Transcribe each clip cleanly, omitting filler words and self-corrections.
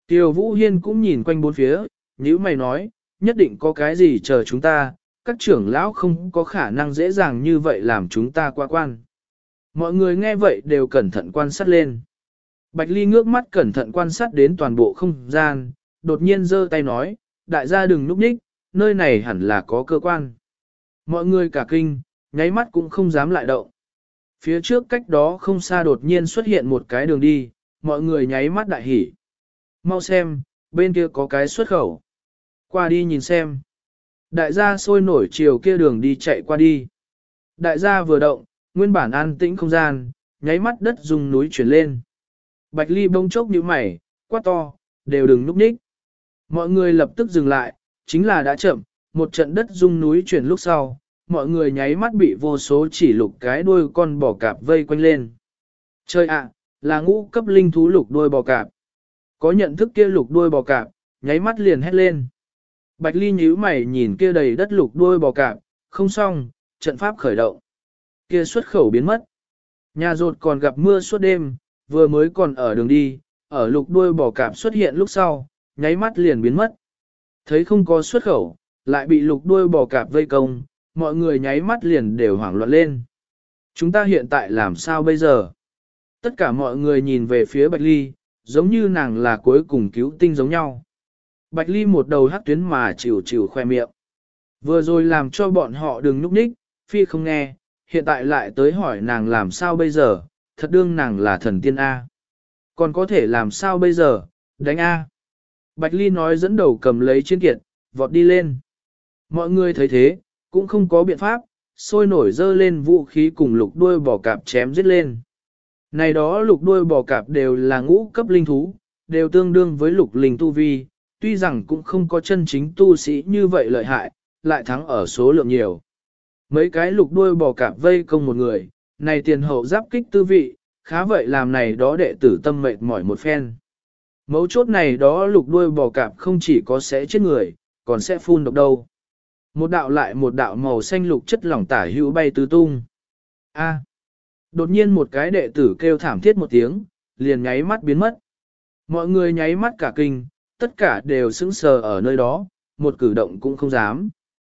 Tiêu Vũ Hiên cũng nhìn quanh bốn phía, nhíu mày nói, nhất định có cái gì chờ chúng ta, các trưởng lão không có khả năng dễ dàng như vậy làm chúng ta qua quan. Mọi người nghe vậy đều cẩn thận quan sát lên. Bạch Ly ngước mắt cẩn thận quan sát đến toàn bộ không gian, đột nhiên giơ tay nói, đại gia đừng núp nhích, nơi này hẳn là có cơ quan. Mọi người cả kinh, nháy mắt cũng không dám lại động. Phía trước cách đó không xa đột nhiên xuất hiện một cái đường đi, mọi người nháy mắt đại hỉ. Mau xem, bên kia có cái xuất khẩu. Qua đi nhìn xem. Đại gia sôi nổi chiều kia đường đi chạy qua đi. Đại gia vừa động, nguyên bản an tĩnh không gian, nháy mắt đất rung núi chuyển lên. Bạch Ly bông chốc như mày, quát to, đều đừng núp nhích. Mọi người lập tức dừng lại, chính là đã chậm, một trận đất rung núi chuyển lúc sau, mọi người nháy mắt bị vô số chỉ lục cái đuôi con bò cạp vây quanh lên. Chơi ạ, là ngũ cấp linh thú lục đuôi bò cạp. Có nhận thức kia lục đuôi bò cạp, nháy mắt liền hét lên. Bạch Ly nhíu mày nhìn kia đầy đất lục đuôi bò cạp, không xong, trận pháp khởi động. Kia xuất khẩu biến mất. Nhà rột còn gặp mưa suốt đêm, vừa mới còn ở đường đi, ở lục đuôi bò cạp xuất hiện lúc sau, nháy mắt liền biến mất. Thấy không có xuất khẩu, lại bị lục đuôi bò cạp vây công, mọi người nháy mắt liền đều hoảng loạn lên. Chúng ta hiện tại làm sao bây giờ? Tất cả mọi người nhìn về phía Bạch Ly, giống như nàng là cuối cùng cứu tinh giống nhau. Bạch Ly một đầu hắc tuyến mà chịu chịu khoe miệng. Vừa rồi làm cho bọn họ đừng núp ních, phi không nghe, hiện tại lại tới hỏi nàng làm sao bây giờ, thật đương nàng là thần tiên A. Còn có thể làm sao bây giờ, đánh A. Bạch Ly nói dẫn đầu cầm lấy chiến kiệt, vọt đi lên. Mọi người thấy thế, cũng không có biện pháp, sôi nổi dơ lên vũ khí cùng lục đuôi bò cạp chém giết lên. Này đó lục đuôi bò cạp đều là ngũ cấp linh thú, đều tương đương với lục linh tu vi, tuy rằng cũng không có chân chính tu sĩ như vậy lợi hại, lại thắng ở số lượng nhiều. Mấy cái lục đuôi bò cạp vây công một người, này tiền hậu giáp kích tư vị, khá vậy làm này đó đệ tử tâm mệt mỏi một phen. Mấu chốt này đó lục đuôi bò cạp không chỉ có sẽ chết người, còn sẽ phun độc đâu. Một đạo lại một đạo màu xanh lục chất lỏng tả hữu bay tứ tung. A. Đột nhiên một cái đệ tử kêu thảm thiết một tiếng, liền nháy mắt biến mất. Mọi người nháy mắt cả kinh, tất cả đều sững sờ ở nơi đó, một cử động cũng không dám.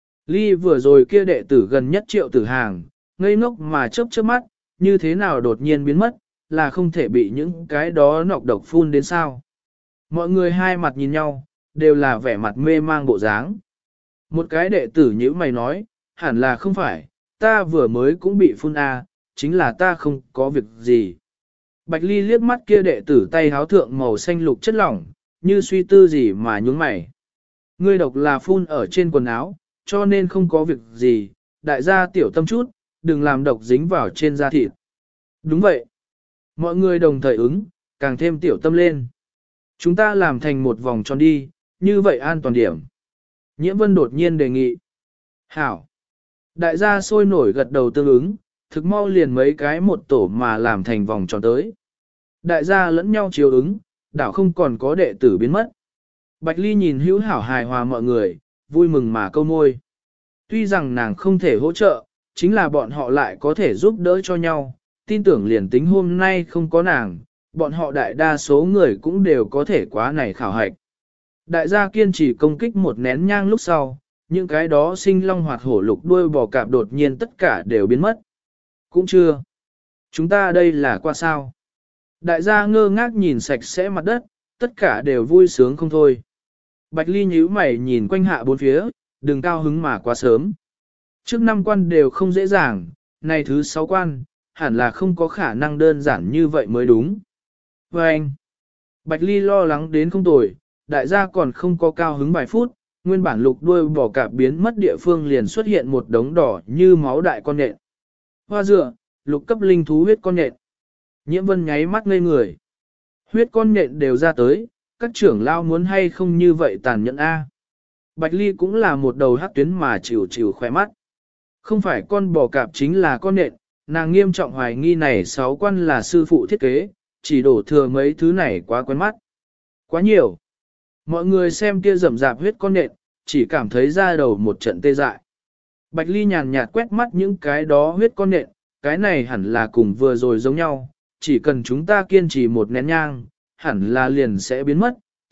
Ly vừa rồi kia đệ tử gần nhất Triệu Tử Hàng, ngây ngốc mà chớp chớp mắt, như thế nào đột nhiên biến mất, là không thể bị những cái đó nọc độc phun đến sao. Mọi người hai mặt nhìn nhau, đều là vẻ mặt mê mang bộ dáng. Một cái đệ tử nhíu mày nói, hẳn là không phải, ta vừa mới cũng bị phun chính là ta không có việc gì. Bạch Ly liếc mắt kia đệ tử tay háo thượng màu xanh lục chất lỏng, như suy tư gì mà nhướng mày. Ngươi độc là phun ở trên quần áo, cho nên không có việc gì, đại gia tiểu tâm chút, đừng làm độc dính vào trên da thịt. Đúng vậy. Mọi người đồng thời ứng, càng thêm tiểu tâm lên. Chúng ta làm thành một vòng tròn đi, như vậy an toàn điểm. Nhiễm Vân đột nhiên đề nghị. Hảo. Đại gia sôi nổi gật đầu tương ứng, thực mau liền mấy cái một tổ mà làm thành vòng tròn tới. Đại gia lẫn nhau chiếu ứng, đảo không còn có đệ tử biến mất. Bạch Ly nhìn hữu hảo hài hòa mọi người, vui mừng mà câu môi. Tuy rằng nàng không thể hỗ trợ, chính là bọn họ lại có thể giúp đỡ cho nhau, tin tưởng liền tính hôm nay không có nàng, bọn họ đại đa số người cũng đều có thể quá này khảo hạch. Đại gia kiên trì công kích một nén nhang lúc sau, những cái đó sinh long hoạt hổ lục đuôi bò cạp đột nhiên tất cả đều biến mất. Cũng chưa. Chúng ta đây là qua sao? Đại gia ngơ ngác nhìn sạch sẽ mặt đất, tất cả đều vui sướng không thôi. Bạch Ly nhíu mày nhìn quanh hạ bốn phía, đừng cao hứng mà quá sớm. Trước 5 quan đều không dễ dàng, này thứ 6 quan, hẳn là không có khả năng đơn giản như vậy mới đúng. Và anh, Bạch Ly lo lắng đến không tồi, đại gia còn không có cao hứng vài phút, nguyên bản lục đuôi bò cạp biến mất địa phương liền xuất hiện một đống đỏ như máu đại con nhện. Hoa dựa, lục cấp linh thú huyết con nhện. Nhiễm Vân nháy mắt ngây người. Huyết con nhện đều ra tới, các trưởng lao muốn hay không như vậy tàn nhẫn a. Bạch Ly cũng là một đầu hắc tuyến mà chịu chịu khỏe mắt. Không phải con bò cạp chính là con nhện, nàng nghiêm trọng hoài nghi này 6 quan là sư phụ thiết kế, chỉ đổ thừa mấy thứ này quá quen mắt. Quá nhiều. Mọi người xem kia rầm rạp huyết con nhện, chỉ cảm thấy da đầu một trận tê dại. Bạch Ly nhàn nhạt quét mắt những cái đó huyết con nhện, cái này hẳn là cùng vừa rồi giống nhau, chỉ cần chúng ta kiên trì một nén nhang, hẳn là liền sẽ biến mất,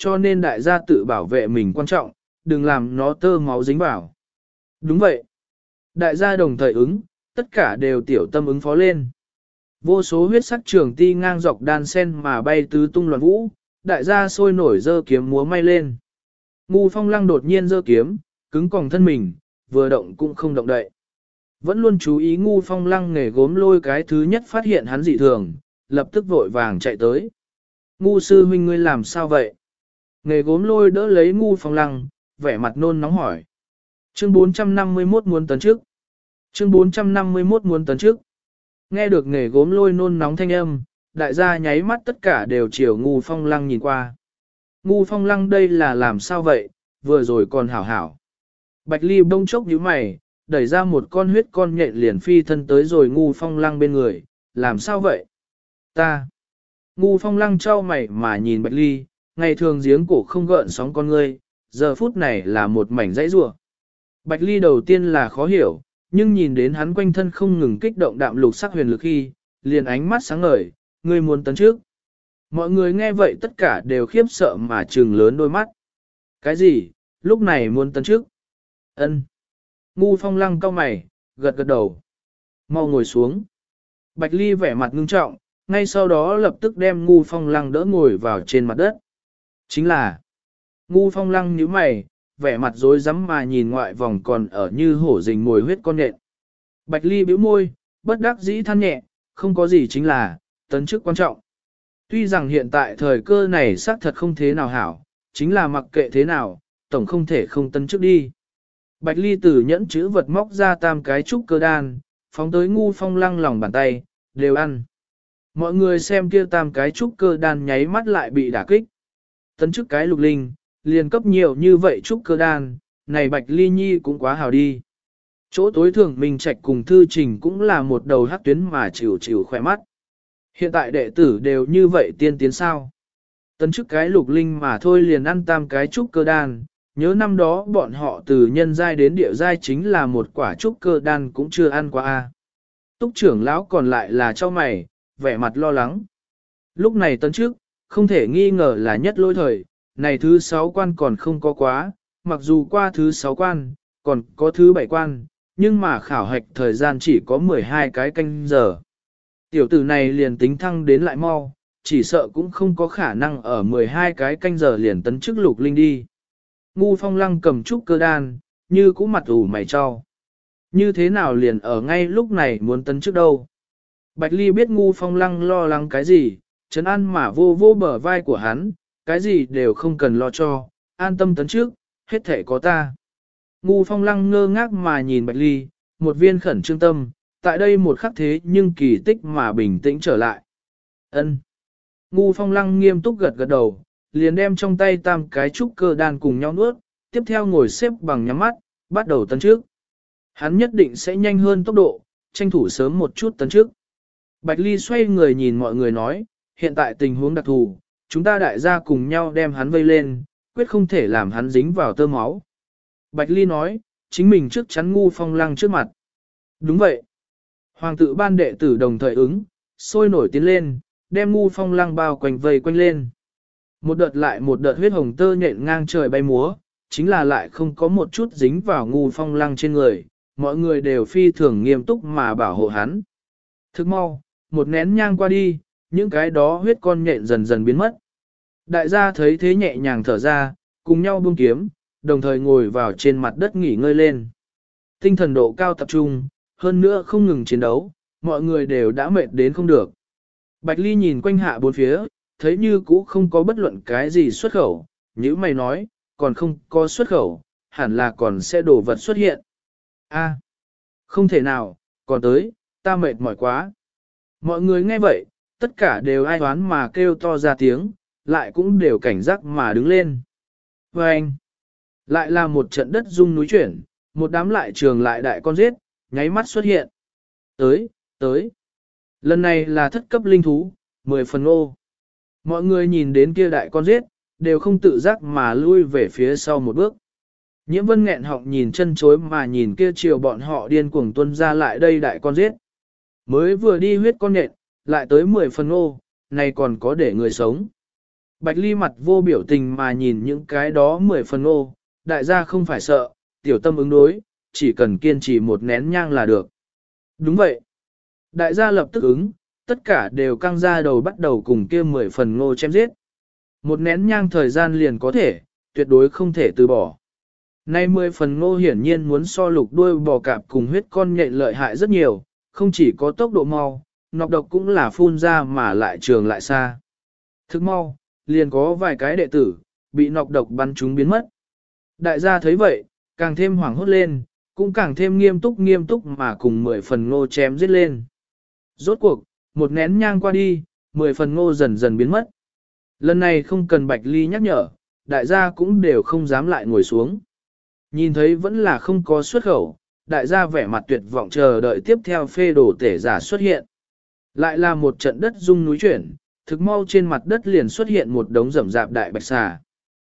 cho nên đại gia tự bảo vệ mình quan trọng, đừng làm nó tơ máu dính vào. Đúng vậy. Đại gia đồng thời ứng, tất cả đều tiểu tâm ứng phó lên. Vô số huyết sắc trường ti ngang dọc đan sen mà bay tứ tung loạn vũ, đại gia sôi nổi giơ kiếm múa may lên. Ngu Phong Lăng đột nhiên giơ kiếm, cứng còng thân mình, vừa động cũng không động đậy. Vẫn luôn chú ý Ngu Phong Lăng nghề gốm lôi cái thứ nhất phát hiện hắn dị thường, lập tức vội vàng chạy tới. Ngu sư huynh ngươi làm sao vậy? Nghề gốm lôi đỡ lấy Ngu Phong Lăng, vẻ mặt nôn nóng hỏi. Chương 451 muốn tấn trước. Chương 451 muốn tấn trước. Nghe được nghề gốm lôi nôn nóng thanh âm, đại gia nháy mắt tất cả đều chiều Ngu Phong Lăng nhìn qua. Ngu Phong Lăng đây là làm sao vậy, vừa rồi còn hảo hảo. Bạch Ly bông chốc nhíu mày, đẩy ra một con huyết con nhện liền phi thân tới rồi Ngu Phong Lăng bên người, làm sao vậy? Ta. Ngu Phong Lăng trao mày mà nhìn Bạch Ly, ngày thường giếng cổ không gợn sóng con ngươi, giờ phút này là một mảnh dãy rủa. Bạch Ly đầu tiên là khó hiểu, nhưng nhìn đến hắn quanh thân không ngừng kích động đạm lục sắc huyền lực khi, liền ánh mắt sáng ngời, ngươi muốn tấn trước. Mọi người nghe vậy tất cả đều khiếp sợ mà trừng lớn đôi mắt. Cái gì, lúc này muốn tấn trước? Ân. Ngu Phong Lăng cau mày, gật gật đầu. Mau ngồi xuống. Bạch Ly vẻ mặt ngưng trọng, ngay sau đó lập tức đem Ngu Phong Lăng đỡ ngồi vào trên mặt đất. Chính là, Ngu Phong Lăng nhíu mày, vẻ mặt rối rắm mà nhìn ngoại vòng còn ở như hổ rình mồi huyết con nhện. Bạch Ly bĩu môi, bất đắc dĩ than nhẹ, không có gì chính là, tấn chức quan trọng. Tuy rằng hiện tại thời cơ này xác thật không thế nào hảo, chính là mặc kệ thế nào, tổng không thể không tấn chức đi. Bạch Ly từ nhẫn chữ vật móc ra tam cái trúc cơ đan, phóng tới Ngu Phong Lăng lòng bàn tay, đều ăn. Mọi người xem kia tam cái trúc cơ đan nháy mắt lại bị đả kích. Tấn chức cái lục linh, liền cấp nhiều như vậy trúc cơ đan, này Bạch Ly Nhi cũng quá hào đi. Chỗ tối thường mình Trạch cùng Thư Trình cũng là một đầu hắc tuyến mà chịu chịu khỏe mắt. Hiện tại đệ tử đều như vậy tiên tiến sao. Tấn chức cái lục linh mà thôi liền ăn tam cái trúc cơ đan, nhớ năm đó bọn họ từ nhân giai đến địa giai chính là một quả trúc cơ đan cũng chưa ăn qua a. Túc trưởng lão còn lại là cho mày, vẻ mặt lo lắng. Lúc này tấn trước, không thể nghi ngờ là nhất lỗi thời, này thứ 6 quan còn không có quá, mặc dù qua thứ 6 quan, còn có thứ 7 quan, nhưng mà khảo hạch thời gian chỉ có 12 cái canh giờ. Tiểu tử này liền tính thăng đến lại mau, chỉ sợ cũng không có khả năng ở 12 cái canh giờ liền tấn chức lục linh đi. Ngu Phong Lăng cầm trúc cơ đan, như cũ mặt ủ mày cho. Như thế nào liền ở ngay lúc này muốn tấn chức đâu. Bạch Ly biết Ngu Phong Lăng lo lắng cái gì, trấn an mà vô vô bờ vai của hắn, cái gì đều không cần lo cho, an tâm tấn trước, hết thể có ta. Ngu Phong Lăng ngơ ngác mà nhìn Bạch Ly, một viên khẩn trương tâm, tại đây một khắc thế nhưng kỳ tích mà bình tĩnh trở lại. Ân. Ngu Phong Lăng nghiêm túc gật gật đầu, liền đem trong tay tam cái trúc cơ đan cùng nhau nuốt, tiếp theo ngồi xếp bằng nhắm mắt, bắt đầu tấn trước. Hắn nhất định sẽ nhanh hơn tốc độ, tranh thủ sớm một chút tấn trước. Bạch Ly xoay người nhìn mọi người nói, hiện tại tình huống đặc thù, chúng ta đại gia cùng nhau đem hắn vây lên, quyết không thể làm hắn dính vào tơ máu. Bạch Ly nói, chính mình trước chắn Ngu Phong Lăng trước mặt. Đúng vậy. Hoàng tử ban đệ tử đồng thời ứng, sôi nổi tiến lên, đem Ngu Phong Lăng bao quanh vây quanh lên. Một đợt lại một đợt huyết hồng tơ nhện ngang trời bay múa, chính là lại không có một chút dính vào Ngu Phong Lăng trên người, mọi người đều phi thường nghiêm túc mà bảo hộ hắn. Thức mau, một nén nhang qua đi, những cái đó huyết con nhện dần dần biến mất. Đại gia thấy thế nhẹ nhàng thở ra, cùng nhau buông kiếm, đồng thời ngồi vào trên mặt đất nghỉ ngơi lên. Tinh thần độ cao tập trung, hơn nữa không ngừng chiến đấu, mọi người đều đã mệt đến không được. Bạch Ly nhìn quanh hạ bốn phía, thấy như cũ không có bất luận cái gì xuất khẩu, như mày nói, còn không có xuất khẩu, hẳn là còn sẽ đổ vật xuất hiện. A, không thể nào, còn tới, ta mệt mỏi quá. Mọi người nghe vậy, tất cả đều ai oán mà kêu to ra tiếng, lại cũng đều cảnh giác mà đứng lên. Và anh, lại là một trận đất rung núi chuyển, một đám lại trường lại đại con giết, nháy mắt xuất hiện. Tới. Lần này là thất cấp linh thú, 10 phần ô. Mọi người nhìn đến kia đại con giết, đều không tự giác mà lui về phía sau một bước. Nhiễm Vân nghẹn họng nhìn chân chối mà nhìn kia chiều bọn họ điên cuồng tuân ra lại đây đại con giết. Mới vừa đi huyết con nhện, lại tới 10 phần ô, này còn có để người sống. Bạch Ly mặt vô biểu tình mà nhìn những cái đó 10 phần ngô, đại gia không phải sợ, tiểu tâm ứng đối, chỉ cần kiên trì một nén nhang là được. Đúng vậy. Đại gia lập tức ứng, tất cả đều căng ra đầu bắt đầu cùng kia 10 phần ngô chém giết. Một nén nhang thời gian liền có thể, tuyệt đối không thể từ bỏ. Nay 10 phần ngô hiển nhiên muốn so lục đuôi bò cạp cùng huyết con nhện lợi hại rất nhiều, không chỉ có tốc độ mau, nọc độc cũng là phun ra mà lại trường lại xa. Thức mau, liền có vài cái đệ tử, bị nọc độc bắn chúng biến mất. Đại gia thấy vậy, càng thêm hoảng hốt lên, cũng càng thêm nghiêm túc mà cùng 10 phần ngô chém giết lên. Rốt cuộc, một nén nhang qua đi, 10 phần ngô dần dần biến mất. Lần này không cần Bạch Ly nhắc nhở, đại gia cũng đều không dám lại ngồi xuống. Nhìn thấy vẫn là không có xuất khẩu, đại gia vẻ mặt tuyệt vọng chờ đợi tiếp theo phê đổ tể giả xuất hiện. Lại là một trận đất rung núi chuyển, thực mau trên mặt đất liền xuất hiện một đống rậm rạp đại bạch xà.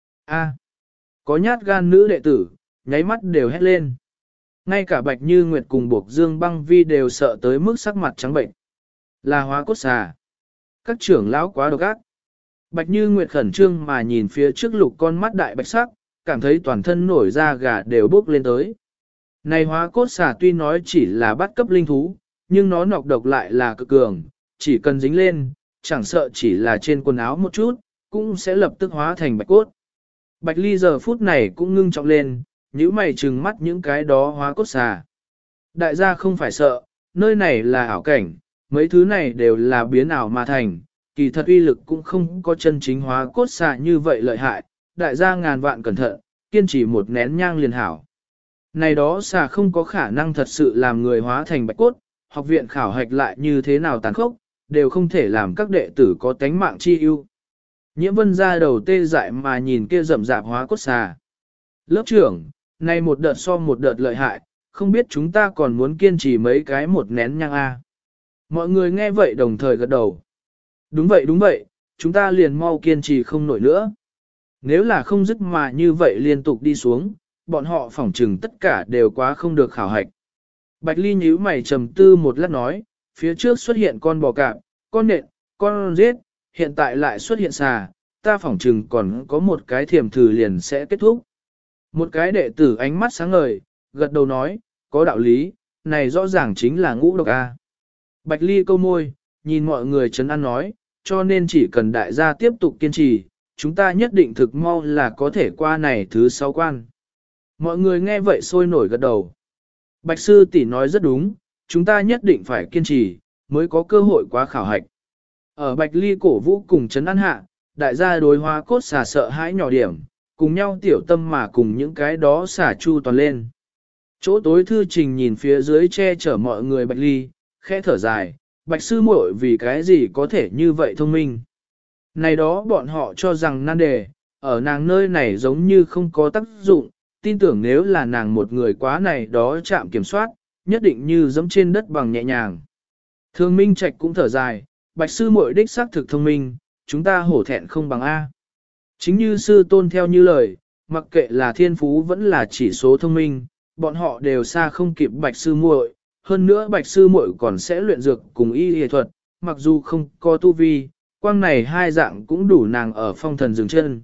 A, có nhát gan nữ đệ tử, nháy mắt đều hét lên. Ngay cả Bạch Như Nguyệt cùng Bộc Dương Băng Vi đều sợ tới mức sắc mặt trắng bệnh. Là hóa cốt xà. Các trưởng lão quá độc ác. Bạch Như Nguyệt khẩn trương mà nhìn phía trước lục con mắt đại bạch sắc, cảm thấy toàn thân nổi da gà đều bốc lên tới. Này hóa cốt xà tuy nói chỉ là bắt cấp linh thú, nhưng nó nọc độc lại là cực cường, chỉ cần dính lên, chẳng sợ chỉ là trên quần áo một chút, cũng sẽ lập tức hóa thành bạch cốt. Bạch Ly giờ phút này cũng ngưng trọng lên, nhíu mày trừng mắt những cái đó hóa cốt xà. Đại gia không phải sợ, nơi này là ảo cảnh, mấy thứ này đều là biến ảo mà thành, kỳ thật uy lực cũng không có chân chính hóa cốt xà như vậy lợi hại, đại gia ngàn vạn cẩn thận, kiên trì một nén nhang liền hảo. Này đó xà không có khả năng thật sự làm người hóa thành bạch cốt, học viện khảo hạch lại như thế nào tàn khốc, đều không thể làm các đệ tử có tánh mạng chi ưu. Nhiễm Vân ra đầu tê dại mà nhìn kia rậm rạp hóa cốt xà. Lớp trưởng, này một đợt so một đợt lợi hại, không biết chúng ta còn muốn kiên trì mấy cái một nén nhang a. Mọi người nghe vậy đồng thời gật đầu. Đúng vậy, chúng ta liền mau kiên trì không nổi nữa. Nếu là không dứt mà như vậy liên tục đi xuống, bọn họ phỏng trừng tất cả đều quá không được khảo hạch. Bạch Ly nhíu mày trầm tư một lát nói, phía trước xuất hiện con bò cạp, con nện, con giết, hiện tại lại xuất hiện xà, ta phỏng trừng còn có một cái thiềm thử liền sẽ kết thúc. Một cái đệ tử ánh mắt sáng ngời, gật đầu nói, có đạo lý, này rõ ràng chính là ngũ độc A. Bạch Ly câu môi, nhìn mọi người trấn an nói, cho nên chỉ cần đại gia tiếp tục kiên trì, chúng ta nhất định thực mau là có thể qua này thứ 6 quan. Mọi người nghe vậy sôi nổi gật đầu. Bạch sư tỷ nói rất đúng, chúng ta nhất định phải kiên trì, mới có cơ hội qua khảo hạch. Ở Bạch Ly cổ vũ cùng trấn an hạ, đại gia đối hóa cốt xà sợ hãi nhỏ điểm, cùng nhau tiểu tâm mà cùng những cái đó xả chu toàn lên. Chỗ tối thư trình nhìn phía dưới che chở mọi người Bạch Ly, khẽ thở dài, Bạch sư muội vì cái gì có thể như vậy thông minh. Này đó bọn họ cho rằng nan đề, ở nàng nơi này giống như không có tác dụng, tin tưởng nếu là nàng một người quá này đó chạm kiểm soát, nhất định như dẫm trên đất bằng nhẹ nhàng. Thương Minh Trạch cũng thở dài, Bạch sư muội đích xác thực thông minh, chúng ta hổ thẹn không bằng A. Chính như sư tôn theo như lời, mặc kệ là thiên phú vẫn là chỉ số thông minh, bọn họ đều xa không kịp Bạch sư muội. Hơn nữa Bạch sư muội còn sẽ luyện dược cùng y y thuật, mặc dù không có tu vi, quang này hai dạng cũng đủ nàng ở phong thần dừng chân.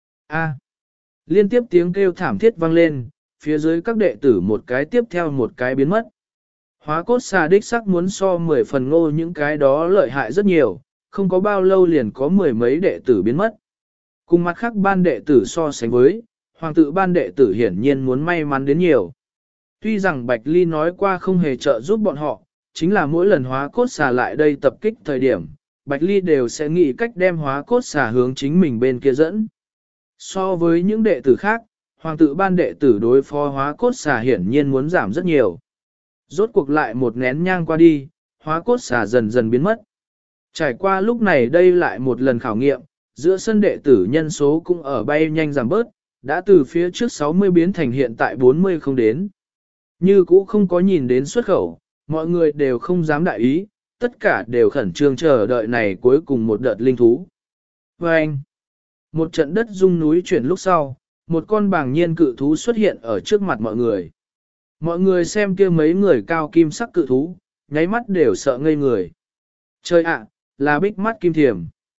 A. Liên tiếp tiếng kêu thảm thiết vang lên, phía dưới các đệ tử một cái tiếp theo một cái biến mất. Hóa cốt xà đích sắc muốn so 10 phần ngô những cái đó lợi hại rất nhiều, không có bao lâu liền có 10 mấy đệ tử biến mất. Cùng mặt khác ban đệ tử so sánh với, hoàng tự ban đệ tử hiển nhiên muốn may mắn đến nhiều. Tuy rằng Bạch Ly nói qua không hề trợ giúp bọn họ, chính là mỗi lần hóa cốt xà lại đây tập kích thời điểm, Bạch Ly đều sẽ nghĩ cách đem hóa cốt xà hướng chính mình bên kia dẫn. So với những đệ tử khác, hoàng tự ban đệ tử đối phó hóa cốt xà hiển nhiên muốn giảm rất nhiều. Rốt cuộc lại một nén nhang qua đi, hóa cốt xà dần dần biến mất. Trải qua lúc này đây lại một lần khảo nghiệm, giữa sân đệ tử nhân số cũng ở bay nhanh giảm bớt, đã từ phía trước 60 biến thành hiện tại 40 không đến. Như cũ không có nhìn đến xuất khẩu, mọi người đều không dám đại ý, tất cả đều khẩn trương chờ đợi này cuối cùng một đợt linh thú. Và anh, một trận đất rung núi chuyển lúc sau, một con bàng nhiên cự thú xuất hiện ở trước mặt mọi người. Mọi người xem kia mấy người cao kim sắc cự thú, nháy mắt đều sợ ngây người. Trời ạ, là bích mắt kim thiềm.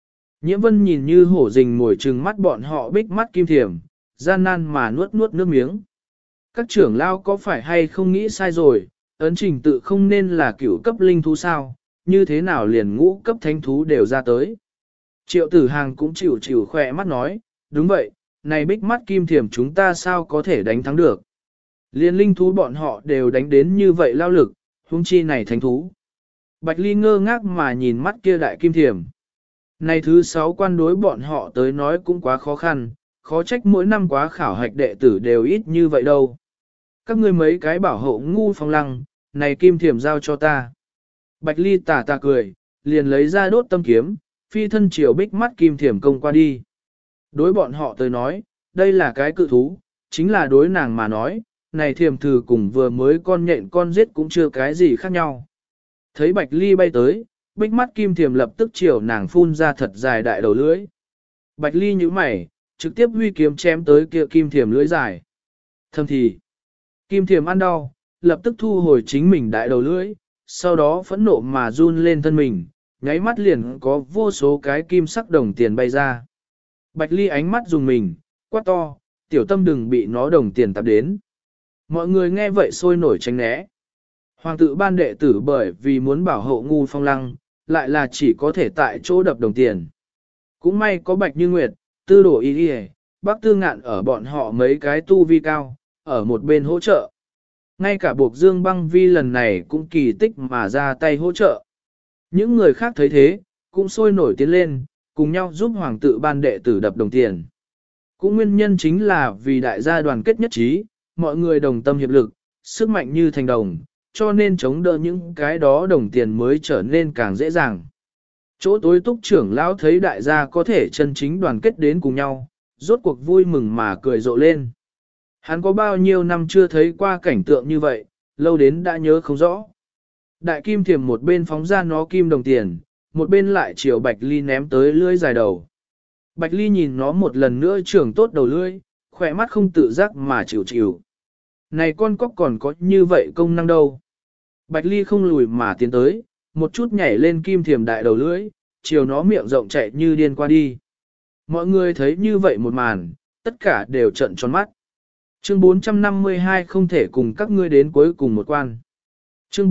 Nhiễm Vân nhìn như hổ rình mồi trừng mắt bọn họ bích mắt kim thiểm, gian nan mà nuốt nuốt nước miếng. Các trưởng lao có phải hay không nghĩ sai rồi, ấn trình tự không nên là cửu cấp linh thú sao, như thế nào liền ngũ cấp thánh thú đều ra tới. Triệu tử hàng cũng chịu chịu khỏe mắt nói, đúng vậy, này bích mắt kim thiểm chúng ta sao có thể đánh thắng được. Liên linh thú bọn họ đều đánh đến như vậy lao lực, huống chi này thánh thú. Bạch Ly ngơ ngác mà nhìn mắt kia đại kim thiểm. Này thứ 6 quan đối bọn họ tới nói cũng quá khó khăn, khó trách mỗi năm quá khảo hạch đệ tử đều ít như vậy đâu. Các ngươi mấy cái bảo hộ ngu phong lăng, này kim thiểm giao cho ta. Bạch Ly tà tà cười, liền lấy ra đốt tâm kiếm, phi thân chiều bích mắt kim thiểm công qua đi. Đối bọn họ tới nói, đây là cái cự thú, chính là đối nàng mà nói, này thiểm thử cùng vừa mới con nhện con giết cũng chưa cái gì khác nhau. Thấy Bạch Ly bay tới, bích mắt kim thiểm lập tức chiều nàng phun ra thật dài đại đầu lưỡi. Bạch Ly nhíu mày, trực tiếp huy kiếm chém tới kia kim thiểm lưỡi dài. Thầm thì, kim thiểm ăn đau, lập tức thu hồi chính mình đại đầu lưỡi, sau đó phẫn nộ mà run lên thân mình, nháy mắt liền có vô số cái kim sắc đồng tiền bay ra. Bạch Ly ánh mắt dùng mình, quát to, tiểu tâm đừng bị nó đồng tiền tạp đến. Mọi người nghe vậy sôi nổi tránh né. Hoàng tự ban đệ tử bởi vì muốn bảo hộ ngu phong lăng, lại là chỉ có thể tại chỗ đập đồng tiền. Cũng may có Bạch Như Nguyệt, Tư Đồ Y Y, Bác Tư Ngạn ở bọn họ mấy cái tu vi cao, ở một bên hỗ trợ. Ngay cả buộc Dương Băng Vi lần này cũng kỳ tích mà ra tay hỗ trợ. Những người khác thấy thế, cũng sôi nổi tiến lên, cùng nhau giúp hoàng tự ban đệ tử đập đồng tiền. Cũng nguyên nhân chính là vì đại gia đoàn kết nhất trí, mọi người đồng tâm hiệp lực, sức mạnh như thành đồng, cho nên chống đỡ những cái đó đồng tiền mới trở nên càng dễ dàng. Chỗ tối túc trưởng lão thấy đại gia có thể chân chính đoàn kết đến cùng nhau, rốt cuộc vui mừng mà cười rộ lên. Hắn có bao nhiêu năm chưa thấy qua cảnh tượng như vậy, lâu đến đã nhớ không rõ. Đại kim thiềm một bên phóng ra nó kim đồng tiền, một bên lại chiều Bạch Ly ném tới lưỡi dài đầu. Bạch Ly nhìn nó một lần nữa trưởng tốt đầu lưỡi, khỏe mắt không tự giác mà chịu chịu. Này con cóc còn có như vậy công năng đâu. Bạch Ly không lùi mà tiến tới, một chút nhảy lên kim thiềm đại đầu lưỡi, chiều nó miệng rộng chạy như điên qua đi. Mọi người thấy như vậy một màn, tất cả đều trợn tròn mắt. Chương 452 không thể cùng các ngươi đến cuối cùng một quan. Chương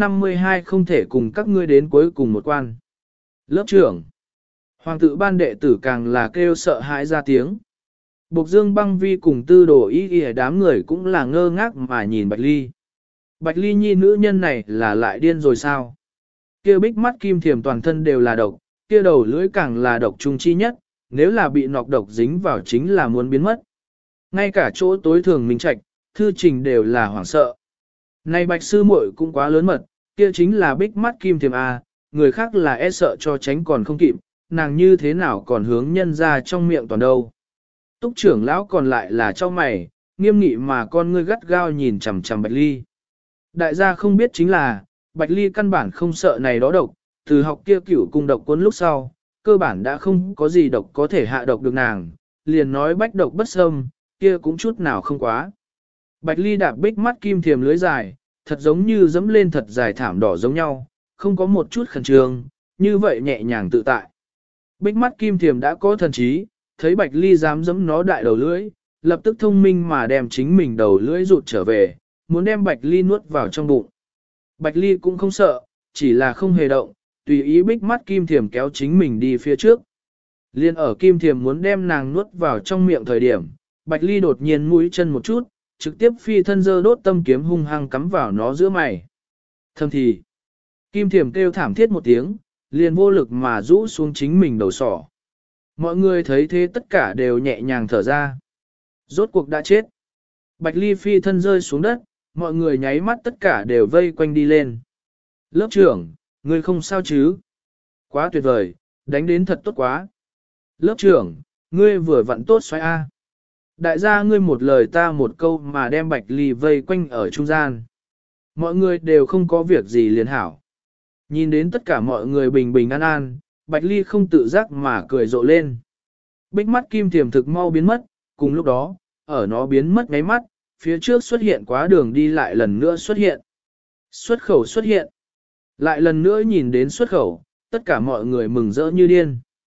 452 không thể cùng các ngươi đến cuối cùng một quan. Lớp trưởng. Hoàng tự ban đệ tử càng là kêu sợ hãi ra tiếng. Bộc Dương Băng Vi cùng Tư Đồ Y Y đám người cũng là ngơ ngác mà nhìn Bạch Ly. Bạch Ly nhi nữ nhân này là lại điên rồi sao? Kia bích mắt kim thiềm toàn thân đều là độc, kia đầu lưỡi càng là độc trung chi nhất, nếu là bị nọc độc dính vào chính là muốn biến mất. Ngay cả chỗ tối thường minh trạch, thư trình đều là hoảng sợ. Này Bạch sư muội cũng quá lớn mật, kia chính là bích mắt kim thiềm A, người khác là e sợ cho tránh còn không kịp, nàng như thế nào còn hướng nhân ra trong miệng toàn đâu. Túc trưởng lão còn lại là cho mày, nghiêm nghị mà con ngươi gắt gao nhìn chằm chằm Bạch Ly. Đại gia không biết chính là, Bạch Ly căn bản không sợ này đó độc, từ học kia cửu cung độc cuốn lúc sau, cơ bản đã không có gì độc có thể hạ độc được nàng, liền nói bách độc bất xâm, kia cũng chút nào không quá. Bạch Ly đạp bích mắt kim thiềm lưới dài, thật giống như dẫm lên thật dài thảm đỏ giống nhau, không có một chút khẩn trương, như vậy nhẹ nhàng tự tại. Bích mắt kim thiềm đã có thần trí, thấy Bạch Ly dám dẫm nó đại đầu lưỡi, lập tức thông minh mà đem chính mình đầu lưỡi rụt trở về, muốn đem Bạch Ly nuốt vào trong bụng. Bạch Ly cũng không sợ, chỉ là không hề động, tùy ý bích mắt kim thiềm kéo chính mình đi phía trước. Liên ở kim thiềm muốn đem nàng nuốt vào trong miệng thời điểm, Bạch Ly đột nhiên mũi chân một chút, trực tiếp phi thân dơ đốt tâm kiếm hung hăng cắm vào nó giữa mày. Thầm thì, kim thiềm kêu thảm thiết một tiếng, liền vô lực mà rũ xuống chính mình đầu sỏ. Mọi người thấy thế tất cả đều nhẹ nhàng thở ra. Rốt cuộc đã chết. Bạch Ly phi thân rơi xuống đất, mọi người nháy mắt tất cả đều vây quanh đi lên. Lớp trưởng, ngươi không sao chứ? Quá tuyệt vời, đánh đến thật tốt quá. Lớp trưởng, ngươi vừa vặn tốt xoay A. Đại gia ngươi một lời ta một câu mà đem Bạch Ly vây quanh ở trung gian. Mọi người đều không có việc gì liền hảo. Nhìn đến tất cả mọi người bình bình an an, Bạch Ly không tự giác mà cười rộ lên. Bích mắt kim thiềm thực mau biến mất, cùng lúc đó, ở nó biến mất ngáy mắt, phía trước xuất hiện quá đường đi lại lần nữa xuất hiện. Xuất khẩu xuất hiện. Lại lần nữa nhìn đến xuất khẩu, tất cả mọi người mừng rỡ như điên.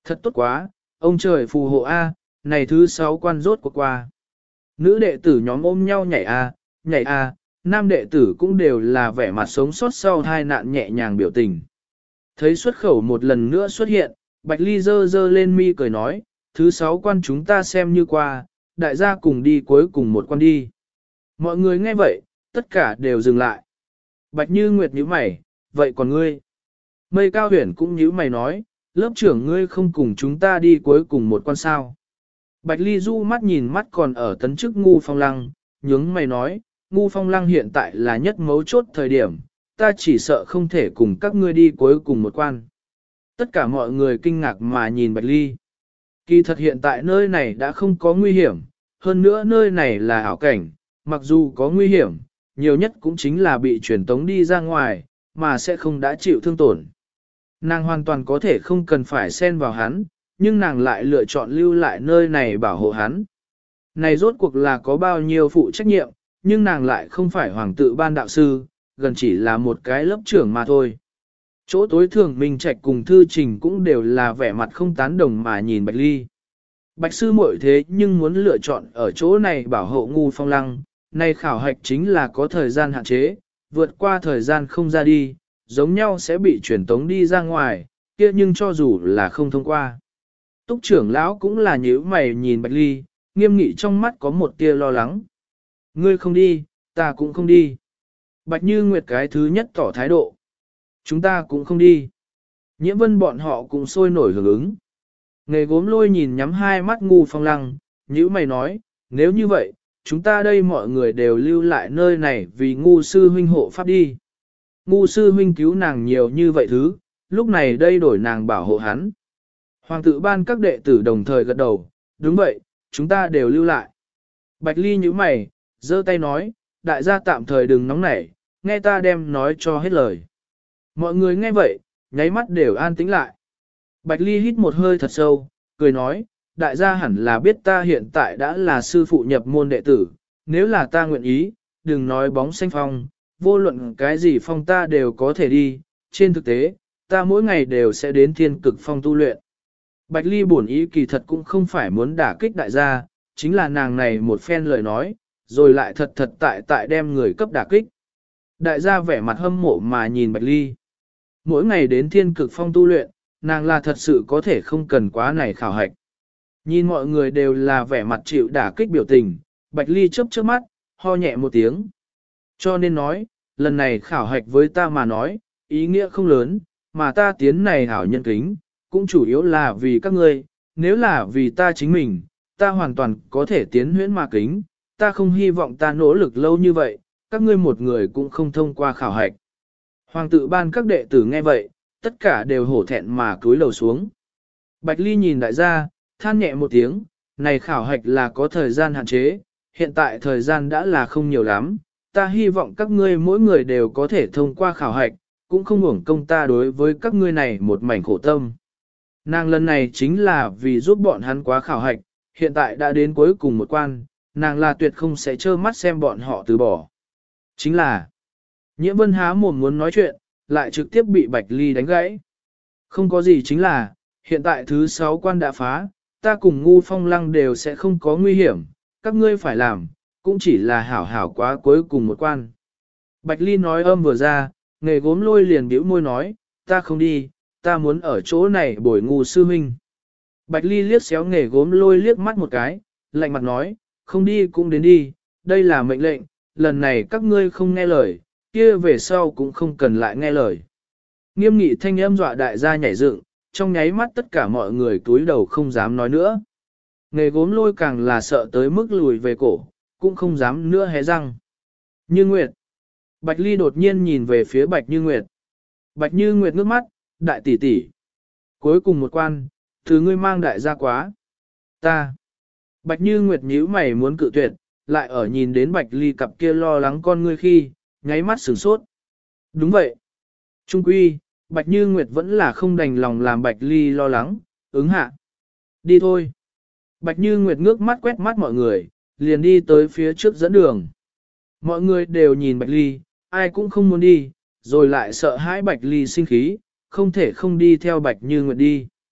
Thật tốt quá, ông trời phù hộ A, này thứ 6 quan rốt cuộc qua. Nữ đệ tử nhóm ôm nhau nhảy A, nam đệ tử cũng đều là vẻ mặt sống sót sau hai nạn nhẹ nhàng biểu tình. Thấy xuất khẩu một lần nữa xuất hiện, Bạch Ly dơ dơ lên mi cười nói, thứ 6 quan chúng ta xem như qua, đại gia cùng đi cuối cùng một quan đi. Mọi người nghe vậy, tất cả đều dừng lại. Bạch Như Nguyệt nhíu mày, vậy còn ngươi? Mây Cao Huyền cũng nhíu mày nói, lớp trưởng ngươi không cùng chúng ta đi cuối cùng một quan sao. Bạch Ly du mắt nhìn mắt còn ở tấn chức Ngu Phong Lăng, nhướng mày nói, Ngu Phong Lăng hiện tại là nhất mấu chốt thời điểm, ta chỉ sợ không thể cùng các ngươi đi cuối cùng một quan. Tất cả mọi người kinh ngạc mà nhìn Bạch Ly. Kỳ thật hiện tại nơi này đã không có nguy hiểm, hơn nữa nơi này là ảo cảnh, mặc dù có nguy hiểm, nhiều nhất cũng chính là bị truyền tống đi ra ngoài, mà sẽ không đã chịu thương tổn. Nàng hoàn toàn có thể không cần phải xen vào hắn, nhưng nàng lại lựa chọn lưu lại nơi này bảo hộ hắn. Này rốt cuộc là có bao nhiêu phụ trách nhiệm, nhưng nàng lại không phải hoàng tự ban đạo sư, gần chỉ là một cái lớp trưởng mà thôi. Chỗ tối thường Minh Trạch cùng Thư Trình cũng đều là vẻ mặt không tán đồng mà nhìn Bạch Ly. Bạch sư muội thế nhưng muốn lựa chọn ở chỗ này bảo hộ Ngu Phong Lăng, này khảo hạch chính là có thời gian hạn chế, vượt qua thời gian không ra đi, giống nhau sẽ bị chuyển tống đi ra ngoài, kia nhưng cho dù là không thông qua. Túc trưởng lão cũng là nhíu mày nhìn Bạch Ly, nghiêm nghị trong mắt có một tia lo lắng. Ngươi không đi, ta cũng không đi. Bạch Như Nguyệt cái thứ nhất tỏ thái độ. Chúng ta cũng không đi. Nhiễm Vân bọn họ cũng sôi nổi hưởng ứng. Nghề gốm Lôi nhìn nhắm hai mắt Ngu Phong Lăng, nhíu mày nói, nếu như vậy, chúng ta đây mọi người đều lưu lại nơi này vì Ngu sư huynh hộ pháp đi. Ngu sư huynh cứu nàng nhiều như vậy thứ, lúc này đây đổi nàng bảo hộ hắn. Hoàng tự ban các đệ tử đồng thời gật đầu, đúng vậy, chúng ta đều lưu lại. Bạch Ly nhíu mày, giơ tay nói, đại gia tạm thời đừng nóng nảy, nghe ta đem nói cho hết lời. Mọi người nghe vậy, nháy mắt đều an tĩnh lại. Bạch Ly hít một hơi thật sâu, cười nói, đại gia hẳn là biết ta hiện tại đã là sư phụ nhập môn đệ tử, nếu là ta nguyện ý, đừng nói bóng xanh phong, vô luận cái gì phong ta đều có thể đi, trên thực tế, ta mỗi ngày đều sẽ đến thiên cực phong tu luyện. Bạch Ly bổn ý kỳ thật cũng không phải muốn đả kích đại gia, chính là nàng này một phen lời nói, rồi lại thật thật tại đem người cấp đả kích. Đại gia vẻ mặt hâm mộ mà nhìn Bạch Ly. Mỗi ngày đến thiên cực phong tu luyện, nàng là thật sự có thể không cần quá này khảo hạch. Nhìn mọi người đều là vẻ mặt chịu đả kích biểu tình, Bạch Ly chớp chớp mắt, ho nhẹ một tiếng. Cho nên nói, lần này khảo hạch với ta mà nói, ý nghĩa không lớn, mà ta tiến này hảo nhân kính, cũng chủ yếu là vì các ngươi, nếu là vì ta chính mình, ta hoàn toàn có thể tiến huyễn mà kính, ta không hy vọng ta nỗ lực lâu như vậy, các ngươi một người cũng không thông qua khảo hạch. Hoàng tự ban các đệ tử nghe vậy, tất cả đều hổ thẹn mà cúi đầu xuống. Bạch Ly nhìn đại gia, than nhẹ một tiếng, này khảo hạch là có thời gian hạn chế, hiện tại thời gian đã là không nhiều lắm, ta hy vọng các ngươi mỗi người đều có thể thông qua khảo hạch, cũng không uổng công ta đối với các ngươi này một mảnh khổ tâm. Nàng lần này chính là vì giúp bọn hắn quá khảo hạch, hiện tại đã đến cuối cùng một quan, nàng là tuyệt không sẽ trơ mắt xem bọn họ từ bỏ. Chính là, Nhiễm Vân há mồm muốn nói chuyện, lại trực tiếp bị Bạch Ly đánh gãy. Không có gì chính là, hiện tại thứ 6 quan đã phá, ta cùng Ngu Phong Lăng đều sẽ không có nguy hiểm, các ngươi phải làm, cũng chỉ là hảo hảo quá cuối cùng một quan. Bạch Ly nói âm vừa ra, nghề gốm Lôi liền bĩu môi nói, ta không đi, ta muốn ở chỗ này bồi Ngu sư huynh. Bạch Ly liếc xéo nghề gốm Lôi liếc mắt một cái, lạnh mặt nói, không đi cũng đến đi, đây là mệnh lệnh, lần này các ngươi không nghe lời, kia về sau cũng không cần lại nghe lời. Nghiêm nghị thanh âm dọa đại gia nhảy dựng, trong nháy mắt tất cả mọi người túi đầu không dám nói nữa. Nghề gốm Lôi càng là sợ tới mức lùi về cổ, cũng không dám nữa hé răng. Như Nguyệt. Bạch Ly đột nhiên nhìn về phía Bạch Như Nguyệt. Bạch Như Nguyệt ngước mắt, đại tỷ tỷ. Cuối cùng một quan, thứ ngươi mang đại gia quá. Ta. Bạch Như Nguyệt nhíu mày muốn cự tuyệt, lại ở nhìn đến Bạch Ly cặp kia lo lắng con ngươi khi, nháy mắt sửng sốt. Đúng vậy. Trung quy, Bạch Như Nguyệt vẫn là không đành lòng làm Bạch Ly lo lắng, ứng hạ. Đi thôi. Bạch Như Nguyệt ngước mắt quét mắt mọi người, liền đi tới phía trước dẫn đường. Mọi người đều nhìn Bạch Ly, ai cũng không muốn đi, rồi lại sợ hãi Bạch Ly sinh khí, không thể không đi theo Bạch Như Nguyệt đi.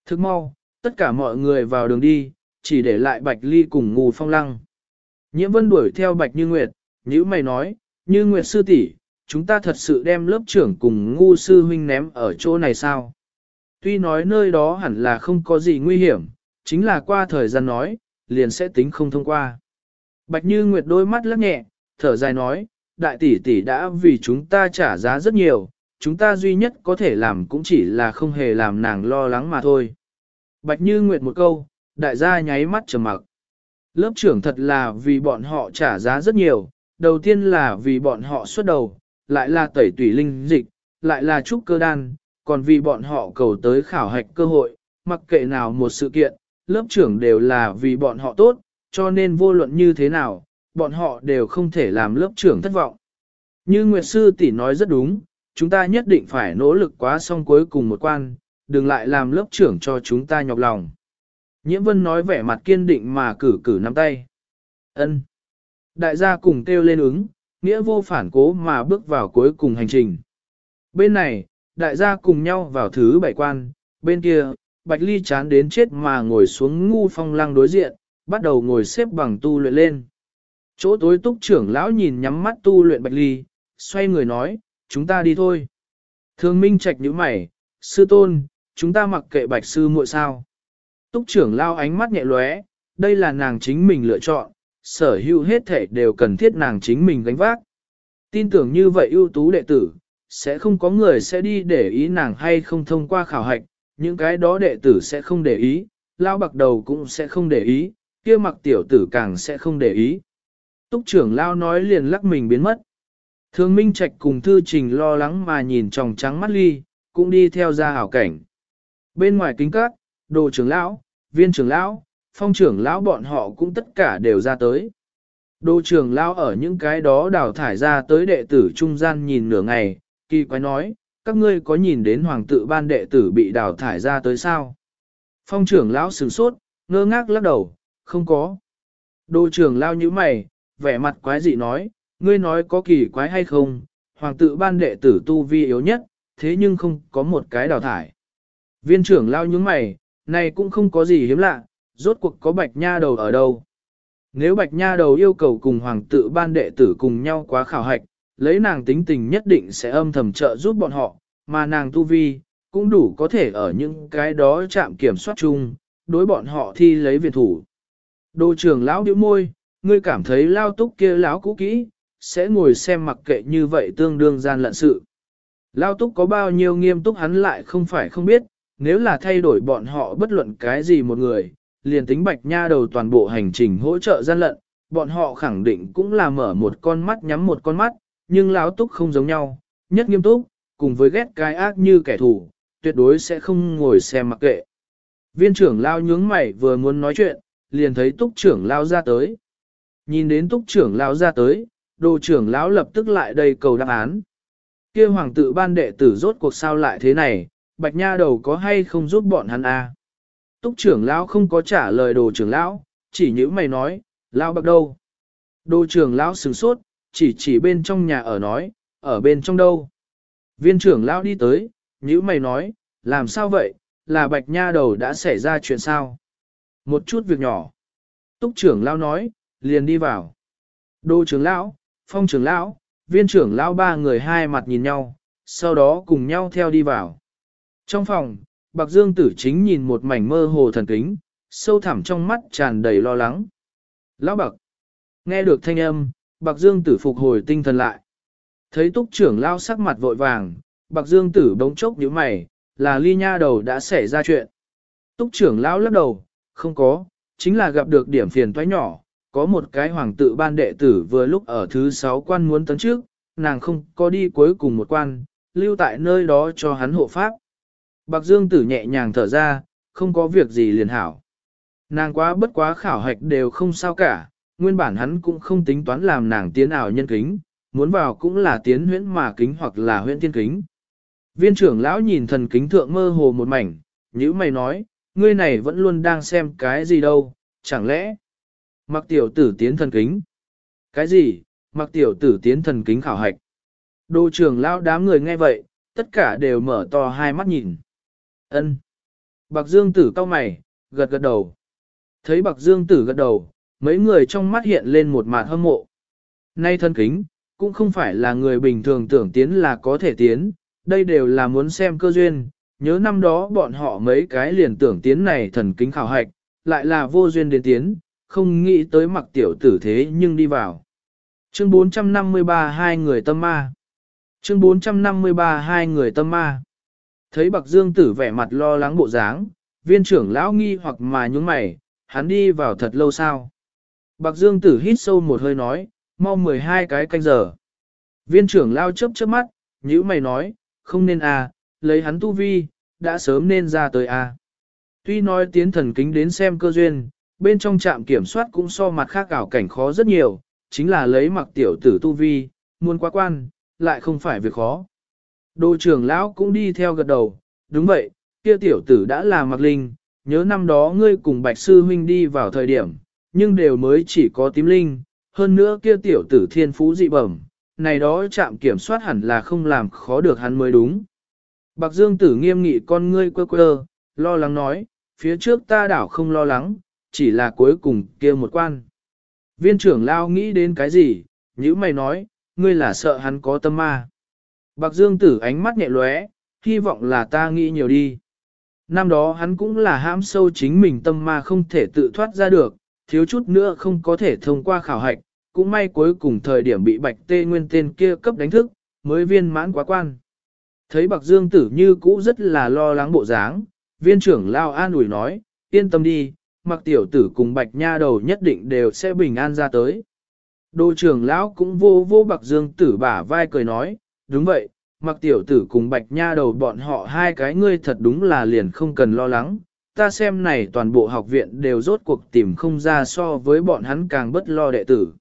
Thức mau, tất cả mọi người vào đường đi, chỉ để lại Bạch Ly cùng Ngù Phong Lăng. Nhiễm Vân đuổi theo Bạch Như Nguyệt, nhữ mày nói, Như Nguyệt sư tỷ, chúng ta thật sự đem lớp trưởng cùng Ngu sư huynh ném ở chỗ này sao? Tuy nói nơi đó hẳn là không có gì nguy hiểm, chính là qua thời gian nói, liền sẽ tính không thông qua. Bạch Như Nguyệt đôi mắt lắc nhẹ, thở dài nói, đại tỷ tỷ đã vì chúng ta trả giá rất nhiều, chúng ta duy nhất có thể làm cũng chỉ là không hề làm nàng lo lắng mà thôi. Bạch Như Nguyệt một câu, đại gia nháy mắt trầm mặc. Lớp trưởng thật là vì bọn họ trả giá rất nhiều, đầu tiên là vì bọn họ xuất đầu, lại là tẩy tủy linh dịch, lại là trúc cơ đan, còn vì bọn họ cầu tới khảo hạch cơ hội, mặc kệ nào một sự kiện, lớp trưởng đều là vì bọn họ tốt, cho nên vô luận như thế nào, bọn họ đều không thể làm lớp trưởng thất vọng. Như Nguyệt Sư tỷ nói rất đúng, chúng ta nhất định phải nỗ lực quá xong cuối cùng một quan, đừng lại làm lớp trưởng cho chúng ta nhọc lòng. Nhiễm Vân nói vẻ mặt kiên định mà cử nắm tay. Ân. Đại gia cùng kêu lên ứng, nghĩa vô phản cố mà bước vào cuối cùng hành trình. Bên này, đại gia cùng nhau vào thứ 7 quan, bên kia, Bạch Ly chán đến chết mà ngồi xuống Ngu Phong Lăng đối diện, bắt đầu ngồi xếp bằng tu luyện lên. Chỗ tối Túc trưởng lão nhìn nhắm mắt tu luyện Bạch Ly, xoay người nói, chúng ta đi thôi. Thường Minh Trạch nhíu mày, sư tôn, chúng ta mặc kệ Bạch sư muội sao. Túc trưởng lão ánh mắt nhẹ lóe, đây là nàng chính mình lựa chọn, sở hữu hết thể đều cần thiết nàng chính mình gánh vác. Tin tưởng như vậy ưu tú đệ tử, sẽ không có người sẽ đi để ý nàng hay không thông qua khảo hạch, những cái đó đệ tử sẽ không để ý, lao bạc đầu cũng sẽ không để ý, kia mặc tiểu tử càng sẽ không để ý. Túc trưởng lao nói liền lắc mình biến mất. Thường Minh Trạch cùng Thư Trình lo lắng mà nhìn tròng trắng mắt Ly, cũng đi theo ra hảo cảnh. Bên ngoài kính các, Đồ trưởng lão, Viên trưởng lão, Phong trưởng lão bọn họ cũng tất cả đều ra tới. Đồ trưởng lão ở những cái đó đào thải ra tới đệ tử trung gian nhìn nửa ngày, kỳ quái nói, các ngươi có nhìn đến hoàng tự ban đệ tử bị đào thải ra tới sao? Phong trưởng lão sửng sốt, ngơ ngác lắc đầu, không có. Đồ trưởng lão nhíu mày, vẻ mặt quái dị nói, ngươi nói có kỳ quái hay không, hoàng tự ban đệ tử tu vi yếu nhất, thế nhưng không có một cái đào thải. Viên trưởng lão nhướng mày, này cũng không có gì hiếm lạ, rốt cuộc có bạch nha đầu ở đâu. Nếu bạch nha đầu yêu cầu cùng hoàng tự ban đệ tử cùng nhau quá khảo hạch, lấy nàng tính tình nhất định sẽ âm thầm trợ giúp bọn họ, mà nàng tu vi, cũng đủ có thể ở những cái đó chạm kiểm soát chung, đối bọn họ thi lấy viện thủ. Đồ trưởng lão bĩu môi, ngươi cảm thấy lao túc kia lão cũ kỹ, sẽ ngồi xem mặc kệ như vậy tương đương gian lận sự. Lao túc có bao nhiêu nghiêm túc hắn lại không phải không biết, nếu là thay đổi bọn họ bất luận cái gì một người, liền tính bạch nha đầu toàn bộ hành trình hỗ trợ gian lận, bọn họ khẳng định cũng là mở một con mắt nhắm một con mắt, nhưng lão túc không giống nhau, nhất nghiêm túc, cùng với ghét cái ác như kẻ thù, tuyệt đối sẽ không ngồi xem mặc kệ. Viên trưởng lao nhướng mày vừa muốn nói chuyện, liền thấy túc trưởng lao ra tới. Nhìn đến túc trưởng lao ra tới, đồ trưởng lão lập tức lại đây cầu đáp án. Kia hoàng tự ban đệ tử rốt cuộc sao lại thế này, bạch nha đầu có hay không giúp bọn hắn à? Túc trưởng lão không có trả lời đồ trưởng lão, chỉ nhữ mày nói, lao bạc đâu? Đồ trưởng lão sửng sốt, chỉ bên trong nhà ở nói, ở bên trong đâu? Viên trưởng lão đi tới, nhữ mày nói, làm sao vậy, là bạch nha đầu đã xảy ra chuyện sao? Một chút việc nhỏ. Túc trưởng lão nói, liền đi vào. Đồ trưởng lão, phong trưởng lão, viên trưởng lão ba người hai mặt nhìn nhau, sau đó cùng nhau theo đi vào. Trong phòng, Bạc Dương Tử chính nhìn một mảnh mơ hồ thần kính, sâu thẳm trong mắt tràn đầy lo lắng. Lão Bạc, nghe được thanh âm, Bạc Dương Tử phục hồi tinh thần lại. Thấy túc trưởng lao sắc mặt vội vàng, Bạc Dương Tử bỗng chốc nhíu mày, là Ly nha đầu đã xảy ra chuyện. Túc trưởng lão lắc đầu, không có, chính là gặp được điểm phiền toái nhỏ, có một cái hoàng tự ban đệ tử vừa lúc ở thứ 6 quan muốn tấn trước, nàng không có đi cuối cùng một quan, lưu tại nơi đó cho hắn hộ pháp. Bạc Dương Tử nhẹ nhàng thở ra, không có việc gì liền hảo. Nàng quá bất quá khảo hạch đều không sao cả, nguyên bản hắn cũng không tính toán làm nàng tiến ảo nhân kính, muốn vào cũng là tiến huyễn mà kính hoặc là huyễn tiên kính. Viên trưởng lão nhìn thần kính thượng mơ hồ một mảnh, nhữ mày nói, ngươi này vẫn luôn đang xem cái gì đâu, chẳng lẽ Mặc tiểu tử tiến thần kính? Cái gì? Mặc tiểu tử tiến thần kính khảo hạch? Đồ trưởng lão đám người nghe vậy, tất cả đều mở to hai mắt nhìn. Ân. Bạc Dương Tử cau mày, gật gật đầu. Thấy Bạc Dương Tử gật đầu, mấy người trong mắt hiện lên một mạt hâm mộ. Nay thân kính, cũng không phải là người bình thường tưởng tiến là có thể tiến, đây đều là muốn xem cơ duyên. Nhớ năm đó bọn họ mấy cái liền tưởng tiến này thần kính khảo hạch, lại là vô duyên đến tiến, không nghĩ tới mặc tiểu tử thế nhưng đi vào. Chương 453 hai người tâm ma. Chương 453 hai người tâm ma. Thấy Bạc Dương Tử vẻ mặt lo lắng bộ dáng, viên trưởng lão nghi hoặc mà nhúng mày, hắn đi vào thật lâu sao. Bạc Dương Tử hít sâu một hơi nói, mau 12 cái canh giờ. Viên trưởng lão chớp chớp mắt, nhíu mày nói, không nên lấy hắn tu vi, đã sớm nên ra tới Tuy nói tiến thần kính đến xem cơ duyên, bên trong trạm kiểm soát cũng so mặt khác ảo cảnh khó rất nhiều, chính là lấy mặc tiểu tử tu vi, muốn quá quan, lại không phải việc khó. Đô trưởng lão cũng đi theo gật đầu, đúng vậy, kia tiểu tử đã là mặc linh, nhớ năm đó ngươi cùng bạch sư huynh đi vào thời điểm, nhưng đều mới chỉ có tím linh, hơn nữa kia tiểu tử thiên phú dị bẩm, này đó trạm kiểm soát hẳn là không làm khó được hắn mới đúng. Bạc Dương Tử nghiêm nghị con ngươi quơ quơ, lo lắng nói, phía trước ta đảo không lo lắng, chỉ là cuối cùng kia một quan. Viên trưởng lao nghĩ đến cái gì, nhữ mày nói, ngươi là sợ hắn có tâm ma. Bạc Dương Tử ánh mắt nhẹ lóe, hy vọng là ta nghĩ nhiều đi. Năm đó hắn cũng là hãm sâu chính mình tâm ma không thể tự thoát ra được, thiếu chút nữa không có thể thông qua khảo hạch, cũng may cuối cùng thời điểm bị Bạch Tê Nguyên tên kia cấp đánh thức, mới viên mãn quá quan. Thấy Bạc Dương Tử như cũ rất là lo lắng bộ dáng, viên trưởng lao an ủi nói, yên tâm đi, Mặc tiểu tử cùng Bạch Nha đầu nhất định đều sẽ bình an ra tới. Đô trưởng lão cũng vô Bạc Dương Tử bả vai cười nói, đúng vậy, Mặc tiểu tử cùng Bạch Nha đầu bọn họ hai cái ngươi thật đúng là liền không cần lo lắng, ta xem này toàn bộ học viện đều rốt cuộc tìm không ra so với bọn hắn càng bất lo đệ tử.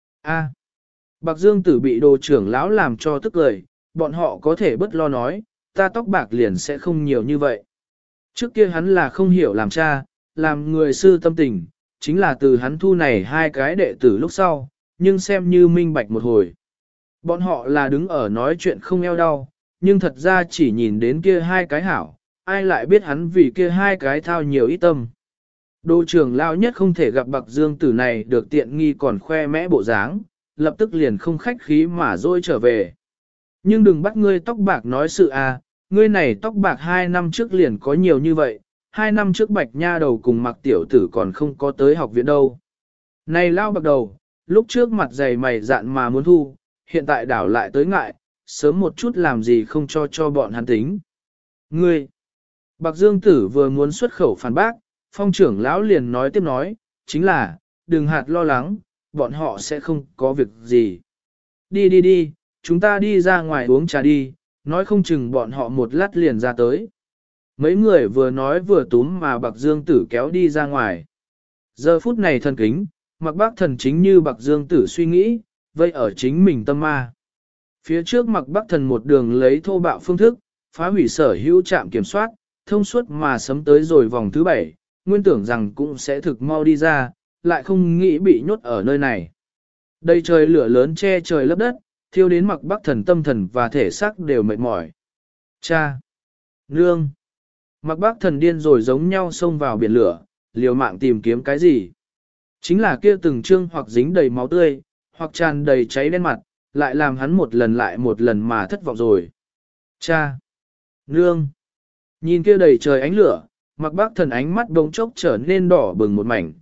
Bạc Dương Tử bị đồ trưởng lão làm cho tức cười, bọn họ có thể bất lo nói, ta tóc bạc liền sẽ không nhiều như vậy. Trước kia hắn là không hiểu làm cha, làm người sư tâm tình, chính là từ hắn thu này hai cái đệ tử lúc sau, nhưng xem như minh bạch một hồi. Bọn họ là đứng ở nói chuyện không eo đau, nhưng thật ra chỉ nhìn đến kia hai cái hảo, ai lại biết hắn vì kia hai cái thao nhiều ít tâm. Đô trưởng lão nhất không thể gặp Bạc Dương Tử này được tiện nghi còn khoe mẽ bộ dáng, lập tức liền không khách khí mà dôi trở về. Nhưng đừng bắt ngươi tóc bạc nói sự ngươi này tóc bạc 2 năm trước liền có nhiều như vậy, 2 năm trước Bạch Nha đầu cùng Mặc tiểu tử còn không có tới học viện đâu. Này lao bạc đầu, lúc trước mặt dày mày dạn mà muốn thu, hiện tại đảo lại tới ngại, sớm một chút làm gì không cho bọn hắn tính. Ngươi, Bạc Dương Tử vừa muốn xuất khẩu phản bác, phong trưởng lão liền nói tiếp nói, chính là, đừng hạt lo lắng, bọn họ sẽ không có việc gì. Đi, chúng ta đi ra ngoài uống trà đi, nói không chừng bọn họ một lát liền ra tới. Mấy người vừa nói vừa túm mà Bạc Dương Tử kéo đi ra ngoài. Giờ phút này thần kính, Mặc Bác Thần chính như Bạc Dương Tử suy nghĩ, vây ở chính mình tâm ma. Phía trước Mặc Bác Thần một đường lấy thô bạo phương thức, phá hủy sở hữu trạm kiểm soát, thông suốt mà sấm tới rồi vòng thứ 7, nguyên tưởng rằng cũng sẽ thực mau đi ra, lại không nghĩ bị nhốt ở nơi này. Đây trời lửa lớn che trời lấp đất, thiêu đến Mặc Bác Thần tâm thần và thể xác đều mệt mỏi. Cha! Nương! Mặc Bác Thần điên rồi giống nhau xông vào biển lửa, liều mạng tìm kiếm cái gì. Chính là kia từng trương hoặc dính đầy máu tươi, hoặc tràn đầy cháy đen mặt, lại làm hắn một lần lại một lần mà thất vọng rồi. Cha! Nương! Nhìn kia đầy trời ánh lửa, Mặc Bác Thần ánh mắt bỗng chốc trở nên đỏ bừng một mảnh.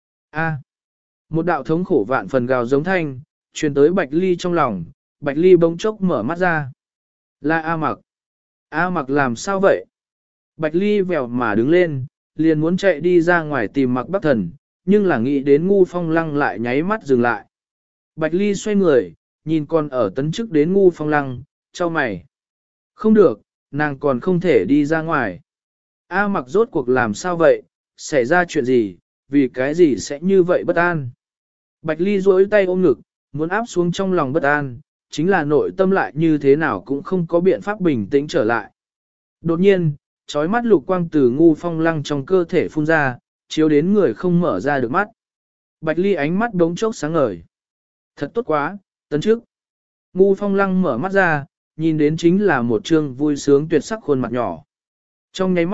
Một đạo thống khổ vạn phần gào giống thanh, truyền tới Bạch Ly trong lòng, Bạch Ly bỗng chốc mở mắt ra. Là A Mặc! A Mặc làm sao vậy? Bạch Ly vèo mà đứng lên, liền muốn chạy đi ra ngoài tìm Mặc Bác Thần, nhưng là nghĩ đến Ngu Phong Lăng lại nháy mắt dừng lại. Bạch Ly xoay người, nhìn con ở tấn chức đến Ngu Phong Lăng, cho mày. Không được, nàng còn không thể đi ra ngoài. A Mặc rốt cuộc làm sao vậy, xảy ra chuyện gì, vì cái gì sẽ như vậy bất an. Bạch Ly duỗi tay ôm ngực, muốn áp xuống trong lòng bất an, chính là nội tâm lại như thế nào cũng không có biện pháp bình tĩnh trở lại. Đột nhiên, chói mắt lục quang từ Ngu Phong Lăng trong cơ thể phun ra, chiếu đến người không mở ra được mắt. Bạch Ly ánh mắt đống chốc sáng ngời. Thật tốt quá, tấn trước. Ngu Phong Lăng mở mắt ra, nhìn đến chính là một trương vui sướng tuyệt sắc khuôn mặt nhỏ. Trong nháy mắt,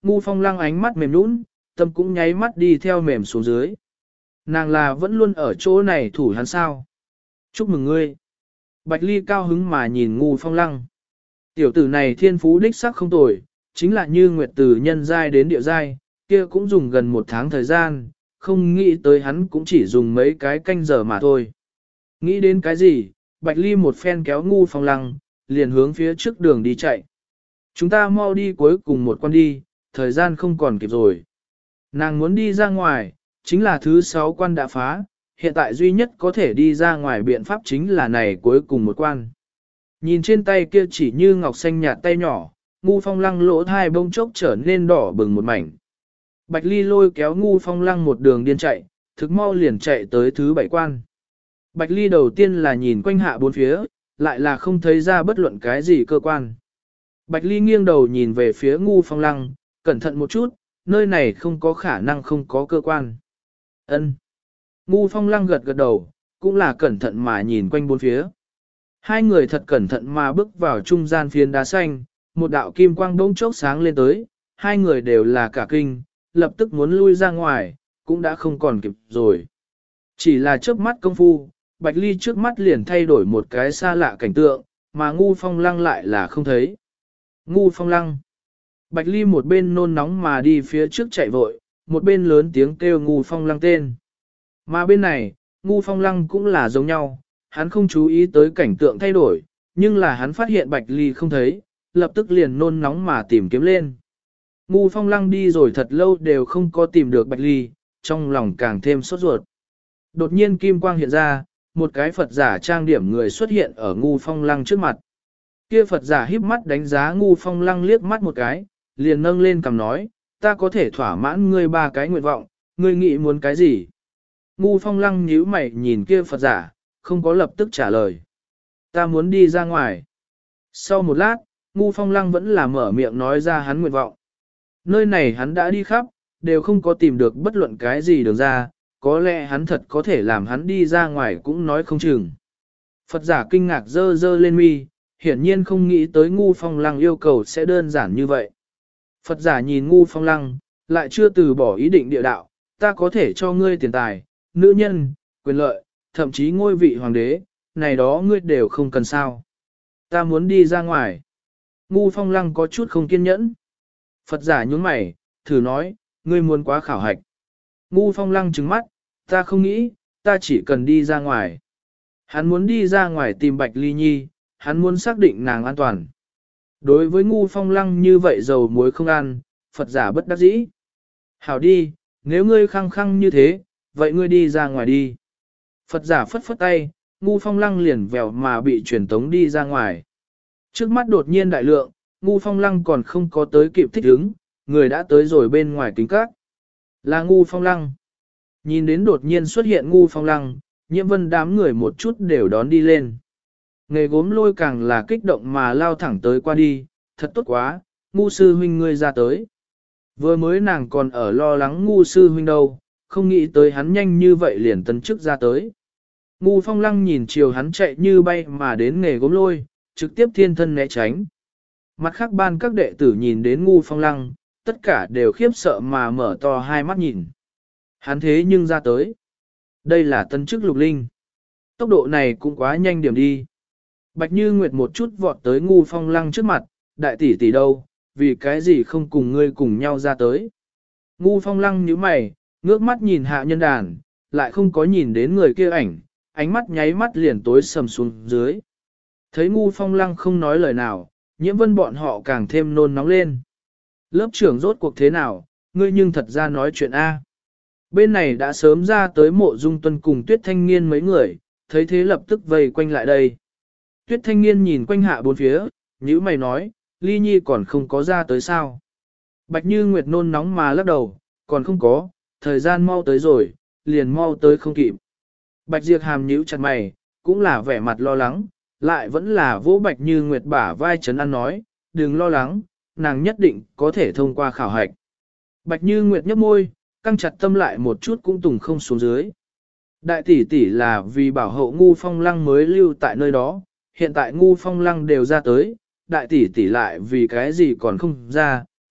Ngu Phong Lăng ánh mắt mềm nũng, tâm cũng nháy mắt đi theo mềm xuống dưới. Nàng là vẫn luôn ở chỗ này thủ hắn sao? Chúc mừng ngươi. Bạch Ly cao hứng mà nhìn Ngu Phong Lăng. Tiểu tử này thiên phú đích sắc không tồi, chính là như nguyệt từ nhân giai đến địa giai, kia cũng dùng gần 1 tháng thời gian, không nghĩ tới hắn cũng chỉ dùng mấy cái canh giờ mà thôi. Nghĩ đến cái gì, Bạch Ly một phen kéo Ngu Phong Lăng, liền hướng phía trước đường đi chạy. Chúng ta mau đi cuối cùng một con đi, thời gian không còn kịp rồi. Nàng muốn đi ra ngoài, chính là thứ 6 quan đã phá, hiện tại duy nhất có thể đi ra ngoài biện pháp chính là này cuối cùng một quan. Nhìn trên tay kia chỉ như ngọc xanh nhạt tay nhỏ, Ngu Phong Lăng lỗ thai bông chốc trở nên đỏ bừng một mảnh. Bạch Ly lôi kéo Ngu Phong Lăng một đường điên chạy, thực mau liền chạy tới thứ 7 quan. Bạch Ly đầu tiên là nhìn quanh hạ bốn phía, lại là không thấy ra bất luận cái gì cơ quan. Bạch Ly nghiêng đầu nhìn về phía Ngu Phong Lăng, cẩn thận một chút, nơi này không có khả năng không có cơ quan. Ân. Ngu Phong Lăng gật gật đầu, cũng là cẩn thận mà nhìn quanh bốn phía. Hai người thật cẩn thận mà bước vào trung gian phiến đá xanh, một đạo kim quang bỗng chốc sáng lên tới, hai người đều là cả kinh, lập tức muốn lui ra ngoài, cũng đã không còn kịp rồi. Chỉ là chớp mắt công phu, Bạch Ly trước mắt liền thay đổi một cái xa lạ cảnh tượng, mà Ngu Phong Lăng lại là không thấy. Ngu Phong Lăng. Bạch Ly một bên nôn nóng mà đi phía trước chạy vội, một bên lớn tiếng kêu Ngu Phong Lăng tên. Mà bên này, Ngu Phong Lăng cũng là giống nhau, hắn không chú ý tới cảnh tượng thay đổi, nhưng là hắn phát hiện Bạch Ly không thấy, lập tức liền nôn nóng mà tìm kiếm lên. Ngu Phong Lăng đi rồi thật lâu đều không có tìm được Bạch Ly, trong lòng càng thêm sốt ruột. Đột nhiên kim quang hiện ra, một cái Phật giả trang điểm người xuất hiện ở Ngu Phong Lăng trước mặt. Kia Phật giả híp mắt đánh giá Ngu Phong Lăng liếc mắt một cái, liền nâng lên cằm nói, ta có thể thỏa mãn ngươi 3 cái nguyện vọng, ngươi nghĩ muốn cái gì? Ngu Phong Lăng nhíu mày nhìn kia Phật giả, không có lập tức trả lời. Ta muốn đi ra ngoài. Sau một lát, Ngu Phong Lăng vẫn là mở miệng nói ra hắn nguyện vọng. Nơi này hắn đã đi khắp, đều không có tìm được bất luận cái gì đường ra, có lẽ hắn thật có thể làm hắn đi ra ngoài cũng nói không chừng. Phật giả kinh ngạc dơ dơ lên mi, hiển nhiên không nghĩ tới Ngu Phong Lăng yêu cầu sẽ đơn giản như vậy. Phật giả nhìn Ngu Phong Lăng, lại chưa từ bỏ ý định địa đạo, ta có thể cho ngươi tiền tài, nữ nhân, quyền lợi, thậm chí ngôi vị hoàng đế, này đó ngươi đều không cần sao. Ta muốn đi ra ngoài. Ngu Phong Lăng có chút không kiên nhẫn. Phật giả nhún mày, thử nói, ngươi muốn quá khảo hạch. Ngu Phong Lăng trừng mắt, ta không nghĩ, ta chỉ cần đi ra ngoài. Hắn muốn đi ra ngoài tìm Bạch Ly Nhi, hắn muốn xác định nàng an toàn. Đối với Ngu Phong Lăng như vậy dầu muối không ăn, Phật giả bất đắc dĩ. Hảo đi, nếu ngươi khăng khăng như thế, vậy ngươi đi ra ngoài đi. Phật giả phất phất tay, Ngu Phong Lăng liền vèo mà bị truyền tống đi ra ngoài. Trước mắt đột nhiên đại lượng, Ngu Phong Lăng còn không có tới kịp thích ứng, người đã tới rồi bên ngoài kính các. Là Ngu Phong Lăng. Nhìn đến đột nhiên xuất hiện Ngu Phong Lăng, Nhiễm Vân đám người một chút đều đón đi lên. Nghề gốm lôi càng là kích động mà lao thẳng tới qua đi, thật tốt quá, Ngu sư huynh ngươi ra tới. Vừa mới nàng còn ở lo lắng Ngu sư huynh đâu, không nghĩ tới hắn nhanh như vậy liền tấn chức ra tới. Ngu Phong Lăng nhìn chiều hắn chạy như bay mà đến nghề gốm lôi, trực tiếp thiên thân né tránh. Mặt khác ban các đệ tử nhìn đến Ngu Phong Lăng, tất cả đều khiếp sợ mà mở to hai mắt nhìn. Hắn thế nhưng ra tới. Đây là tân chức lục linh. Tốc độ này cũng quá nhanh điểm đi. Bạch Như Nguyệt một chút vọt tới Ngu Phong Lăng trước mặt, đại tỷ tỷ đâu, vì cái gì không cùng ngươi cùng nhau ra tới. Ngu Phong Lăng nhíu mày, ngước mắt nhìn hạ nhân đàn, lại không có nhìn đến người kia ảnh, ánh mắt nháy mắt liền tối sầm xuống dưới. Thấy Ngu Phong Lăng không nói lời nào, Nhiễm Vân bọn họ càng thêm nôn nóng lên. Lớp trưởng rốt cuộc thế nào, ngươi nhưng thật ra nói chuyện A. Bên này đã sớm ra tới Mộ Dung Tuân cùng Tuyết Thanh Nghiên mấy người, thấy thế lập tức vây quanh lại đây. Tuyết Thanh Nghiên nhìn quanh hạ bốn phía, nhíu mày nói, Ly Nhi còn không có ra tới sao. Bạch Như Nguyệt nôn nóng mà lắc đầu, còn không có, thời gian mau tới rồi, liền mau tới không kịp. Bạch Diệp Hàm nhíu chặt mày, cũng là vẻ mặt lo lắng, lại vẫn là vỗ Bạch Như Nguyệt bả vai trấn an nói, đừng lo lắng, nàng nhất định có thể thông qua khảo hạch. Bạch Như Nguyệt nhấp môi, căng chặt tâm lại một chút cũng tùng không xuống dưới. Đại tỷ tỷ là vì bảo hộ Ngu Phong Lăng mới lưu tại nơi đó, hiện tại Ngu Phong Lăng đều ra tới, đại tỷ tỷ lại vì cái gì còn không ra,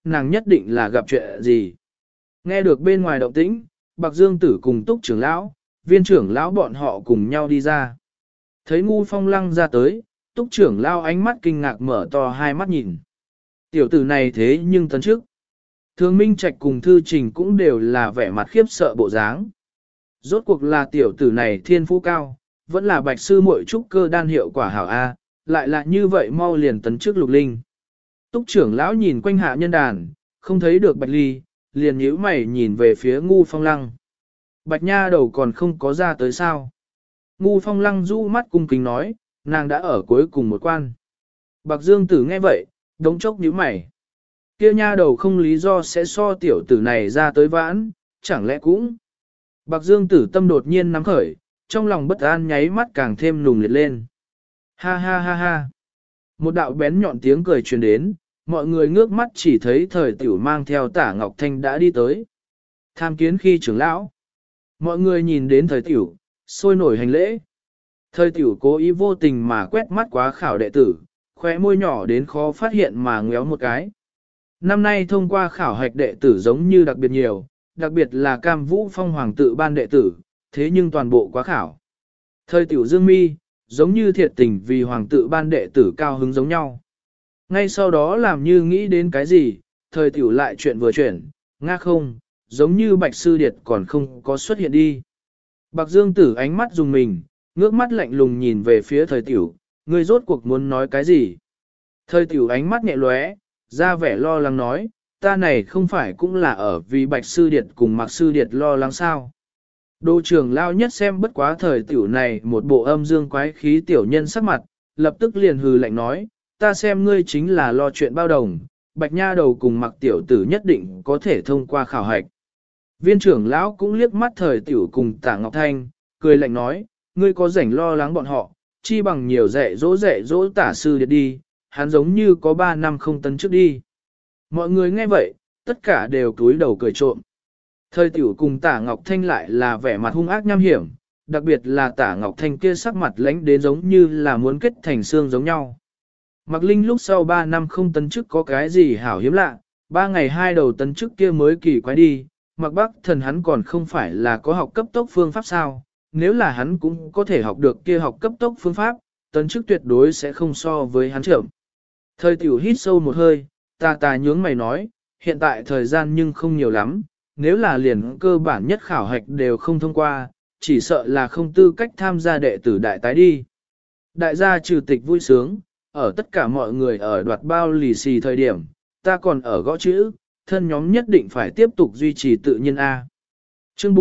nàng nhất định là gặp chuyện gì. Nghe được bên ngoài động tĩnh, Bạc Dương Tử cùng Túc trưởng lão, Viên trưởng lão bọn họ cùng nhau đi ra. Thấy Ngu Phong Lăng ra tới, Túc trưởng lão ánh mắt kinh ngạc mở to hai mắt nhìn. Tiểu tử này thế nhưng tấn trước. Thường Minh Trạch cùng Thư Trình cũng đều là vẻ mặt khiếp sợ bộ dáng. Rốt cuộc là tiểu tử này thiên phú cao, vẫn là bạch sư muội trúc cơ đan hiệu quả hảo A, lại là như vậy mau liền tấn trước lục linh. Túc trưởng lão nhìn quanh hạ nhân đàn, không thấy được bạch ly, liền nhíu mày nhìn về phía Ngu Phong Lăng. Bạch nha đầu còn không có ra tới sao. Ngu Phong Lăng rũ mắt cung kính nói, nàng đã ở cuối cùng một quan. Bạc Dương Tử nghe vậy, đống chốc nhíu mày. Kia nha đầu không lý do sẽ so tiểu tử này ra tới vãn, chẳng lẽ cũng. Bạc Dương Tử tâm đột nhiên nắm khởi, trong lòng bất an nháy mắt càng thêm nùng liệt lên. Ha ha ha ha. Một đạo bén nhọn tiếng cười truyền đến, mọi người ngước mắt chỉ thấy thời tiểu mang theo Tả Ngọc Thanh đã đi tới. Tham kiến khi trưởng lão. Mọi người nhìn đến thời tiểu, sôi nổi hành lễ. Thời tiểu cố ý vô tình mà quét mắt quá khảo đệ tử, khóe môi nhỏ đến khó phát hiện mà ngéo một cái. Năm nay thông qua khảo hạch đệ tử giống như đặc biệt nhiều, đặc biệt là Cam Vũ Phong Hoàng tự ban đệ tử, thế nhưng toàn bộ quá khảo. Thời tiểu dương mi, giống như thiệt tình vì Hoàng tự ban đệ tử cao hứng giống nhau. Ngay sau đó làm như nghĩ đến cái gì, thời tiểu lại chuyện vừa chuyển, nga không, giống như Bạch Sư Điệt còn không có xuất hiện đi. Bạc Dương Tử ánh mắt dùng mình, ngước mắt lạnh lùng nhìn về phía thời tiểu, ngươi rốt cuộc muốn nói cái gì? Thời tiểu ánh mắt nhẹ lóe, ra vẻ lo lắng nói, ta này không phải cũng là ở vì Bạch Sư Điệt cùng Mạc Sư Điệt lo lắng sao. Đô trưởng lao nhất xem bất quá thời tiểu này một bộ âm dương quái khí tiểu nhân sắc mặt, lập tức liền hừ lạnh nói, ta xem ngươi chính là lo chuyện bao đồng, Bạch Nha đầu cùng Mạc tiểu tử nhất định có thể thông qua khảo hạch. Viên trưởng lão cũng liếc mắt thời tiểu cùng Tả Ngọc Thanh, cười lạnh nói, ngươi có rảnh lo lắng bọn họ, chi bằng nhiều dạy dỗ Tả Sư Điệt đi, hắn giống như có 3 năm không tấn trước đi. Mọi người nghe vậy, tất cả đều cúi đầu cười trộm. Thời tiểu cùng Tả Ngọc Thanh lại là vẻ mặt hung ác nham hiểm, đặc biệt là Tả Ngọc Thanh kia sắc mặt lãnh đến giống như là muốn kết thành xương giống nhau. Mạc Linh lúc sau 3 năm không tấn chức có cái gì hảo hiếm lạ, 3 ngày 2 đầu tấn chức kia mới kỳ quái đi, Mạc Bắc Thần hắn còn không phải là có học cấp tốc phương pháp sao, nếu là hắn cũng có thể học được kia học cấp tốc phương pháp, tấn chức tuyệt đối sẽ không so với hắn chậm. Thời tiểu hít sâu một hơi, ta nhướng mày nói, hiện tại thời gian nhưng không nhiều lắm, nếu là liền cơ bản nhất khảo hạch đều không thông qua, chỉ sợ là không tư cách tham gia đệ tử đại tái đi. Đại gia trừ tịch vui sướng, ở tất cả mọi người ở đoạt bao lì xì thời điểm, ta còn ở gõ chữ, thân nhóm nhất định phải tiếp tục duy trì tự nhiên A. Chương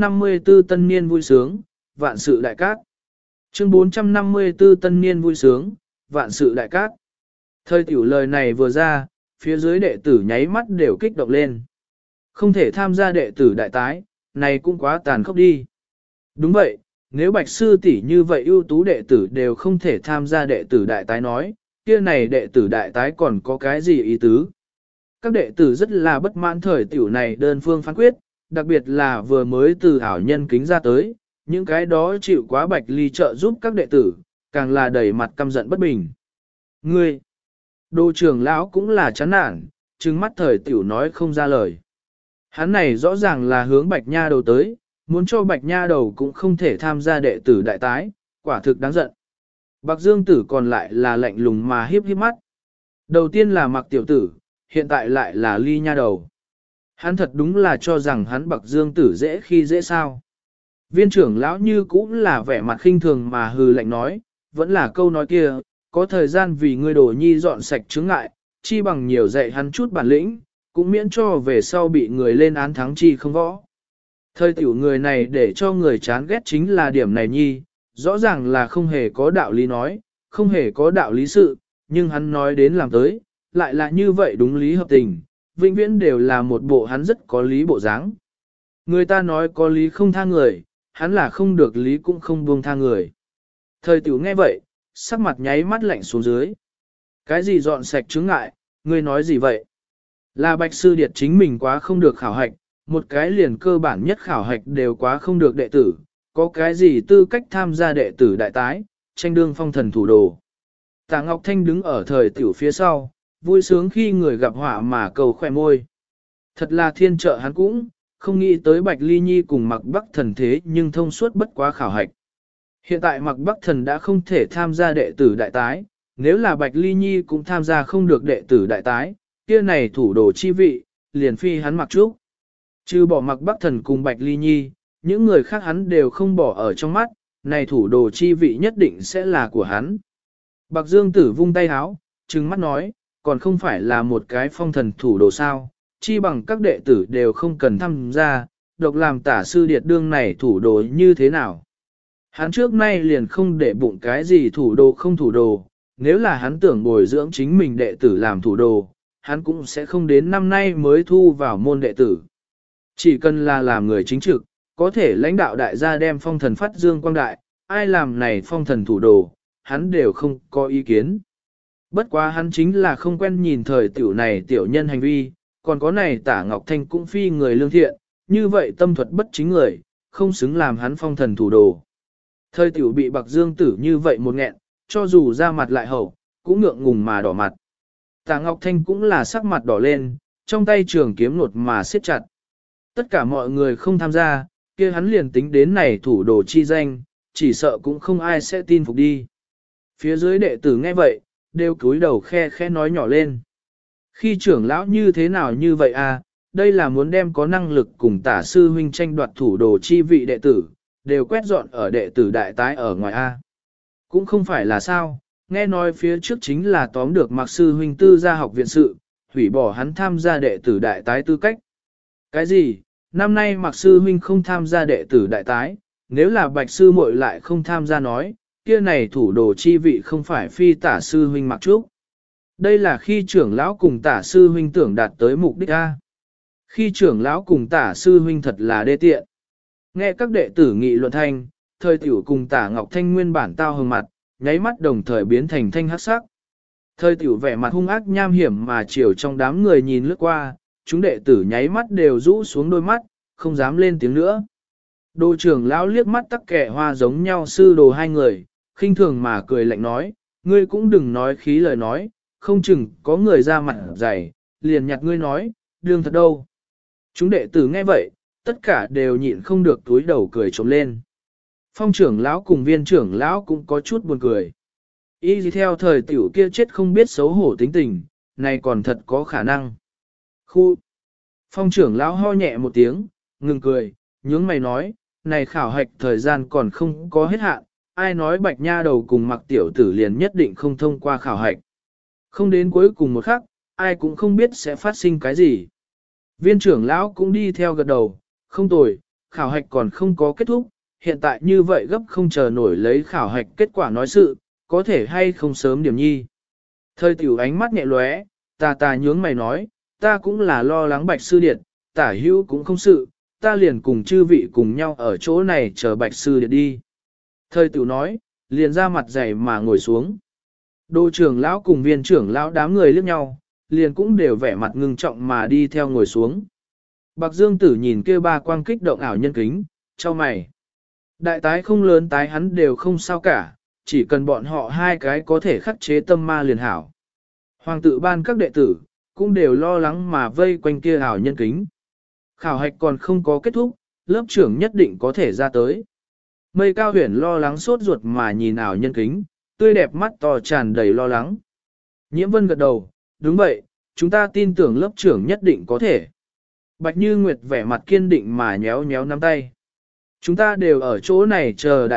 454 tân niên vui sướng, vạn sự đại cát. Chương 454 tân niên vui sướng, vạn sự đại cát. Thời tiểu lời này vừa ra, phía dưới đệ tử nháy mắt đều kích động lên. Không thể tham gia đệ tử đại tái, này cũng quá tàn khốc đi. Đúng vậy, nếu bạch sư tỷ như vậy ưu tú đệ tử đều không thể tham gia đệ tử đại tái nói, kia này đệ tử đại tái còn có cái gì ý tứ? Các đệ tử rất là bất mãn thời tiểu này đơn phương phán quyết, đặc biệt là vừa mới từ ảo nhân kính ra tới, những cái đó chịu quá bạch ly trợ giúp các đệ tử, càng là đầy mặt căm giận bất bình. Ngươi, đô trưởng lão cũng là chán nản, trừng mắt thời tiểu nói không ra lời. Hắn này rõ ràng là hướng bạch nha đầu tới, muốn cho bạch nha đầu cũng không thể tham gia đệ tử đại tái, quả thực đáng giận. Bạc Dương Tử còn lại là lạnh lùng mà hiếp hiếp mắt. Đầu tiên là Mạc tiểu tử, hiện tại lại là ly nha đầu. Hắn thật đúng là cho rằng hắn Bạc Dương Tử dễ khi dễ sao. Viên trưởng lão như cũng là vẻ mặt khinh thường mà hừ lạnh nói, vẫn là câu nói kia, có thời gian vì ngươi đổ nhi dọn sạch chướng ngại, chi bằng nhiều dạy hắn chút bản lĩnh, cũng miễn cho về sau bị người lên án thắng chi không võ. Thời tiểu người này để cho người chán ghét chính là điểm này nhi, rõ ràng là không hề có đạo lý nói, không hề có đạo lý sự, nhưng hắn nói đến làm tới, lại là như vậy đúng lý hợp tình, vĩnh viễn đều là một bộ hắn rất có lý bộ dáng. Người ta nói có lý không tha người, hắn là không được lý cũng không buông tha người. Thời tiểu nghe vậy, sắc mặt nháy mắt lạnh xuống dưới. Cái gì dọn sạch chướng ngại, ngươi nói gì vậy? Là Bạch Sư Điệt chính mình quá không được khảo hạch, một cái liền cơ bản nhất khảo hạch đều quá không được đệ tử, có cái gì tư cách tham gia đệ tử đại tái, tranh đương phong thần thủ đồ. Tạ Ngọc Thanh đứng ở thời tiểu phía sau, vui sướng khi người gặp họa mà cầu khoe môi. Thật là thiên trợ hắn cũng, không nghĩ tới Bạch Ly Nhi cùng Mạc Bắc Thần thế nhưng thông suốt bất quá khảo hạch. Hiện tại Mạc Bắc Thần đã không thể tham gia đệ tử đại tái, nếu là Bạch Ly Nhi cũng tham gia không được đệ tử đại tái, kia này thủ đồ chi vị, liền phi hắn Mặc Trúc. Trừ bỏ Mạc Bắc Thần cùng Bạch Ly Nhi, những người khác hắn đều không bỏ ở trong mắt, này thủ đồ chi vị nhất định sẽ là của hắn. Bạc Dương Tử vung tay háo, trừng mắt nói, còn không phải là một cái phong thần thủ đồ sao, chi bằng các đệ tử đều không cần tham gia, độc làm tả sư điệt đương này thủ đồ như thế nào. Hắn trước nay liền không để bụng cái gì thủ đồ không thủ đồ, nếu là hắn tưởng bồi dưỡng chính mình đệ tử làm thủ đồ, hắn cũng sẽ không đến năm nay mới thu vào môn đệ tử. Chỉ cần là làm người chính trực, có thể lãnh đạo đại gia đem phong thần phát dương quang đại, ai làm này phong thần thủ đồ, hắn đều không có ý kiến. Bất quá hắn chính là không quen nhìn thời tiểu này tiểu nhân hành vi, còn có này Tả Ngọc Thanh cũng phi người lương thiện, như vậy tâm thuật bất chính người, không xứng làm hắn phong thần thủ đồ. Thời tiểu bị Bạc Dương Tử như vậy một nghẹn, cho dù ra mặt lại hậu, cũng ngượng ngùng mà đỏ mặt. Tả Ngọc Thanh cũng là sắc mặt đỏ lên, trong tay trường kiếm nột mà siết chặt. Tất cả mọi người không tham gia, kia hắn liền tính đến này thủ đồ chi danh, chỉ sợ cũng không ai sẽ tin phục đi. Phía dưới đệ tử nghe vậy, đều cúi đầu khe khe nói nhỏ lên. Khi trưởng lão như thế nào như vậy à, đây là muốn đem có năng lực cùng tả sư huynh tranh đoạt thủ đồ chi vị đệ tử, đều quét dọn ở đệ tử đại tái ở ngoài A. Cũng không phải là sao, nghe nói phía trước chính là tóm được Mạc sư huynh tư gia học viện sự, hủy bỏ hắn tham gia đệ tử đại tái tư cách. Cái gì, năm nay Mạc sư huynh không tham gia đệ tử đại tái, nếu là Bạch sư muội lại không tham gia nói, kia này thủ đồ chi vị không phải phi tả sư huynh Mạc Trúc. Đây là khi trưởng lão cùng tả sư huynh tưởng đạt tới mục đích A. Khi trưởng lão cùng tả sư huynh thật là đê tiện. Nghe các đệ tử nghị luận thanh, thời tiểu cùng tả Ngọc Thanh nguyên bản tao hừng mặt, nháy mắt đồng thời biến thành thanh hắc sắc. Thời tiểu vẻ mặt hung ác nham hiểm mà chiều trong đám người nhìn lướt qua, chúng đệ tử nháy mắt đều rũ xuống đôi mắt, không dám lên tiếng nữa. Đồ trưởng lão liếc mắt tắc kẻ hoa giống nhau sư đồ hai người, khinh thường mà cười lạnh nói, ngươi cũng đừng nói khí lời nói, không chừng có người ra mặt dày, liền nhặt ngươi nói, đương thật đâu. Chúng đệ tử nghe vậy, tất cả đều nhịn không được túi đầu cười trống lên. Phong trưởng lão cùng viên trưởng lão cũng có chút buồn cười. Y gì theo thời tiểu kia chết không biết xấu hổ tính tình, này còn thật có khả năng. Khu! Phong trưởng lão ho nhẹ một tiếng, ngừng cười, nhướng mày nói, này khảo hạch thời gian còn không có hết hạn, ai nói Bạch nha đầu cùng Mặc tiểu tử liền nhất định không thông qua khảo hạch. Không đến cuối cùng một khắc, ai cũng không biết sẽ phát sinh cái gì. Viên trưởng lão cũng đi theo gật đầu, không tồi, khảo hạch còn không có kết thúc, hiện tại như vậy gấp không chờ nổi lấy khảo hạch kết quả nói sự, có thể hay không sớm điểm nhi. Thời tiểu ánh mắt nhẹ lóe, tà nhướng mày nói, ta cũng là lo lắng Bạch sư điện, tả hữu cũng không sự, ta liền cùng chư vị cùng nhau ở chỗ này chờ Bạch sư điện đi. Thời tiểu nói, liền ra mặt dày mà ngồi xuống. Đô trưởng lão cùng viên trưởng lão đám người liếc nhau, liền cũng đều vẻ mặt ngưng trọng mà đi theo ngồi xuống. Bạc Dương Tử nhìn kia ba quang kích động ảo nhân kính, cho mày. Đại tái không lớn tái hắn đều không sao cả, chỉ cần bọn họ hai cái có thể khắc chế tâm ma liền hảo. Hoàng tự ban các đệ tử, cũng đều lo lắng mà vây quanh kia ảo nhân kính. Khảo hạch còn không có kết thúc, lớp trưởng nhất định có thể ra tới. Mây Cao Huyền lo lắng sốt ruột mà nhìn ảo nhân kính, tươi đẹp mắt to tràn đầy lo lắng. Nhiễm Vân gật đầu, đúng vậy, chúng ta tin tưởng lớp trưởng nhất định có thể. Bạch Như Nguyệt vẻ mặt kiên định mà nhéo nhéo nắm tay. Chúng ta đều ở chỗ này chờ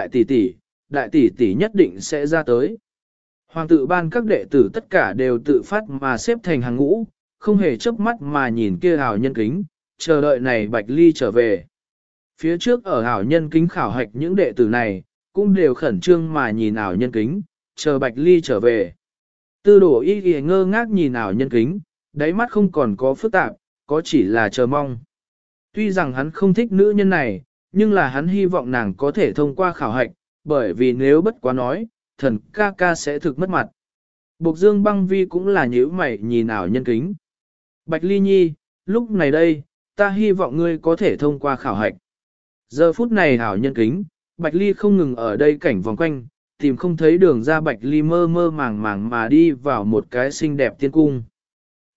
đại tỷ tỷ nhất định sẽ ra tới. Hoàng tự ban các đệ tử tất cả đều tự phát mà xếp thành hàng ngũ, không hề chớp mắt mà nhìn kia ảo nhân kính, chờ đợi này Bạch Ly trở về. Phía trước ở ảo nhân kính khảo hạch những đệ tử này, cũng đều khẩn trương mà nhìn ảo nhân kính, chờ Bạch Ly trở về. Tư Đồ Y Y ngơ ngác nhìn ảo nhân kính, đáy mắt không còn có phức tạp, có chỉ là chờ mong. Tuy rằng hắn không thích nữ nhân này, nhưng là hắn hy vọng nàng có thể thông qua khảo hạch, bởi vì nếu bất quá nói, thần ca ca sẽ thực mất mặt. Bộc Dương Băng Vi cũng là nhíu mày nhìn ảo nhân kính. Bạch Ly Nhi, lúc này đây, ta hy vọng ngươi có thể thông qua khảo hạch. Giờ phút này ảo nhân kính, Bạch Ly không ngừng ở đây cảnh vòng quanh, tìm không thấy đường ra Bạch Ly mơ mơ màng màng mà đi vào một cái xinh đẹp tiên cung.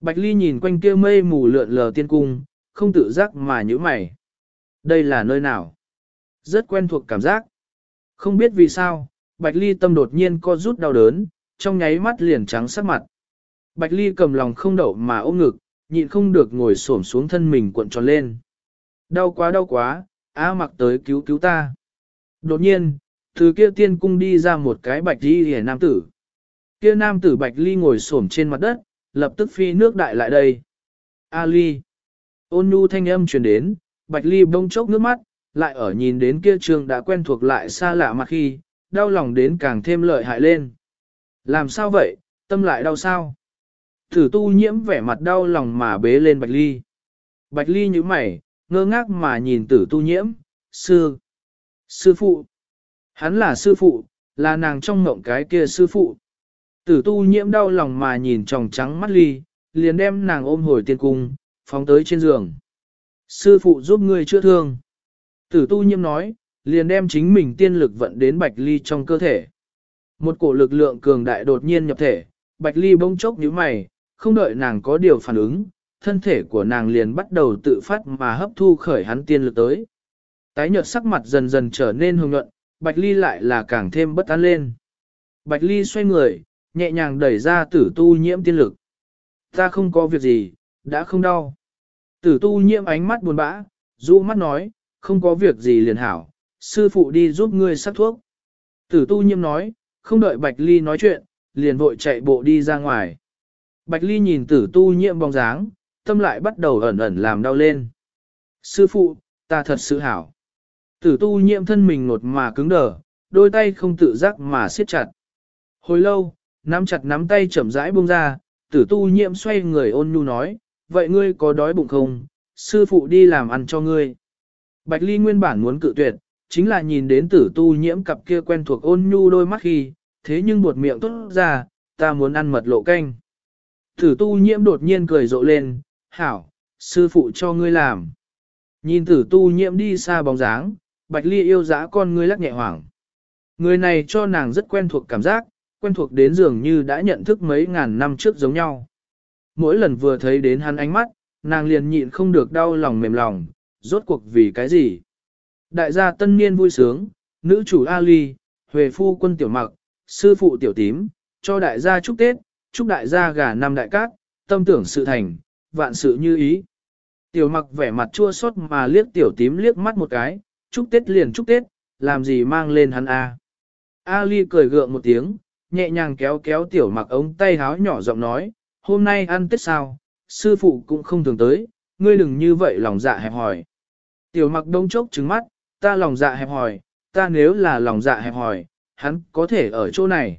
Bạch Ly nhìn quanh kia mây mù lượn lờ tiên cung, không tự giác mà nhíu mày. Đây là nơi nào? Rất quen thuộc cảm giác. Không biết vì sao, Bạch Ly tâm đột nhiên co rút đau đớn, trong nháy mắt liền trắng sắc mặt. Bạch Ly cầm lòng không đậu mà ôm ngực, nhịn không được ngồi xổm xuống thân mình cuộn tròn lên. Đau quá, A Mặc tới cứu cứu ta. Đột nhiên, từ kia tiên cung đi ra một cái bạch y hề nam tử. Kia nam tử Bạch Ly ngồi xổm trên mặt đất, lập tức phi nước đại lại đây. A Ly. Ôn nhu thanh âm truyền đến, Bạch Ly bỗng chốc nước mắt, lại ở nhìn đến kia trường đã quen thuộc lại xa lạ mặt khi, đau lòng đến càng thêm lợi hại lên. Làm sao vậy, tâm lại đau sao? Tử tu nhiễm vẻ mặt đau lòng mà bế lên Bạch Ly. Bạch Ly như mày, ngơ ngác mà nhìn tử tu nhiễm, sư phụ. Hắn là sư phụ, là nàng trong mộng cái kia sư phụ. Tử tu nhiễm đau lòng mà nhìn tròng trắng mắt Ly, liền đem nàng ôm hồi tiên cung, phóng tới trên giường. Sư phụ giúp ngươi chữa thương. Tử tu nhiễm nói, liền đem chính mình tiên lực vận đến Bạch Ly trong cơ thể. Một cổ lực lượng cường đại đột nhiên nhập thể, Bạch Ly bỗng chốc nhíu mày, không đợi nàng có điều phản ứng, thân thể của nàng liền bắt đầu tự phát mà hấp thu khởi hắn tiên lực tới. Tái nhợt sắc mặt dần dần trở nên hồng nhuận, Bạch Ly lại là càng thêm bất an lên. Bạch Ly xoay người, nhẹ nhàng đẩy ra tử tu nhiễm tiên lực. Ta không có việc gì, đã không đau. Tử tu nhiễm ánh mắt buồn bã, rũ mắt nói, không có việc gì liền hảo, sư phụ đi giúp ngươi sắc thuốc. Tử tu nhiễm nói, không đợi Bạch Ly nói chuyện, liền vội chạy bộ đi ra ngoài. Bạch Ly nhìn tử tu nhiễm bóng dáng, tâm lại bắt đầu ẩn ẩn làm đau lên. Sư phụ, ta thật sự hảo. Tử tu nhiễm thân mình nột mà cứng đờ, đôi tay không tự giác mà siết chặt. Hồi lâu, nắm chặt nắm tay chậm rãi buông ra, tử tu nhiễm xoay người ôn nhu nói, vậy ngươi có đói bụng không? Sư phụ đi làm ăn cho ngươi. Bạch Ly nguyên bản muốn cự tuyệt, chính là nhìn đến tử tu nhiễm cặp kia quen thuộc ôn nhu đôi mắt khi, thế nhưng buột miệng tốt ra, ta muốn ăn mật lộ canh. Tử tu nhiễm đột nhiên cười rộ lên, hảo, sư phụ cho ngươi làm. Nhìn tử tu nhiễm đi xa bóng dáng, Bạch Ly yêu dã con ngươi lắc nhẹ hoảng. Người này cho nàng rất quen thuộc cảm giác, quen thuộc đến dường như đã nhận thức mấy ngàn năm trước giống nhau. Mỗi lần vừa thấy đến hắn ánh mắt, nàng liền nhịn không được đau lòng mềm lòng, rốt cuộc vì cái gì. Đại gia tân niên vui sướng, nữ chủ Ali, huệ phu quân tiểu mặc, sư phụ tiểu tím, cho đại gia chúc Tết, chúc đại gia gà năm đại cát, tâm tưởng sự thành, vạn sự như ý. Tiểu mặc vẻ mặt chua xót mà liếc tiểu tím liếc mắt một cái, chúc Tết liền chúc Tết, làm gì mang lên hắn a? Ali cười gượng một tiếng, nhẹ nhàng kéo kéo tiểu mặc ống tay háo nhỏ giọng nói, hôm nay ăn Tết sao, sư phụ cũng không thường tới, ngươi đừng như vậy lòng dạ hẹp hòi. Tiểu mặc đông chốc trứng mắt, ta lòng dạ hẹp hòi, ta nếu là lòng dạ hẹp hòi, hắn có thể ở chỗ này.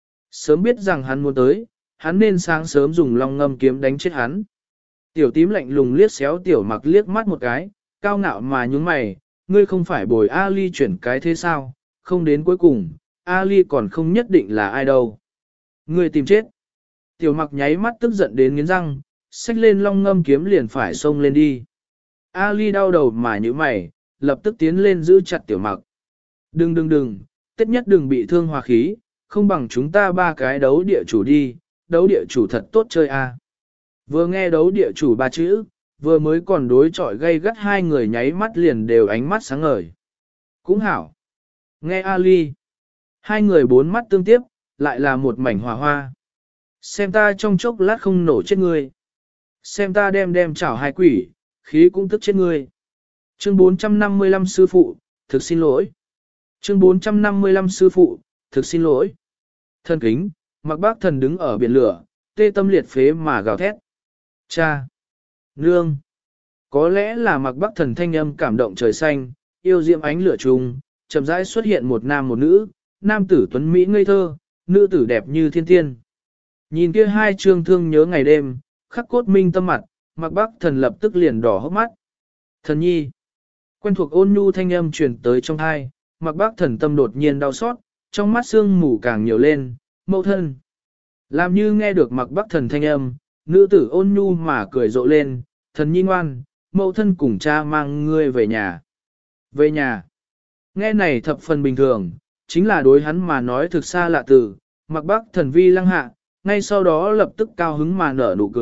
Sớm biết rằng hắn muốn tới, hắn nên sáng sớm dùng long ngâm kiếm đánh chết hắn. Tiểu tím lạnh lùng liếc xéo tiểu mặc liếc mắt một cái, cao ngạo mà nhúng mày, ngươi không phải bồi Ali chuyển cái thế sao, không đến cuối cùng, Ali còn không nhất định là ai đâu. Ngươi tìm chết. Tiểu mặc nháy mắt tức giận đến nghiến răng, xách lên long ngâm kiếm liền phải xông lên đi. Ali đau đầu mà như mày, lập tức tiến lên giữ chặt tiểu mặc. Đừng, Tết nhất đừng bị thương hòa khí, không bằng chúng ta ba cái đấu địa chủ đi, đấu địa chủ thật tốt chơi a. Vừa nghe đấu địa chủ ba chữ, vừa mới còn đối chọi gây gắt hai người nháy mắt liền đều ánh mắt sáng ngời. Cũng hảo. Nghe Ali. Hai người bốn mắt tương tiếp, lại là một mảnh hòa hoa. Xem ta trong chốc lát không nổ chết ngươi. Xem ta đem chảo hai quỷ, khí cũng tức chết ngươi. Chương 455 sư phụ, thực xin lỗi. Chương 455 sư phụ, thực xin lỗi. Thân kính, Mặc Bác Thần đứng ở biển lửa, tê tâm liệt phế mà gào thét. Cha! Nương! Có lẽ là Mặc Bác Thần thanh âm cảm động trời xanh, yêu diệm ánh lửa trùng, chậm rãi xuất hiện một nam một nữ, nam tử tuấn Mỹ ngây thơ, nữ tử đẹp như thiên tiên. Nhìn kia hai trương thương nhớ ngày đêm, khắc cốt minh tâm mặt, Mặc Bác Thần lập tức liền đỏ hốc mắt. Thần nhi! Quen thuộc ôn nhu thanh âm truyền tới trong tai, Mặc Bác Thần tâm đột nhiên đau xót, trong mắt sương mù càng nhiều lên, mẫu thân. Làm như nghe được Mặc Bác Thần thanh âm, nữ tử ôn nhu mà cười rộ lên, thần nhi ngoan, mẫu thân cùng cha mang ngươi về nhà. Về nhà. Nghe này thập phần bình thường, chính là đối hắn mà nói thực xa lạ từ, Mặc Bác Thần vi lăng hạ, ngay sau đó lập tức cao hứng mà nở nụ cười,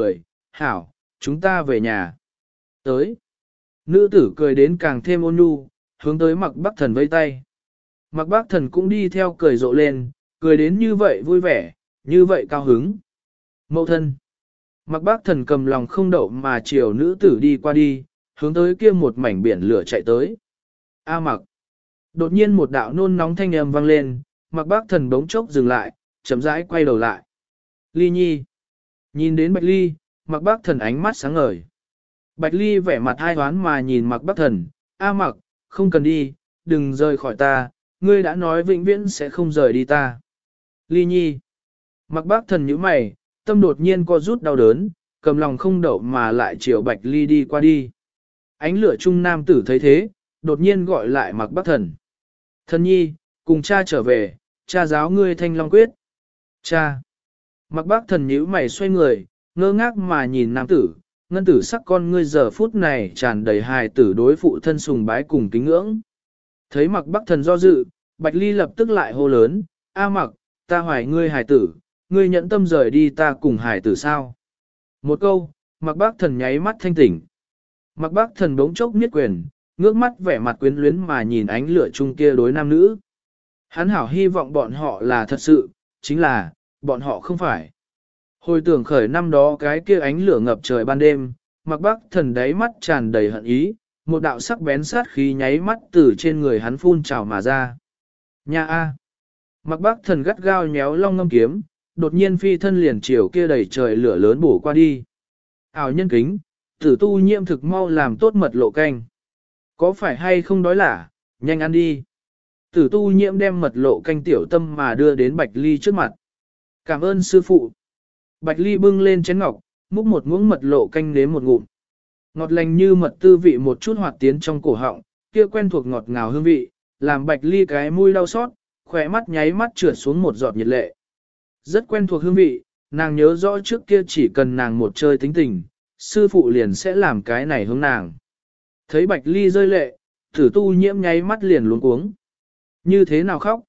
hảo, chúng ta về nhà. Tới. Nữ tử cười đến càng thêm ôn nhu, hướng tới Mạc Bắc Thần vây tay. Mạc Bắc Thần cũng đi theo cười rộ lên, cười đến như vậy vui vẻ, như vậy cao hứng. Mậu thân. Mạc Bắc Thần cầm lòng không đậu mà chiều nữ tử đi qua đi, hướng tới kia một mảnh biển lửa chạy tới. A Mạc. Đột nhiên một đạo nôn nóng thanh âm vang lên, Mạc Bắc Thần bỗng chốc dừng lại, chậm rãi quay đầu lại. Ly Nhi. Nhìn đến Bạch Ly, Mạc Bắc Thần ánh mắt sáng ngời. Bạch Ly vẻ mặt ai hoán mà nhìn Mạc Bắc Thần, A Mạc, không cần đi, đừng rời khỏi ta, ngươi đã nói vĩnh viễn sẽ không rời đi ta. Ly Nhi. Mạc Bắc Thần nhíu mày, tâm đột nhiên co rút đau đớn, cầm lòng không đậu mà lại chiều Bạch Ly đi qua đi. Ánh lửa trung nam tử thấy thế, đột nhiên gọi lại Mạc Bắc Thần. Thần Nhi, cùng cha trở về, cha giáo ngươi thanh long quyết. Cha. Mạc Bắc Thần nhíu mày xoay người, ngơ ngác mà nhìn nam tử, ngân tử sắc con ngươi giờ phút này tràn đầy hài tử đối phụ thân sùng bái cùng kính ngưỡng. Thấy Mạc Bắc Thần do dự, Bạch Ly lập tức lại hô lớn, A Mạc, ta hoài ngươi hài tử, ngươi nhẫn tâm rời đi ta cùng hài tử sao? Một câu, Mạc Bắc Thần nháy mắt thanh tỉnh. Mạc Bắc Thần bỗng chốc miết quyền, ngước mắt vẻ mặt quyến luyến mà nhìn ánh lửa chung kia đối nam nữ. Hắn hảo hy vọng bọn họ là thật sự, chính là, bọn họ không phải. Hồi tưởng khởi năm đó cái kia ánh lửa ngập trời ban đêm, Mạc Bắc Thần đáy mắt tràn đầy hận ý, một đạo sắc bén sát khí nháy mắt từ trên người hắn phun trào mà ra. Nha A. Mạc Bắc Thần gắt gao nhéo long ngâm kiếm, đột nhiên phi thân liền chiều kia đầy trời lửa lớn bổ qua đi. Ảo nhân kính, tử tu nhiễm thực mau làm tốt mật lộ canh. Có phải hay không đói lả, nhanh ăn đi. Tử tu nhiễm đem mật lộ canh tiểu tâm mà đưa đến Bạch Ly trước mặt. Cảm ơn sư phụ. Bạch Ly bưng lên chén ngọc, múc một muỗng mật lộ canh nếm một ngụm. Ngọt lành như mật tư vị một chút hoạt tiến trong cổ họng, kia quen thuộc ngọt ngào hương vị, làm Bạch Ly cái mũi đau xót, khỏe mắt nháy mắt trượt xuống một giọt nhiệt lệ. Rất quen thuộc hương vị, nàng nhớ rõ trước kia chỉ cần nàng một chơi tính tình, sư phụ liền sẽ làm cái này hướng nàng. Thấy Bạch Ly rơi lệ, tử tu nhiễm nháy mắt liền luống cuống. Như thế nào khóc?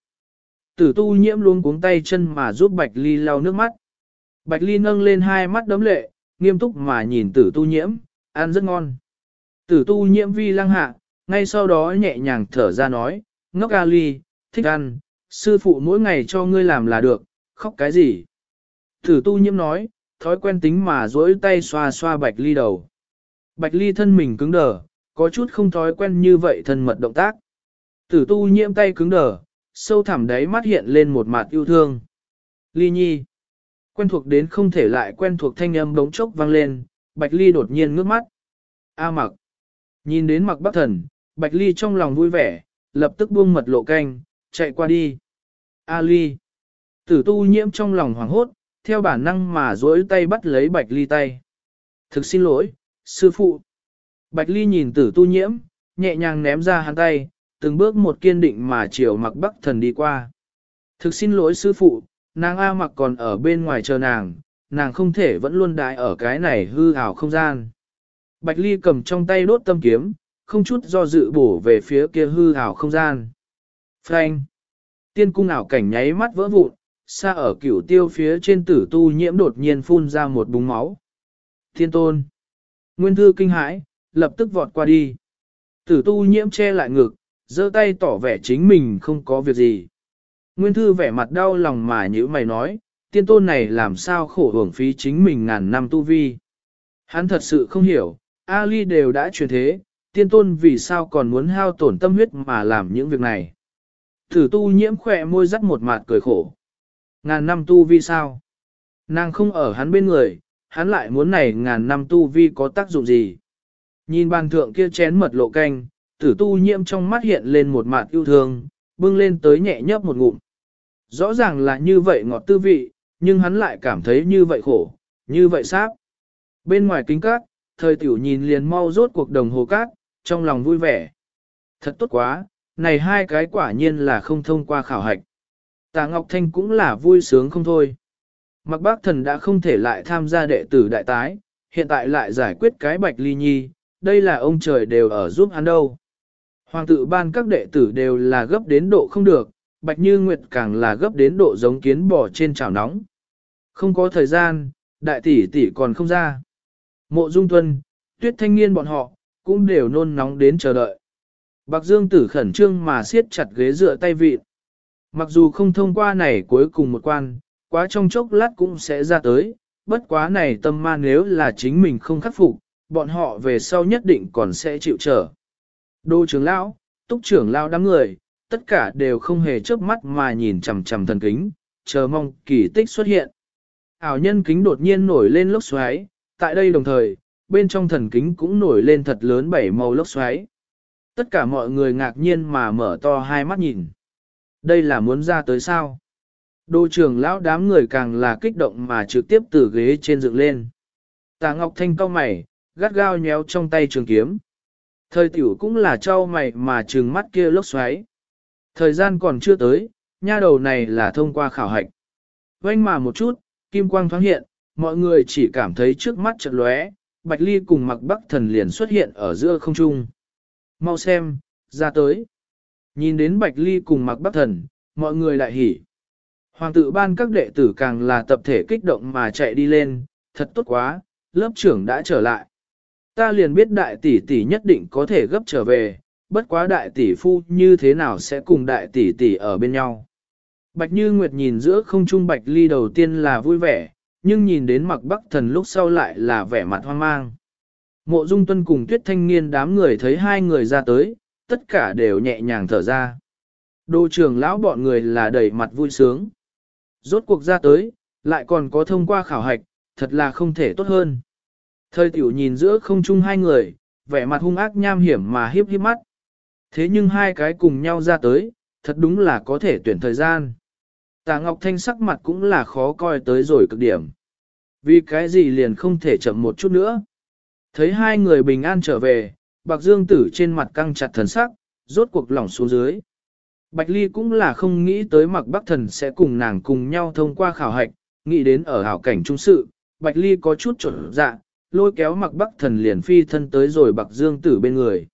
Tử tu nhiễm luống cuống tay chân mà giúp Bạch Ly lau nước mắt. Bạch Ly nâng lên hai mắt đấm lệ, nghiêm túc mà nhìn tử tu nhiễm, ăn rất ngon. Tử tu nhiễm vi lăng hạ, ngay sau đó nhẹ nhàng thở ra nói, ngốc A Ly, thích ăn, sư phụ mỗi ngày cho ngươi làm là được, khóc cái gì? Tử tu nhiễm nói, thói quen tính mà duỗi tay xoa xoa Bạch Ly đầu. Bạch Ly thân mình cứng đờ, có chút không thói quen như vậy thân mật động tác. Tử tu nhiễm tay cứng đờ, sâu thẳm đáy mắt hiện lên một mặt yêu thương. Ly Nhi. Quen thuộc đến không thể lại quen thuộc thanh âm bỗng chốc vang lên, Bạch Ly đột nhiên ngước mắt. A Mặc. Nhìn đến Mạc Bắc Thần, Bạch Ly trong lòng vui vẻ, lập tức buông mật lộ canh, chạy qua đi. A Ly. Tử tu nhiễm trong lòng hoảng hốt, theo bản năng mà duỗi tay bắt lấy Bạch Ly tay. Thực xin lỗi, sư phụ. Bạch Ly nhìn tử tu nhiễm, nhẹ nhàng ném ra hắn tay, từng bước một kiên định mà chiều Mạc Bắc Thần đi qua. Thực xin lỗi sư phụ, nàng A Mặc còn ở bên ngoài chờ nàng không thể vẫn luôn đái ở cái này hư ảo không gian. Bạch Ly cầm trong tay đốt tâm kiếm, không chút do dự bổ về phía kia hư ảo không gian. Phanh! Tiên cung ảo cảnh nháy mắt vỡ vụn, xa ở cửu tiêu phía trên tử tu nhiễm đột nhiên phun ra một búng máu. Thiên tôn! Nguyên thư kinh hãi, lập tức vọt qua đi. Tử tu nhiễm che lại ngực, giơ tay tỏ vẻ chính mình không có việc gì. Nguyên thư vẻ mặt đau lòng mà như mày nói, tiên tôn này làm sao khổ hưởng phí chính mình ngàn năm tu vi. Hắn thật sự không hiểu, Ali đều đã truyền thế, tiên tôn vì sao còn muốn hao tổn tâm huyết mà làm những việc này. Tử tu nhiễm khỏe môi dắt một mặt cười khổ. Ngàn năm tu vi sao? Nàng không ở hắn bên người, hắn lại muốn này ngàn năm tu vi có tác dụng gì? Nhìn bàn thượng kia chén mật lộ canh, tử tu nhiễm trong mắt hiện lên một mặt yêu thương, bưng lên tới nhẹ nhấp một ngụm. Rõ ràng là như vậy ngọt tư vị, nhưng hắn lại cảm thấy như vậy khổ, như vậy sáp. Bên ngoài kính cát, thời tiểu nhìn liền mau rốt cuộc đồng hồ cát, trong lòng vui vẻ. Thật tốt quá, này hai cái quả nhiên là không thông qua khảo hạch. Tạ Ngọc Thanh cũng là vui sướng không thôi. Mạc Bắc Thần đã không thể lại tham gia đệ tử đại tái, hiện tại lại giải quyết cái Bạch Ly Nhi, đây là ông trời đều ở giúp hắn đâu. Hoàng tự ban các đệ tử đều là gấp đến độ không được, Bạch Như Nguyệt càng là gấp đến độ giống kiến bò trên chảo nóng. Không có thời gian, đại tỷ tỷ còn không ra. Mộ Dung Tuân, Tuyết Thanh Niên bọn họ, cũng đều nôn nóng đến chờ đợi. Bạc Dương Tử khẩn trương mà siết chặt ghế dựa tay vịt. Mặc dù không thông qua này cuối cùng một quan, quá trong chốc lát cũng sẽ ra tới, bất quá này tâm ma nếu là chính mình không khắc phục, bọn họ về sau nhất định còn sẽ chịu trở. Đô trưởng lão, túc trưởng lão đám người, tất cả đều không hề chớp mắt mà nhìn chằm chằm thần kính, chờ mong kỳ tích xuất hiện. Ảo nhân kính đột nhiên nổi lên lốc xoáy, tại đây đồng thời, bên trong thần kính cũng nổi lên thật lớn 7 màu lốc xoáy. Tất cả mọi người ngạc nhiên mà mở to hai mắt nhìn. Đây là muốn ra tới sao? Đô trưởng lão đám người càng là kích động mà trực tiếp từ ghế trên dựng lên. Tà Ngọc Thanh cau mày, gắt gao nhéo trong tay trường kiếm. Thời tiểu cũng là trao mày mà trừng mắt kia lốc xoáy. Thời gian còn chưa tới, nha đầu này là thông qua khảo hạch. Vanh mà một chút, kim quang thoáng hiện, mọi người chỉ cảm thấy trước mắt chợt lóe, Bạch Ly cùng Mặc Bắc Thần liền xuất hiện ở giữa không trung. Mau xem, ra tới. Nhìn đến Bạch Ly cùng Mặc Bắc Thần, mọi người lại hỉ. Hoàng tự ban các đệ tử càng là tập thể kích động mà chạy đi lên, thật tốt quá, lớp trưởng đã trở lại. Ta liền biết đại tỷ tỷ nhất định có thể gấp trở về, bất quá đại tỷ phu như thế nào sẽ cùng đại tỷ tỷ ở bên nhau. Bạch Như Nguyệt nhìn giữa không trung Bạch Ly đầu tiên là vui vẻ, nhưng nhìn đến Mặc Bắc Thần lúc sau lại là vẻ mặt hoang mang. Mộ Dung Tuân cùng Tuyết Thanh Niên đám người thấy hai người ra tới, tất cả đều nhẹ nhàng thở ra. Đô trưởng lão bọn người là đầy mặt vui sướng. Rốt cuộc ra tới, lại còn có thông qua khảo hạch, thật là không thể tốt hơn. Thời tiểu nhìn giữa không trung hai người, vẻ mặt hung ác nham hiểm mà hiếp hiếp mắt. Thế nhưng hai cái cùng nhau ra tới, thật đúng là có thể tuyển thời gian. Tà Ngọc Thanh sắc mặt cũng là khó coi tới rồi cực điểm. Vì cái gì liền không thể chậm một chút nữa. Thấy hai người bình an trở về, Bạc Dương Tử trên mặt căng chặt thần sắc, rốt cuộc lỏng xuống dưới. Bạch Ly cũng là không nghĩ tới Mặc Bắc Thần sẽ cùng nàng cùng nhau thông qua khảo hạch, nghĩ đến ở hảo cảnh trung sự, Bạch Ly có chút trộn dạ, lôi kéo Mặc Bắc Thần liền phi thân tới rồi Bạc Dương Tử bên người.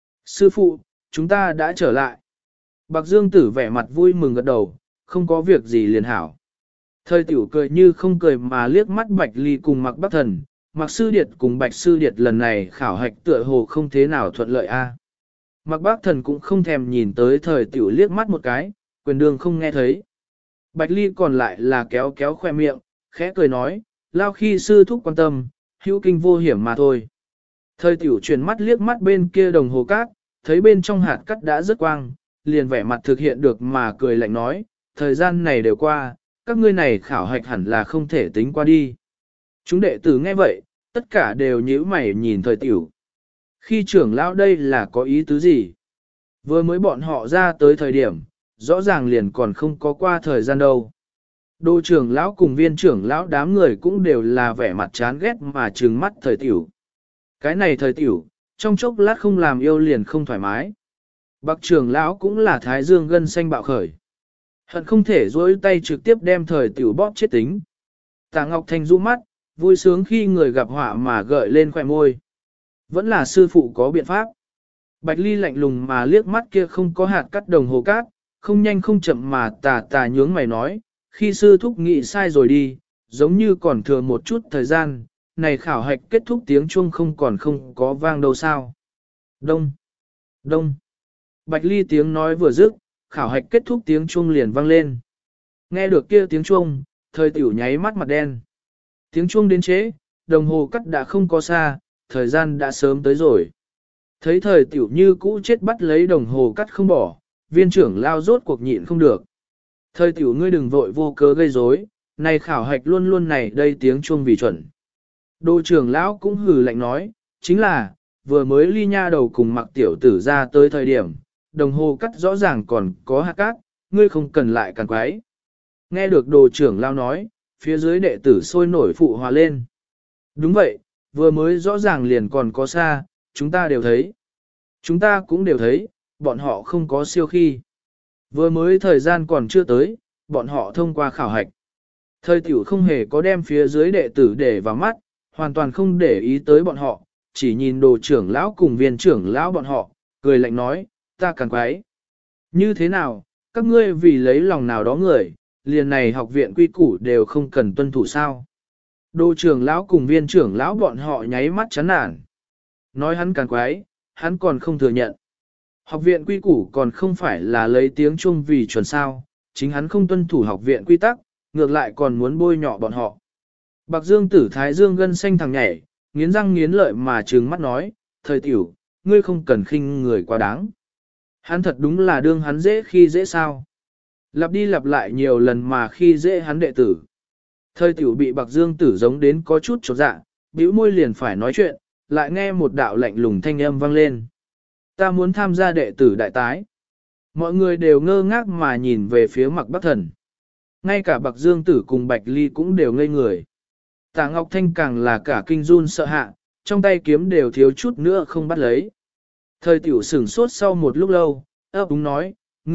Sư phụ, chúng ta đã trở lại. Bạc Dương Tử vẻ mặt vui mừng gật đầu, không có việc gì liền hảo. Thời tiểu cười như không cười mà liếc mắt Bạch Ly cùng Mặc Bắc Thần, Mặc Sư Điệt cùng Bạch Sư Điệt lần này khảo hạch tựa hồ không thế nào thuận lợi a. Mặc Bắc Thần cũng không thèm nhìn tới thời tiểu liếc mắt một cái, quyền đường không nghe thấy. Bạch Ly còn lại là kéo kéo khoe miệng, khẽ cười nói, lao khi sư thúc quan tâm, hữu kinh vô hiểm mà thôi. Thời tiểu chuyển mắt liếc mắt bên kia đồng hồ cát, thấy bên trong hạt cát đã rất quang, liền vẻ mặt thực hiện được mà cười lạnh nói, thời gian này đều qua, các ngươi này khảo hạch hẳn là không thể tính qua đi. Chúng đệ tử nghe vậy, tất cả đều nhíu mày nhìn thời tiểu. Khi trưởng lão đây là có ý tứ gì? Vừa mới bọn họ ra tới thời điểm, rõ ràng liền còn không có qua thời gian đâu. Đô trưởng lão cùng viên trưởng lão đám người cũng đều là vẻ mặt chán ghét mà trừng mắt thời tiểu. Cái này thời tiểu, trong chốc lát không làm yêu liền không thoải mái. Bạc trưởng lão cũng là thái dương gân xanh bạo khởi. Hận không thể dối tay trực tiếp đem thời tiểu bóp chết tính. Tà Ngọc Thanh rũ mắt, vui sướng khi người gặp họa mà gợi lên khỏe môi. Vẫn là sư phụ có biện pháp. Bạch Ly lạnh lùng mà liếc mắt kia không có hạt cắt đồng hồ cát, không nhanh không chậm mà tà nhướng mày nói, khi sư thúc nghĩ sai rồi đi, giống như còn thừa một chút thời gian, này khảo hạch kết thúc tiếng chuông không có vang đâu sao. Đông, đông. Bạch Ly tiếng nói vừa dứt, khảo hạch kết thúc tiếng chuông liền vang lên. Nghe được kia tiếng chuông, thời tiểu nháy mắt mặt đen. Tiếng chuông đến chế, đồng hồ cắt đã không có xa, thời gian đã sớm tới rồi. Thấy thời tiểu như cũ chết bắt lấy đồng hồ cắt không bỏ, viên trưởng lao rốt cuộc nhịn không được. Thời tiểu ngươi đừng vội vô cớ gây rối, này khảo hạch luôn luôn này đây tiếng chuông vì chuẩn. Đô trưởng lão cũng hừ lạnh nói, chính là, vừa mới ly nha đầu cùng mặc tiểu tử ra tới thời điểm, đồng hồ cắt rõ ràng còn có hạt cát, ngươi không cần lại càng quái. Nghe được đồ trưởng lao nói, phía dưới đệ tử sôi nổi phụ hòa lên. Đúng vậy, vừa mới rõ ràng liền còn có xa, chúng ta đều thấy. Chúng ta cũng đều thấy, bọn họ không có siêu khi. Vừa mới thời gian còn chưa tới, bọn họ thông qua khảo hạch. Thời tiểu không hề có đem phía dưới đệ tử để vào mắt, hoàn toàn không để ý tới bọn họ, chỉ nhìn đồ trưởng lão cùng viên trưởng lão bọn họ, cười lạnh nói, ta càng quái. Như thế nào, các ngươi vì lấy lòng nào đó người, liền này học viện quy củ đều không cần tuân thủ sao. Đô trưởng lão cùng viên trưởng lão bọn họ nháy mắt chán nản. Nói hắn càng quái, hắn còn không thừa nhận. Học viện quy củ còn không phải là lấy tiếng Trung vì chuẩn sao, chính hắn không tuân thủ học viện quy tắc, ngược lại còn muốn bôi nhọ bọn họ. Bạc Dương Tử Thái Dương gân xanh thằng nhảy, nghiến răng nghiến lợi mà trừng mắt nói, thời tiểu, ngươi không cần khinh người quá đáng. Hắn thật đúng là đương hắn dễ khi dễ sao. Lặp đi lặp lại nhiều lần mà khi dễ hắn đệ tử. Thời tiểu bị Bạc Dương Tử giống đến có chút chột dạ, bĩu môi liền phải nói chuyện, lại nghe một đạo lạnh lùng thanh âm vang lên. Ta muốn tham gia đệ tử đại tái. Mọi người đều ngơ ngác mà nhìn về phía Mạc Bắc Thần. Ngay cả Bạc Dương Tử cùng Bạch Ly cũng đều ngây người. Tả Ngọc Thanh càng là cả kinh run sợ hạ, trong tay kiếm đều thiếu chút nữa không bắt lấy. Thời tiểu sửng sốt sau một lúc lâu, ấp úng nói,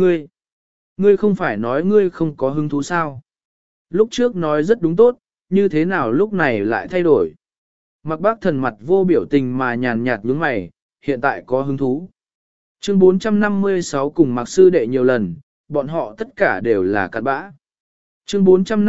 ngươi không phải nói ngươi không có hứng thú sao? Lúc trước nói rất đúng tốt, như thế nào lúc này lại thay đổi? Mạc Bắc Thần mặt vô biểu tình mà nhàn nhạt nhướng mày, hiện tại có hứng thú. Chương 456 cùng Mạc Sư Đệ nhiều lần, bọn họ tất cả đều là cặn bã. Chương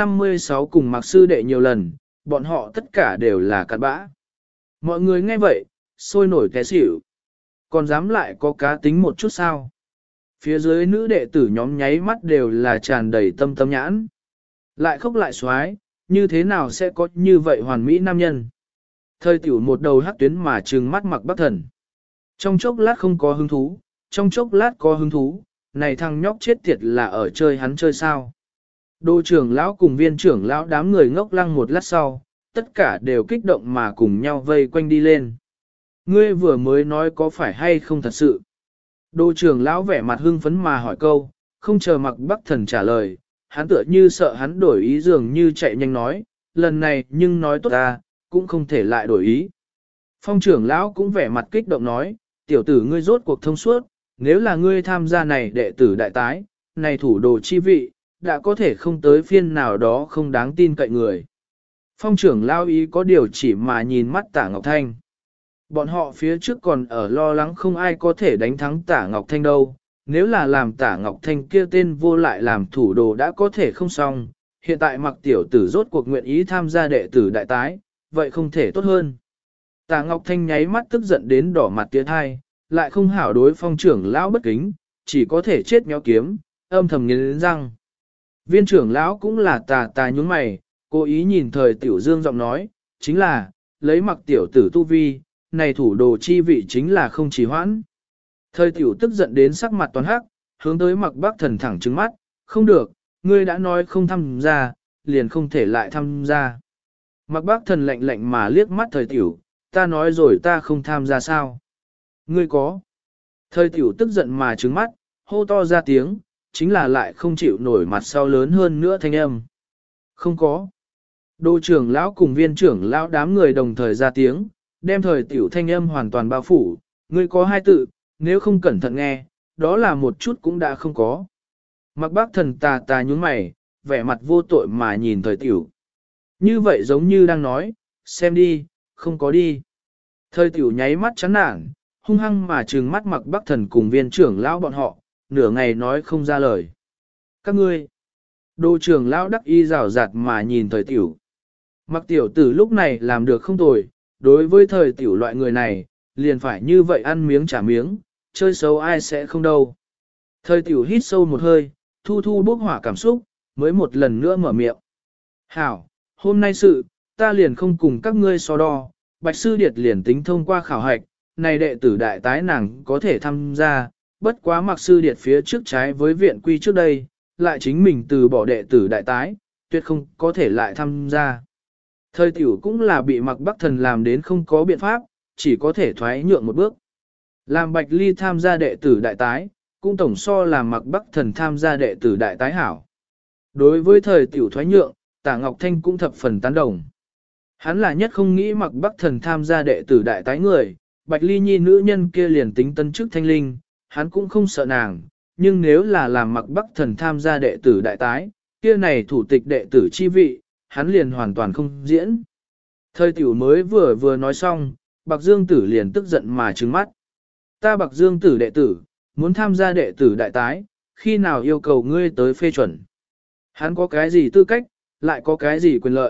456 cùng Mạc Sư Đệ nhiều lần, bọn họ tất cả đều là cặn bã. Mọi người nghe vậy, sôi nổi té xỉu. Còn dám lại có cá tính một chút sao? Phía dưới nữ đệ tử nhóm nháy mắt đều là tràn đầy tâm tâm nhãn. Lại khóc lại xoái, như thế nào sẽ có như vậy hoàn mỹ nam nhân? Thời tiểu một đầu hắc tuyến mà trừng mắt Mạc Bắc Thần. Trong chốc lát không có hứng thú, trong chốc lát có hứng thú, này thằng nhóc chết tiệt là ở chơi hắn chơi sao? Đô trưởng lão cùng viên trưởng lão đám người ngốc lăng một lát sau, tất cả đều kích động mà cùng nhau vây quanh đi lên. Ngươi vừa mới nói có phải hay không thật sự? Đô trưởng lão vẻ mặt hưng phấn mà hỏi câu, không chờ Mạc Bắc Thần trả lời, hắn tựa như sợ hắn đổi ý dường như chạy nhanh nói, lần này nhưng nói tốt ta, cũng không thể lại đổi ý. Phong trưởng lão cũng vẻ mặt kích động nói, tiểu tử ngươi rốt cuộc thông suốt, nếu là ngươi tham gia này đệ tử đại tái, này thủ đồ chi vị, đã có thể không tới phiên nào đó không đáng tin cậy người. Phong trưởng lão ý có điều chỉ mà nhìn mắt Tả Ngọc Thanh. Bọn họ phía trước còn ở lo lắng không ai có thể đánh thắng Tả Ngọc Thanh đâu, nếu là làm Tả Ngọc Thanh kia tên vô lại làm thủ đồ đã có thể không xong, hiện tại Mặc tiểu tử rốt cuộc nguyện ý tham gia đệ tử đại tái, vậy không thể tốt hơn. Tả Ngọc Thanh nháy mắt tức giận đến đỏ mặt tiến hai, lại không hảo đối phong trưởng lão bất kính, chỉ có thể chết nhéo kiếm, âm thầm nghiến răng. Viên trưởng lão cũng là tà nhún mày, cố ý nhìn thời tiểu dương giọng nói, chính là, lấy Mặc tiểu tử tu vi, này thủ đồ chi vị chính là không trì hoãn. Thời tiểu tức giận đến sắc mặt toàn hắc, hướng tới Mạc Bắc Thần thẳng trừng mắt, không được, ngươi đã nói không tham gia, liền không thể lại tham gia. Mạc Bắc Thần lạnh lạnh mà liếc mắt thời tiểu, ta nói rồi ta không tham gia sao. Ngươi có. Thời tiểu tức giận mà trừng mắt, hô to ra tiếng, chính là lại không chịu nổi mặt sau lớn hơn nữa thanh âm. Không có. Đô trưởng lão cùng viên trưởng lão đám người đồng thời ra tiếng, đem thời tiểu thanh âm hoàn toàn bao phủ, ngươi có hai tự, nếu không cẩn thận nghe, đó là một chút cũng đã không có. Mạc Bắc Thần tà nhún mày, vẻ mặt vô tội mà nhìn thời tiểu. Như vậy giống như đang nói, xem đi, không có đi. Thời tiểu nháy mắt chán nản, hung hăng mà trừng mắt Mạc Bắc Thần cùng viên trưởng lão bọn họ, nửa ngày nói không ra lời. Các ngươi, đô trưởng lão đắc y rào rạt mà nhìn thời tiểu. Mạc tiểu tử lúc này làm được không tồi, đối với thời tiểu loại người này, liền phải như vậy ăn miếng trả miếng, chơi xấu ai sẽ không đâu. Thời tiểu hít sâu một hơi, thu bốc hỏa cảm xúc, mới một lần nữa mở miệng. Hảo, hôm nay sự, ta liền không cùng các ngươi so đo, Bạch Sư Điệt liền tính thông qua khảo hạch, này đệ tử đại tái nàng có thể tham gia, bất quá Mạc Sư Điệt phía trước trái với viện quy trước đây, lại chính mình từ bỏ đệ tử đại tái, tuyệt không có thể lại tham gia. Thời tiểu cũng là bị Mạc Bắc Thần làm đến không có biện pháp, chỉ có thể thoái nhượng một bước. Làm Bạch Ly tham gia đệ tử đại tái, cũng tổng so làm Mạc Bắc Thần tham gia đệ tử đại tái hảo. Đối với thời tiểu thoái nhượng, Tả Ngọc Thanh cũng thập phần tán đồng. Hắn là nhất không nghĩ Mạc Bắc Thần tham gia đệ tử đại tái người, Bạch Ly nhi nữ nhân kia liền tính tân chức thanh linh, hắn cũng không sợ nàng, nhưng nếu là làm Mạc Bắc Thần tham gia đệ tử đại tái, kia này thủ tịch đệ tử chi vị, hắn liền hoàn toàn không diễn. Thời tiểu mới vừa nói xong, Bạc Dương Tử liền tức giận mà trừng mắt. Ta Bạc Dương Tử đệ tử, muốn tham gia đệ tử đại tái, khi nào yêu cầu ngươi tới phê chuẩn. Hắn có cái gì tư cách, lại có cái gì quyền lợi,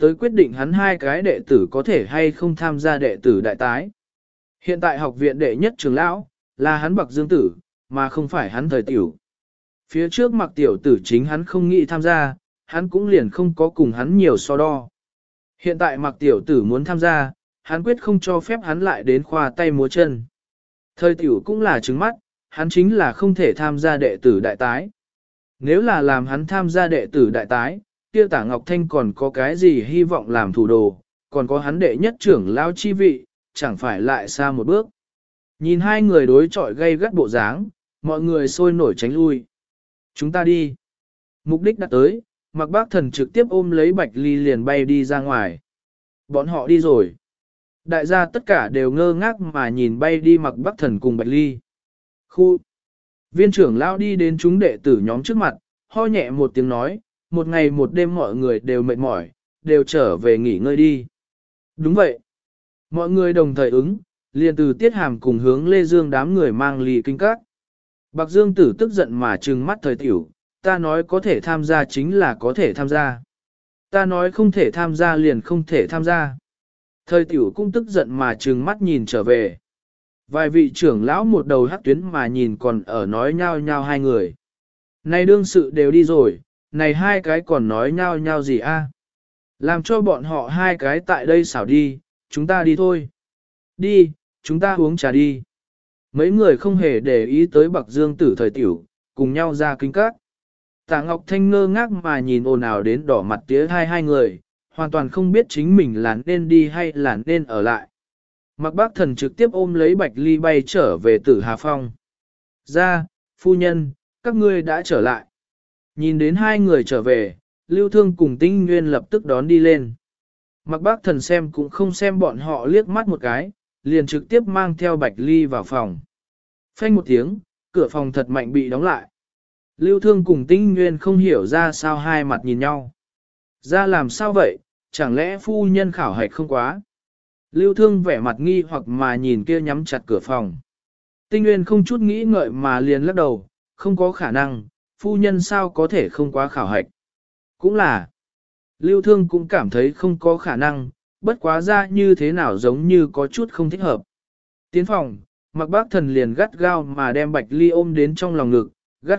tới quyết định hắn hai cái đệ tử có thể hay không tham gia đệ tử đại tái. Hiện tại học viện đệ nhất trưởng lão, là hắn Bạc Dương Tử, mà không phải hắn Thời Tiểu. Phía trước Mặc Tiểu Tử chính hắn không nghĩ tham gia, hắn cũng liền không có cùng hắn nhiều so đo. Hiện tại Mặc Tiểu Tử muốn tham gia, hắn quyết không cho phép hắn lại đến khoa tay múa chân. Thời Tiểu cũng là trứng mắt, hắn chính là không thể tham gia đệ tử đại tái. Nếu là làm hắn tham gia đệ tử đại tái, kia Tả Ngọc Thanh còn có cái gì hy vọng làm thủ đồ, còn có hắn đệ nhất trưởng lao chi vị, chẳng phải lại xa một bước. Nhìn hai người đối chọi gây gắt bộ dáng, mọi người sôi nổi tránh lui. Chúng ta đi. Mục đích đã tới, Mạc Bác Thần trực tiếp ôm lấy Bạch Ly liền bay đi ra ngoài. Bọn họ đi rồi. Đại gia tất cả đều ngơ ngác mà nhìn bay đi Mạc Bác Thần cùng Bạch Ly. Khu. Viên trưởng lão đi đến chúng đệ tử nhóm trước mặt, ho nhẹ một tiếng nói, một ngày một đêm mọi người đều mệt mỏi, đều trở về nghỉ ngơi đi. Đúng vậy. Mọi người đồng thời ứng, liền từ Tiết Hàm cùng hướng Lê Dương đám người mang ly kinh các. Bạc Dương Tử tức giận mà trừng mắt Thời Tiểu, ta nói có thể tham gia chính là có thể tham gia. Ta nói không thể tham gia liền không thể tham gia. Thời Tiểu cũng tức giận mà trừng mắt nhìn trở về. Vài vị trưởng lão một đầu hắc tuyến mà nhìn còn ở nói nhao nhao hai người. Này đương sự đều đi rồi, này hai cái còn nói nhao nhao gì a? Làm cho bọn họ hai cái tại đây xảo đi, chúng ta đi thôi. Đi, chúng ta uống trà đi. Mấy người không hề để ý tới Bạc Dương Tử Thời Tiểu, cùng nhau ra kinh các. Tạ Ngọc Thanh ngơ ngác mà nhìn ồn ào đến đỏ mặt tía hai người, hoàn toàn không biết chính mình là nên đi hay là nên ở lại. Mạc Bác Thần trực tiếp ôm lấy Bạch Ly bay trở về Tử Hà Phong. Ra, phu nhân, các ngươi đã trở lại. Nhìn đến hai người trở về, Lưu Thương cùng Tinh Nguyên lập tức đón đi lên. Mạc Bác Thần xem cũng không xem bọn họ liếc mắt một cái, liền trực tiếp mang theo Bạch Ly vào phòng. Phanh một tiếng, cửa phòng thật mạnh bị đóng lại. Lưu Thương cùng Tinh Nguyên không hiểu ra sao hai mặt nhìn nhau. Ra làm sao vậy, chẳng lẽ phu nhân khảo hạch không quá? Lưu Thương vẻ mặt nghi hoặc mà nhìn kia nhắm chặt cửa phòng. Tinh Nguyên không chút nghĩ ngợi mà liền lắc đầu, không có khả năng, phu nhân sao có thể không quá khảo hạch. Cũng là, Lưu Thương cũng cảm thấy không có khả năng, bất quá ra như thế nào giống như có chút không thích hợp. Tiến phòng, Mạc Bác Thần liền gắt gao mà đem Bạch Ly ôm đến trong lòng ngực, gắt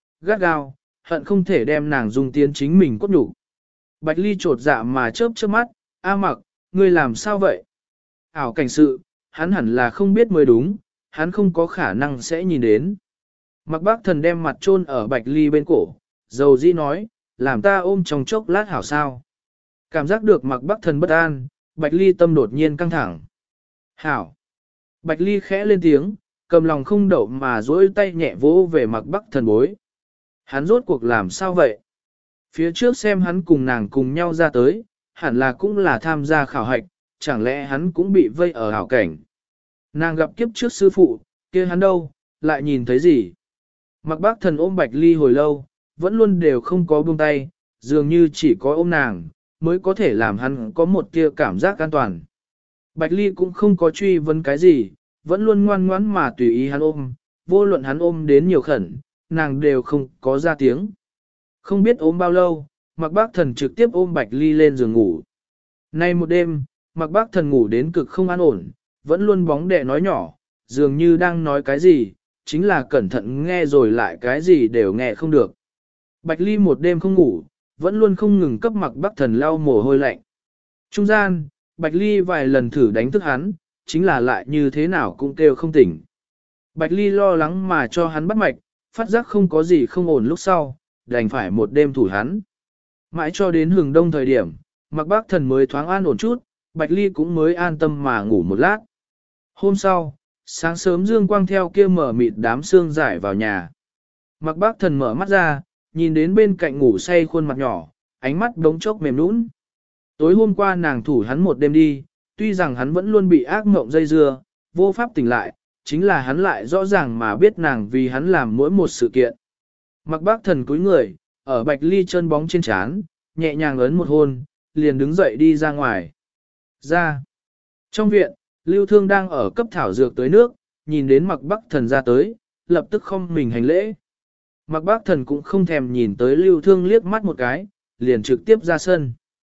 gao, hận không thể đem nàng dung tiến chính mình cốt nhục. Bạch Ly trột dạ mà chớp chớp mắt, A Mặc, ngươi làm sao vậy? Ảo cảnh sự, hắn hẳn là không biết mới đúng, hắn không có khả năng sẽ nhìn đến. Mạc Bác Thần đem mặt chôn ở Bạch Ly bên cổ, dầu dĩ nói, làm ta ôm trong chốc lát hảo sao. Cảm giác được Mạc Bác Thần bất an, Bạch Ly tâm đột nhiên căng thẳng. Hảo. Bạch Ly khẽ lên tiếng, cầm lòng không đậu mà duỗi tay nhẹ vỗ về Mạc Bác Thần bối. Hắn rốt cuộc làm sao vậy? Phía trước xem hắn cùng nàng cùng nhau ra tới, hẳn là cũng là tham gia khảo hạch, chẳng lẽ hắn cũng bị vây ở hảo cảnh. Nàng gặp kiếp trước sư phụ, kia hắn đâu, lại nhìn thấy gì? Mạc Bác Thần ôm Bạch Ly hồi lâu, vẫn luôn đều không có buông tay, dường như chỉ có ôm nàng, mới có thể làm hắn có một tia cảm giác an toàn. Bạch Ly cũng không có truy vấn cái gì, vẫn luôn ngoan ngoãn mà tùy ý hắn ôm, vô luận hắn ôm đến nhiều khẩn, nàng đều không có ra tiếng. Không biết ôm bao lâu, Mạc Bác Thần trực tiếp ôm Bạch Ly lên giường ngủ. Nay một đêm, Mạc Bác Thần ngủ đến cực không an ổn, vẫn luôn bóng đè nói nhỏ, dường như đang nói cái gì, chính là cẩn thận nghe rồi lại cái gì đều nghe không được. Bạch Ly một đêm không ngủ, vẫn luôn không ngừng cấp Mạc Bác Thần lau mồ hôi lạnh. Trung gian, Bạch Ly vài lần thử đánh thức hắn, chính là lại như thế nào cũng kêu không tỉnh. Bạch Ly lo lắng mà cho hắn bắt mạch, phát giác không có gì không ổn lúc sau, đành phải một đêm thủ hắn. Mãi cho đến hừng đông thời điểm, Mạc Bác Thần mới thoáng an ổn chút, Bạch Ly cũng mới an tâm mà ngủ một lát. Hôm sau, sáng sớm dương quang theo kia mở mịt đám sương rải vào nhà. Mạc Bác Thần mở mắt ra, nhìn đến bên cạnh ngủ say khuôn mặt nhỏ, ánh mắt đống chốc mềm nũng. Tối hôm qua nàng thủ hắn một đêm đi, tuy rằng hắn vẫn luôn bị ác mộng dây dưa, vô pháp tỉnh lại, chính là hắn lại rõ ràng mà biết nàng vì hắn làm mỗi một sự kiện. Mạc Bác Thần cúi người, ở Bạch Ly chân bóng trên trán, nhẹ nhàng ấn một hôn, liền đứng dậy đi ra ngoài. Ra. Trong viện, Lưu Thương đang ở cấp thảo dược tới nước, nhìn đến Mạc Bác Thần ra tới, lập tức không mình hành lễ. Mạc Bác Thần cũng không thèm nhìn tới Lưu Thương liếc mắt một cái, liền trực tiếp ra sân.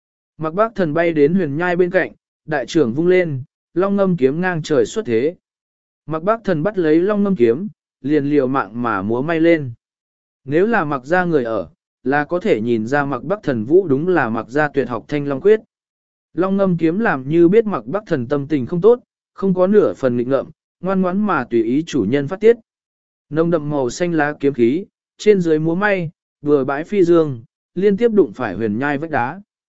Mặc Bác Thần bay đến huyền nhai bên cạnh, đại trưởng vung lên, long ngâm kiếm ngang trời xuất thế. Mặc Bác Thần bắt lấy long ngâm kiếm, liền liều mạng mà múa may lên. Nếu là Mặc gia người ở, là có thể nhìn ra Mặc Bác Thần vũ đúng là Mặc gia tuyệt học Thanh Long Quyết. Long ngâm kiếm làm như biết Mặc Bác Thần tâm tình không tốt, không có nửa phần nghịch ngợm, ngoan ngoãn mà tùy ý chủ nhân phát tiết. Nồng đậm màu xanh lá kiếm khí, trên dưới múa may, vừa bãi phi dương, liên tiếp đụng phải huyền nhai vách đá.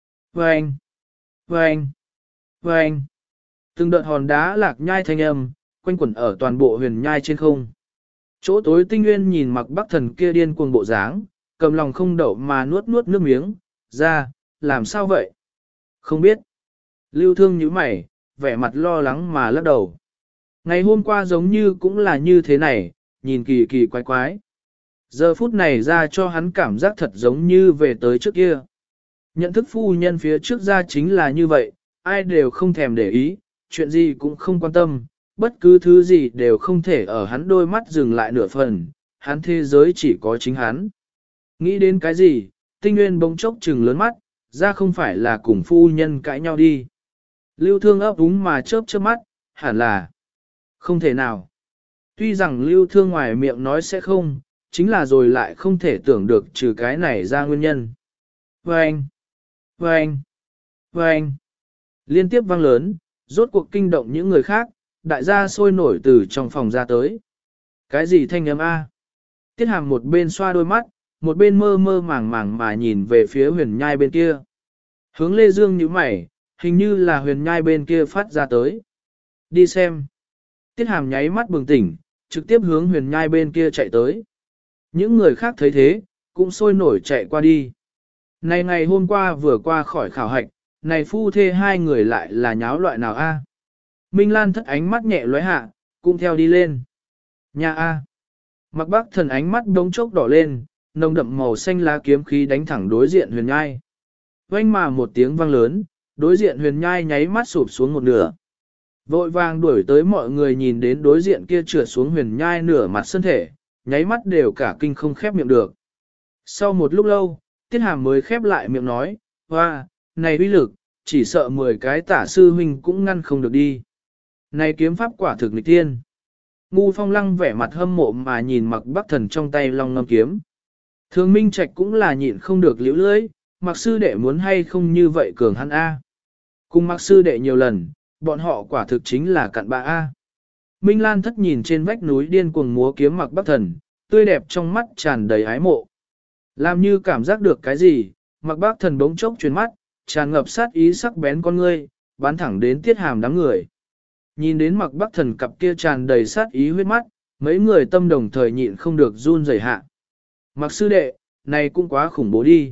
Vâng! Vâng! Vâng! Từng đợt hòn đá lạc nhai thanh âm, quanh quẩn ở toàn bộ huyền nhai trên không. Chỗ tối tinh nguyên nhìn Mặc Bác Thần kia điên cuồng bộ dáng, cầm lòng không đậu mà nuốt nuốt nước miếng, ra, làm sao vậy? Không biết. Lưu Thương nhíu mày, vẻ mặt lo lắng mà lắc đầu. Ngày hôm qua giống như cũng là như thế này, nhìn kỳ kỳ quái quái. Giờ phút này ra cho hắn cảm giác thật giống như về tới trước kia. Nhận thức phu nhân phía trước ra chính là như vậy, ai đều không thèm để ý, chuyện gì cũng không quan tâm, bất cứ thứ gì đều không thể ở hắn đôi mắt dừng lại nửa phần, hắn thế giới chỉ có chính hắn. Nghĩ đến cái gì, Tinh Nguyên bỗng chốc trừng lớn mắt, ra không phải là cùng phu nhân cãi nhau đi. Lưu Thương ấp úng mà chớp chớp mắt, hẳn là không thể nào. Tuy rằng Lưu Thương ngoài miệng nói sẽ không, chính là rồi lại không thể tưởng được trừ cái này ra nguyên nhân. Vâng! Vâng! Vâng! Liên tiếp vang lớn, rốt cuộc kinh động những người khác, đại gia sôi nổi từ trong phòng ra tới. Cái gì thanh âm A? Tiết Hàm một bên xoa đôi mắt, một bên mơ mơ màng màng mà nhìn về phía huyền nhai bên kia. Hướng Lê Dương nhíu mày, hình như là huyền nhai bên kia phát ra tới. Đi xem. Tiết Hàm nháy mắt bừng tỉnh, trực tiếp hướng huyền nhai bên kia chạy tới. Những người khác thấy thế, cũng sôi nổi chạy qua đi. Này ngày hôm qua vừa qua khỏi khảo hạch, này phu thê hai người lại là nháo loại nào a? Minh Lan thất ánh mắt nhẹ lóe hạ, cũng theo đi lên. Nhà a. Mặc Bác Thần ánh mắt đống chốc đỏ lên, nồng đậm màu xanh lá kiếm khí đánh thẳng đối diện huyền nhai. Vang mà một tiếng vang lớn, đối diện huyền nhai nháy mắt sụp xuống một nửa. Vội vàng đuổi tới mọi người nhìn đến đối diện kia trượt xuống huyền nhai nửa mặt身thể, nháy mắt đều cả kinh không khép miệng được. Sau một lúc lâu, Tiết Hàm mới khép lại miệng nói, hoa, này uy lực, chỉ sợ 10 cái tả sư huynh cũng ngăn không được đi. Này kiếm pháp quả thực nghịch tiên. Ngu Phong Lăng vẻ mặt hâm mộ mà nhìn Mặc Bác Thần trong tay long ngâm kiếm. Thường Minh Trạch cũng là nhịn không được liễu lưỡi, Mặc sư đệ muốn hay không như vậy cường hắn A. Cùng Mặc sư đệ nhiều lần, bọn họ quả thực chính là cặn bã A. Minh Lan thất nhìn trên vách núi điên cuồng múa kiếm Mặc Bác Thần, tươi đẹp trong mắt tràn đầy ái mộ. Làm như cảm giác được cái gì, Mặc Bác Thần bỗng chốc chuyển mắt, tràn ngập sát ý sắc bén con ngươi, bắn thẳng đến Tiết Hàm đám người. Nhìn đến Mặc Bác Thần cặp kia tràn đầy sát ý huyết mắt, mấy người tâm đồng thời nhịn không được run rẩy hạ. Mặc sư đệ, này cũng quá khủng bố đi.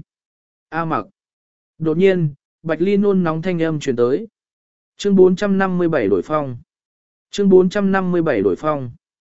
A Mặc. Đột nhiên, Bạch Ly nôn nóng thanh âm truyền tới. Chương 457 đổi phong. Chương 457 đổi phong.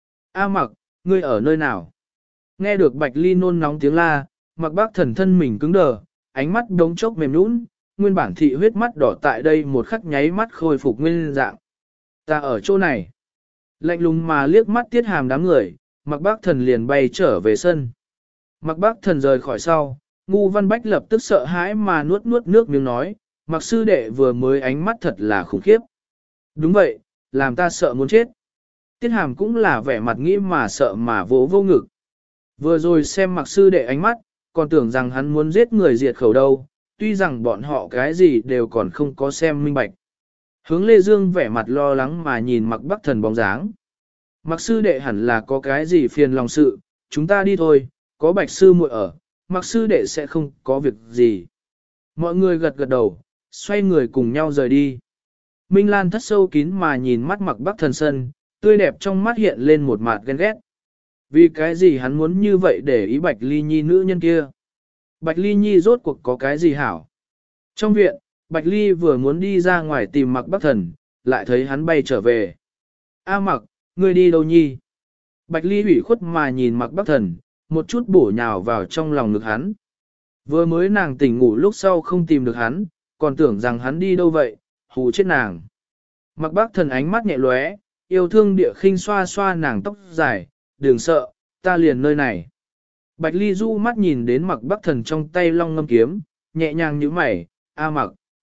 A Mặc, ngươi ở nơi nào? Nghe được Bạch Ly nôn nóng tiếng la, Mặc Bác Thần thân mình cứng đờ, ánh mắt đống chốc mềm nhũn, nguyên bản thị huyết mắt đỏ tại đây một khắc nháy mắt khôi phục nguyên dạng. Ta ở chỗ này. Lạnh lùng mà liếc mắt Tiết Hàm đám người, Mặc Bác Thần liền bay trở về sân. Mặc Bác Thần rời khỏi sau, Ngu Văn Bách lập tức sợ hãi mà nuốt nuốt nước miếng nói, Mặc sư đệ vừa mới ánh mắt thật là khủng khiếp. Đúng vậy, làm ta sợ muốn chết. Tiết Hàm cũng là vẻ mặt nghĩ mà sợ mà vỗ vô ngực. Vừa rồi xem Mặc sư đệ ánh mắt, còn tưởng rằng hắn muốn giết người diệt khẩu đâu, tuy rằng bọn họ cái gì đều còn không có xem minh bạch. Hướng Lê Dương vẻ mặt lo lắng mà nhìn Mặc Bác Thần bóng dáng. Mặc sư đệ hẳn là có cái gì phiền lòng sự, chúng ta đi thôi, có Bạch sư muội ở, Mặc sư đệ sẽ không có việc gì. Mọi người gật gật đầu, xoay người cùng nhau rời đi. Minh Lan thất sâu kín mà nhìn mắt Mặc Bác Thần sân, tươi đẹp trong mắt hiện lên một mặt ghen ghét. Vì cái gì hắn muốn như vậy để ý Bạch Ly Nhi nữ nhân kia? Bạch Ly Nhi rốt cuộc có cái gì hảo? Trong viện, Bạch Ly vừa muốn đi ra ngoài tìm Mặc Bác Thần, lại thấy hắn bay trở về. A Mặc, ngươi đi đâu nhi? Bạch Ly ủy khuất mà nhìn Mặc Bác Thần, một chút bổ nhào vào trong lòng ngực hắn. Vừa mới nàng tỉnh ngủ lúc sau không tìm được hắn, còn tưởng rằng hắn đi đâu vậy, hù chết nàng. Mặc Bác Thần ánh mắt nhẹ lóe, yêu thương địa khinh xoa xoa nàng tóc dài, đừng sợ, ta liền nơi này. Bạch Ly du mắt nhìn đến Mặc Bác Thần trong tay long ngâm kiếm, nhẹ nhàng nhíu mày, A Mặc,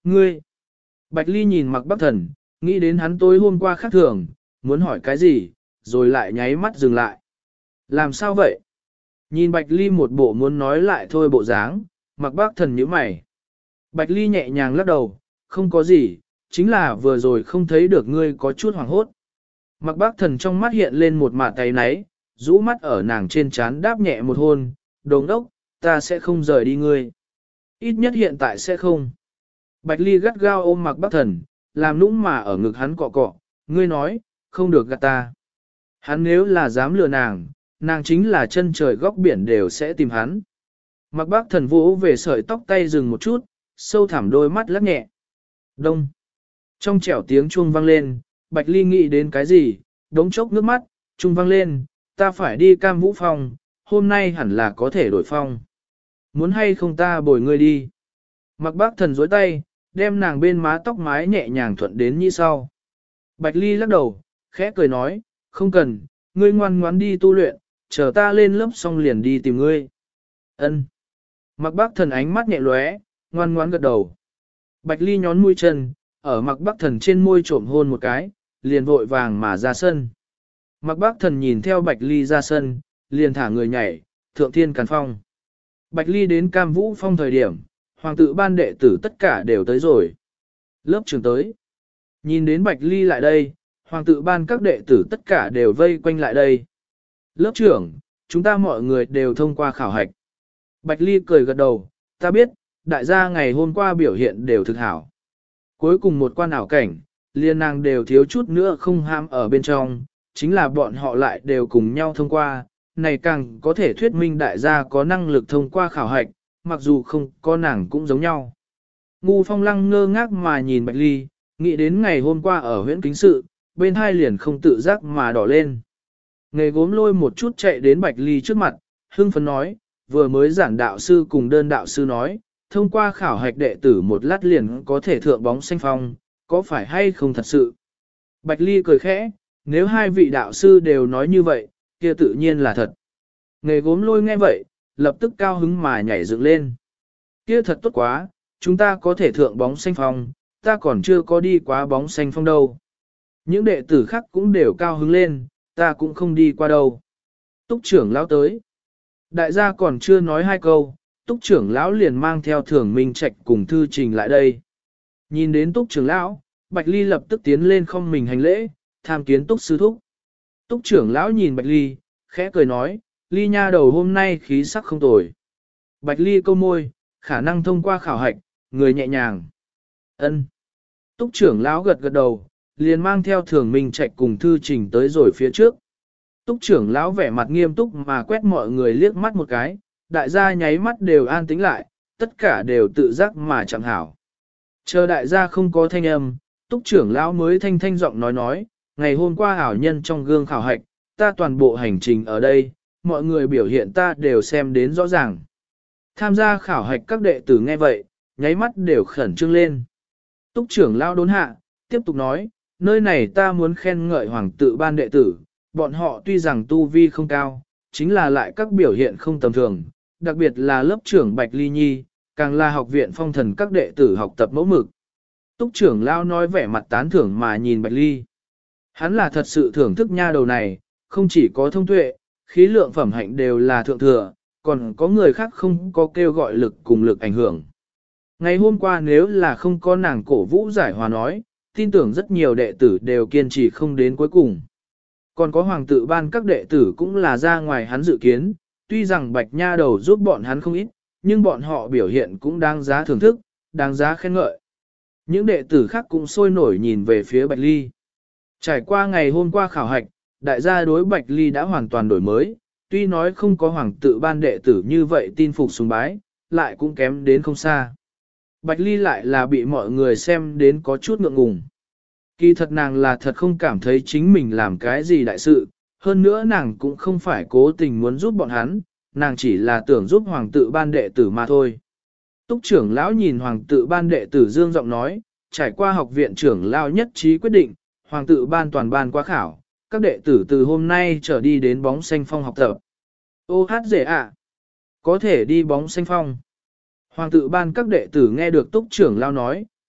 Ngươi! Bạch Ly nhìn Mạc Bắc Thần, nghĩ đến hắn tối hôm qua khác thường, muốn hỏi cái gì, rồi lại nháy mắt dừng lại. Làm sao vậy? Nhìn Bạch Ly một bộ muốn nói lại thôi bộ dáng, Mạc Bắc Thần nhíu mày. Bạch Ly nhẹ nhàng lắc đầu, không có gì, chính là vừa rồi không thấy được ngươi có chút hoảng hốt. Mạc Bắc Thần trong mắt hiện lên một mạt tay náy, rũ mắt ở nàng trên trán đáp nhẹ một hôn, đồng đốc, ta sẽ không rời đi ngươi. Ít nhất hiện tại sẽ không. Bạch Ly gắt gao ôm Mạc Bắc Thần, làm nũng mà ở ngực hắn cọ cọ, ngươi nói, không được gạt ta. Hắn nếu là dám lừa nàng, nàng chính là chân trời góc biển đều sẽ tìm hắn. Mạc Bắc Thần vỗ về sợi tóc tay dừng một chút, sâu thẳm đôi mắt lắc nhẹ. Đông. Trong trẻo tiếng chuông vang lên, Bạch Ly nghĩ đến cái gì, đống chốc nước mắt, chuông vang lên, ta phải đi Cam Vũ Phong, hôm nay hẳn là có thể đổi phong. Muốn hay không ta bồi ngươi đi. Mạc Bắc Thần dối tay, đem nàng bên má tóc mái nhẹ nhàng thuận đến như sau. Bạch Ly lắc đầu, khẽ cười nói, không cần, ngươi ngoan ngoãn đi tu luyện, chờ ta lên lớp xong liền đi tìm ngươi. Ân. Mạc Bắc Thần ánh mắt nhẹ lóe, ngoan ngoãn gật đầu. Bạch Ly nhón mũi chân, ở Mạc Bắc Thần trên môi trộm hôn một cái, liền vội vàng mà ra sân. Mạc Bắc Thần nhìn theo Bạch Ly ra sân, liền thả người nhảy, thượng thiên càn phong. Bạch Ly đến Cam Vũ Phong thời điểm, hoàng tự ban đệ tử tất cả đều tới rồi. Lớp trường tới. Nhìn đến Bạch Ly lại đây, hoàng tự ban các đệ tử tất cả đều vây quanh lại đây. Lớp trưởng, chúng ta mọi người đều thông qua khảo hạch. Bạch Ly cười gật đầu, ta biết, đại gia ngày hôm qua biểu hiện đều thực hảo. Cuối cùng một quan ảo cảnh, liên nàng đều thiếu chút nữa không ham ở bên trong, chính là bọn họ lại đều cùng nhau thông qua, này càng có thể thuyết minh đại gia có năng lực thông qua khảo hạch, mặc dù không có nàng cũng giống nhau. Ngu Phong Lăng ngơ ngác mà nhìn Bạch Ly, nghĩ đến ngày hôm qua ở huyện kính sự, bên hai liền không tự giác mà đỏ lên. Nghề gốm lôi một chút chạy đến Bạch Ly trước mặt, hưng phấn nói, vừa mới giảng đạo sư cùng đơn đạo sư nói, thông qua khảo hạch đệ tử một lát liền có thể thượng bóng xanh phong, có phải hay không thật sự? Bạch Ly cười khẽ, nếu hai vị đạo sư đều nói như vậy, kia tự nhiên là thật. Nghề gốm lôi nghe vậy, lập tức cao hứng mà nhảy dựng lên. Kia thật tốt quá, chúng ta có thể thượng bóng xanh phong, ta còn chưa có đi quá bóng xanh phong đâu. Những đệ tử khác cũng đều cao hứng lên, ta cũng không đi qua đâu. Túc trưởng lão tới. Đại gia còn chưa nói hai câu, Túc trưởng lão liền mang theo Thường Minh Trạch cùng thư trình lại đây. Nhìn đến Túc trưởng lão, Bạch Ly lập tức tiến lên không mình hành lễ, tham kiến Túc sư thúc. Túc trưởng lão nhìn Bạch Ly, khẽ cười nói, Ly nha đầu hôm nay khí sắc không tồi. Bạch Ly câu môi, khả năng thông qua khảo hạch, người nhẹ nhàng. Ân. Túc trưởng lão gật gật đầu, liền mang theo Thường Minh Trạch cùng thư trình tới rồi phía trước. Túc trưởng lão vẻ mặt nghiêm túc mà quét mọi người liếc mắt một cái, đại gia nháy mắt đều an tĩnh lại, tất cả đều tự giác mà chẳng hảo. Chờ đại gia không có thanh âm, Túc trưởng lão mới thanh thanh giọng nói, ngày hôm qua ảo nhân trong gương khảo hạch, ta toàn bộ hành trình ở đây, mọi người biểu hiện ta đều xem đến rõ ràng. Tham gia khảo hạch các đệ tử nghe vậy, nháy mắt đều khẩn trương lên. Túc trưởng lão đốn hạ, tiếp tục nói, nơi này ta muốn khen ngợi hoàng tự ban đệ tử, bọn họ tuy rằng tu vi không cao, chính là lại các biểu hiện không tầm thường, đặc biệt là lớp trưởng Bạch Ly Nhi, càng là học viện phong thần các đệ tử học tập mẫu mực. Túc trưởng lão nói vẻ mặt tán thưởng mà nhìn Bạch Ly. Hắn là thật sự thưởng thức nha đầu này, không chỉ có thông tuệ, khí lượng phẩm hạnh đều là thượng thừa, còn có người khác không có kêu gọi lực cùng lực ảnh hưởng. Ngày hôm qua nếu là không có nàng cổ vũ giải hòa nói, tin tưởng rất nhiều đệ tử đều kiên trì không đến cuối cùng. Còn có hoàng tự ban các đệ tử cũng là ra ngoài hắn dự kiến, tuy rằng Bạch Nha đầu giúp bọn hắn không ít, nhưng bọn họ biểu hiện cũng đáng giá thưởng thức, đáng giá khen ngợi. Những đệ tử khác cũng sôi nổi nhìn về phía Bạch Ly. Trải qua ngày hôm qua khảo hạch, đại gia đối Bạch Ly đã hoàn toàn đổi mới, tuy nói không có hoàng tự ban đệ tử như vậy tin phục sùng bái, lại cũng kém đến không xa. Bạch Ly lại là bị mọi người xem đến có chút ngượng ngùng. Kỳ thật nàng là thật không cảm thấy chính mình làm cái gì đại sự, hơn nữa nàng cũng không phải cố tình muốn giúp bọn hắn, nàng chỉ là tưởng giúp hoàng tự ban đệ tử mà thôi. Túc trưởng lão nhìn hoàng tự ban đệ tử dương giọng nói, trải qua học viện trưởng lão nhất trí quyết định, hoàng tự ban toàn ban qua khảo, các đệ tử từ hôm nay trở đi đến bóng xanh phong học tập. Ô hát dễ ạ, có thể đi bóng xanh phong. Hoàng tự ban các đệ tử nghe được túc trưởng lão nói,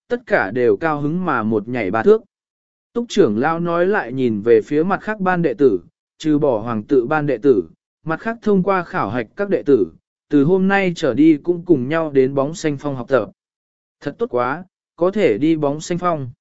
tất cả đều cao hứng mà một nhảy ba thước. Túc trưởng lão nói lại nhìn về phía mặt khác ban đệ tử, trừ bỏ hoàng tự ban đệ tử, mặt khác thông qua khảo hạch các đệ tử, từ hôm nay trở đi cũng cùng nhau đến bóng xanh phong học tập. Thật tốt quá, có thể đi bóng xanh phong.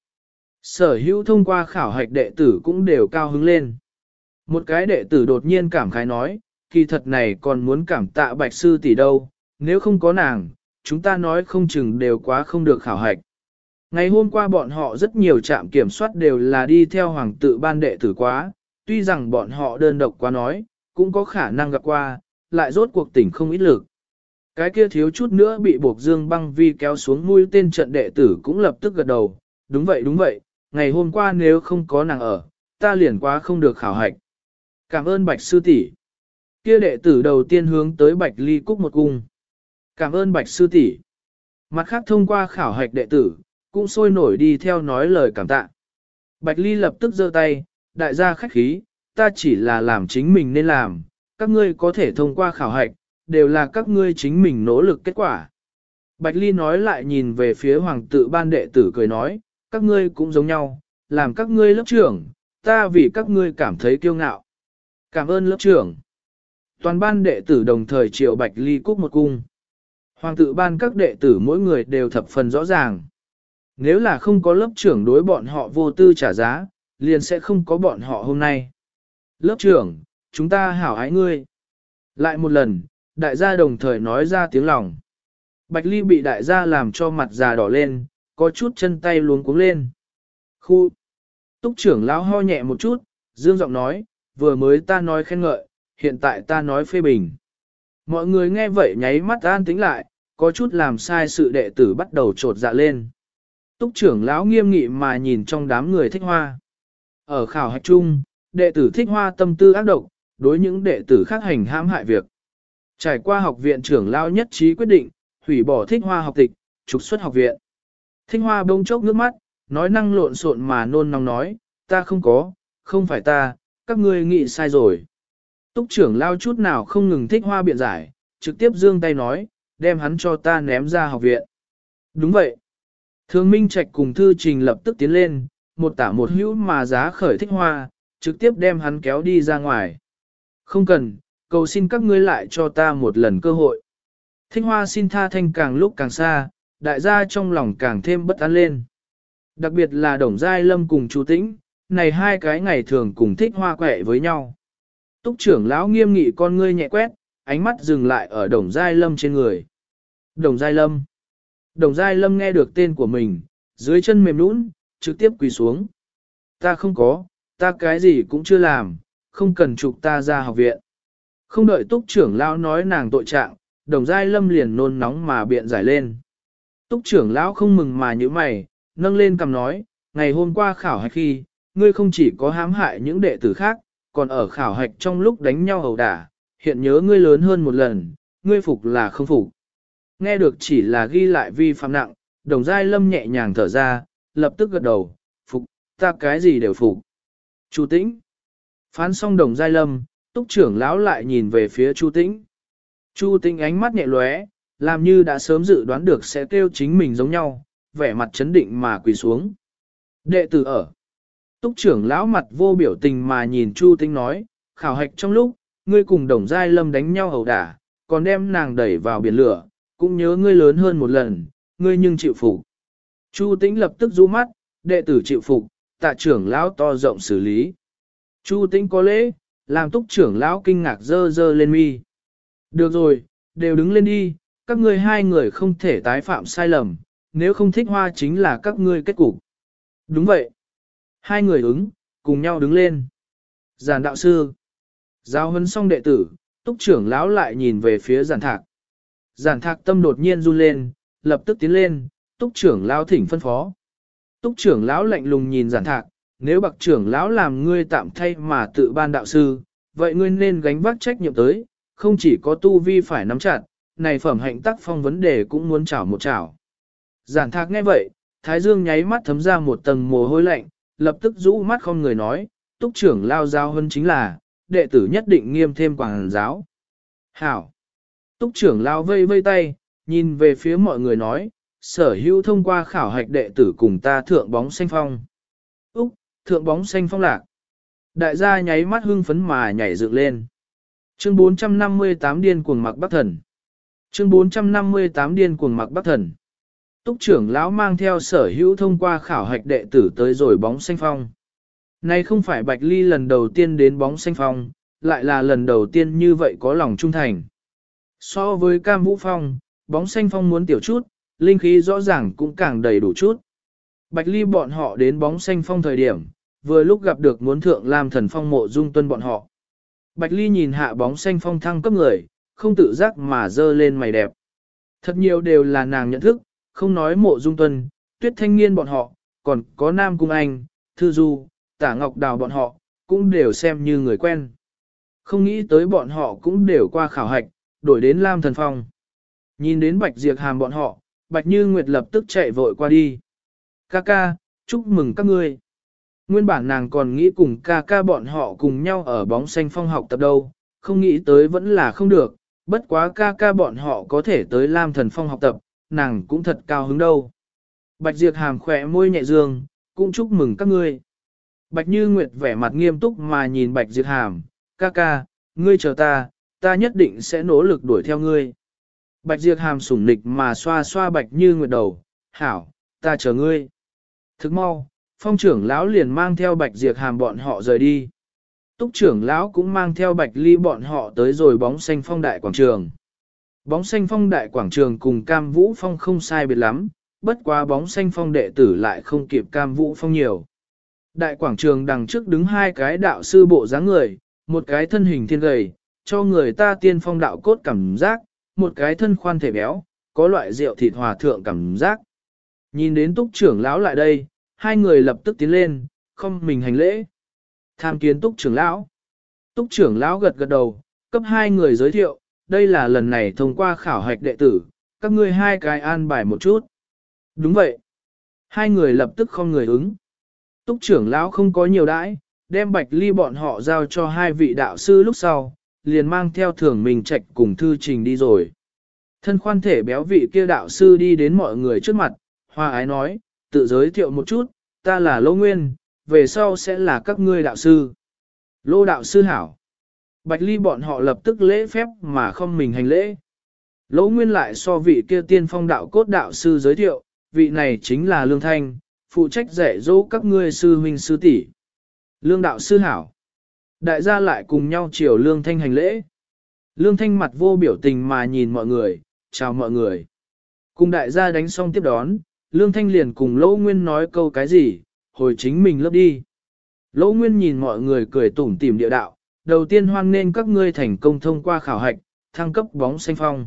Sở hữu thông qua khảo hạch đệ tử cũng đều cao hứng lên. Một cái đệ tử đột nhiên cảm khái nói, kỳ thật này còn muốn cảm tạ Bạch sư tỷ đâu, nếu không có nàng, chúng ta nói không chừng đều quá không được khảo hạch. Ngày hôm qua bọn họ rất nhiều trạm kiểm soát đều là đi theo hoàng tự ban đệ tử quá, tuy rằng bọn họ đơn độc quá nói, cũng có khả năng gặp qua, lại rốt cuộc tỉnh không ít lực. Cái kia thiếu chút nữa bị buộc Dương Băng Vi kéo xuống mũi tên trận đệ tử cũng lập tức gật đầu, đúng vậy, ngày hôm qua nếu không có nàng ở, ta liền quá không được khảo hạch. Cảm ơn Bạch sư tỷ. Kia đệ tử đầu tiên hướng tới Bạch Ly cúc một cung. Cảm ơn Bạch sư tỷ. Mặt khác thông qua khảo hạch đệ tử, cũng sôi nổi đi theo nói lời cảm tạ. Bạch Ly lập tức giơ tay, đại gia khách khí, ta chỉ là làm chính mình nên làm, các ngươi có thể thông qua khảo hạch, đều là các ngươi chính mình nỗ lực kết quả. Bạch Ly nói lại nhìn về phía hoàng tự ban đệ tử cười nói, các ngươi cũng giống nhau, làm các ngươi lớp trưởng, ta vì các ngươi cảm thấy kiêu ngạo. Cảm ơn lớp trưởng. Toàn ban đệ tử đồng thời triệu Bạch Ly cúc một cung. Hoàng tự ban các đệ tử mỗi người đều thập phần rõ ràng. Nếu là không có lớp trưởng đối bọn họ vô tư trả giá, liền sẽ không có bọn họ hôm nay. Lớp trưởng, chúng ta hảo ái ngươi. Lại một lần, đại gia đồng thời nói ra tiếng lòng. Bạch Ly bị đại gia làm cho mặt già đỏ lên, có chút chân tay luống cuống lên. Khu! Túc trưởng lão ho nhẹ một chút, dương giọng nói, vừa mới ta nói khen ngợi, hiện tại ta nói phê bình. Mọi người nghe vậy nháy mắt an tĩnh lại, có chút làm sai sự đệ tử bắt đầu trột dạ lên. Túc trưởng lão nghiêm nghị mà nhìn trong đám người Thích Hoa. Ở khảo hạch chung, đệ tử Thích Hoa tâm tư ác độc, đối những đệ tử khác hành hãm hại việc. Trải qua học viện trưởng lão nhất trí quyết định, hủy bỏ Thích Hoa học tịch, trục xuất học viện. Thích Hoa bỗng chốc nước mắt, nói năng lộn xộn mà nôn nóng nói, ta không có, không phải ta, các ngươi nghĩ sai rồi. Túc trưởng lão chút nào không ngừng Thích Hoa biện giải, trực tiếp giương tay nói, đem hắn cho ta ném ra học viện. Đúng vậy. Thương Minh Trạch cùng Thư Trình lập tức tiến lên, một tả một hữu mà giá khởi Thích Hoa, trực tiếp đem hắn kéo đi ra ngoài. Không cần, cầu xin các ngươi lại cho ta một lần cơ hội. Thích Hoa xin tha thanh càng lúc càng xa, đại gia trong lòng càng thêm bất an lên. Đặc biệt là Đồng Giai Lâm cùng Chu Tĩnh, này hai cái ngày thường cùng Thích Hoa quẹ với nhau. Túc trưởng lão nghiêm nghị con ngươi nhẹ quét, ánh mắt dừng lại ở Đồng Giai Lâm trên người. Đồng Giai Lâm. Đồng Giai Lâm nghe được tên của mình, dưới chân mềm nũng, trực tiếp quỳ xuống. Ta không có, ta cái gì cũng chưa làm, không cần trục ta ra học viện. Không đợi Túc trưởng lão nói nàng tội trạng, Đồng Giai Lâm liền nôn nóng mà biện giải lên. Túc trưởng lão không mừng mà như mày, nâng lên cầm nói, ngày hôm qua khảo hạch khi, ngươi không chỉ có hãm hại những đệ tử khác, còn ở khảo hạch trong lúc đánh nhau ẩu đả, hiện nhớ ngươi lớn hơn một lần, ngươi phục là không phục. Nghe được chỉ là ghi lại vi phạm nặng, Đồng Giai Lâm nhẹ nhàng thở ra, lập tức gật đầu, phục, ta cái gì đều phục. Chu Tĩnh. Phán xong Đồng Giai Lâm, Túc trưởng lão lại nhìn về phía Chu Tĩnh. Chu Tĩnh ánh mắt nhẹ lóe, làm như đã sớm dự đoán được sẽ kêu chính mình giống nhau, vẻ mặt chấn định mà quỳ xuống. Đệ tử ở. Túc trưởng lão mặt vô biểu tình mà nhìn Chu Tĩnh nói, khảo hạch trong lúc, ngươi cùng Đồng Giai Lâm đánh nhau ẩu đả, còn đem nàng đẩy vào biển lửa, cũng nhớ ngươi lớn hơn một lần, ngươi nhưng chịu phục. Chu Tĩnh lập tức rũ mắt, đệ tử chịu phục, tạ trưởng lão to rộng xử lý. Chu Tĩnh có lễ, làm Túc trưởng lão kinh ngạc dơ dơ lên mi. Được rồi, đều đứng lên đi, các ngươi hai người không thể tái phạm sai lầm, nếu không Thích Hoa chính là các ngươi kết cục. Đúng vậy. Hai người ứng, cùng nhau đứng lên. Giản đạo sư. Giáo huấn xong đệ tử, Túc trưởng lão lại nhìn về phía Giản Thạc. Giản Thạc tâm đột nhiên run lên, lập tức tiến lên, Túc trưởng lão thỉnh phân phó. Túc trưởng lão lạnh lùng nhìn Giản Thạc, nếu bậc trưởng lão làm ngươi tạm thay mà tự ban đạo sư, vậy ngươi nên gánh vác trách nhiệm tới, không chỉ có tu vi phải nắm chặt, này phẩm hạnh tác phong vấn đề cũng muốn chảo một chảo. Giản Thạc nghe vậy, thái dương nháy mắt thấm ra một tầng mồ hôi lạnh, lập tức rũ mắt không người nói, Túc trưởng lao giáo hơn chính là, đệ tử nhất định nghiêm thêm quảng giáo. Hảo! Túc trưởng lao vây vây tay, nhìn về phía mọi người nói, sở hữu thông qua khảo hạch đệ tử cùng ta thượng bóng xanh phong. Úc, thượng bóng xanh phong lạc. Đại gia nháy mắt hưng phấn mà nhảy dựng lên. Chương 458 điên cuồng mặc bắc thần. Chương 458 điên cuồng mặc bắc thần. Túc trưởng lão mang theo sở hữu thông qua khảo hạch đệ tử tới rồi bóng xanh phong. Này không phải Bạch Ly lần đầu tiên đến bóng xanh phong, lại là lần đầu tiên như vậy có lòng trung thành. So với Cam Vũ Phong, bóng xanh phong muốn tiểu chút, linh khí rõ ràng cũng càng đầy đủ chút. Bạch Ly bọn họ đến bóng xanh phong thời điểm, vừa lúc gặp được muốn thượng Lam Thần Phong Mộ Dung Tuân bọn họ. Bạch Ly nhìn hạ bóng xanh phong thăng cấp người, không tự giác mà dơ lên mày đẹp. Thật nhiều đều là nàng nhận thức, không nói Mộ Dung Tuân, Tuyết Thanh Niên bọn họ, còn có Nam Cung Anh, Thư Du, Tả Ngọc Đào bọn họ, cũng đều xem như người quen. Không nghĩ tới bọn họ cũng đều qua khảo hạch, đổi đến Lam Thần Phong. Nhìn đến Bạch Diệp Hàm bọn họ, Bạch Như Nguyệt lập tức chạy vội qua đi. Ca ca, chúc mừng các ngươi. Nguyên bản nàng còn nghĩ cùng ca ca bọn họ cùng nhau ở bóng xanh phong học tập đâu, không nghĩ tới vẫn là không được, bất quá ca ca bọn họ có thể tới Lam Thần Phong học tập, nàng cũng thật cao hứng đâu. Bạch Diệp Hàm khỏe môi nhẹ dương, cũng chúc mừng các ngươi. Bạch Như Nguyệt vẻ mặt nghiêm túc mà nhìn Bạch Diệp Hàm, ca ca, ngươi chờ ta nhất định sẽ nỗ lực đuổi theo ngươi. Bạch Diệp Hàm sủng nịch mà xoa xoa Bạch Như Nguyệt đầu, hảo, ta chờ ngươi. Thức mau, phong trưởng lão liền mang theo Bạch Diệp Hàm bọn họ rời đi. Túc trưởng lão cũng mang theo Bạch Ly bọn họ tới rồi bóng xanh phong đại quảng trường. Bóng xanh phong đại quảng trường cùng Cam Vũ Phong không sai biệt lắm, bất quá bóng xanh phong đệ tử lại không kịp Cam Vũ Phong nhiều. Đại quảng trường đằng trước đứng hai cái đạo sư bộ dáng người, một cái thân hình thiên gầy, cho người ta tiên phong đạo cốt cảm giác, một cái thân khoan thể béo, có loại rượu thịt hòa thượng cảm giác. Nhìn đến Túc trưởng lão lại đây, hai người lập tức tiến lên, không mình hành lễ. Tham kiến Túc trưởng lão. Túc trưởng lão gật gật đầu, cấp hai người giới thiệu, đây là lần này thông qua khảo hạch đệ tử, các ngươi hai cái an bài một chút. Đúng vậy. Hai người lập tức không người ứng. Túc trưởng lão không có nhiều đãi, đem Bạch Ly bọn họ giao cho hai vị đạo sư lúc sau, liền mang theo Thường Minh Trạch cùng Thư Trình đi rồi. Thân khoan thể béo vị kia đạo sư đi đến mọi người trước mặt, hoa ái nói, tự giới thiệu một chút, ta là Lô Nguyên, về sau sẽ là các ngươi đạo sư. Lô đạo sư hảo. Bạch Ly bọn họ lập tức lễ phép mà không mình hành lễ. Lô Nguyên lại so vị kia tiên phong đạo cốt đạo sư giới thiệu, vị này chính là Lương Thanh, phụ trách dạy dỗ các ngươi sư huynh sư tỷ. Lương đạo sư hảo. Đại gia lại cùng nhau chiều Lương Thanh hành lễ. Lương Thanh mặt vô biểu tình mà nhìn mọi người, chào mọi người. Cùng đại gia đánh xong tiếp đón, Lương Thanh liền cùng Lỗ Nguyên nói câu cái gì, hồi chính mình lớp đi. Lỗ Nguyên nhìn mọi người cười tủm tỉm địa đạo, đầu tiên hoan nên các ngươi thành công thông qua khảo hạch, thăng cấp bóng xanh phong.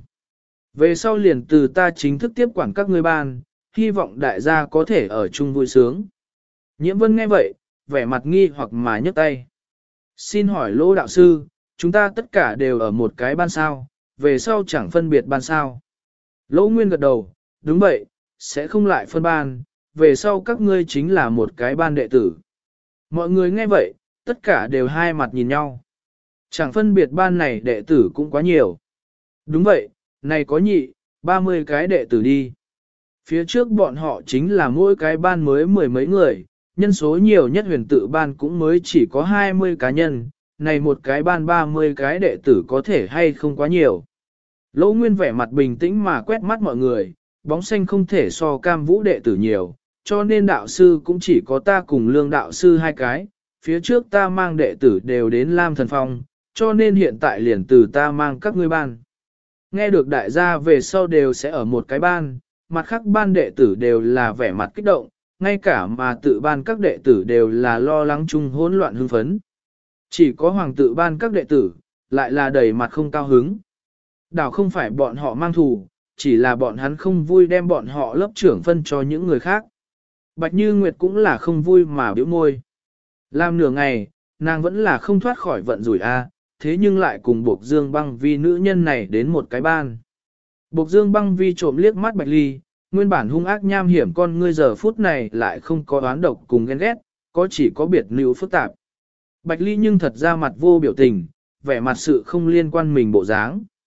Về sau liền từ ta chính thức tiếp quản các ngươi ban, hy vọng đại gia có thể ở chung vui sướng. Nhiễm Vân nghe vậy, vẻ mặt nghi hoặc mà nhấc tay. Xin hỏi Lỗ đạo sư, chúng ta tất cả đều ở một cái ban sao, về sau chẳng phân biệt ban sao. Lỗ Nguyên gật đầu, đúng vậy, sẽ không lại phân ban, về sau các ngươi chính là một cái ban đệ tử. Mọi người nghe vậy, tất cả đều hai mặt nhìn nhau. Chẳng phân biệt ban này đệ tử cũng quá nhiều. Đúng vậy, này có nhị, 30 cái đệ tử đi. Phía trước bọn họ chính là mỗi cái ban mới mười mấy người, nhân số nhiều nhất huyền tự ban cũng mới chỉ có 20 cá nhân, này một cái ban 30 cái đệ tử có thể hay không quá nhiều. Lỗ Nguyên vẻ mặt bình tĩnh mà quét mắt mọi người, bóng xanh không thể so Cam Vũ đệ tử nhiều, cho nên đạo sư cũng chỉ có ta cùng Lương đạo sư hai cái, phía trước ta mang đệ tử đều đến Lam Thần Phong, cho nên hiện tại liền từ ta mang các ngươi ban. Nghe được đại gia về sau đều sẽ ở một cái ban, mặt khác ban đệ tử đều là vẻ mặt kích động, ngay cả mà tự ban các đệ tử đều là lo lắng chung hỗn loạn hưng phấn. Chỉ có hoàng tự ban các đệ tử, lại là đầy mặt không cao hứng. Đảo không phải bọn họ mang thù, chỉ là bọn hắn không vui đem bọn họ lớp trưởng phân cho những người khác. Bạch Như Nguyệt cũng là không vui mà biểu môi. Làm nửa ngày, nàng vẫn là không thoát khỏi vận rủi thế nhưng lại cùng Bộc Dương Băng Vi nữ nhân này đến một cái ban. Bộc Dương Băng Vi trộm liếc mắt Bạch Ly, nguyên bản hung ác nham hiểm con ngươi giờ phút này lại không có oán độc cùng ghen ghét, có chỉ có biệt nữ phức tạp. Bạch Ly nhưng thật ra mặt vô biểu tình, vẻ mặt sự không liên quan mình bộ dáng.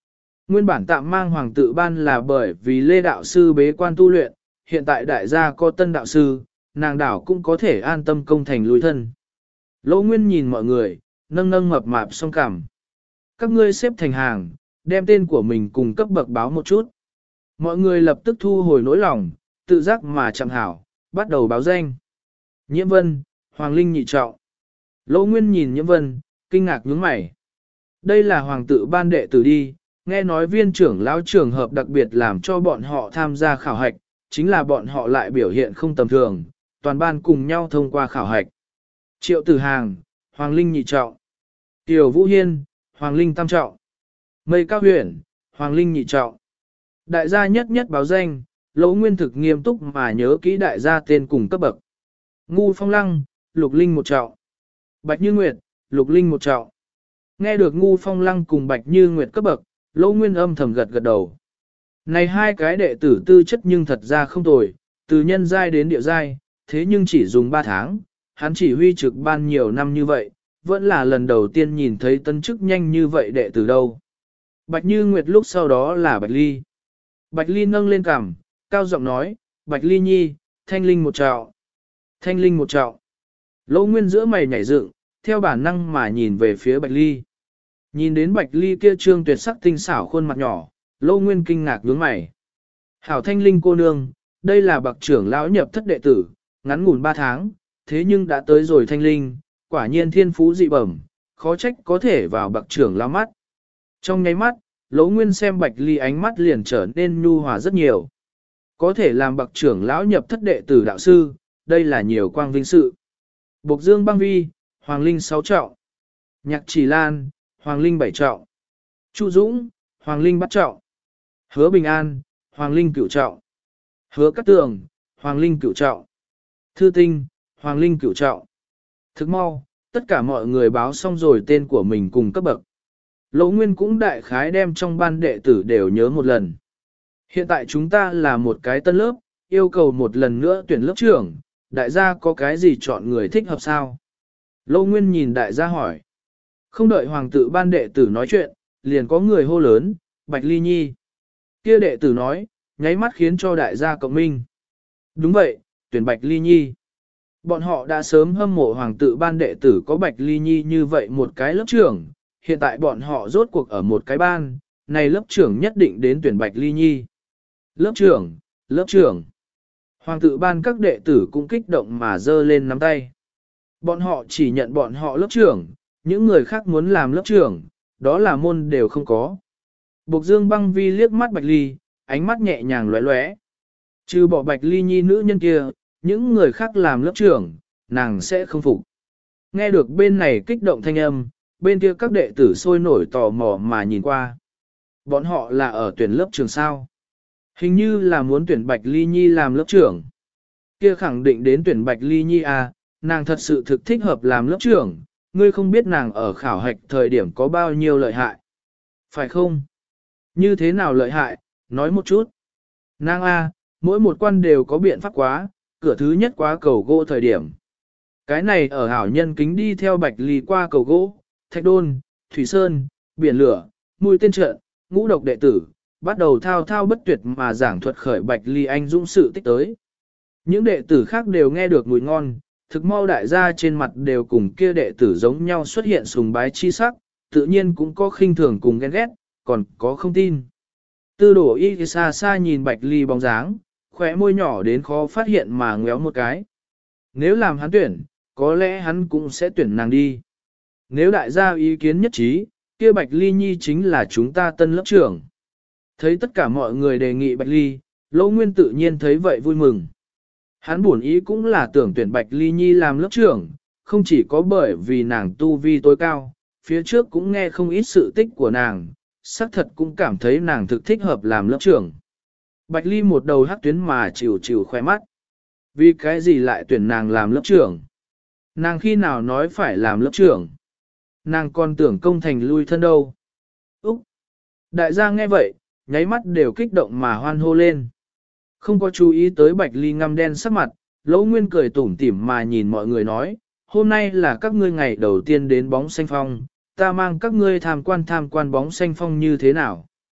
Nguyên bản tạm mang hoàng tự ban là bởi vì Lê đạo sư bế quan tu luyện, hiện tại đại gia có tân đạo sư, nàng đảo cũng có thể an tâm công thành lui thân. Lỗ Nguyên nhìn mọi người, nâng nâng mập mạp song cằm. Các ngươi xếp thành hàng, đem tên của mình cùng cấp bậc báo một chút. Mọi người lập tức thu hồi nỗi lòng, tự giác mà chẳng hảo, bắt đầu báo danh. Nhiễm Vân, Hoàng Linh nhị trọng. Lỗ Nguyên nhìn Nhiễm Vân, kinh ngạc nhướng mày. Đây là hoàng tự ban đệ tử đi, nghe nói viên trưởng lão trường hợp đặc biệt làm cho bọn họ tham gia khảo hạch, chính là bọn họ lại biểu hiện không tầm thường, toàn ban cùng nhau thông qua khảo hạch. Triệu Tử Hàng, Hoàng Linh nhị trọng. Tiểu Vũ Hiên, Hoàng Linh tam trọng. Mây Cao Huyền, Hoàng Linh nhị trọng. Đại gia nhất nhất báo danh, Lỗ Nguyên thực nghiêm túc mà nhớ kỹ đại gia tên cùng cấp bậc. Ngu Phong Lăng, Lục Linh một trọng. Bạch Như Nguyệt, Lục Linh một trọng. Nghe được Ngu Phong Lăng cùng Bạch Như Nguyệt cấp bậc, Lỗ Nguyên âm thầm gật gật đầu. Này hai cái đệ tử tư chất nhưng thật ra không tồi, từ nhân giai đến địa giai, thế nhưng chỉ dùng 3 tháng, hắn chỉ huy trực ban nhiều năm như vậy, vẫn là lần đầu tiên nhìn thấy tân chức nhanh như vậy đệ tử đâu. Bạch Như Nguyệt lúc sau đó là Bạch Ly. Bạch Ly nâng lên cằm, cao giọng nói, Bạch Ly nhi, thanh linh một trạo. Thanh linh một trạo. Lỗ Nguyên giữa mày nhảy dựng, theo bản năng mà nhìn về phía Bạch Ly. Nhìn đến Bạch Ly kia trương tuyệt sắc tinh xảo khuôn mặt nhỏ, Lỗ Nguyên kinh ngạc nhướng mày. Hảo thanh linh cô nương, đây là bậc trưởng lão nhập thất đệ tử, ngắn ngủn 3 tháng, thế nhưng đã tới rồi thanh linh, quả nhiên thiên phú dị bẩm, khó trách có thể vào bậc trưởng lão mắt. Trong nháy mắt, Lỗ Nguyên xem Bạch Ly ánh mắt liền trở nên nhu hòa rất nhiều. Có thể làm bậc trưởng lão nhập thất đệ tử đạo sư, đây là nhiều quang vinh sự. Bộc Dương Băng Vi, Hoàng Linh 6 trọng. Nhạc Chỉ Lan, Hoàng Linh 7 trọng. Chu Dũng, Hoàng Linh 8 trọng. Hứa Bình An, Hoàng Linh 9 trọng. Hứa Cát Tường, Hoàng Linh 9 trọng. Thư Tinh, Hoàng Linh 9 trọng. Thức mau, tất cả mọi người báo xong rồi tên của mình cùng cấp bậc. Lỗ Nguyên cũng đại khái đem trong ban đệ tử đều nhớ một lần. Hiện tại chúng ta là một cái tân lớp, yêu cầu một lần nữa tuyển lớp trưởng, đại gia có cái gì chọn người thích hợp sao? Lỗ Nguyên nhìn đại gia hỏi. Không đợi hoàng tự ban đệ tử nói chuyện, liền có người hô lớn, Bạch Ly nhi. Kia đệ tử nói, nháy mắt khiến cho đại gia cộng minh. Đúng vậy, tuyển Bạch Ly nhi. Bọn họ đã sớm hâm mộ hoàng tự ban đệ tử có Bạch Ly nhi như vậy một cái lớp trưởng, hiện tại bọn họ rốt cuộc ở một cái ban, này lớp trưởng nhất định đến tuyển Bạch Ly nhi. Lớp trưởng, lớp trưởng. Hoàng tự ban các đệ tử cũng kích động mà giơ lên nắm tay. Bọn họ chỉ nhận bọn họ lớp trưởng, những người khác muốn làm lớp trưởng, đó là môn đều không có. Bộc Dương Băng Vi liếc mắt Bạch Ly, ánh mắt nhẹ nhàng lóe lóe. Trừ bỏ Bạch Ly nhi nữ nhân kia, những người khác làm lớp trưởng, nàng sẽ không phục. Nghe được bên này kích động thanh âm, bên kia các đệ tử sôi nổi tò mò mà nhìn qua. Bọn họ là ở tuyển lớp trưởng sao? Hình như là muốn tuyển Bạch Ly nhi làm lớp trưởng. Kia khẳng định đến tuyển Bạch Ly nhi à, nàng thật sự thực thích hợp làm lớp trưởng, ngươi không biết nàng ở khảo hạch thời điểm có bao nhiêu lợi hại. Phải không? Như thế nào lợi hại, nói một chút. Nàng A, mỗi một quan đều có biện pháp quá, cửa thứ nhất quá cầu gỗ thời điểm. Cái này ở hảo nhân kính đi theo Bạch Ly qua cầu gỗ, Thạch Đôn, Thủy Sơn, Biển Lửa, Mũi Tên Trận, Ngũ Độc đệ tử, bắt đầu thao thao bất tuyệt mà giảng thuật khởi Bạch Ly anh dũng sự tích tới. Những đệ tử khác đều nghe được mùi ngon, thực mau đại gia trên mặt đều cùng kia đệ tử giống nhau xuất hiện sùng bái chi sắc, tự nhiên cũng có khinh thường cùng ghen ghét, còn có không tin. Tư đổ y xa xa nhìn Bạch Ly bóng dáng, khóe môi nhỏ đến khó phát hiện mà ngéo một cái. Nếu làm hắn tuyển, có lẽ hắn cũng sẽ tuyển nàng đi. Nếu đại gia ý kiến nhất trí, kia Bạch Ly nhi chính là chúng ta tân lớp trưởng. Thấy tất cả mọi người đề nghị Bạch Ly, Lỗ Nguyên tự nhiên thấy vậy vui mừng. Hắn buồn ý cũng là tưởng tuyển Bạch Ly nhi làm lớp trưởng, không chỉ có bởi vì nàng tu vi tối cao, phía trước cũng nghe không ít sự tích của nàng, xác thật cũng cảm thấy nàng thực thích hợp làm lớp trưởng. Bạch Ly một đầu hắc tuyến mà chịu chịu khoe mắt. Vì cái gì lại tuyển nàng làm lớp trưởng? Nàng khi nào nói phải làm lớp trưởng? Nàng còn tưởng công thành lui thân đâu. Úc! Đại gia nghe vậy, nháy mắt đều kích động mà hoan hô lên. Không có chú ý tới Bạch Ly ngăm đen sắc mặt, Lỗ Nguyên cười tủm tỉm mà nhìn mọi người nói, hôm nay là các ngươi ngày đầu tiên đến bóng xanh phong, ta mang các ngươi tham quan bóng xanh phong như thế nào.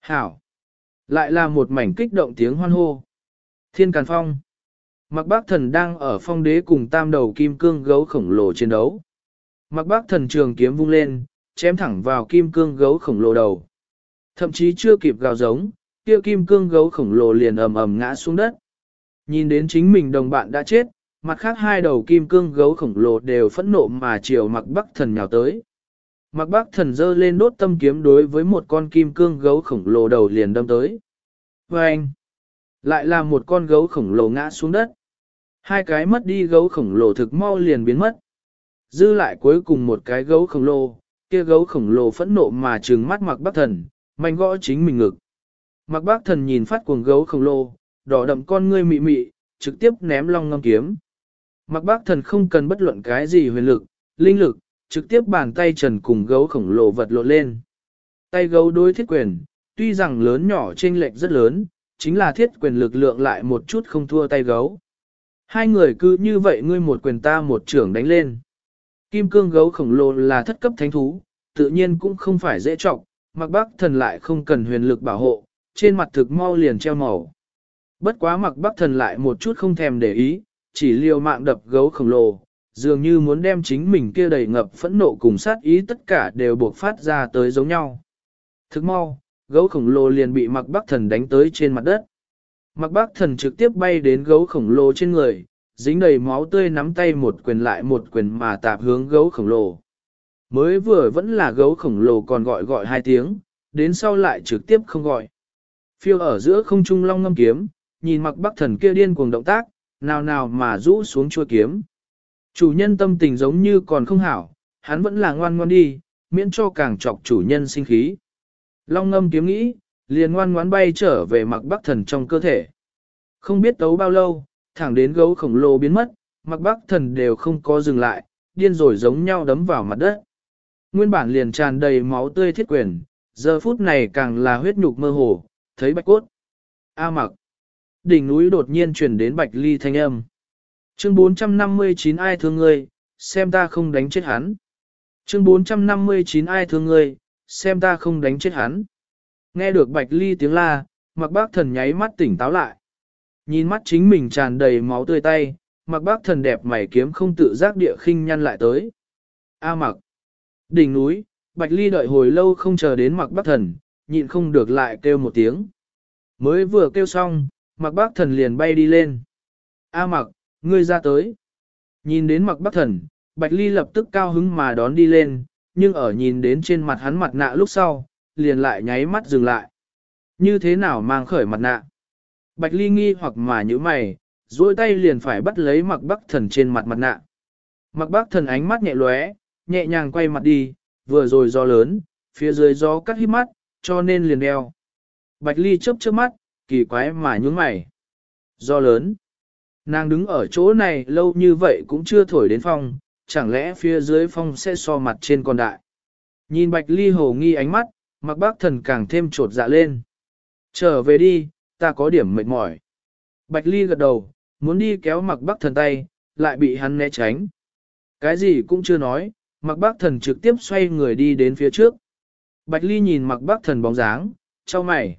Hảo! Lại là một mảnh kích động tiếng hoan hô. Thiên Càn Phong. Mạc Bác Thần đang ở phong đế cùng tam đầu kim cương gấu khổng lồ chiến đấu. Mạc Bác Thần trường kiếm vung lên, chém thẳng vào kim cương gấu khổng lồ đầu. Thậm chí chưa kịp gào giống, kia kim cương gấu khổng lồ liền ầm ầm ngã xuống đất. Nhìn đến chính mình đồng bạn đã chết, mặt khác hai đầu kim cương gấu khổng lồ đều phẫn nộ mà chiều Mạc Bác Thần nhào tới. Mạc Bác Thần giơ lên đốt tâm kiếm đối với một con kim cương gấu khổng lồ đầu liền đâm tới. Và anh, lại là một con gấu khổng lồ ngã xuống đất. Hai cái mất đi gấu khổng lồ thực mau liền biến mất. Dư lại cuối cùng một cái gấu khổng lồ, kia gấu khổng lồ phẫn nộ mà trừng mắt Mạc Bác Thần, mạnh gõ chính mình ngực. Mạc Bác Thần nhìn phát cuồng gấu khổng lồ, đỏ đậm con ngươi mị mị, trực tiếp ném long ngâm kiếm. Mạc Bác Thần không cần bất luận cái gì huyền lực, linh lực, trực tiếp bàn tay trần cùng gấu khổng lồ vật lộn lên. Tay gấu đối thiết quyền, tuy rằng lớn nhỏ chênh lệch rất lớn, chính là thiết quyền lực lượng lại một chút không thua tay gấu. Hai người cứ như vậy ngươi một quyền ta một trưởng đánh lên. Kim cương gấu khổng lồ là thất cấp thánh thú, tự nhiên cũng không phải dễ trọng, Mạc Bác Thần lại không cần huyền lực bảo hộ, trên mặt thực mau liền treo màu. Bất quá Mạc Bác Thần lại một chút không thèm để ý, chỉ liều mạng đập gấu khổng lồ, dường như muốn đem chính mình kia đầy ngập phẫn nộ cùng sát ý tất cả đều buộc phát ra tới giống nhau. Thực mau, gấu khổng lồ liền bị Mạc Bác Thần đánh tới trên mặt đất. Mạc Bác Thần trực tiếp bay đến gấu khổng lồ trên người, dính đầy máu tươi nắm tay một quyền lại một quyền mà tạp hướng gấu khổng lồ. Mới vừa vẫn là gấu khổng lồ còn gọi hai tiếng, đến sau lại trực tiếp không gọi. Phiêu ở giữa không trung long ngâm kiếm, nhìn Mạc Bác Thần kia điên cuồng động tác, nào nào mà rũ xuống chuôi kiếm. Chủ nhân tâm tình giống như còn không hảo, hắn vẫn là ngoan ngoan đi, miễn cho càng chọc chủ nhân sinh khí. Long ngâm kiếm nghĩ, liền ngoan ngoãn bay trở về Mạc Bác Thần trong cơ thể. Không biết tấu bao lâu, thẳng đến gấu khổng lồ biến mất, Mạc Bác Thần đều không có dừng lại, điên rồi giống nhau đấm vào mặt đất. Nguyên bản liền tràn đầy máu tươi thiết quyền, giờ phút này càng là huyết nhục mơ hồ, thấy bạch cốt. A Mặc. Đỉnh núi đột nhiên truyền đến Bạch Ly thanh âm. Chương 459 ai thương ngươi, xem ta không đánh chết hắn. Chương 459 ai thương ngươi, xem ta không đánh chết hắn. Nghe được Bạch Ly tiếng la, Mạc Bác Thần nháy mắt tỉnh táo lại. Nhìn mắt chính mình tràn đầy máu tươi tay, Mạc Bác Thần đẹp mày kiếm không tự giác địa khinh nhăn lại tới. A Mặc. Đỉnh núi, Bạch Ly đợi hồi lâu không chờ đến Mạc Bác Thần, nhịn không được lại kêu một tiếng. Mới vừa kêu xong, Mạc Bác Thần liền bay đi lên. A Mặc, ngươi ra tới. Nhìn đến Mạc Bác Thần, Bạch Ly lập tức cao hứng mà đón đi lên, nhưng ở nhìn đến trên mặt hắn mặt nạ lúc sau, liền lại nháy mắt dừng lại. Như thế nào mang khởi mặt nạ? Bạch Ly nghi hoặc mà nhíu mày, duỗi tay liền phải bắt lấy Mạc Bác Thần trên mặt mặt nạ. Mạc Bác Thần ánh mắt nhẹ lóe, nhẹ nhàng quay mặt đi, vừa rồi gió lớn, phía dưới gió cắt hít mắt, cho nên liền đeo. Bạch Ly chớp chớp mắt, kỳ quái mà nhướng mày. Gió lớn. Nàng đứng ở chỗ này lâu như vậy cũng chưa thổi đến phong, chẳng lẽ phía dưới phong sẽ so mặt trên con đại. Nhìn Bạch Ly hồ nghi ánh mắt, Mạc Bác Thần càng thêm trột dạ lên. Trở về đi, ta có điểm mệt mỏi. Bạch Ly gật đầu, muốn đi kéo Mạc Bác Thần tay, lại bị hắn né tránh. Cái gì cũng chưa nói, Mạc Bác Thần trực tiếp xoay người đi đến phía trước. Bạch Ly nhìn Mạc Bác Thần bóng dáng, chau mày.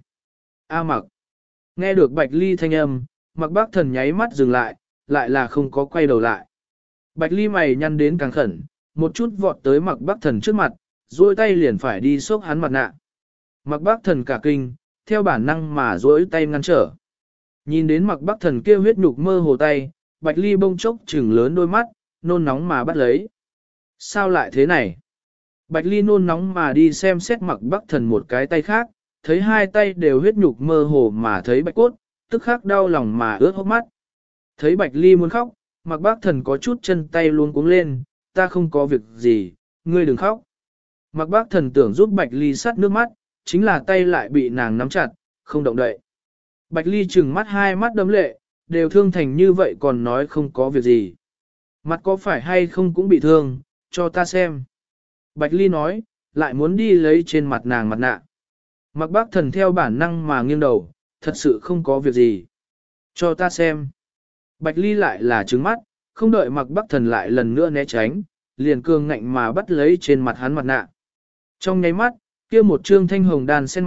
A Mặc. Nghe được Bạch Ly thanh âm, Mạc Bác Thần nháy mắt dừng lại là không có quay đầu lại. Bạch Ly mày nhăn đến càng khẩn, một chút vọt tới Mạc Bác Thần trước mặt, duỗi tay liền phải đi xốc hắn mặt nạ. Mạc Bác Thần cả kinh, theo bản năng mà duỗi tay ngăn trở. Nhìn đến Mạc Bác Thần kia huyết nhục mơ hồ tay, Bạch Ly bông chốc trừng lớn đôi mắt, nôn nóng mà bắt lấy. Sao lại thế này? Bạch Ly nôn nóng mà đi xem xét Mạc Bác Thần một cái tay khác, thấy hai tay đều huyết nhục mơ hồ mà thấy bạch cốt, tức khắc đau lòng mà ướt hốc mắt. Thấy Bạch Ly muốn khóc, Mạc Bác Thần có chút chân tay luôn cuống lên, ta không có việc gì, ngươi đừng khóc. Mạc Bác Thần tưởng giúp Bạch Ly sát nước mắt, chính là tay lại bị nàng nắm chặt, không động đậy. Bạch Ly trừng mắt hai mắt đấm lệ, đều thương thành như vậy còn nói không có việc gì. Mặt có phải hay không cũng bị thương, cho ta xem. Bạch Ly nói, lại muốn đi lấy trên mặt nàng mặt nạ. Mạc Bác Thần theo bản năng mà nghiêng đầu, thật sự không có việc gì. Cho ta xem. Bạch Ly lại là trừng mắt, không đợi Mạc Bác Thần lại lần nữa né tránh, liền cương ngạnh mà bắt lấy trên mặt hắn mặt nạ. Trong nháy mắt, kia một trương thanh hồng đan sen mặt,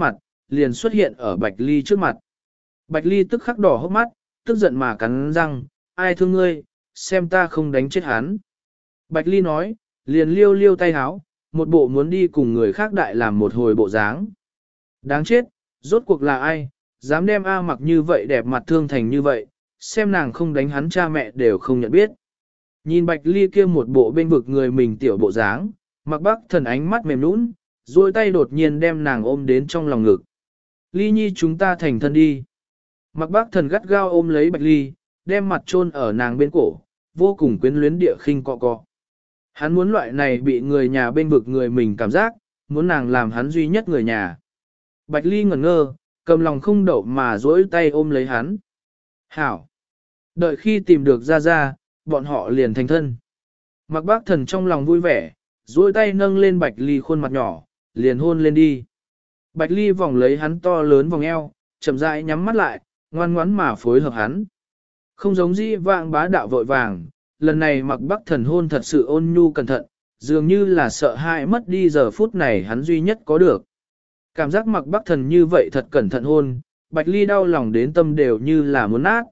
liền xuất hiện ở Bạch Ly trước mặt. Bạch Ly tức khắc đỏ hốc mắt, tức giận mà cắn răng, ai thương ngươi, xem ta không đánh chết hắn. Bạch Ly nói, liền liêu liêu tay háo, một bộ muốn đi cùng người khác đại làm một hồi bộ dáng. Đáng chết, rốt cuộc là ai, dám đem A Mặc như vậy đẹp mặt thương thành như vậy, xem nàng không đánh hắn cha mẹ đều không nhận biết. Nhìn Bạch Ly kia một bộ bên vực người mình tiểu bộ dáng, Mặc Bắc Thần ánh mắt mềm nũng, duỗi tay đột nhiên đem nàng ôm đến trong lòng ngực. Ly nhi chúng ta thành thân đi. Mặc Bắc Thần gắt gao ôm lấy Bạch Ly, đem mặt chôn ở nàng bên cổ, vô cùng quyến luyến địa khinh cọ cọ. Hắn muốn loại này bị người nhà bên vực người mình cảm giác, muốn nàng làm hắn duy nhất người nhà. Bạch Ly ngẩn ngơ, cầm lòng không đậu mà duỗi tay ôm lấy hắn. Hảo! Đợi khi tìm được ra, bọn họ liền thành thân. Mặc Bác Thần trong lòng vui vẻ, duỗi tay nâng lên Bạch Ly khuôn mặt nhỏ, liền hôn lên đi. Bạch Ly vòng lấy hắn to lớn vòng eo, chậm rãi nhắm mắt lại, ngoan ngoãn mà phối hợp hắn. Không giống dĩ vãng bá đạo vội vàng, lần này Mặc Bắc Thần hôn thật sự ôn nhu cẩn thận, dường như là sợ hãi mất đi giờ phút này hắn duy nhất có được. Cảm giác Mặc Bắc Thần như vậy thật cẩn thận hôn, Bạch Ly đau lòng đến tâm đều như là muốn nát.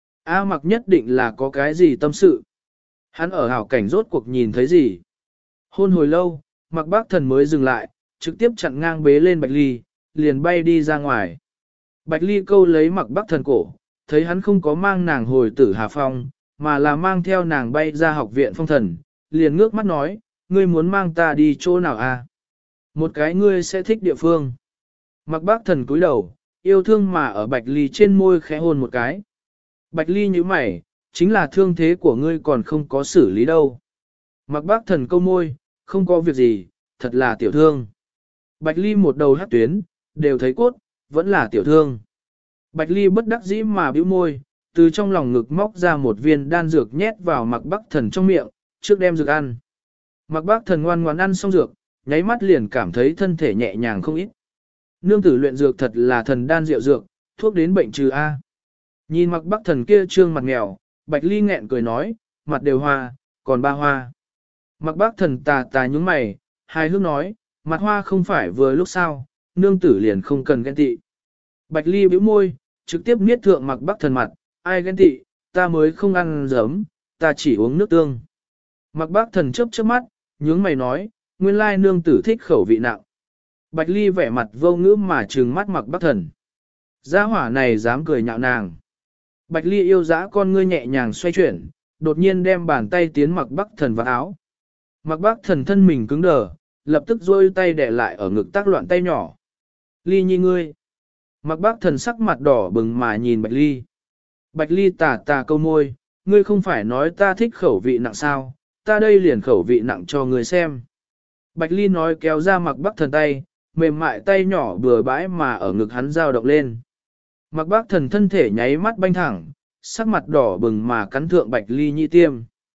A Mặc nhất định là có cái gì tâm sự. Hắn ở hảo cảnh rốt cuộc nhìn thấy gì. Hôn hồi lâu, Mặc Bắc Thần mới dừng lại, trực tiếp chặn ngang bế lên Bạch Ly, liền bay đi ra ngoài. Bạch Ly câu lấy Mặc Bắc Thần cổ, thấy hắn không có mang nàng hồi Tử Hà Phong, mà là mang theo nàng bay ra học viện phong thần, liền ngước mắt nói, ngươi muốn mang ta đi chỗ nào à? Một cái ngươi sẽ thích địa phương. Mặc Bác Thần cúi đầu, yêu thương mà ở Bạch Ly trên môi khẽ hôn một cái. Bạch Ly như mày, chính là thương thế của ngươi còn không có xử lý đâu. Mặc Bác Thần câu môi, không có việc gì, thật là tiểu thương. Bạch Ly một đầu hắc tuyến, đều thấy cốt, vẫn là tiểu thương. Bạch Ly bất đắc dĩ mà bĩu môi, từ trong lòng ngực móc ra một viên đan dược nhét vào Mặc Bắc Thần trong miệng, trước đem dược ăn. Mặc Bắc Thần ngoan ngoãn ăn xong dược, nháy mắt liền cảm thấy thân thể nhẹ nhàng không ít. Nương tử luyện dược thật là thần đan diệu dược, thuốc đến bệnh trừ A. Nhìn Mặc Bắc Thần kia trương mặt nghèo, Bạch Ly nghẹn cười nói, mặt đều hoa, còn ba hoa. Mặc Bắc Thần tà tà nhúng mày, hài hước nói, mặt hoa không phải vừa lúc sao, nương tử liền không cần ghen tị. Bạch Ly bĩu môi, trực tiếp niết thượng Mặc Bắc Thần mặt, ai ghen tị, ta mới không ăn giấm, ta chỉ uống nước tương. Mặc Bắc Thần chớp chớp mắt, nhướng mày nói, nguyên lai nương tử thích khẩu vị nặng. Bạch Ly vẻ mặt vô ngữ mà trừng mắt Mặc Bắc Thần. Gia hỏa này dám cười nhạo nàng. Bạch Ly yêu dã con ngươi nhẹ nhàng xoay chuyển, đột nhiên đem bàn tay tiến Mặc Bắc Thần vào áo. Mặc Bắc Thần thân mình cứng đờ, lập tức duỗi tay đè lại ở ngực tác loạn tay nhỏ. Ly nhi ngươi. Mặc Bắc Thần sắc mặt đỏ bừng mà nhìn Bạch Ly. Bạch Ly tà tà câu môi, ngươi không phải nói ta thích khẩu vị nặng sao, ta đây liền khẩu vị nặng cho ngươi xem. Bạch Ly nói kéo ra Mặc Bắc Thần tay, mềm mại tay nhỏ bừa bãi mà ở ngực hắn dao động lên. Mặc Bắc Thần thân thể nháy mắt banh thẳng, sắc mặt đỏ bừng mà cắn thượng Bạch Ly nhị tiêm.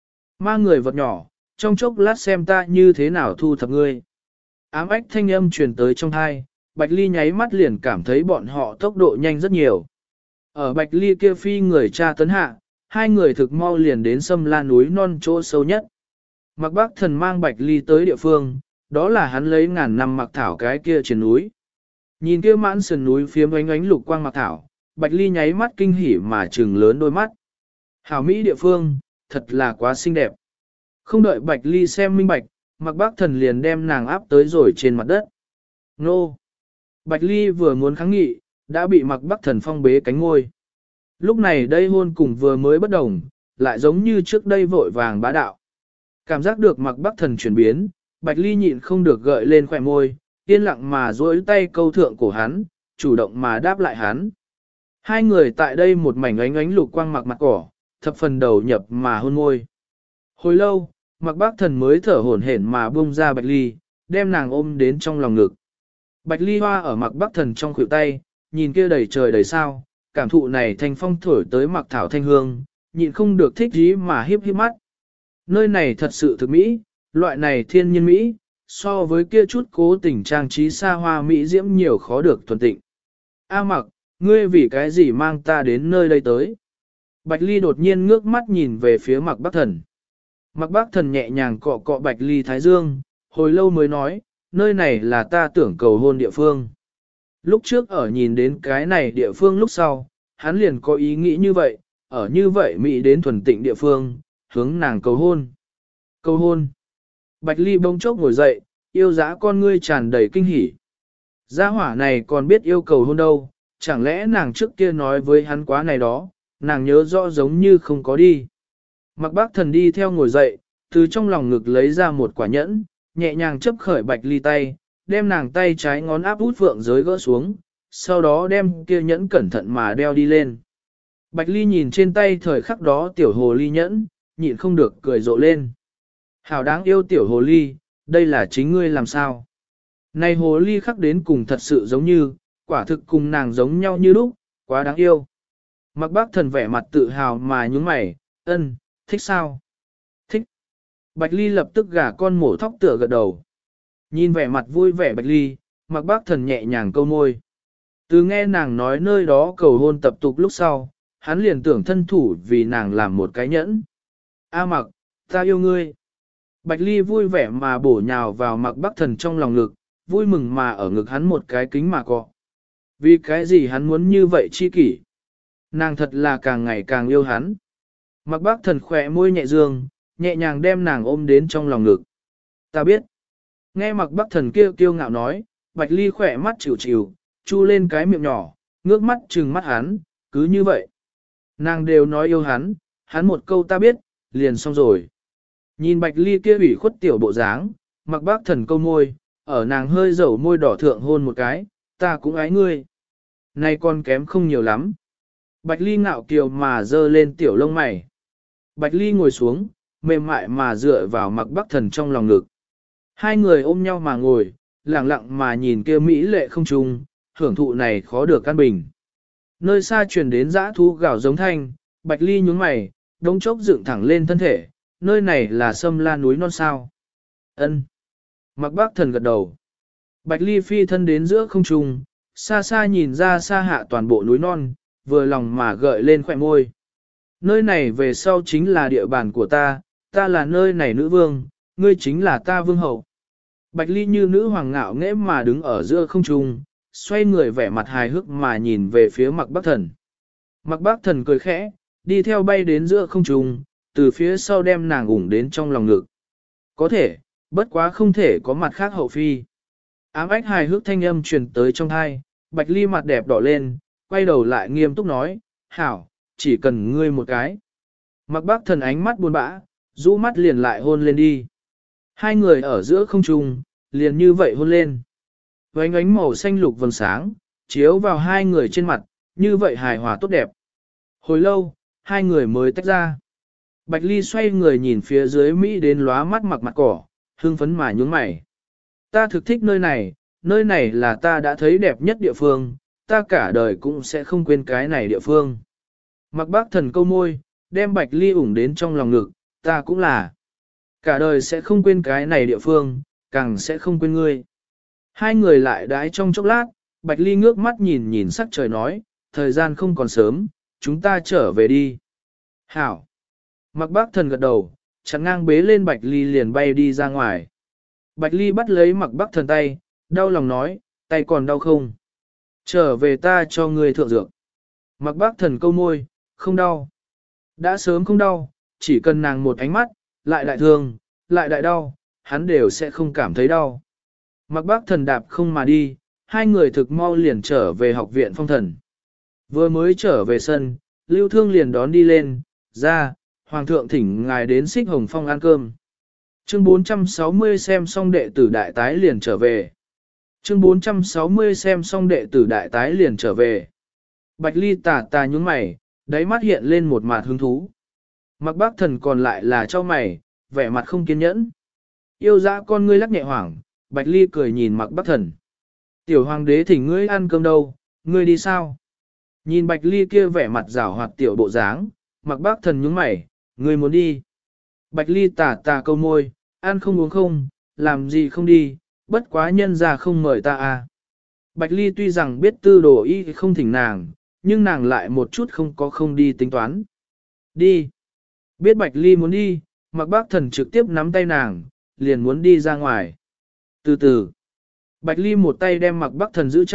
Ma người vật nhỏ, trong chốc lát xem ta như thế nào thu thập ngươi. Ám ách thanh âm truyền tới trong tai, Bạch Ly nháy mắt liền cảm thấy bọn họ tốc độ nhanh rất nhiều. Ở Bạch Ly kia phi người cha tấn hạ, hai người thực mau liền đến Sâm La núi non chỗ sâu nhất. Mặc Bắc Thần mang Bạch Ly tới địa phương, đó là hắn lấy ngàn năm mặc thảo cái kia trên núi. Nhìn kia mãn sườn núi phía ánh ánh lục quang mặc thảo, Bạch Ly nháy mắt kinh hỉ mà trừng lớn đôi mắt. Hảo Mỹ địa phương, thật là quá xinh đẹp. Không đợi Bạch Ly xem minh bạch, Mặc Bắc Thần liền đem nàng áp tới rồi trên mặt đất. Nô! Bạch Ly vừa muốn kháng nghị, đã bị Mặc Bắc Thần phong bế cánh ngôi. Lúc này đây hôn cùng vừa mới bất đồng, lại giống như trước đây vội vàng bá đạo. Cảm giác được Mặc Bắc Thần chuyển biến, Bạch Ly nhịn không được gợi lên khỏe môi, yên lặng mà duỗi tay câu thượng cổ hắn, chủ động mà đáp lại hắn. Hai người tại đây một mảnh ánh ánh lục quang mặc mặt cỏ, thập phần đầu nhập mà hôn môi. Hồi lâu, Mặc Bắc Thần mới thở hổn hển mà buông ra Bạch Ly, đem nàng ôm đến trong lòng ngực. Bạch Ly hoa ở Mặc Bắc Thần trong khuỷu tay, nhìn kia đầy trời đầy sao, cảm thụ này thanh phong thổi tới mặc thảo thanh hương, nhịn không được thích ý mà hiếp hiếp mắt. Nơi này thật sự thực mỹ, loại này thiên nhiên mỹ, so với kia chút cố tình trang trí xa hoa mỹ diễm nhiều khó được thuần tịnh. A Mặc, ngươi vì cái gì mang ta đến nơi đây tới? Bạch Ly đột nhiên ngước mắt nhìn về phía Mặc Bắc Thần. Mặc Bắc Thần nhẹ nhàng cọ cọ Bạch Ly thái dương, hồi lâu mới nói, nơi này là ta tưởng cầu hôn địa phương. Lúc trước ở nhìn đến cái này địa phương lúc sau, hắn liền có ý nghĩ như vậy, ở như vậy Mỹ đến thuần tịnh địa phương, hướng nàng cầu hôn. Cầu hôn. Bạch Ly bỗng chốc ngồi dậy, yêu dã con ngươi tràn đầy kinh hỉ. Gia hỏa này còn biết yêu cầu hôn đâu, chẳng lẽ nàng trước kia nói với hắn quá này đó, nàng nhớ rõ giống như không có đi. Mặc bác thần đi theo ngồi dậy, từ trong lòng ngực lấy ra một quả nhẫn, nhẹ nhàng chấp khởi Bạch Ly tay, đem nàng tay trái ngón áp út phượng giới gỡ xuống, sau đó đem kia nhẫn cẩn thận mà đeo đi lên. Bạch Ly nhìn trên tay thời khắc đó tiểu hồ ly nhẫn, nhịn không được cười rộ lên. Hảo đáng yêu tiểu hồ ly, đây là chính ngươi làm sao? Này hồ ly khắc đến cùng thật sự giống như, quả thực cùng nàng giống nhau như lúc, quá đáng yêu. Mặc bác thần vẻ mặt tự hào mà nhúng mày, thích sao? Thích. Bạch Ly lập tức gả con mổ thóc tựa gật đầu. Nhìn vẻ mặt vui vẻ Bạch Ly, mặc bác thần nhẹ nhàng câu môi. Từ nghe nàng nói nơi đó cầu hôn tập tục lúc sau, hắn liền tưởng thân thủ vì nàng làm một cái nhẫn. A mặc, ta yêu ngươi. Bạch Ly vui vẻ mà bổ nhào vào mặc bác thần trong lòng ngực, vui mừng mà ở ngực hắn một cái kính mà cọ. Vì cái gì hắn muốn như vậy chi kỷ? Nàng thật là càng ngày càng yêu hắn. Mặc bác thần khỏe môi nhẹ dương, nhẹ nhàng đem nàng ôm đến trong lòng ngực. Ta biết. Nghe mặc bác thần kia kiêu ngạo nói, Bạch Ly khỏe mắt chịu chịu, chu lên cái miệng nhỏ, ngước mắt trừng mắt hắn, cứ như vậy. Nàng đều nói yêu hắn, hắn một câu ta biết, liền xong rồi. Nhìn Bạch Ly kia ủy khuất tiểu bộ dáng, mặc bác thần câu môi, ở nàng hơi dầu môi đỏ thượng hôn một cái, ta cũng ái ngươi. Này con kém không nhiều lắm. Bạch Ly ngạo kiều mà dơ lên tiểu lông mày. Bạch Ly ngồi xuống, mềm mại mà dựa vào mặc bác thần trong lòng ngực. Hai người ôm nhau mà ngồi, lặng lặng mà nhìn kia mỹ lệ không trung, hưởng thụ này khó được căn bình. Nơi xa truyền đến dã thú gào giống thanh, Bạch Ly nhướng mày, đống chốc dựng thẳng lên thân thể, nơi này là Sâm La núi non sao. Ân. Mặc bác thần gật đầu. Bạch Ly phi thân đến giữa không trung, xa xa nhìn ra xa hạ toàn bộ núi non, vừa lòng mà gợi lên khỏe môi. Nơi này về sau chính là địa bàn của ta là nơi này nữ vương, ngươi chính là ta vương hậu. Bạch Ly như nữ hoàng ngạo nghễ mà đứng ở giữa không trung, xoay người vẻ mặt hài hước mà nhìn về phía Mặc Bác Thần. Mặc Bác Thần cười khẽ, đi theo bay đến giữa không trung, từ phía sau đem nàng ủng đến trong lòng ngực. Có thể, bất quá không thể có mặt khác hậu phi. Ám ách hài hước thanh âm truyền tới trong tai, Bạch Ly mặt đẹp đỏ lên, quay đầu lại nghiêm túc nói, hảo, chỉ cần ngươi một cái. Mặc Bác Thần ánh mắt buồn bã, rũ mắt liền lại hôn lên đi. Hai người ở giữa không trung, liền như vậy hôn lên. Vánh ánh màu xanh lục vầng sáng, chiếu vào hai người trên mặt, như vậy hài hòa tốt đẹp. Hồi lâu, hai người mới tách ra. Bạch Ly xoay người nhìn phía dưới Mỹ đến lóa mắt mặc mặt cỏ, hương phấn mà nhướng mày. Ta thực thích nơi này là ta đã thấy đẹp nhất địa phương, ta cả đời cũng sẽ không quên cái này địa phương. Mặc Bác Thần câu môi, đem Bạch Ly ủng đến trong lòng ngực, ta cũng là. Cả đời sẽ không quên cái này địa phương, càng sẽ không quên ngươi. Hai người lại đái trong chốc lát, Bạch Ly ngước mắt nhìn nhìn sắc trời nói, thời gian không còn sớm, chúng ta trở về đi. Hảo. Mặc Bác Thần gật đầu, chặn ngang bế lên Bạch Ly liền bay đi ra ngoài. Bạch Ly bắt lấy Mặc Bác Thần tay, đau lòng nói, tay còn đau không? Trở về ta cho ngươi thượng dược. Mặc Bác Thần câu môi, không đau. Đã sớm không đau, chỉ cần nàng một ánh mắt, lại đại thương, lại đại đau, hắn đều sẽ không cảm thấy đau. Mặc Bác Thần đạp không mà đi, hai người thực mau liền trở về học viện phong thần. Vừa mới trở về sân, Lưu Thương liền đón đi lên, ra, Hoàng thượng thỉnh ngài đến Xích Hồng Phong ăn cơm. Chương 460 xem xong đệ tử đại tái liền trở về. Chương 460 xem xong đệ tử đại tái liền trở về. Bạch Ly tà nhúng mày, đáy mắt hiện lên một mặt hứng thú. Mặc Bác Thần còn lại là cho mày, vẻ mặt không kiên nhẫn. Yêu dã con ngươi lắc nhẹ hoảng, Bạch Ly cười nhìn Mặc Bác Thần. Tiểu hoàng đế thỉnh ngươi ăn cơm đâu, ngươi đi sao? Nhìn Bạch Ly kia vẻ mặt rảo hoạt tiểu bộ dáng, Mặc Bác Thần nhướng mày, ngươi muốn đi. Bạch Ly tà câu môi, ăn không uống không, làm gì không đi, bất quá nhân ra không mời ta à. Bạch Ly tuy rằng biết tư đồ y không thỉnh nàng, nhưng nàng lại một chút không đi tính toán. Đi. Biết Bạch Ly muốn đi, Mặc Bác Thần trực tiếp nắm tay nàng, liền muốn đi ra ngoài. Từ từ. Bạch Ly một tay đem Mặc Bác Thần giữ chặt,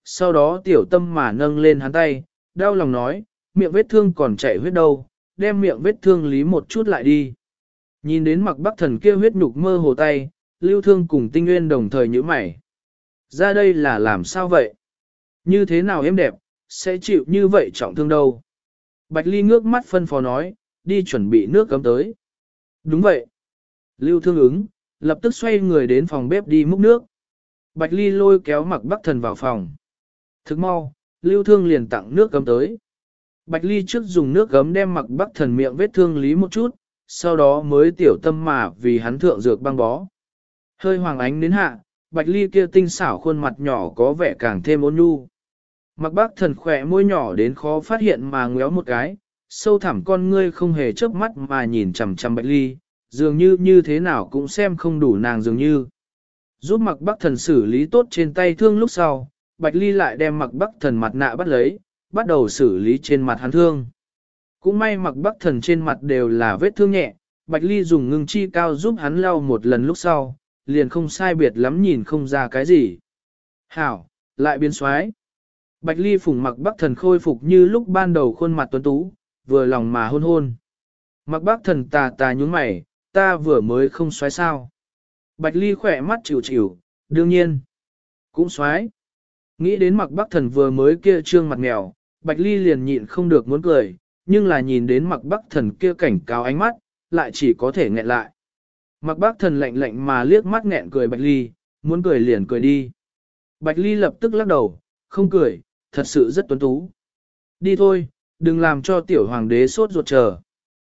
Sau đó tiểu tâm mà nâng lên hắn tay, đau lòng nói, miệng vết thương còn chảy huyết đâu, đem miệng vết thương lý một chút lại đi. Nhìn đến Mặc Bắc Thần kia huyết nhục mơ hồ tay, Lưu Thương cùng Tinh Nguyên đồng thời nhíu mày. Ra đây là làm sao vậy? Như thế nào em đẹp, sẽ chịu như vậy trọng thương đâu? Bạch Ly ngước mắt phân phó nói, đi chuẩn bị nước cấm tới. Đúng vậy. Lưu Thương ứng, lập tức xoay người đến phòng bếp đi múc nước. Bạch Ly lôi kéo Mặc Bắc Thần vào phòng. Thức mau, Lưu Thương liền tặng nước cấm tới. Bạch Ly trước dùng nước gấm đem Mặc Bắc Thần miệng vết thương lý một chút, sau đó mới tiểu tâm mà vì hắn thượng dược băng bó. Hơi hoàng ánh đến hạ, Bạch Ly kia tinh xảo khuôn mặt nhỏ có vẻ càng thêm ôn nhu. Mặc Bắc Thần khỏe môi nhỏ đến khó phát hiện mà ngéo một cái, sâu thẳm con ngươi không hề chớp mắt mà nhìn chằm chằm Bạch Ly, dường như như thế nào cũng xem không đủ nàng dường như. Giúp Mặc Bắc Thần xử lý tốt trên tay thương lúc sau, Bạch Ly lại đem Mặc Bắc Thần mặt nạ bắt lấy, bắt đầu xử lý trên mặt hắn thương. Cũng may Mặc Bắc Thần trên mặt đều là vết thương nhẹ, Bạch Ly dùng ngưng chi cao giúp hắn lau một lần lúc sau, liền không sai biệt lắm nhìn không ra cái gì. Hảo, lại biến xoái. Bạch Ly phủng Mặc Bắc Thần khôi phục như lúc ban đầu khuôn mặt tuấn tú, vừa lòng mà hôn hôn. Mặc Bắc Thần tà tà nhúng mày, ta vừa mới không xoái sao. Bạch Ly khỏe mắt chịu chịu, đương nhiên, cũng xoái. Nghĩ đến Mặc Bắc Thần vừa mới kia trương mặt mèo, Bạch Ly liền nhịn không được muốn cười, nhưng là nhìn đến Mặc Bắc Thần kia cảnh cáo ánh mắt, lại chỉ có thể nghẹn lại. Mặc Bắc Thần lạnh lạnh mà liếc mắt nghẹn cười Bạch Ly, muốn cười liền cười đi. Bạch Ly lập tức lắc đầu, không cười, thật sự rất tuấn tú. Đi thôi, đừng làm cho tiểu hoàng đế sốt ruột chờ.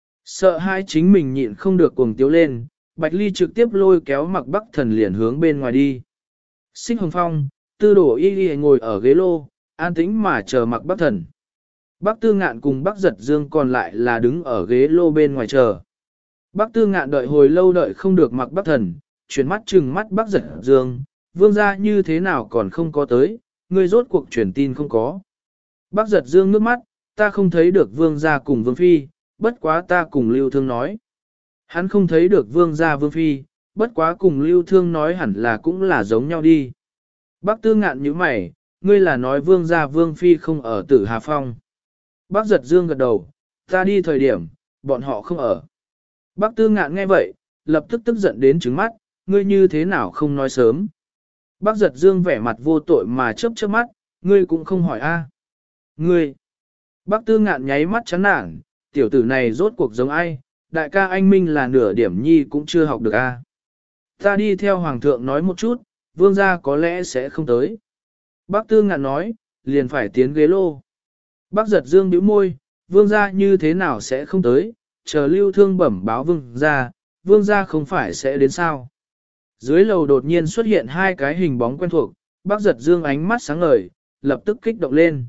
Sợ hai chính mình nhịn không được cuồng tiếu lên, Bạch Ly trực tiếp lôi kéo Mặc Bắc Thần liền hướng bên ngoài đi. Xích Hồng Phong, Tư Đổ Y Y ngồi ở ghế lô, an tĩnh mà chờ Mặc Bắc Thần. Bắc Tư Ngạn cùng Bắc Giật Dương còn lại là đứng ở ghế lô bên ngoài chờ. Bắc Tư Ngạn đợi hồi lâu đợi không được Mặc Bắc Thần, chuyển mắt trừng mắt Bắc Giật Dương, vương gia như thế nào còn không có tới, ngươi rốt cuộc truyền tin không có. Bắc Giật Dương nước mắt, ta không thấy được vương gia cùng vương phi, bất quá ta cùng Lưu Thương nói. Hắn không thấy được vương gia vương phi, bất quá cùng Lưu Thương nói hẳn là cũng là giống nhau đi. Bắc Tư Ngạn như mày, ngươi là nói vương gia vương phi không ở Tử Hà Phong. Bắc Giật Dương gật đầu, ta đi thời điểm, bọn họ không ở. Bắc Tư Ngạn nghe vậy, lập tức tức giận đến trứng mắt, ngươi như thế nào không nói sớm. Bắc Giật Dương vẻ mặt vô tội mà chớp chớp mắt, ngươi cũng không hỏi a. Ngươi. Bắc Tư Ngạn nháy mắt chán nản, tiểu tử này rốt cuộc giống ai, đại ca anh Minh là nửa điểm nhi cũng chưa học được a. Ta đi theo hoàng thượng nói một chút, vương gia có lẽ sẽ không tới. Bắc Tư Ngạn nói, liền phải tiến ghế lô. Bắc Giật Dương bĩu môi, vương gia như thế nào sẽ không tới, chờ Lưu Thương bẩm báo vương gia không phải sẽ đến sao. Dưới lầu đột nhiên xuất hiện hai cái hình bóng quen thuộc, Bắc Giật Dương ánh mắt sáng ngời, lập tức kích động lên.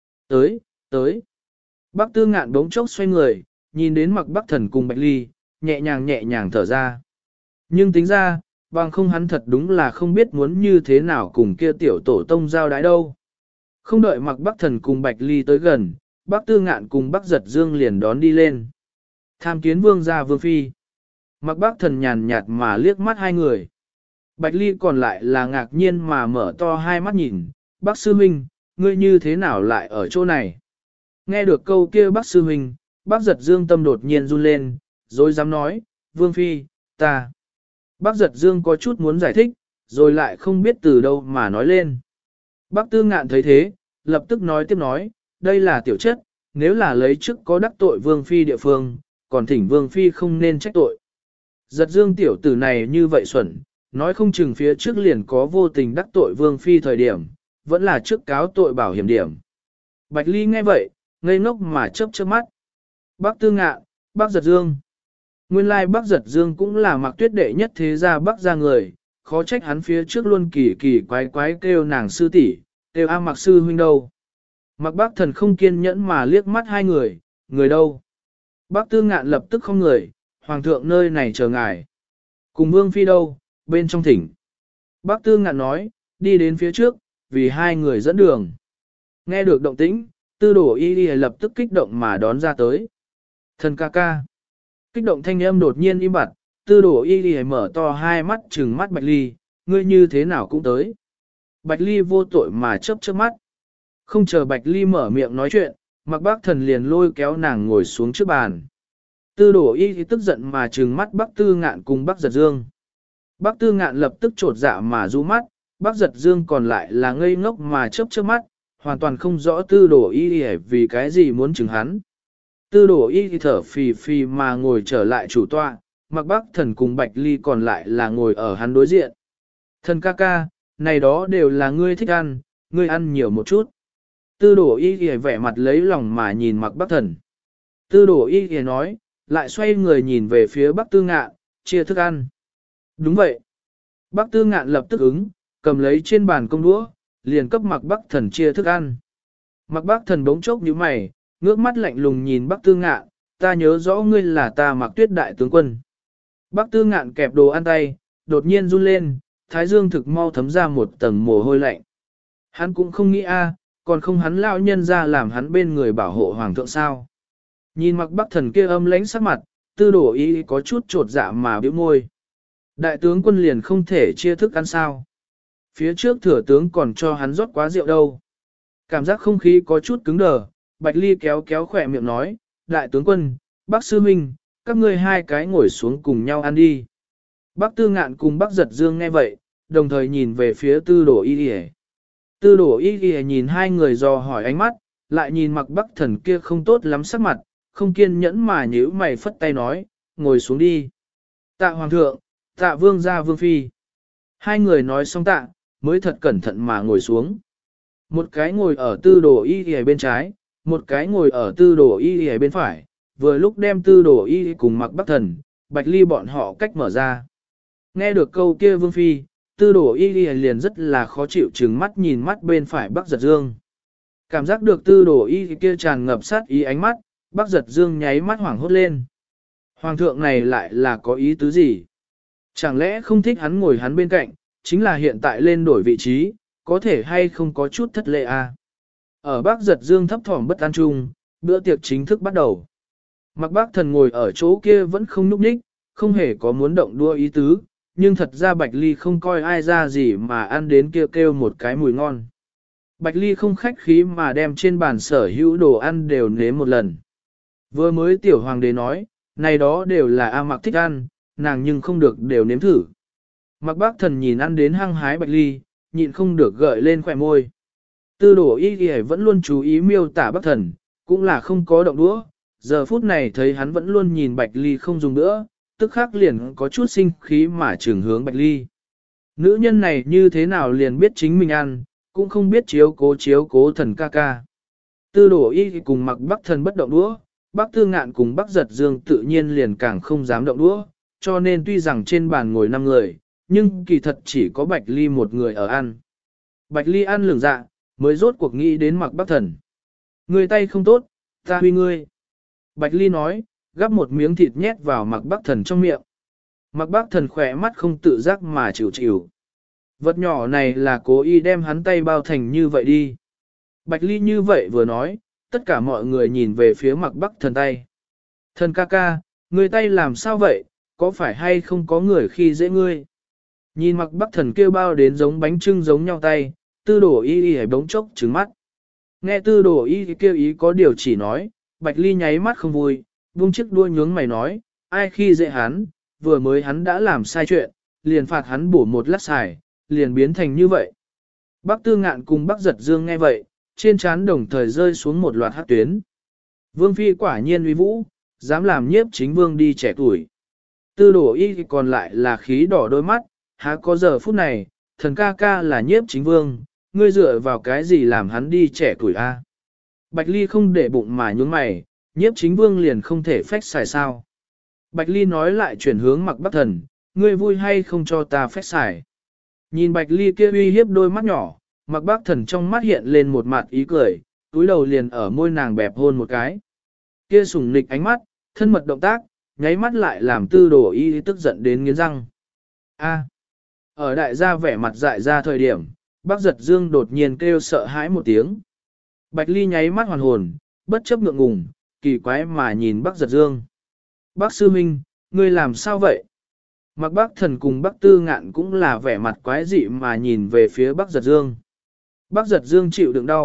Tới. Bắc Tư Ngạn đống chốc xoay người, nhìn đến Mặc Bắc Thần cùng Bạch Ly, nhẹ nhàng thở ra. Nhưng tính ra, bằng không hắn thật đúng là không biết muốn như thế nào cùng kia tiểu tổ tông giao đái đâu. Không đợi Mặc Bắc Thần cùng Bạch Ly tới gần, Bắc Tư Ngạn cùng Bắc Giật Dương liền đón đi lên. Tham kiến vương gia vương phi. Mặc Bắc Thần nhàn nhạt mà liếc mắt hai người. Bạch Ly còn lại là ngạc nhiên mà mở to hai mắt nhìn, Bác Sư Minh, ngươi như thế nào lại ở chỗ này? Nghe được câu kia Bác Sư Minh, Bác Giật Dương tâm đột nhiên run lên, rồi dám nói, Vương Phi, ta. Bác Giật Dương có chút muốn giải thích, rồi lại không biết từ đâu mà nói lên. Bác Tư Ngạn thấy thế, lập tức nói tiếp nói, đây là tiểu chất, nếu là lấy chức có đắc tội Vương Phi địa phương, còn thỉnh Vương Phi không nên trách tội. Giật Dương tiểu tử này như vậy xuẩn, nói không chừng phía trước liền có vô tình đắc tội Vương Phi thời điểm, vẫn là trước cáo tội bảo hiểm điểm. Bạch Ly nghe vậy, ngây ngốc mà chớp chớp mắt. Bác Tư Ngạn, Bác Giật Dương. Nguyên lai Bác Giật Dương cũng là Mặc Tuyết đệ nhất thế gia Bác gia người, khó trách hắn phía trước luôn kỳ quái kêu nàng sư tỷ, kêu A Mặc sư huynh đâu. Mặc Bác Thần không kiên nhẫn mà liếc mắt hai người đâu. Bác Tư Ngạn lập tức không người, hoàng thượng nơi này chờ ngài. Cùng Vương Phi đâu, bên trong thỉnh. Bác Tư Ngạn nói, đi đến phía trước, vì hai người dẫn đường. Nghe được động tĩnh, Tư Đổ Y Y lập tức kích động mà đón ra tới. Thần ca ca. Kích động thanh âm đột nhiên im bặt, Tư Đổ Y Y mở to hai mắt trừng mắt Bạch Ly, ngươi như thế nào cũng tới. Bạch Ly vô tội mà chớp chớp mắt. Không chờ Bạch Ly mở miệng nói chuyện, Mạc Bác Thần liền lôi kéo nàng ngồi xuống trước bàn. Tư Đổ Y thì tức giận mà trừng mắt Bác Tư Ngạn cùng Bác Giật Dương. Bác Tư Ngạn lập tức trột dạ mà rũ mắt, Bác Giật Dương còn lại là ngây ngốc mà chớp chớp mắt, hoàn toàn không rõ Tư Đổ Y vì cái gì muốn trừng hắn. Tư Đổ Y thì thở phì phì mà ngồi trở lại chủ tọa, Mạc Bác Thần cùng Bạch Ly còn lại là ngồi ở hắn đối diện. Thần ca ca, này đó đều là ngươi thích ăn, ngươi ăn nhiều một chút. Tư Đổ Y thì vẻ mặt lấy lòng mà nhìn Mạc Bác Thần. Tư Đổ Y thì nói, lại xoay người nhìn về phía Bác Tư Ngạn, chia thức ăn. Đúng vậy. Bác Tư Ngạn lập tức ứng, cầm lấy trên bàn công đũa, liền cấp Mạc Bác Thần chia thức ăn. Mạc Bác Thần bỗng chốc nhíu mày, ngước mắt lạnh lùng nhìn Bác Tư Ngạn, ta nhớ rõ ngươi là ta Mạc Tuyết đại tướng quân. Bác Tư Ngạn kẹp đồ ăn tay, đột nhiên run lên, thái dương thực mau thấm ra một tầng mồ hôi lạnh. Hắn cũng không nghĩ còn không hắn lão nhân ra làm hắn bên người bảo hộ hoàng thượng sao. Nhìn Mạc Bác Thần kia âm lãnh sắc mặt, Tư Đổ Y có chút trột dạ mà bĩu môi. Đại tướng quân liền không thể chia thức ăn sao. Phía trước thừa tướng còn cho hắn rót quá rượu đâu. Cảm giác không khí có chút cứng đờ, Bạch Ly kéo kéo khỏe miệng nói, đại tướng quân, Bác Sư Minh, các ngươi hai cái ngồi xuống cùng nhau ăn đi. Bác Tư Ngạn cùng Bác Giật Dương nghe vậy, đồng thời nhìn về phía Tư Đổ Y. Tư Đổ Y nhìn hai người dò hỏi ánh mắt, lại nhìn Mạc Bác Thần kia không tốt lắm sắc mặt, không kiên nhẫn mà nhíu mày phất tay nói, ngồi xuống đi. Tạ Hoàng thượng, tạ Vương gia Vương Phi. Hai người nói xong tạ, mới thật cẩn thận mà ngồi xuống. Một cái ngồi ở Tư Đổ Y bên trái, một cái ngồi ở Tư Đổ Y bên phải, vừa lúc đem Tư Đổ Y cùng Mạc Bác Thần, Bạch Ly bọn họ cách mở ra. Nghe được câu kia Vương Phi, Tư Đổ Y liền rất là khó chịu trừng mắt nhìn mắt bên phải Bác Giật Dương. Cảm giác được Tư Đổ Y kia tràn ngập sát ý ánh mắt, Bác Giật Dương nháy mắt hoảng hốt lên. Hoàng thượng này lại là có ý tứ gì? Chẳng lẽ không thích hắn ngồi hắn bên cạnh, chính là hiện tại lên đổi vị trí, có thể hay không có chút thất lệ Ở Bác Giật Dương thấp thỏm bất an chung, bữa tiệc chính thức bắt đầu. Mạc Bác Thần ngồi ở chỗ kia vẫn không nhúc nhích, không hề có muốn động đua ý tứ, nhưng thật ra Bạch Ly không coi ai ra gì mà ăn đến kia kêu một cái mùi ngon. Bạch Ly không khách khí mà đem trên bàn sở hữu đồ ăn đều nếm một lần. Vừa mới tiểu hoàng đế nói, này đó đều là A Mạc thích ăn, nàng nhưng không được đều nếm thử. Mạc Bác Thần nhìn ăn đến hăng hái Bạch Ly, nhịn không được gợi lên khỏe môi. Tư Đổ Y vẫn luôn chú ý miêu tả Bác Thần, cũng là không có động đũa, giờ phút này thấy hắn vẫn luôn nhìn Bạch Ly không dùng nữa, tức khắc liền có chút sinh khí mà trừng hướng Bạch Ly. Nữ nhân này như thế nào liền biết chính mình ăn, cũng không biết chiếu cố thần ca ca. Tư Đổ Y cùng Mạc Bác Thần bất động đũa, Bác Tư Ngạn cùng Bác Giật Dương tự nhiên liền càng không dám động đũa, cho nên tuy rằng trên bàn ngồi 5 người, nhưng kỳ thật chỉ có Bạch Ly một người ở ăn. Bạch Ly ăn lường dạ, mới rốt cuộc nghĩ đến Mạc Bác Thần. Người tay không tốt, ta huy ngươi. Bạch Ly nói, gắp một miếng thịt nhét vào Mạc Bác Thần trong miệng. Mạc Bác Thần khỏe mắt không tự giác mà chịu chịu. Vật nhỏ này là cố ý đem hắn tay bao thành như vậy đi. Bạch Ly như vậy vừa nói, tất cả mọi người nhìn về phía Mạc Bác Thần tay. Thần ca ca, người tay làm sao vậy, có phải hay không có người khi dễ ngươi? Nhìn Mạc Bác Thần kêu bao đến giống bánh trưng giống nhau tay, Tư Đổ Y bỗng chốc trứng mắt. Nghe Tư Đổ Y kêu ý có điều chỉ nói, Bạch Ly nháy mắt không vui, buông chiếc đuôi nhướng mày nói, ai khi dễ hắn, vừa mới hắn đã làm sai chuyện, liền phạt hắn bổ một lát xài, liền biến thành như vậy. Bác Tư Ngạn cùng Bác Giật Dương nghe vậy, trên trán đồng thời rơi xuống một loạt hắc tuyến. Vương Phi quả nhiên uy vũ, dám làm nhiếp chính vương đi trẻ tuổi. Tư Đổ Y còn lại là khí đỏ đôi mắt, há có giờ phút này, thần ca ca là nhiếp chính vương, ngươi dựa vào cái gì làm hắn đi trẻ tuổi a? Bạch Ly không để bụng mà nhún mày, nhiếp chính vương liền không thể phách xài sao. Bạch Ly nói lại chuyển hướng Mạc Bác Thần, ngươi vui hay không cho ta phách xài. Nhìn Bạch Ly kia uy hiếp đôi mắt nhỏ, Mạc Bác Thần trong mắt hiện lên một mặt ý cười, túi đầu liền ở môi nàng bẹp hôn một cái. Kia sủng nịch ánh mắt, thân mật động tác, nháy mắt lại làm Tư Đổ Y tức giận đến nghiến răng. Ở đại gia vẻ mặt dại ra thời điểm, Bác Giật Dương đột nhiên kêu sợ hãi một tiếng. Bạch Ly nháy mắt hoàn hồn, bất chấp ngượng ngùng, kỳ quái mà nhìn Bác Giật Dương. Bác Sư Minh, ngươi làm sao vậy? Mạc Bác Thần cùng Bác Tư Ngạn cũng là vẻ mặt quái dị mà nhìn về phía Bác Giật Dương. Bác Giật Dương chịu đựng đau,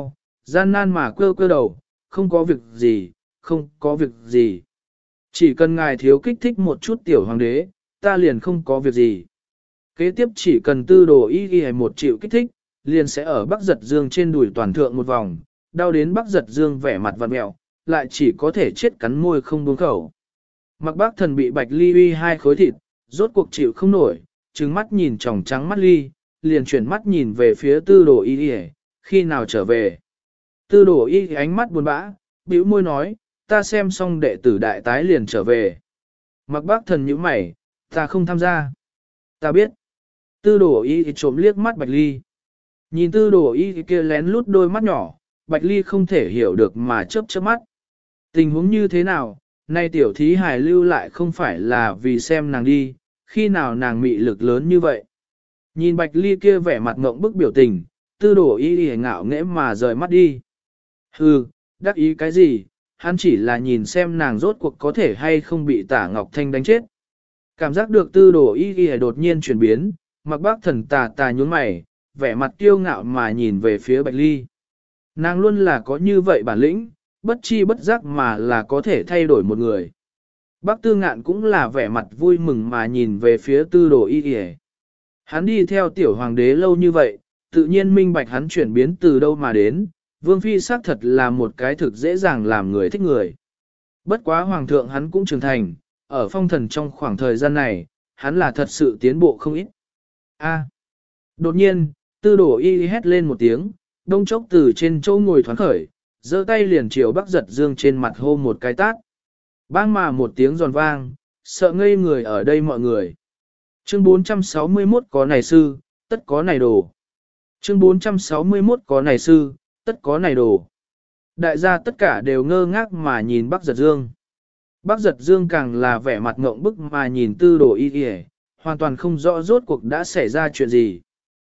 gian nan mà quơ quơ đầu, không có việc gì, không có việc gì. Chỉ cần ngài thiếu kích thích một chút tiểu hoàng đế, ta liền không có việc gì. Kế tiếp chỉ cần tư đồ y y một triệu kích thích, liền sẽ ở Bắc Giật Dương trên đùi toàn thượng một vòng, đau đến Bắc Giật Dương vẻ mặt vặn mẹo, lại chỉ có thể chết cắn môi không buông khẩu. Mặc Bác Thần bị Bạch Ly uy 2 khối thịt, rốt cuộc chịu không nổi, trừng mắt nhìn tròng trắng mắt Ly, liền chuyển mắt nhìn về phía tư đồ y y, khi nào trở về. Tư đồ y ánh mắt buồn bã, bĩu môi nói, ta xem xong đệ tử đại tái liền trở về. Mặc Bác Thần nhíu mày, ta không tham gia. Ta biết. Tư đồ y trộm liếc mắt Bạch Ly. Nhìn tư đồ y kia lén lút đôi mắt nhỏ, Bạch Ly không thể hiểu được mà chớp chớp mắt. Tình huống như thế nào, nay tiểu thí hài lưu lại không phải là vì xem nàng đi, khi nào nàng mị lực lớn như vậy. Nhìn Bạch Ly kia vẻ mặt ngộng bức biểu tình, tư đồ y ngạo nghễ mà rời mắt đi. Hừ, đắc ý cái gì, hắn chỉ là nhìn xem nàng rốt cuộc có thể hay không bị Tả Ngọc Thanh đánh chết. Cảm giác được tư đồ y đột nhiên chuyển biến, Mặc Bác Thần tà tà nhún mày, vẻ mặt kiêu ngạo mà nhìn về phía Bạch Ly. Nàng luôn là có như vậy bản lĩnh, bất chi bất giác mà là có thể thay đổi một người. Bác Tư Ngạn cũng là vẻ mặt vui mừng mà nhìn về phía tư đồ y. Hắn đi theo tiểu hoàng đế lâu như vậy, tự nhiên minh bạch hắn chuyển biến từ đâu mà đến, Vương Phi xác thật là một cái thực dễ dàng làm người thích người. Bất quá hoàng thượng hắn cũng trưởng thành, ở phong thần trong khoảng thời gian này, hắn là thật sự tiến bộ không ít. Đột nhiên, tư đồ y hét lên một tiếng, đông chốc từ trên chỗ ngồi thoáng khởi, giơ tay liền chiều Bắc Giật Dương trên mặt hô một cái tát. Bang mà một tiếng giòn vang, sợ ngây người ở đây mọi người. Chương 461 có này sư, tất có này đồ. Chương 461 có này sư, tất có này đồ. Đại gia tất cả đều ngơ ngác mà nhìn Bắc Giật Dương. Bắc Giật Dương càng là vẻ mặt ngộng bức mà nhìn tư đồ y y, hoàn toàn không rõ rốt cuộc đã xảy ra chuyện gì.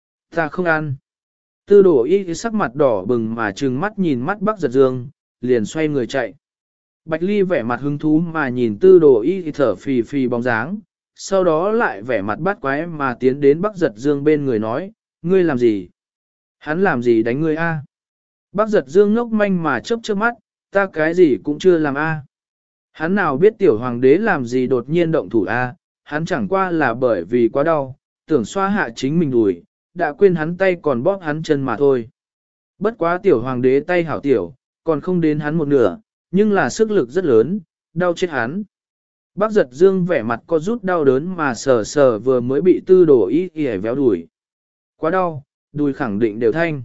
Ta không ăn. Tư đồ y sắc mặt đỏ bừng mà trừng mắt nhìn mắt Bắc Giật Dương, liền xoay người chạy. Bạch Ly vẻ mặt hứng thú mà nhìn tư đồ y thở phì phì bóng dáng, sau đó lại vẻ mặt bắt quái mà tiến đến Bắc Giật Dương bên người nói, ngươi làm gì? Hắn làm gì đánh ngươi a? Bắc Giật Dương ngốc manh mà chớp chớp mắt, ta cái gì cũng chưa làm a. Hắn nào biết tiểu hoàng đế làm gì đột nhiên động thủ a, hắn chẳng qua là bởi vì quá đau, tưởng xoa hạ chính mình đùi, đã quên hắn tay còn bóp hắn chân mà thôi. Bất quá tiểu hoàng đế tay hảo tiểu, còn không đến hắn một nửa, nhưng là sức lực rất lớn, đau chết hắn. Bác Giật Dương vẻ mặt có rút đau đớn mà sờ sờ vừa mới bị tư đồ y y véo đùi. Quá đau, đùi khẳng định đều thanh.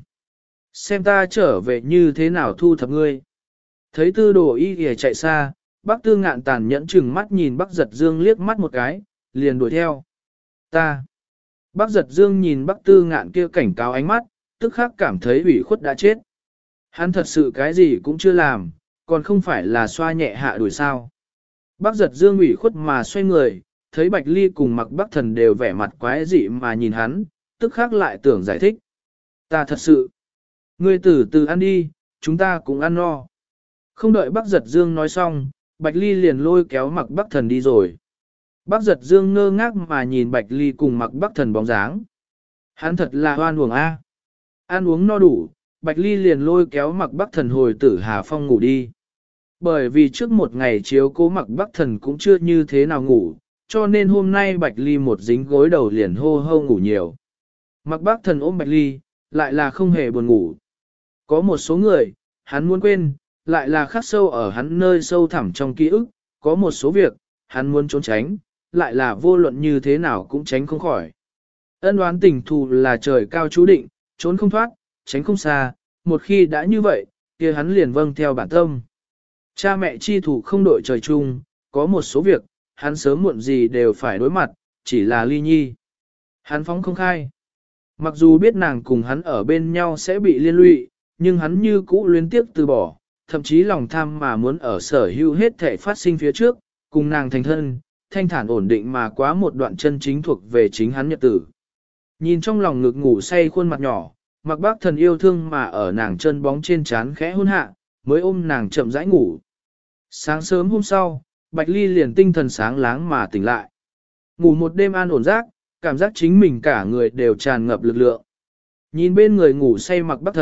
Xem ta trở về như thế nào thu thập ngươi. Thấy tư đồ y y chạy xa, bác Tư Ngạn tàn nhẫn chừng mắt nhìn bác Giật Dương liếc mắt một cái, liền đuổi theo. Ta. Bác Giật Dương nhìn bác Tư Ngạn kia cảnh cáo ánh mắt, tức khắc cảm thấy ủy khuất đã chết. Hắn thật sự cái gì cũng chưa làm, còn không phải là xoa nhẹ hạ đuổi sao. Bác Giật Dương ủy khuất mà xoay người, thấy Bạch Ly cùng Mặc Bắc Thần đều vẻ mặt quái dị mà nhìn hắn, tức khắc lại tưởng giải thích. Ta thật sự. Ngươi từ từ ăn đi, chúng ta cũng ăn no. Không đợi Bác Giật Dương nói xong, Bạch Ly liền lôi kéo Mặc Bắc Thần đi rồi. Bác Giật Dương ngơ ngác mà nhìn Bạch Ly cùng Mặc Bắc Thần bóng dáng. Hắn thật là hoan uổng a. Ăn uống no đủ, Bạch Ly liền lôi kéo Mặc Bắc Thần hồi Tử Hà Phong ngủ đi. Bởi vì trước một ngày chiếu cố Mặc Bắc Thần cũng chưa như thế nào ngủ, cho nên hôm nay Bạch Ly một dính gối đầu liền hô hô ngủ nhiều. Mặc Bắc Thần ôm Bạch Ly, lại là không hề buồn ngủ. Có một số người, hắn muốn quên, lại là khắc sâu ở hắn nơi sâu thẳm trong ký ức, có một số việc, hắn muốn trốn tránh, lại là vô luận như thế nào cũng tránh không khỏi. Ân oán tình thù là trời cao chú định, trốn không thoát, tránh không xa, một khi đã như vậy, kia hắn liền vâng theo bản tâm. Cha mẹ chi thủ không đội trời chung, có một số việc, hắn sớm muộn gì đều phải đối mặt, chỉ là ly nhi. Hắn phóng không khai. Mặc dù biết nàng cùng hắn ở bên nhau sẽ bị liên lụy, nhưng hắn như cũ luyến tiếc từ bỏ, thậm chí lòng tham mà muốn ở sở hữu hết thể phát sinh phía trước, cùng nàng thành thân, thanh thản ổn định mà quá một đoạn chân chính thuộc về chính hắn nhật tử. Nhìn trong lòng ngực ngủ say khuôn mặt nhỏ, Mặc Bác Thần yêu thương mà ở nàng chân bóng trên trán khẽ hôn hạ, mới ôm nàng chậm rãi ngủ. Sáng sớm hôm sau, Bạch Ly liền tinh thần sáng láng mà tỉnh lại. Ngủ một đêm an ổn giấc, cảm giác chính mình cả người đều tràn ngập lực lượng. Nhìn bên người ngủ say Mặc Bác Thần,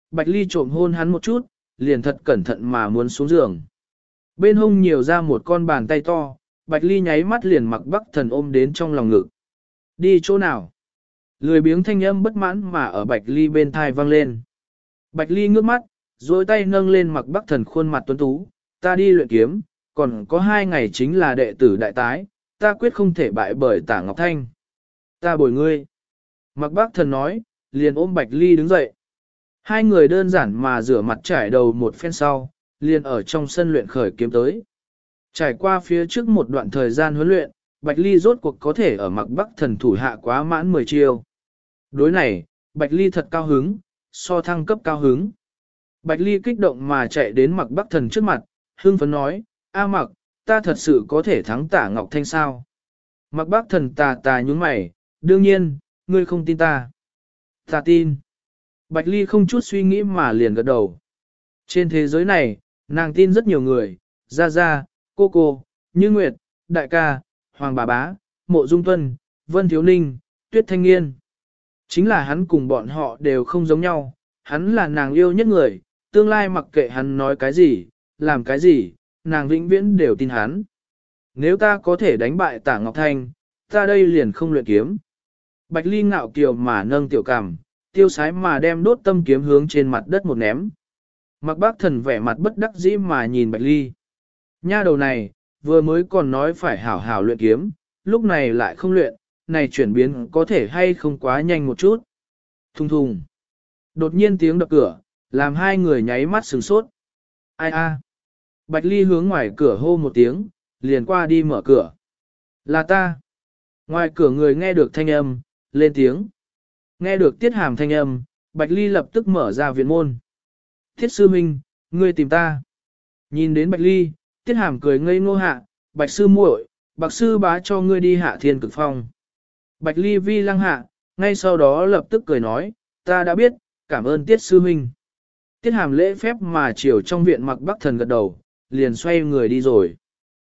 Bạch Ly trộm hôn hắn một chút, liền thật cẩn thận mà muốn xuống giường. Bên hông nhiều ra một con bàn tay to, Bạch Ly nháy mắt liền mặc Bắc Thần ôm đến trong lòng ngực. Đi chỗ nào? Lười biếng thanh âm bất mãn mà ở Bạch Ly bên thai vang lên. Bạch Ly ngước mắt, rồi tay nâng lên mặc Bắc Thần khuôn mặt tuấn tú, ta đi luyện kiếm, còn có 2 ngày chính là đệ tử đại tái, ta quyết không thể bại bởi Tả Ngọc Thanh. Ta bồi ngươi. Mặc Bắc Thần nói, liền ôm Bạch Ly đứng dậy. Hai người đơn giản mà rửa mặt trải đầu một phen sau, liền ở trong sân luyện khởi kiếm tới. Trải qua phía trước một đoạn thời gian huấn luyện, Bạch Ly rốt cuộc có thể ở Mặc Bắc Thần thủ hạ quá mãn 10 chiêu. Đối này, Bạch Ly thật cao hứng, so thăng cấp cao hứng. Bạch Ly kích động mà chạy đến Mặc Bắc Thần trước mặt, hưng phấn nói, A Mặc, ta thật sự có thể thắng Tả Ngọc Thanh sao? Mặc Bắc Thần tà nhúng mày, đương nhiên, ngươi không tin ta. Ta tin. Bạch Ly không chút suy nghĩ mà liền gật đầu. Trên thế giới này, nàng tin rất nhiều người, Gia Gia, cô, Như Nguyệt, Đại ca, Hoàng bà bá, Mộ Dung Tuân, Vân Thiếu Ninh, Tuyết Thanh Niên. Chính là hắn cùng bọn họ đều không giống nhau, hắn là nàng yêu nhất người, tương lai mặc kệ hắn nói cái gì, làm cái gì, nàng vĩnh viễn đều tin hắn. Nếu ta có thể đánh bại Tả Ngọc Thanh, ta đây liền không luyện kiếm. Bạch Ly ngạo kiều mà nâng tiểu cằm, tiêu sái mà đem đốt tâm kiếm hướng trên mặt đất một ném. Mặc Bác Thần vẻ mặt bất đắc dĩ mà nhìn Bạch Ly. Nha đầu này, vừa mới còn nói phải hảo hảo luyện kiếm, lúc này lại không luyện, này chuyển biến có thể hay không quá nhanh một chút. Thùng thùng. Đột nhiên tiếng đập cửa, làm hai người nháy mắt sửng sốt. Ai a? Bạch Ly hướng ngoài cửa hô một tiếng, liền qua đi mở cửa. Là ta. Ngoài cửa người nghe được thanh âm, lên tiếng. Nghe được Tiết Hàm thanh âm, Bạch Ly lập tức mở ra viện môn. Thiết sư minh, ngươi tìm ta. Nhìn đến Bạch Ly, Tiết Hàm cười ngây ngô hạ, Bạch sư muội, Bạch sư bá cho ngươi đi hạ thiên cực phong. Bạch Ly vi lăng hạ, ngay sau đó lập tức cười nói, ta đã biết, cảm ơn Tiết sư minh. Tiết Hàm lễ phép mà chiều trong viện Mặc Bắc Thần gật đầu, liền xoay người đi rồi.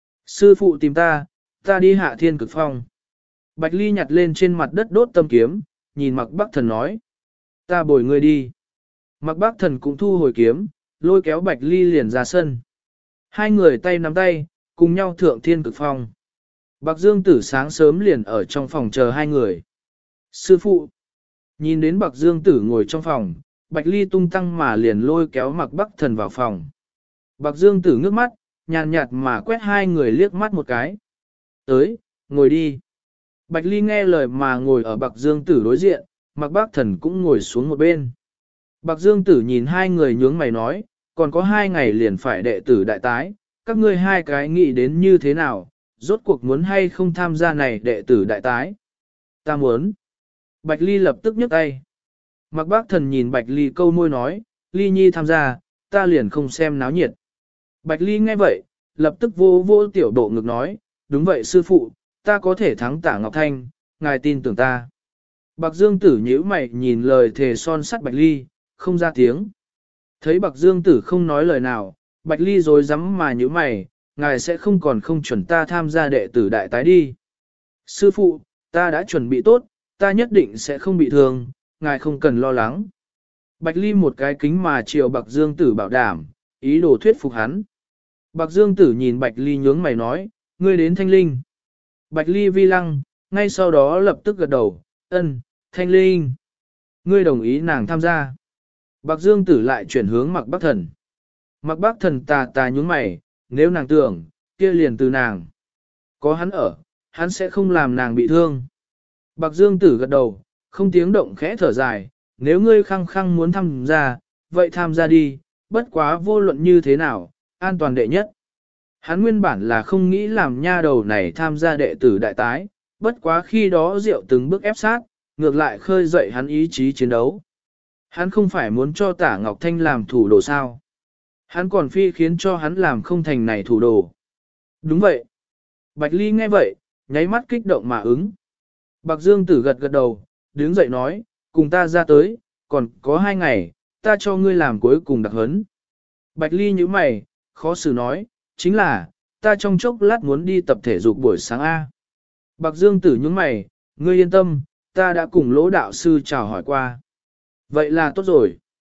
Sư phụ tìm ta đi hạ thiên cực phong. Bạch Ly nhặt lên trên mặt đất đốt tâm kiếm, nhìn Mặc Bắc Thần nói. Ta bồi ngươi đi. Mặc Bắc Thần cũng thu hồi kiếm, lôi kéo Bạch Ly liền ra sân. Hai người tay nắm tay, cùng nhau thượng thiên cực phong. Bạc Dương Tử sáng sớm liền ở trong phòng chờ hai người. Sư phụ. Nhìn đến Bạc Dương Tử ngồi trong phòng, Bạch Ly tung tăng mà liền lôi kéo Mặc Bắc Thần vào phòng. Bạc Dương Tử ngước mắt, nhàn nhạt mà quét hai người liếc mắt một cái. Tới, ngồi đi. Bạch Ly nghe lời mà ngồi ở Bạc Dương Tử đối diện, Mặc Bắc Thần cũng ngồi xuống một bên. Bạc Dương Tử nhìn hai người nhướng mày nói, còn có 2 ngày liền phải đệ tử đại tái, các ngươi hai cái nghĩ đến như thế nào, rốt cuộc muốn hay không tham gia này đệ tử đại tái. Ta muốn. Bạch Ly lập tức nhấc tay. Mặc Bác Thần nhìn Bạch Ly câu môi nói, Ly Nhi tham gia, ta liền không xem náo nhiệt. Bạch Ly nghe vậy, lập tức vô vô tiểu độ ngực nói, đúng vậy sư phụ, ta có thể thắng Tả Ngọc Thanh, ngài tin tưởng ta. Bạc Dương Tử nhíu mày nhìn lời thề son sắt Bạch Ly, không ra tiếng. Thấy Bạc Dương Tử không nói lời nào, Bạch Ly rối rắm mà nhíu mày, ngài sẽ không còn không chuẩn ta tham gia đệ tử đại tái đi. Sư phụ, ta đã chuẩn bị tốt, ta nhất định sẽ không bị thương, ngài không cần lo lắng. Bạch Ly một cái kính mà chiều Bạc Dương Tử bảo đảm, ý đồ thuyết phục hắn. Bạc Dương Tử nhìn Bạch Ly nhướng mày nói, ngươi đến Thanh Linh. Bạch Ly vi lăng, ngay sau đó lập tức gật đầu, ân, Thanh Linh. Ngươi đồng ý nàng tham gia. Bạc Dương Tử lại chuyển hướng Mặc Bắc Thần. Mặc Bắc Thần tà nhún mày, nếu nàng tưởng, kia liền từ nàng. Có hắn ở, hắn sẽ không làm nàng bị thương. Bạc Dương Tử gật đầu, không tiếng động khẽ thở dài, nếu ngươi khăng khăng muốn tham gia, vậy tham gia đi, bất quá vô luận như thế nào, an toàn đệ nhất. Hắn nguyên bản là không nghĩ làm nha đầu này tham gia đệ tử đại tái, bất quá khi đó Diệu từng bước ép sát, ngược lại khơi dậy hắn ý chí chiến đấu. Hắn không phải muốn cho Tả Ngọc Thanh làm thủ đồ sao. Hắn còn phi khiến cho hắn làm không thành này thủ đồ. Đúng vậy. Bạch Ly nghe vậy, nháy mắt kích động mà ứng. Bạc Dương Tử gật gật đầu, đứng dậy nói, cùng ta ra tới, còn có 2 ngày, ta cho ngươi làm cuối cùng đặc huấn. Bạch Ly nhíu mày, khó xử nói, chính là, ta trong chốc lát muốn đi tập thể dục buổi sáng A. Bạc Dương Tử nhướng mày, ngươi yên tâm, ta đã cùng Lỗ đạo sư chào hỏi qua. Vậy là tốt rồi.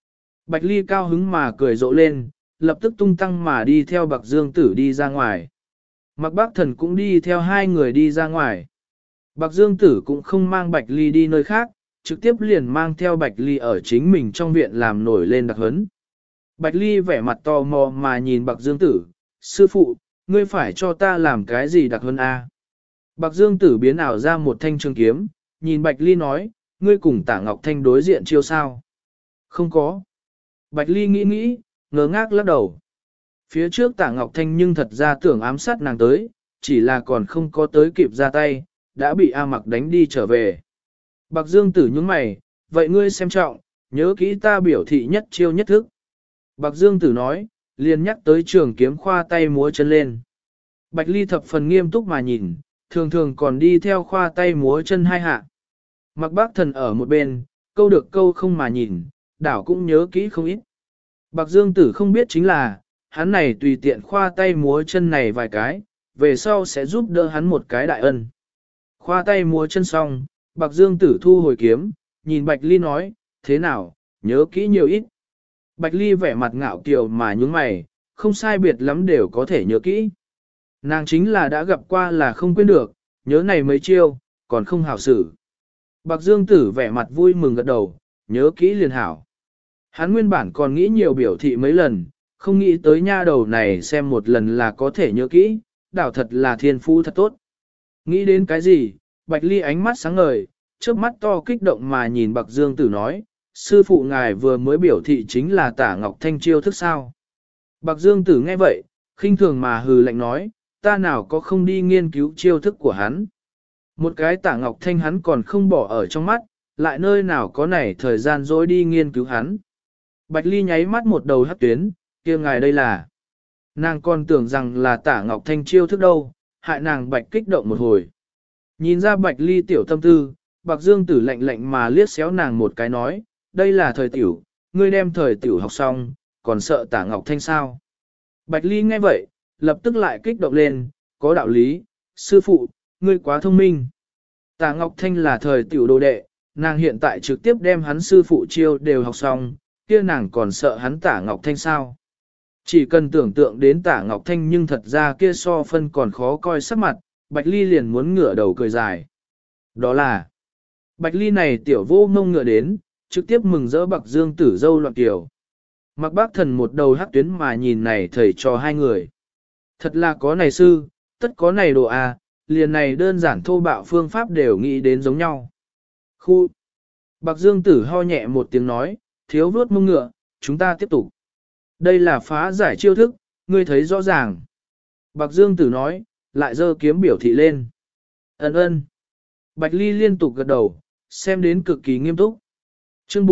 Bạch Ly cao hứng mà cười rộ lên, lập tức tung tăng mà đi theo Bạc Dương Tử đi ra ngoài. Mạc Bác Thần cũng đi theo hai người đi ra ngoài. Bạc Dương Tử cũng không mang Bạch Ly đi nơi khác, trực tiếp liền mang theo Bạch Ly ở chính mình trong viện làm nổi lên đặc hấn. Bạch Ly vẻ mặt tò mò mà nhìn Bạc Dương Tử, sư phụ, ngươi phải cho ta làm cái gì đặc hấn a? Bạc Dương Tử biến ảo ra một thanh trường kiếm, nhìn Bạch Ly nói, ngươi cùng Tả Ngọc Thanh đối diện chiêu sao? Không có. Bạch Ly nghĩ nghĩ, ngớ ngác lắc đầu. Phía trước Tả Ngọc Thanh nhưng thật ra tưởng ám sát nàng tới, chỉ là còn không có tới kịp ra tay, đã bị A Mặc đánh đi trở về. Bạc Dương Tử nhướng mày, vậy ngươi xem trọng, nhớ kỹ ta biểu thị nhất chiêu nhất thức. Bạc Dương Tử nói, liền nhắc tới trường kiếm khoa tay múa chân lên. Bạch Ly thập phần nghiêm túc mà nhìn, thường thường còn đi theo khoa tay múa chân hai hạ. Mạc Bác Thần ở một bên, câu được câu không mà nhìn, đảo cũng nhớ kỹ không ít. Bạc Dương Tử không biết chính là, hắn này tùy tiện khoa tay múa chân này vài cái, về sau sẽ giúp đỡ hắn một cái đại ân. Khoa tay múa chân xong, Bạc Dương Tử thu hồi kiếm, nhìn Bạch Ly nói, thế nào, nhớ kỹ nhiều ít. Bạch Ly vẻ mặt ngạo kiều mà nhúng mày, không sai biệt lắm đều có thể nhớ kỹ. Nàng chính là đã gặp qua là không quên được, nhớ này mấy chiêu, còn không hảo xử. Bạc Dương Tử vẻ mặt vui mừng gật đầu, nhớ kỹ liền hảo. Hắn nguyên bản còn nghĩ nhiều biểu thị mấy lần, không nghĩ tới nha đầu này xem một lần là có thể nhớ kỹ, đảo thật là thiên phú thật tốt. Nghĩ đến cái gì, Bạch Ly ánh mắt sáng ngời, trước mắt to kích động mà nhìn Bạc Dương Tử nói, sư phụ ngài vừa mới biểu thị chính là Tả Ngọc Thanh chiêu thức sao. Bạc Dương Tử nghe vậy, khinh thường mà hừ lạnh nói, ta nào có không đi nghiên cứu chiêu thức của hắn. Một cái Tả Ngọc Thanh hắn còn không bỏ ở trong mắt, lại nơi nào có nảy thời gian dối đi nghiên cứu hắn. Bạch Ly nháy mắt một đầu hắc tuyến, kia ngài đây là. Nàng còn tưởng rằng là Tả Ngọc Thanh chiêu thức đâu, hại nàng Bạch kích động một hồi. Nhìn ra Bạch Ly tiểu tâm tư, Bạc Dương Tử lạnh lạnh mà liếc xéo nàng một cái nói, đây là thời tiểu, ngươi đem thời tiểu học xong, còn sợ Tả Ngọc Thanh sao. Bạch Ly nghe vậy, lập tức lại kích động lên, có đạo lý, sư phụ, ngươi quá thông minh. Tả Ngọc Thanh là thời tiểu đồ đệ, nàng hiện tại trực tiếp đem hắn sư phụ chiêu đều học xong, kia nàng còn sợ hắn Tả Ngọc Thanh sao. Chỉ cần tưởng tượng đến Tả Ngọc Thanh nhưng thật ra kia so phân còn khó coi sắc mặt, Bạch Ly liền muốn ngửa đầu cười dài. Đó là, Bạch Ly này tiểu vô mông ngựa đến, trực tiếp mừng rỡ Bạc Dương Tử dâu loạn tiểu. Mặc Bác Thần một đầu hắc tuyến mà nhìn này thầy cho hai người. Thật là có này sư, tất có này đồ à, liền này đơn giản thô bạo phương pháp đều nghĩ đến giống nhau. Khu! Bạc Dương Tử ho nhẹ một tiếng nói, thiếu vuốt mông ngựa, chúng ta tiếp tục. Đây là phá giải chiêu thức, ngươi thấy rõ ràng. Bạc Dương Tử nói, lại giơ kiếm biểu thị lên. Ấn ơn. Bạch Ly liên tục gật đầu, xem đến cực kỳ nghiêm túc. Chương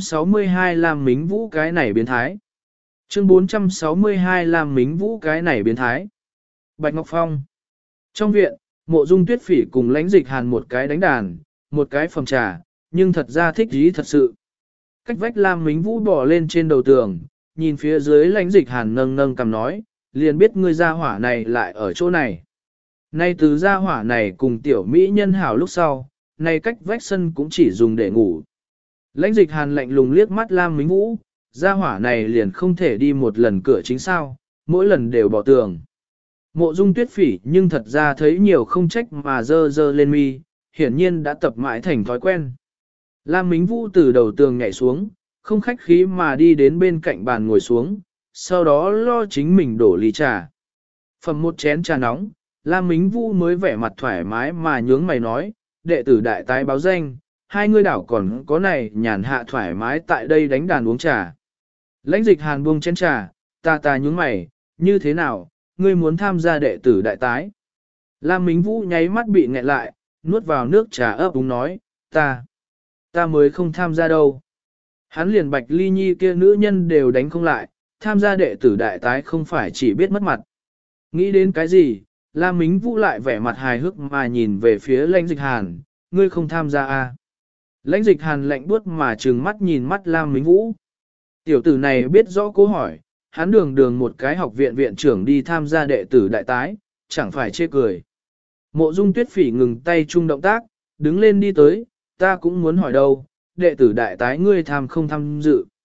462 làm mính vũ cái này biến thái. Chương 462 làm mính vũ cái này biến thái. Bạch Ngọc Phong. Trong viện, Mộ Dung Tuyết Phỉ cùng Lãnh Dịch Hàn một cái đánh đàn, một cái phòng trà, nhưng thật ra thích ý thật sự. Cách vách Lam Mính Vũ bỏ lên trên đầu tường, nhìn phía dưới Lãnh Dịch Hàn nâng nâng cầm nói, liền biết ngươi gia hỏa này lại ở chỗ này. Nay từ gia hỏa này cùng tiểu mỹ nhân hảo lúc sau, nay cách vách sân cũng chỉ dùng để ngủ. Lãnh Dịch Hàn lạnh lùng liếc mắt Lam Mính Vũ, gia hỏa này liền không thể đi một lần cửa chính sao, mỗi lần đều bỏ tường. Mộ Dung Tuyết Phỉ nhưng thật ra thấy nhiều không trách mà dơ dơ lên mi, hiển nhiên đã tập mãi thành thói quen. Lam Mính Vũ từ đầu tường nhảy xuống, không khách khí mà đi đến bên cạnh bàn ngồi xuống, sau đó lo chính mình đổ ly trà. Phẩm một chén trà nóng, Lam Mính Vũ mới vẻ mặt thoải mái mà nhướng mày nói, đệ tử đại tái báo danh, hai ngươi đảo còn có này nhàn hạ thoải mái tại đây đánh đàn uống trà. Lãnh Dịch Hàn buông chén trà, ta nhướng mày, như thế nào, ngươi muốn tham gia đệ tử đại tái. Lam Mính Vũ nháy mắt bị nghẹn lại, nuốt vào nước trà ấp úng nói, ta mới không tham gia đâu. Hắn liền Bạch Ly Nhi kia nữ nhân đều đánh không lại, tham gia đệ tử đại tái không phải chỉ biết mất mặt. Nghĩ đến cái gì, Lam Mính Vũ lại vẻ mặt hài hước mà nhìn về phía Lãnh Dịch Hàn, ngươi không tham gia à. Lãnh Dịch Hàn lạnh buốt mà trừng mắt nhìn mắt Lam Mính Vũ. Tiểu tử này biết rõ câu hỏi, hắn đường một cái học viện viện trưởng đi tham gia đệ tử đại tái, chẳng phải chê cười. Mộ Dung Tuyết Phỉ ngừng tay chung động tác, đứng lên đi tới, ta cũng muốn hỏi đâu, đệ tử đại tái ngươi tham không tham dự.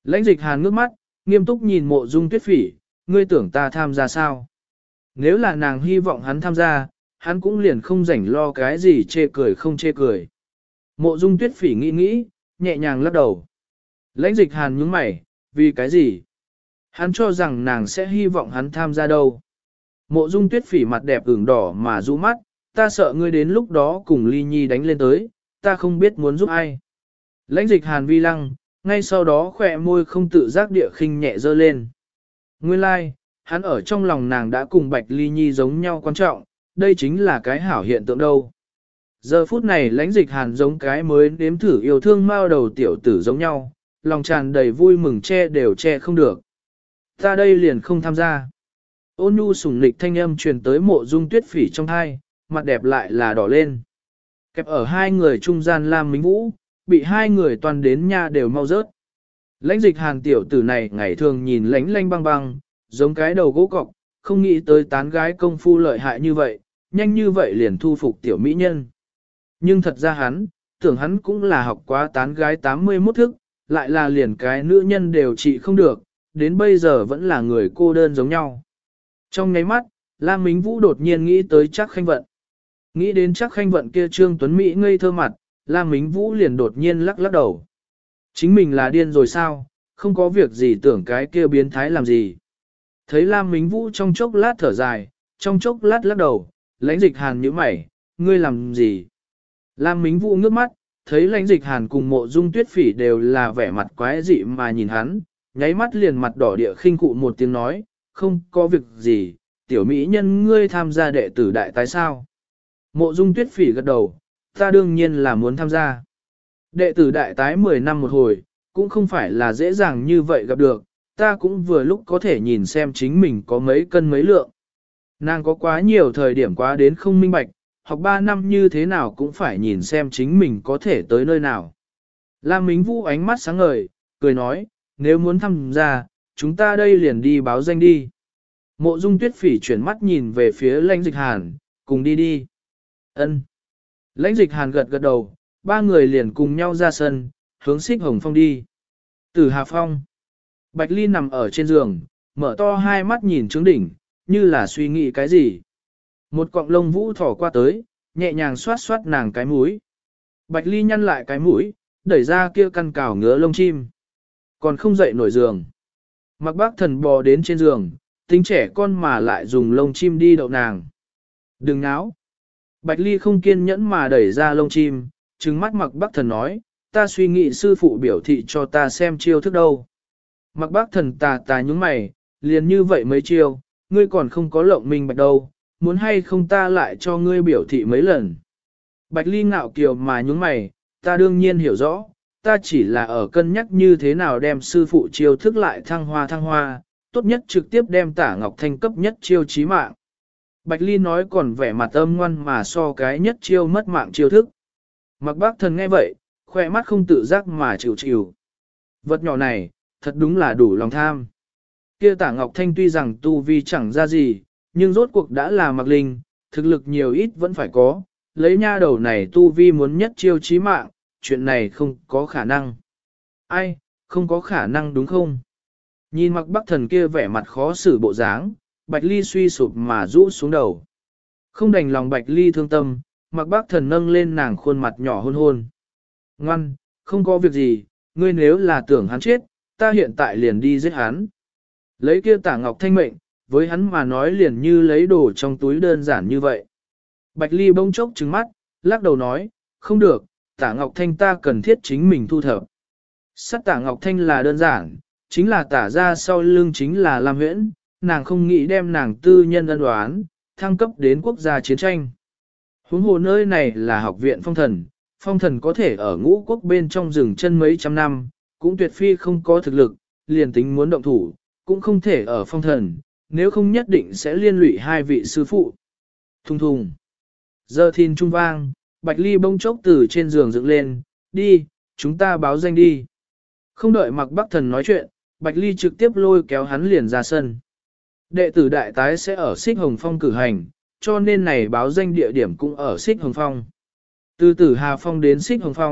Lãnh dịch hàn ngước mắt, nghiêm túc nhìn mộ dung tuyết phỉ, ngươi tưởng ta tham gia sao? Nếu là nàng hy vọng hắn tham gia, hắn cũng liền không rảnh lo cái gì chê cười không chê cười. Mộ dung tuyết phỉ nghĩ nghĩ, nhẹ nhàng lắc đầu. Lãnh dịch hàn nhướng mày, vì cái gì? Hắn cho rằng nàng sẽ hy vọng hắn tham gia đâu. Mộ dung tuyết phỉ mặt đẹp ửng đỏ mà rũ mắt, ta sợ ngươi đến lúc đó cùng ly nhi đánh lên tới, ta không biết muốn giúp ai. Lãnh dịch hàn vi lăng, ngay sau đó khỏe môi không tự giác địa khinh nhẹ dơ lên. Nguyên lai, like, hắn ở trong lòng nàng đã cùng Bạch Ly Nhi giống nhau quan trọng, đây chính là cái hảo hiện tượng đâu. Giờ phút này lãnh dịch hàn giống cái mới nếm thử yêu thương mao đầu tiểu tử giống nhau, lòng tràn đầy vui mừng che đều che không được. Ta đây liền không tham gia. Ôn nhu sủng nịch thanh âm truyền tới mộ dung tuyết phỉ trong thai, mặt đẹp lại là đỏ lên. Kẹp ở hai người trung gian Lam Mính Vũ, bị hai người toàn đến nha đều mau rớt. Lãnh dịch hàn tiểu tử này ngày thường nhìn lánh lanh băng băng, giống cái đầu gỗ cọc, không nghĩ tới tán gái công phu lợi hại như vậy, nhanh như vậy liền thu phục tiểu mỹ nhân. Nhưng thật ra hắn, tưởng hắn cũng là học quá tán gái 81 thức, lại là liền cái nữ nhân đều trị không được, đến bây giờ vẫn là người cô đơn giống nhau. Trong nháy mắt, Lam Mính Vũ đột nhiên nghĩ tới Trác Khanh Vận. Nghĩ đến Trác Khanh Vận kia Trương Tuấn Mỹ ngây thơ mặt, Lam Mính Vũ liền đột nhiên lắc lắc đầu. Chính mình là điên rồi sao, không có việc gì tưởng cái kia biến thái làm gì. Thấy Lam Mính Vũ trong chốc lát thở dài, trong chốc lát lắc đầu, lãnh dịch hàn nhíu mày, ngươi làm gì? Lam Mính Vũ ngước mắt, thấy lãnh dịch hàn cùng mộ dung tuyết phỉ đều là vẻ mặt quái dị mà nhìn hắn, nháy mắt liền mặt đỏ địa khinh cụ một tiếng nói, không có việc gì, tiểu mỹ nhân ngươi tham gia đệ tử đại tái sao? Mộ dung tuyết phỉ gật đầu, ta đương nhiên là muốn tham gia. Đệ tử đại tái 10 năm một hồi, cũng không phải là dễ dàng như vậy gặp được, ta cũng vừa lúc có thể nhìn xem chính mình có mấy cân mấy lượng. Nàng có quá nhiều thời điểm quá đến không minh bạch, học 3 năm như thế nào cũng phải nhìn xem chính mình có thể tới nơi nào. Lam Mính Vũ ánh mắt sáng ngời, cười nói, nếu muốn tham gia, chúng ta đây liền đi báo danh đi. Mộ dung tuyết phỉ chuyển mắt nhìn về phía lãnh dịch hàn, cùng đi đi. Ân. Lãnh dịch hàn gật gật đầu, ba người liền cùng nhau ra sân, hướng Xích Hồng Phong đi. Từ Hà Phong. Bạch Ly nằm ở trên giường, mở to hai mắt nhìn trướng đỉnh, như là suy nghĩ cái gì. Một cọng lông vũ thỏ qua tới, nhẹ nhàng xoát xoát nàng cái mũi. Bạch Ly nhăn lại cái mũi, đẩy ra kia căn cào ngứa lông chim. Còn không dậy nổi giường. Mặc Bác Thần bò đến trên giường, tính trẻ con mà lại dùng lông chim đi đậu nàng. Đừng náo. Bạch Ly không kiên nhẫn mà đẩy ra lông chim, trừng mắt Mặc Bác Thần nói, ta suy nghĩ sư phụ biểu thị cho ta xem chiêu thức đâu. Mặc Bác Thần tà nhúng mày, liền như vậy mấy chiêu, ngươi còn không có lộng minh bạch đâu, muốn hay không ta lại cho ngươi biểu thị mấy lần. Bạch Ly ngạo kiều mà nhúng mày, ta đương nhiên hiểu rõ, ta chỉ là ở cân nhắc như thế nào đem sư phụ chiêu thức lại thăng hoa, tốt nhất trực tiếp đem Tả Ngọc Thanh cấp nhất chiêu chí mạng. Bạch Ly nói còn vẻ mặt âm ngoan mà so cái nhất chiêu mất mạng chiêu thức. Mặc Bác Thần nghe vậy, khoe mắt không tự giác mà chịu chịu. Vật nhỏ này, thật đúng là đủ lòng tham. Kia Tả Ngọc Thanh tuy rằng tu vi chẳng ra gì, nhưng rốt cuộc đã là Mặc Linh, thực lực nhiều ít vẫn phải có, lấy nha đầu này tu vi muốn nhất chiêu chí mạng, chuyện này không có khả năng. Ai, không có khả năng đúng không? Nhìn Mặc Bắc Thần kia vẻ mặt khó xử bộ dáng, Bạch Ly suy sụp mà rũ xuống đầu. Không đành lòng Bạch Ly thương tâm, Mặc Bắc Thần nâng lên nàng khuôn mặt nhỏ hôn hôn. Ngoan, không có việc gì, ngươi nếu là tưởng hắn chết, ta hiện tại liền đi giết hắn. Lấy kia Tả Ngọc Thanh mệnh, với hắn mà nói liền như lấy đồ trong túi đơn giản như vậy. Bạch Ly bỗng chốc trừng mắt, lắc đầu nói, không được, Tả Ngọc Thanh ta cần thiết chính mình thu thập. Sát Tả Ngọc Thanh là đơn giản, chính là tả ra sau lưng chính là Lam Huyễn, nàng không nghĩ đem nàng tư nhân ân đoán, thăng cấp đến quốc gia chiến tranh. Huống hồ nơi này là học viện phong thần có thể ở ngũ quốc bên trong rừng chân mấy trăm năm, cũng tuyệt phi không có thực lực, liền tính muốn động thủ, cũng không thể ở phong thần, nếu không nhất định sẽ liên lụy hai vị sư phụ. Thùng thùng. Giờ thìn trung vang, Bạch Ly bông chốc từ trên giường dựng lên, đi, chúng ta báo danh đi. Không đợi Mặc Bắc Thần nói chuyện, Bạch Ly trực tiếp lôi kéo hắn liền ra sân. Đệ tử đại tái sẽ ở Xích Hồng Phong cử hành, cho nên này báo danh địa điểm cũng ở Xích Hồng Phong. Từ Tử Hà Phong đến Xích Hồng Phong,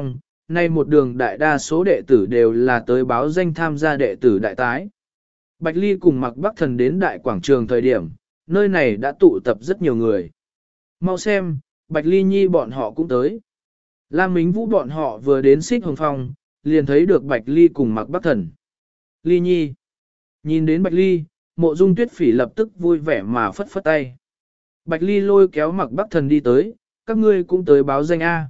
Nay một đường đại đa số đệ tử đều là tới báo danh tham gia đệ tử đại tái. Bạch Ly cùng Mạc Bắc Thần đến đại quảng trường thời điểm, nơi này đã tụ tập rất nhiều người. Mau xem, Bạch Ly Nhi bọn họ cũng tới. Lam Mính Vũ bọn họ vừa đến Xích Hồng Phong, liền thấy được Bạch Ly cùng Mạc Bắc Thần. Ly Nhi. Nhìn đến Bạch Ly, Mộ Dung Tuyết Phỉ lập tức vui vẻ mà phất phất tay. Bạch Ly lôi kéo Mạc Bắc Thần đi tới, các ngươi cũng tới báo danh A.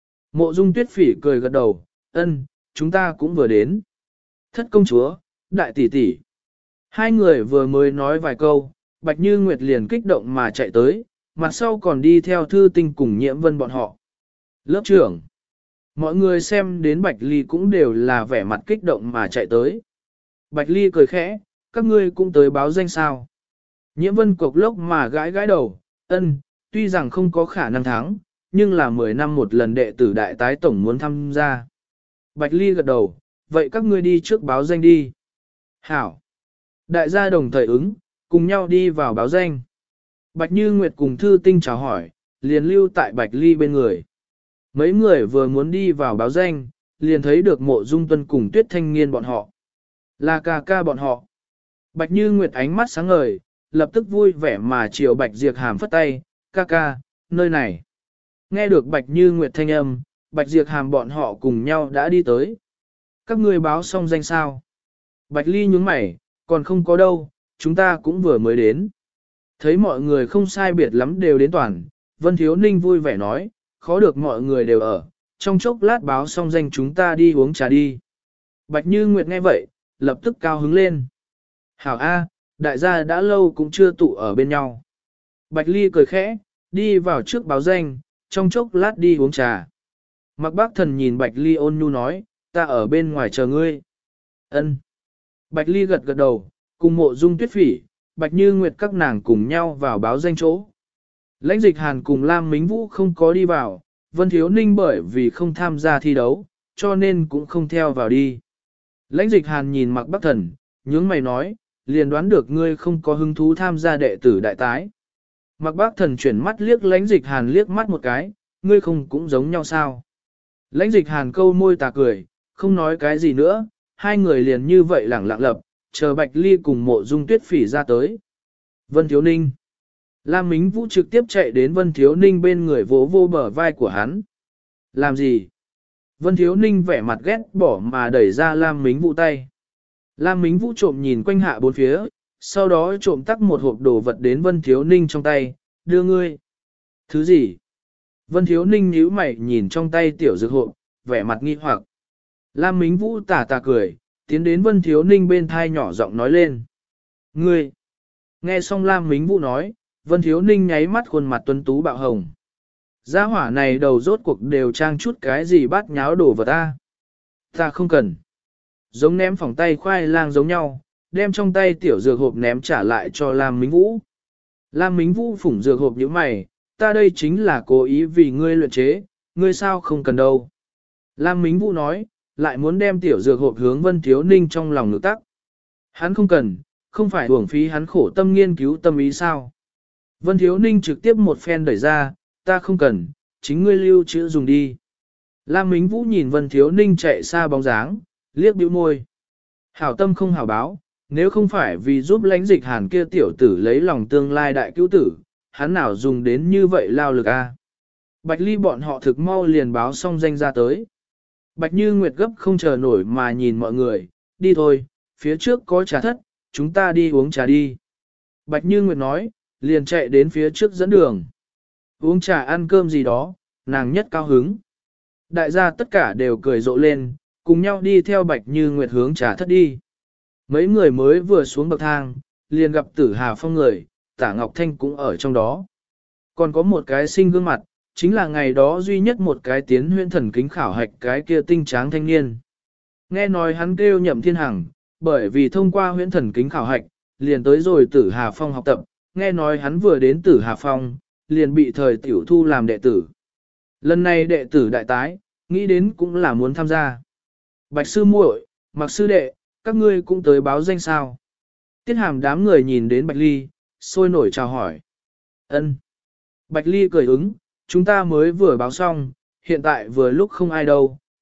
Mộ Dung Tuyết Phỉ cười gật đầu, ân, chúng ta cũng vừa đến. Thất công chúa, đại tỷ tỷ. Hai người vừa mới nói vài câu, Bạch Như Nguyệt liền kích động mà chạy tới, mặt sau còn đi theo Thư Tinh cùng Nhiễm Vân bọn họ. Lớp trưởng. Mọi người xem đến Bạch Ly cũng đều là vẻ mặt kích động mà chạy tới. Bạch Ly cười khẽ, các ngươi cũng tới báo danh sao. Nhiễm Vân cộc lốc mà gãi gãi đầu, ân, tuy rằng không có khả năng thắng, nhưng là 10 năm một lần đệ tử đại tái tổng muốn tham gia. Bạch Ly gật đầu, vậy các ngươi đi trước báo danh đi. Hảo. Đại gia đồng thời ứng, cùng nhau đi vào báo danh. Bạch Như Nguyệt cùng Thư Tinh chào hỏi, liền lưu tại Bạch Ly bên người. Mấy người vừa muốn đi vào báo danh, liền thấy được Mộ Dung Tuân cùng Tuyết Thanh Nghiên bọn họ. Là ca ca bọn họ. Bạch Như Nguyệt ánh mắt sáng ngời, lập tức vui vẻ mà chiều Bạch Diệp Hàm phất tay, ca ca, nơi này. Nghe được Bạch Như Nguyệt thanh âm, Bạch Diệp Hàm bọn họ cùng nhau đã đi tới. Các ngươi báo xong danh sao? Bạch Ly nhướng mày, còn không có đâu, chúng ta cũng vừa mới đến. Thấy mọi người không sai biệt lắm đều đến toàn, Vân Thiếu Ninh vui vẻ nói, khó được mọi người đều ở, trong chốc lát báo xong danh chúng ta đi uống trà đi. Bạch Như Nguyệt nghe vậy, lập tức cao hứng lên. Hảo A, đại gia đã lâu cũng chưa tụ ở bên nhau. Bạch Ly cười khẽ, đi vào trước báo danh, trong chốc lát đi uống trà. Mạc Bác Thần nhìn Bạch Ly ôn nhu nói, ta ở bên ngoài chờ ngươi. Ân. Bạch Ly gật gật đầu, cùng Mộ Dung Tuyết Phỉ, Bạch Như Nguyệt các nàng cùng nhau vào báo danh chỗ. Lãnh Dịch Hàn cùng Lam Mính Vũ không có đi vào, Vân Thiếu Ninh bởi vì không tham gia thi đấu, cho nên cũng không theo vào đi. Lãnh Dịch Hàn nhìn Mạc Bắc Thần, nhướng mày nói, liền đoán được ngươi không có hứng thú tham gia đệ tử đại tái. Mạc Bắc Thần chuyển mắt liếc Lãnh Dịch Hàn liếc mắt một cái, ngươi không cũng giống nhau sao? Lãnh Dịch Hàn câu môi tà cười, không nói cái gì nữa, hai người liền như vậy lẳng lặng lập, chờ Bạch Ly cùng Mộ Dung Tuyết Phỉ ra tới. Vân Thiếu Ninh. Lam Mính Vũ trực tiếp chạy đến Vân Thiếu Ninh bên người vỗ vô bờ vai của hắn. Làm gì? Vân Thiếu Ninh vẻ mặt ghét bỏ mà đẩy ra Lam Mính Vũ tay. Lam Mính Vũ trộm nhìn quanh hạ bốn phía, sau đó trộm tắc một hộp đồ vật đến Vân Thiếu Ninh trong tay, đưa ngươi. Thứ gì? Vân Thiếu Ninh nhíu mày nhìn trong tay tiểu dược hộp, vẻ mặt nghi hoặc. Lam Mính Vũ tà tà cười, tiến đến Vân Thiếu Ninh bên thai nhỏ giọng nói lên. Ngươi! Nghe xong Lam Mính Vũ nói, Vân Thiếu Ninh nháy mắt khuôn mặt tuấn tú bạo hồng. Gia hỏa này đầu rốt cuộc đều trang chút cái gì bát nháo đổ vào ta. Ta không cần. Giống ném phỏng tay khoai lang giống nhau, đem trong tay tiểu dược hộp ném trả lại cho Lam Mính Vũ. Lam Mính Vũ phủng dược hộp như mày, ta đây chính là cố ý vì ngươi luyện chế, ngươi sao không cần đâu. Lam Mính Vũ nói, lại muốn đem tiểu dược hộp hướng Vân Thiếu Ninh trong lòng ngực tắc. Hắn không cần, không phải uổng phí hắn khổ tâm nghiên cứu tâm ý sao. Vân Thiếu Ninh trực tiếp một phen đẩy ra, ta không cần, chính ngươi lưu trữ dùng đi. Lam Mính Vũ nhìn Vân Thiếu Ninh chạy xa bóng dáng, liếc bĩu môi. Hảo tâm không hảo báo, nếu không phải vì giúp Lãnh Dịch Hàn kia tiểu tử lấy lòng tương lai đại cứu tử, hắn nào dùng đến như vậy lao lực a? Bạch Ly bọn họ thực mau liền báo xong danh ra tới. Bạch Như Nguyệt gấp không chờ nổi mà nhìn mọi người, đi thôi, phía trước có trà thất, chúng ta đi uống trà đi. Bạch Như Nguyệt nói, liền chạy đến phía trước dẫn đường. Uống trà ăn cơm gì đó, nàng nhất cao hứng. Đại gia tất cả đều cười rộ lên, cùng nhau đi theo Bạch Như Nguyệt hướng trà thất đi. Mấy người mới vừa xuống bậc thang, liền gặp Tử Hà Phong người, Tả Ngọc Thanh cũng ở trong đó. Còn có một cái sinh gương mặt, chính là ngày đó duy nhất một cái tiến huyễn thần kính khảo hạch cái kia tinh tráng thanh niên. Nghe nói hắn kêu Nhậm Thiên Hằng, bởi vì thông qua huyễn thần kính khảo hạch, liền tới rồi Tử Hà Phong học tập, nghe nói hắn vừa đến Tử Hà Phong, liền bị thời tiểu thu làm đệ tử. Lần này đệ tử đại tái, nghĩ đến cũng là muốn tham gia. Bạch sư muội, Mạc sư đệ, các ngươi cũng tới báo danh sao. Tiết Hàm đám người nhìn đến Bạch Ly, sôi nổi chào hỏi. Ân. Bạch Ly cười ứng, chúng ta mới vừa báo xong, hiện tại vừa lúc không ai đâu,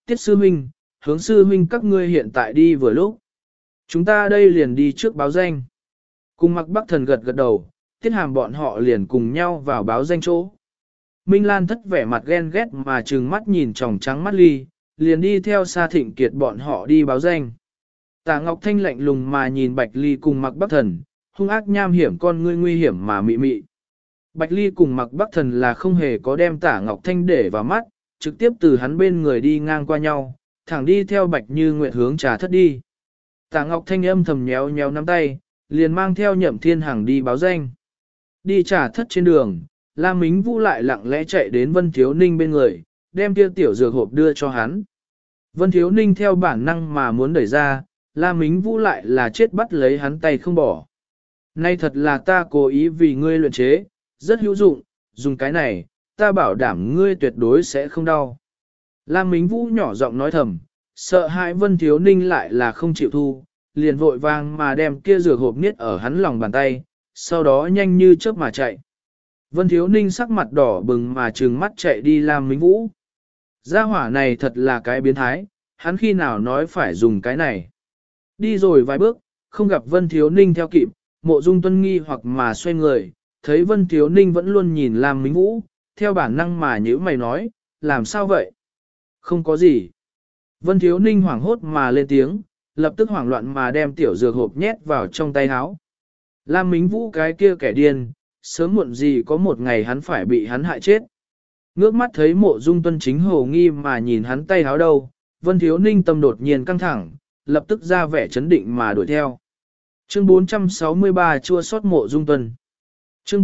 Tiết sư huynh, hướng sư huynh các ngươi hiện tại đi vừa lúc. Chúng ta đây liền đi trước báo danh. Cùng Mặc Bắc Thần gật gật đầu, Tiết Hàm bọn họ liền cùng nhau vào báo danh chỗ. Minh Lan thất vẻ mặt ghen ghét mà trừng mắt nhìn tròng trắng mắt ly, liền đi theo Sa Thịnh Kiệt bọn họ đi báo danh. Tả Ngọc Thanh lạnh lùng mà nhìn Bạch Ly cùng Mặc Bắc Thần, hung ác nham hiểm con ngươi nguy hiểm mà mị mị. Bạch Ly cùng Mặc Bắc Thần là không hề có đem Tả Ngọc Thanh để vào mắt, trực tiếp từ hắn bên người đi ngang qua nhau, thẳng đi theo Bạch Như Nguyệt hướng trà thất đi. Tả Ngọc Thanh âm thầm nhéo nhéo nắm tay, liền mang theo Nhậm Thiên Hằng đi báo danh. Đi trà thất trên đường, Lam Mính Vũ lại lặng lẽ chạy đến Vân Thiếu Ninh bên người, đem kia tiểu dược hộp đưa cho hắn. Vân Thiếu Ninh theo bản năng mà muốn đẩy ra, Lam Mính Vũ lại là chết bắt lấy hắn tay không bỏ. Nay thật là ta cố ý vì ngươi luyện chế, rất hữu dụng, dùng cái này, ta bảo đảm ngươi tuyệt đối sẽ không đau. Lam Mính Vũ nhỏ giọng nói thầm, sợ hãi Vân Thiếu Ninh lại là không chịu thu, liền vội vàng mà đem kia dược hộp niết ở hắn lòng bàn tay, sau đó nhanh như chớp mà chạy. Vân Thiếu Ninh sắc mặt đỏ bừng mà trừng mắt chạy đi Lam Mính Vũ. Gia hỏa này thật là cái biến thái, hắn khi nào nói phải dùng cái này. Đi rồi vài bước, không gặp Vân Thiếu Ninh theo kịp, Mộ Dung Tuân nghi hoặc mà xoay người, thấy Vân Thiếu Ninh vẫn luôn nhìn Lam Mính Vũ, theo bản năng mà nhíu mày nói, làm sao vậy? Không có gì. Vân Thiếu Ninh hoảng hốt mà lên tiếng, lập tức hoảng loạn mà đem tiểu dược hộp nhét vào trong tay áo. Lam Mính Vũ cái kia kẻ điên, sớm muộn gì có một ngày hắn phải bị hắn hại chết. Ngước mắt thấy Mộ Dung Tuân chính hồ nghi mà nhìn hắn tay áo đâu, Vân Thiếu Ninh tâm đột nhiên căng thẳng, lập tức ra vẻ chấn định mà đuổi theo. Chương 463 chua sót Mộ Dung Tuân. Chương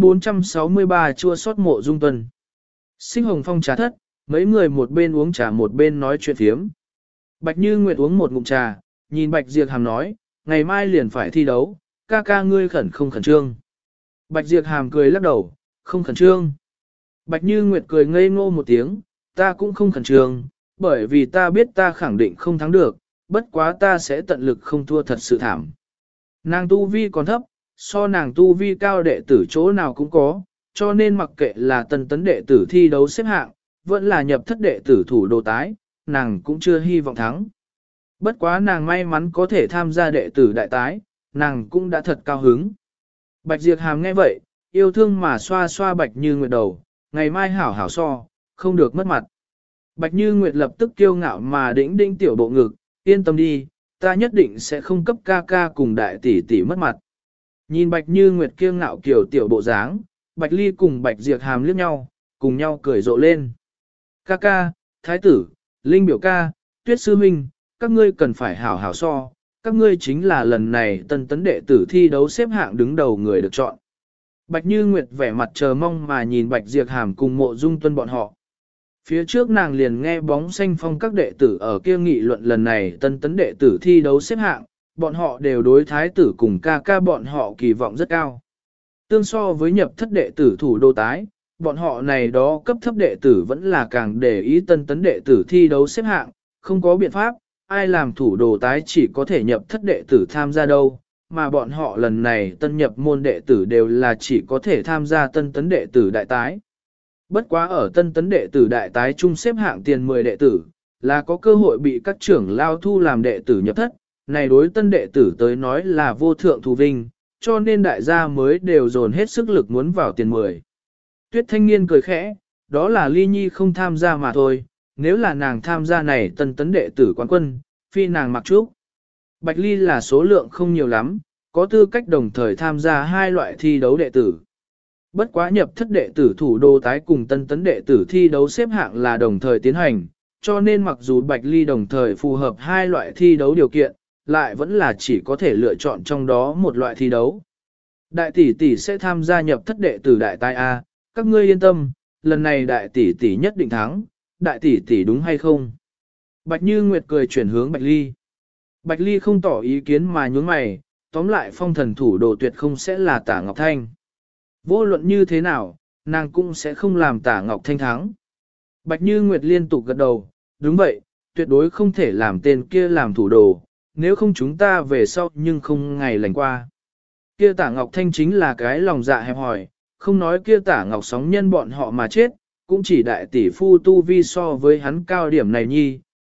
463 chua sót Mộ Dung Tuân. Sinh Hồng Phong trà thất, mấy người một bên uống trà một bên nói chuyện phiếm. Bạch Như Nguyệt uống một ngụm trà, nhìn Bạch Diệp Hàm nói, ngày mai liền phải thi đấu, ca ca ngươi khẩn không khẩn trương. Bạch Diệp Hàm cười lắc đầu, không khẩn trương. Bạch Như Nguyệt cười ngây ngô một tiếng, ta cũng không khẩn trương, bởi vì ta biết ta khẳng định không thắng được, bất quá ta sẽ tận lực không thua thật sự thảm. Nàng tu vi còn thấp, so nàng tu vi cao đệ tử chỗ nào cũng có, cho nên mặc kệ là tân tấn đệ tử thi đấu xếp hạng, vẫn là nhập thất đệ tử thủ đồ tái, nàng cũng chưa hy vọng thắng. Bất quá nàng may mắn có thể tham gia đệ tử đại tái, nàng cũng đã thật cao hứng. Bạch Diệp Hàm nghe vậy, yêu thương mà xoa xoa Bạch Như Nguyệt đầu, ngày mai hảo hảo so, không được mất mặt. Bạch Như Nguyệt lập tức kiêu ngạo mà đĩnh đĩnh tiểu bộ ngực, yên tâm đi, ta nhất định sẽ không cấp ca ca cùng đại tỷ tỷ mất mặt. Nhìn Bạch Như Nguyệt kiêu ngạo kiểu tiểu bộ dáng, Bạch Ly cùng Bạch Diệp Hàm liếc nhau, cùng nhau cười rộ lên. Ca ca, thái tử, Linh biểu ca, Tuyết sư huynh, các ngươi cần phải hảo hảo so, các ngươi chính là lần này tân tấn đệ tử thi đấu xếp hạng đứng đầu người được chọn. Bạch Như Nguyệt vẻ mặt chờ mong mà nhìn Bạch Diệp Hàm cùng Mộ Dung Tuân bọn họ. Phía trước nàng liền nghe bóng xanh phong các đệ tử ở kia nghị luận lần này tân tấn đệ tử thi đấu xếp hạng, bọn họ đều đối thái tử cùng ca ca bọn họ kỳ vọng rất cao. Tương so với nhập thất đệ tử thủ đô tái, bọn họ này đó cấp thấp đệ tử vẫn là càng để ý tân tấn đệ tử thi đấu xếp hạng, không có biện pháp, ai làm thủ đồ tái chỉ có thể nhập thất đệ tử tham gia đâu, mà bọn họ lần này tân nhập môn đệ tử đều là chỉ có thể tham gia tân tấn đệ tử đại tái. Bất quá ở tân tấn đệ tử đại tái chung xếp hạng tiền 10 đệ tử, là có cơ hội bị các trưởng lao thu làm đệ tử nhập thất, này đối tân đệ tử tới nói là vô thượng thù vinh, cho nên đại gia mới đều dồn hết sức lực muốn vào tiền 10. Tuyết Thanh Niên cười khẽ, đó là Ly Nhi không tham gia mà thôi, nếu là nàng tham gia này tân tấn đệ tử quán quân, phi nàng mặc trúc. Bạch Ly là số lượng không nhiều lắm, có tư cách đồng thời tham gia hai loại thi đấu đệ tử. Bất quá nhập thất đệ tử thủ đô tái cùng tân tấn đệ tử thi đấu xếp hạng là đồng thời tiến hành, cho nên mặc dù Bạch Ly đồng thời phù hợp hai loại thi đấu điều kiện, lại vẫn là chỉ có thể lựa chọn trong đó một loại thi đấu. Đại tỷ tỷ sẽ tham gia nhập thất đệ tử đại tái A, các ngươi yên tâm, lần này đại tỷ tỷ nhất định thắng, đại tỷ tỷ đúng hay không? Bạch Như Nguyệt cười chuyển hướng Bạch Ly. Bạch Ly không tỏ ý kiến mà nhún mày, tóm lại phong thần thủ đồ tuyệt không sẽ là Tả Ngọc Thanh. Vô luận như thế nào, nàng cũng sẽ không làm Tả Ngọc Thanh thắng. Bạch Như Nguyệt liên tục gật đầu, đúng vậy, tuyệt đối không thể làm tên kia làm thủ đồ, nếu không chúng ta về sau nhưng không ngày lành qua. Kia Tả Ngọc Thanh chính là cái lòng dạ hẹp hòi, không nói kia Tả Ngọc sóng nhân bọn họ mà chết, cũng chỉ đại tỷ phu tu vi so với hắn cao điểm này nhi,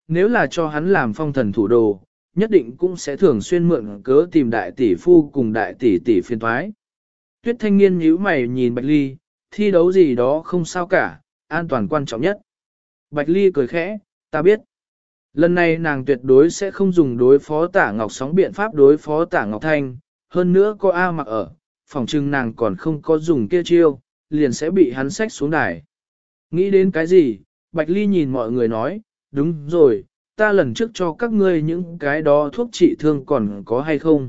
nếu là cho hắn làm phong thần thủ đồ, nhất định cũng sẽ thường xuyên mượn cớ tìm đại tỷ phu cùng đại tỷ tỷ phiền toái. Tuyết Thanh Niên nhíu mày nhìn Bạch Ly, thi đấu gì đó không sao cả, an toàn quan trọng nhất. Bạch Ly cười khẽ, ta biết. Lần này nàng tuyệt đối sẽ không dùng đối phó Tả Ngọc Sóng biện pháp đối phó Tả Ngọc Thanh, hơn nữa có A Mặc ở, phòng trưng nàng còn không có dùng kia chiêu, liền sẽ bị hắn xách xuống đài. Nghĩ đến cái gì, Bạch Ly nhìn mọi người nói, đúng rồi, ta lần trước cho các ngươi những cái đó thuốc trị thương còn có hay không?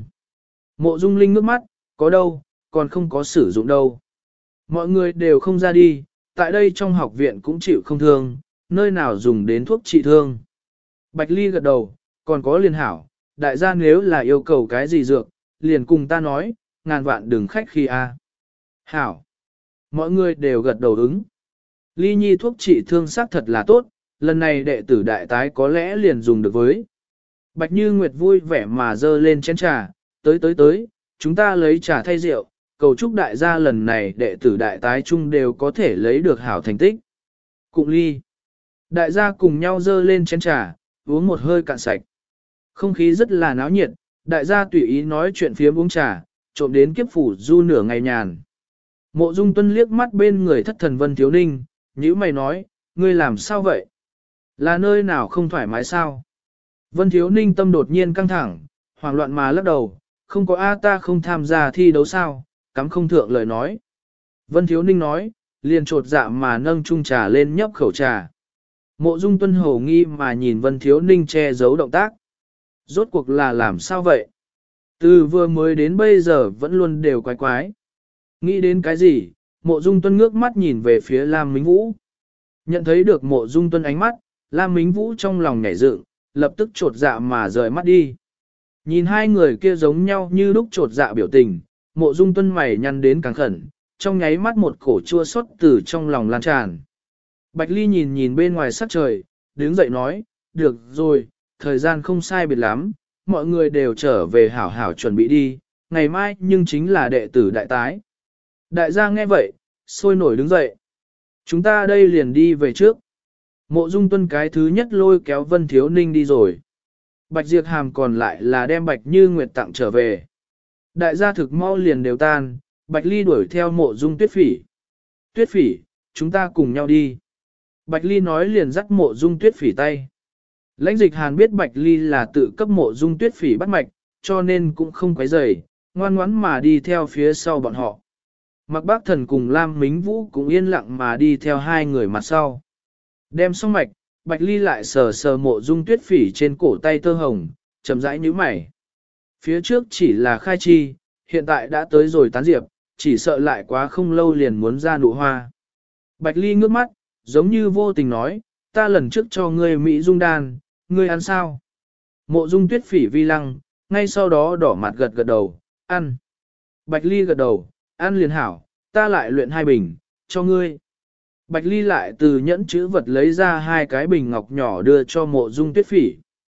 Mộ Dung Linh nước mắt, có đâu, còn không có sử dụng đâu. Mọi người đều không ra đi, tại đây trong học viện cũng chịu không thương, nơi nào dùng đến thuốc trị thương. Bạch Ly gật đầu, còn có liền hảo, đại gia nếu là yêu cầu cái gì dược, liền cùng ta nói, ngàn vạn đừng khách khi a. Hảo. Mọi người đều gật đầu ứng. Ly Nhi thuốc trị thương xác thật là tốt, lần này đệ tử đại tái có lẽ liền dùng được với. Bạch Như Nguyệt vui vẻ mà dơ lên chén trà, tới, chúng ta lấy trà thay rượu, cầu chúc đại gia lần này đệ tử đại tái chung đều có thể lấy được hảo thành tích. Cụng ly. Đại gia cùng nhau dơ lên chén trà, uống một hơi cạn sạch. Không khí rất là náo nhiệt, đại gia tùy ý nói chuyện phiếm uống trà, trộm đến kiếp phủ du nửa ngày nhàn. Mộ Dung Tuân liếc mắt bên người thất thần Vân Thiếu Ninh, nhíu mày nói, ngươi làm sao vậy? Là nơi nào không thoải mái sao? Vân Thiếu Ninh tâm đột nhiên căng thẳng, hoảng loạn mà lắc đầu, không có ta không tham gia thi đấu sao, cắm không thượng lời nói. Vân Thiếu Ninh nói, liền trột dạ mà nâng chung trà lên nhấp khẩu trà. Mộ Dung Tuân hổ nghi mà nhìn Vân Thiếu Ninh che giấu động tác. Rốt cuộc là làm sao vậy? Từ vừa mới đến bây giờ vẫn luôn đều quái quái. Nghĩ đến cái gì? Mộ Dung Tuân ngước mắt nhìn về phía Lam Mính Vũ. Nhận thấy được Mộ Dung Tuân ánh mắt, Lam Mính Vũ trong lòng nhảy dựng, lập tức trột dạ mà rời mắt đi. Nhìn hai người kia giống nhau như lúc trột dạ biểu tình, Mộ Dung Tuân mày nhăn đến càng khẩn, trong nháy mắt một cổ chua xót từ trong lòng lan tràn. Bạch Ly nhìn bên ngoài sắc trời, đứng dậy nói, được rồi, thời gian không sai biệt lắm, mọi người đều trở về hảo hảo chuẩn bị đi, ngày mai nhưng chính là đệ tử đại tái. Đại gia nghe vậy, sôi nổi đứng dậy. Chúng ta đây liền đi về trước. Mộ Dung Tuân cái thứ nhất lôi kéo Vân Thiếu Ninh đi rồi. Bạch Diệp Hàm còn lại là đem Bạch Như Nguyệt tặng trở về. Đại gia thực mau liền đều tan, Bạch Ly đuổi theo Mộ Dung Tuyết Phỉ. Tuyết Phỉ, chúng ta cùng nhau đi. Bạch Ly nói liền dắt Mộ Dung Tuyết Phỉ tay. Lãnh Dịch Hàn biết Bạch Ly là tự cấp Mộ Dung Tuyết Phỉ bắt mạch, cho nên cũng không quấy rầy, ngoan ngoãn mà đi theo phía sau bọn họ. Mạc Bác Thần cùng Lam Mính Vũ cũng yên lặng mà đi theo hai người mặt sau. Đem xong mạch, Bạch Ly lại sờ sờ Mộ Dung Tuyết Phỉ trên cổ tay tơ hồng, chậm rãi nhíu mày. Phía trước chỉ là khai chi, hiện tại đã tới rồi tán diệp, chỉ sợ lại quá không lâu liền muốn ra nụ hoa. Bạch Ly ngước mắt, giống như vô tình nói, ta lần trước cho ngươi Mỹ Dung đan, ngươi ăn sao? Mộ Dung Tuyết Phỉ vi lăng, ngay sau đó đỏ mặt gật gật đầu, ăn. Bạch Ly gật đầu, ăn liền hảo, ta lại luyện 2 bình, cho ngươi. Bạch Ly lại từ nhẫn chữ vật lấy ra 2 cái bình ngọc nhỏ đưa cho Mộ Dung Tuyết Phỉ.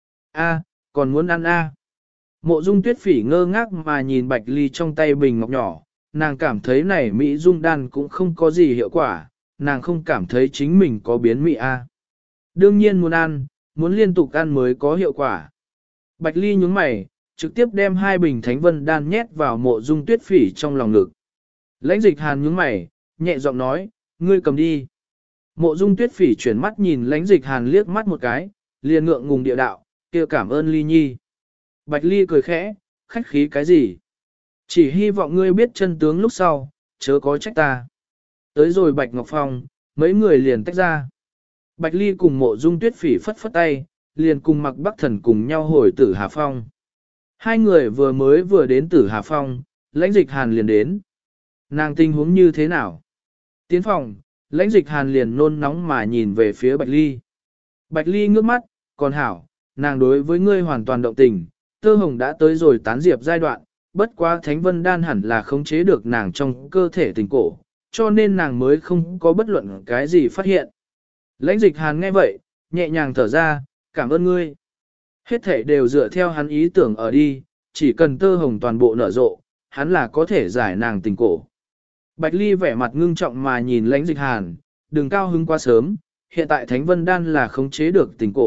A, còn muốn ăn a? Mộ Dung Tuyết Phỉ ngơ ngác mà nhìn Bạch Ly trong tay bình ngọc nhỏ, nàng cảm thấy này Mỹ Dung đan cũng không có gì hiệu quả, nàng không cảm thấy chính mình có biến Mỹ a. Đương nhiên muốn ăn, muốn liên tục ăn mới có hiệu quả. Bạch Ly nhướng mày, trực tiếp đem 2 bình Thánh Vân đan nhét vào Mộ Dung Tuyết Phỉ trong lòng ngực. Lãnh Dịch Hàn nhướng mày, nhẹ giọng nói, ngươi cầm đi. Mộ Dung Tuyết Phỉ chuyển mắt nhìn Lãnh Dịch Hàn liếc mắt một cái, liền ngượng ngùng địa đạo, kia cảm ơn Ly Nhi. Bạch Ly cười khẽ, khách khí cái gì? Chỉ hy vọng ngươi biết chân tướng lúc sau, chớ có trách ta. Tới rồi Bạch Ngọc Phong, mấy người liền tách ra. Bạch Ly cùng Mộ Dung Tuyết Phỉ phất phất tay, liền cùng Mạc Bắc Thần cùng nhau hồi Tử Hà Phong. Hai người vừa đến Tử Hà Phong, Lãnh Dịch Hàn liền đến. Nàng tình huống như thế nào? Tiến phòng, Lãnh Dịch Hàn liền nôn nóng mà nhìn về phía Bạch Ly. Bạch Ly ngước mắt, còn hảo, nàng đối với ngươi hoàn toàn động tình, tơ hồng đã tới rồi tán diệp giai đoạn, bất quá Thánh Vân đan hẳn là khống chế được nàng trong cơ thể tình cổ, cho nên nàng mới không có bất luận cái gì phát hiện. Lãnh Dịch Hàn nghe vậy, nhẹ nhàng thở ra, cảm ơn ngươi. Hết thể đều dựa theo hắn ý tưởng ở đi, chỉ cần tơ hồng toàn bộ nở rộ, hắn là có thể giải nàng tình cổ. Bạch Ly vẻ mặt ngưng trọng mà nhìn Lãnh Dịch Hàn, đừng cao hứng quá sớm, hiện tại Thánh Vân đan là khống chế được tình cổ,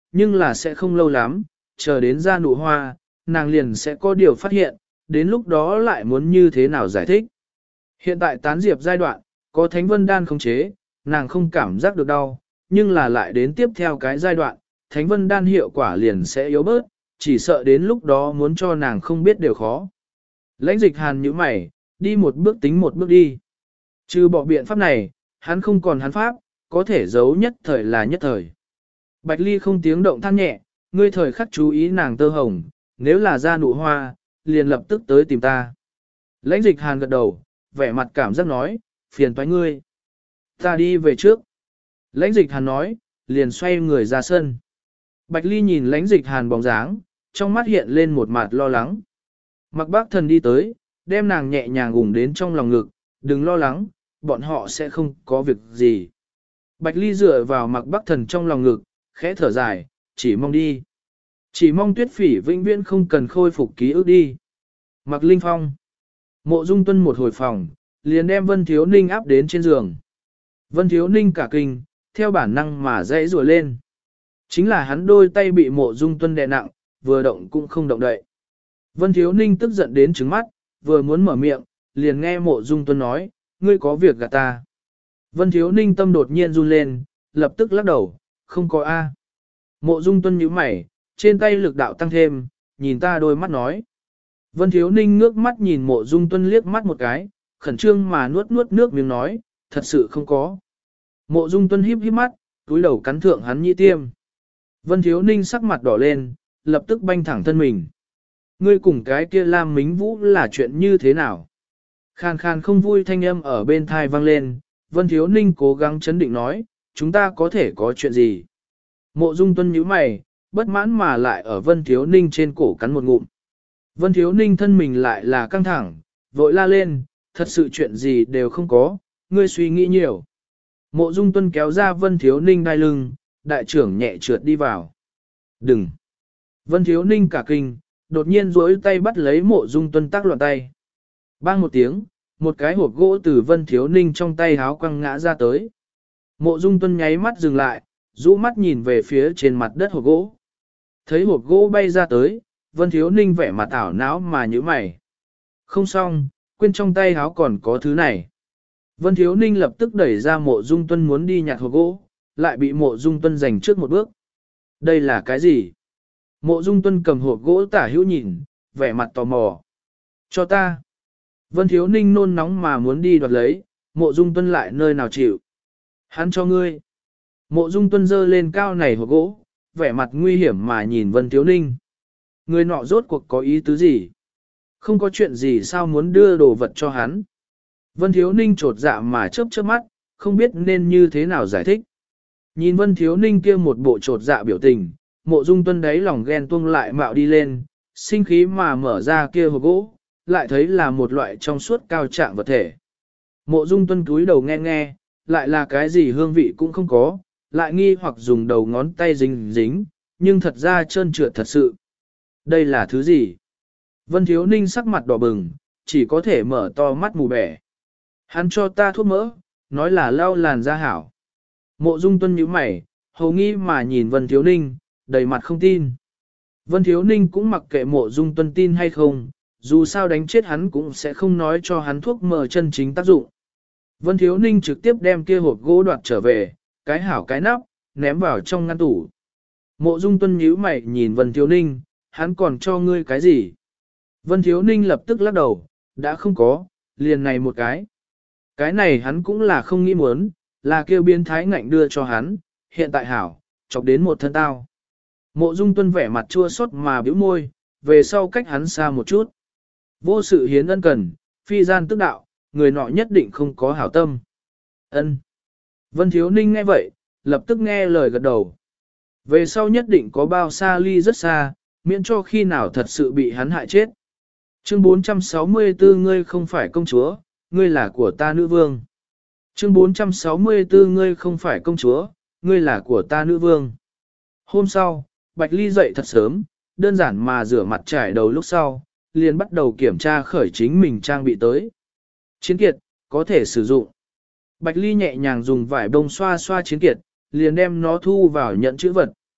nhưng là sẽ không lâu lắm, chờ đến ra nụ hoa, nàng liền sẽ có điều phát hiện, đến lúc đó lại muốn như thế nào giải thích. Hiện tại tán diệp giai đoạn, có thánh vân đan khống chế, nàng không cảm giác được đau, nhưng là lại đến tiếp theo cái giai đoạn, thánh vân đan hiệu quả liền sẽ yếu bớt, chỉ sợ đến lúc đó muốn cho nàng không biết đều khó. Lãnh dịch hàn như mày, đi một bước tính một bước đi. Trừ bỏ biện pháp này, hắn không còn hắn pháp, có thể giấu nhất thời là nhất thời. Bạch Ly không tiếng động than nhẹ, ngươi thời khắc chú ý nàng tơ hồng, nếu là ra nụ hoa, liền lập tức tới tìm ta. Lãnh dịch hàn gật đầu, vẻ mặt cảm giác nói, phiền toái ngươi. Ta đi về trước. Lãnh dịch hàn nói, liền xoay người ra sân. Bạch Ly nhìn lãnh dịch hàn bóng dáng, trong mắt hiện lên một mặt lo lắng. Mặc bác thần đi tới, đem nàng nhẹ nhàng ủng đến trong lòng ngực, đừng lo lắng, bọn họ sẽ không có việc gì. Bạch Ly dựa vào mặc bác thần trong lòng ngực, khẽ thở dài, chỉ mong đi. Chỉ mong Tuyết Phỉ vĩnh viễn không cần khôi phục ký ức đi. Mặc Linh Phong. Mộ Dung Tuân một hồi phòng, liền đem Vân Thiếu Ninh áp đến trên giường. Vân Thiếu Ninh cả kinh, theo bản năng mà dãy rùa lên. Chính là hắn đôi tay bị Mộ Dung Tuân đè nặng, vừa động cũng không động đậy. Vân Thiếu Ninh tức giận đến trứng mắt, vừa muốn mở miệng, liền nghe Mộ Dung Tuân nói, ngươi có việc gạt ta. Vân Thiếu Ninh tâm đột nhiên run lên, lập tức lắc đầu, không có A. Mộ Dung Tuân nhíu mày, trên tay lực đạo tăng thêm, nhìn ta đôi mắt nói. Vân Thiếu Ninh ngước mắt nhìn Mộ Dung Tuân liếc mắt một cái, khẩn trương mà nuốt nước miếng nói, thật sự không có. Mộ Dung Tuân híp mắt, túi đầu cắn thượng hắn nhĩ tiêm. Vân Thiếu Ninh sắc mặt đỏ lên, lập tức banh thẳng thân mình. Ngươi cùng cái kia Lam Mính Vũ là chuyện như thế nào? Khàn khàn không vui thanh âm ở bên thai vang lên, Vân Thiếu Ninh cố gắng chấn định nói, chúng ta có thể có chuyện gì? Mộ Dung Tuân nhíu mày, bất mãn mà lại ở Vân Thiếu Ninh trên cổ cắn một ngụm. Vân Thiếu Ninh thân mình lại là căng thẳng, vội la lên, thật sự chuyện gì đều không có, ngươi suy nghĩ nhiều. Mộ Dung Tuân kéo ra Vân Thiếu Ninh đai lưng, đại trưởng nhẹ trượt đi vào. Đừng! Vân Thiếu Ninh cả kinh, đột nhiên duỗi tay bắt lấy Mộ Dung Tuân tác loạn tay. Bang một tiếng, một cái hộp gỗ từ Vân Thiếu Ninh trong tay háo quăng ngã ra tới. Mộ Dung Tuân nháy mắt dừng lại, rũ mắt nhìn về phía trên mặt đất hộp gỗ. Thấy hộp gỗ bay ra tới, Vân Thiếu Ninh vẻ mặt ảo não mà nhíu mày. Không xong, quên trong tay háo còn có thứ này. Vân Thiếu Ninh lập tức đẩy ra Mộ Dung Tuân muốn đi nhặt hộp gỗ, lại bị Mộ Dung Tuân giành trước một bước. Đây là cái gì? Mộ Dung Tuân cầm hộp gỗ tả hữu nhìn, vẻ mặt tò mò. Cho ta. Vân Thiếu Ninh nôn nóng mà muốn đi đoạt lấy, Mộ Dung Tuân lại nơi nào chịu. Hắn cho ngươi. Mộ Dung Tuân giơ lên cao này hộp gỗ, vẻ mặt nguy hiểm mà nhìn Vân Thiếu Ninh. Người nọ rốt cuộc có ý tứ gì? Không có chuyện gì sao muốn đưa đồ vật cho hắn? Vân Thiếu Ninh trột dạ mà chớp chớp mắt, không biết nên như thế nào giải thích. Nhìn Vân Thiếu Ninh kia một bộ trột dạ biểu tình, Mộ Dung Tuân đáy lòng ghen tuông lại mạo đi lên, sinh khí mà mở ra kia hộp gỗ, lại thấy là một loại trong suốt cao trạng vật thể. Mộ Dung Tuân cúi đầu nghe nghe, lại là cái gì hương vị cũng không có, lại nghi hoặc dùng đầu ngón tay dính dính, nhưng thật ra trơn trượt thật sự. Đây là thứ gì? Vân Thiếu Ninh sắc mặt đỏ bừng, chỉ có thể mở to mắt mù bẻ. Hắn cho ta thuốc mỡ, nói là lau làn da hảo. Mộ Dung Tuân nhíu mày, hầu nghi mà nhìn Vân Thiếu Ninh, đầy mặt không tin. Vân Thiếu Ninh cũng mặc kệ Mộ Dung Tuân tin hay không, dù sao đánh chết hắn cũng sẽ không nói cho hắn thuốc mỡ chân chính tác dụng. Vân Thiếu Ninh trực tiếp đem kia hộp gỗ đoạt trở về, cái hảo cái nắp, ném vào trong ngăn tủ. Mộ Dung Tuân nhíu mày nhìn Vân Thiếu Ninh, hắn còn cho ngươi cái gì? Vân Thiếu Ninh lập tức lắc đầu, đã không có, liền này một cái. Cái này hắn cũng là không nghĩ muốn, là kêu biến thái ngạnh đưa cho hắn, hiện tại hảo, chọc đến một thân tao. Mộ Dung Tuân vẻ mặt chua xót mà bĩu môi, về sau cách hắn xa một chút. Vô sự hiến ân cần, phi gian tức đạo, người nọ nhất định không có hảo tâm. Ân. Vân Thiếu Ninh nghe vậy, lập tức nghe lời gật đầu. Về sau nhất định có bao xa ly rất xa, miễn cho khi nào thật sự bị hắn hại chết. Chương 464 ngươi không phải công chúa, ngươi là của ta nữ vương. Chương 464 ngươi không phải công chúa, ngươi là của ta nữ vương. Hôm sau, Bạch Ly dậy thật sớm, đơn giản mà rửa mặt trải đầu lúc sau, liền bắt đầu kiểm tra khởi chính mình trang bị tới. Chiến kiệt, có thể sử dụng. Bạch Ly nhẹ nhàng dùng vải bông xoa xoa chiến kiệt, liền đem nó thu vào nhận chữ vật.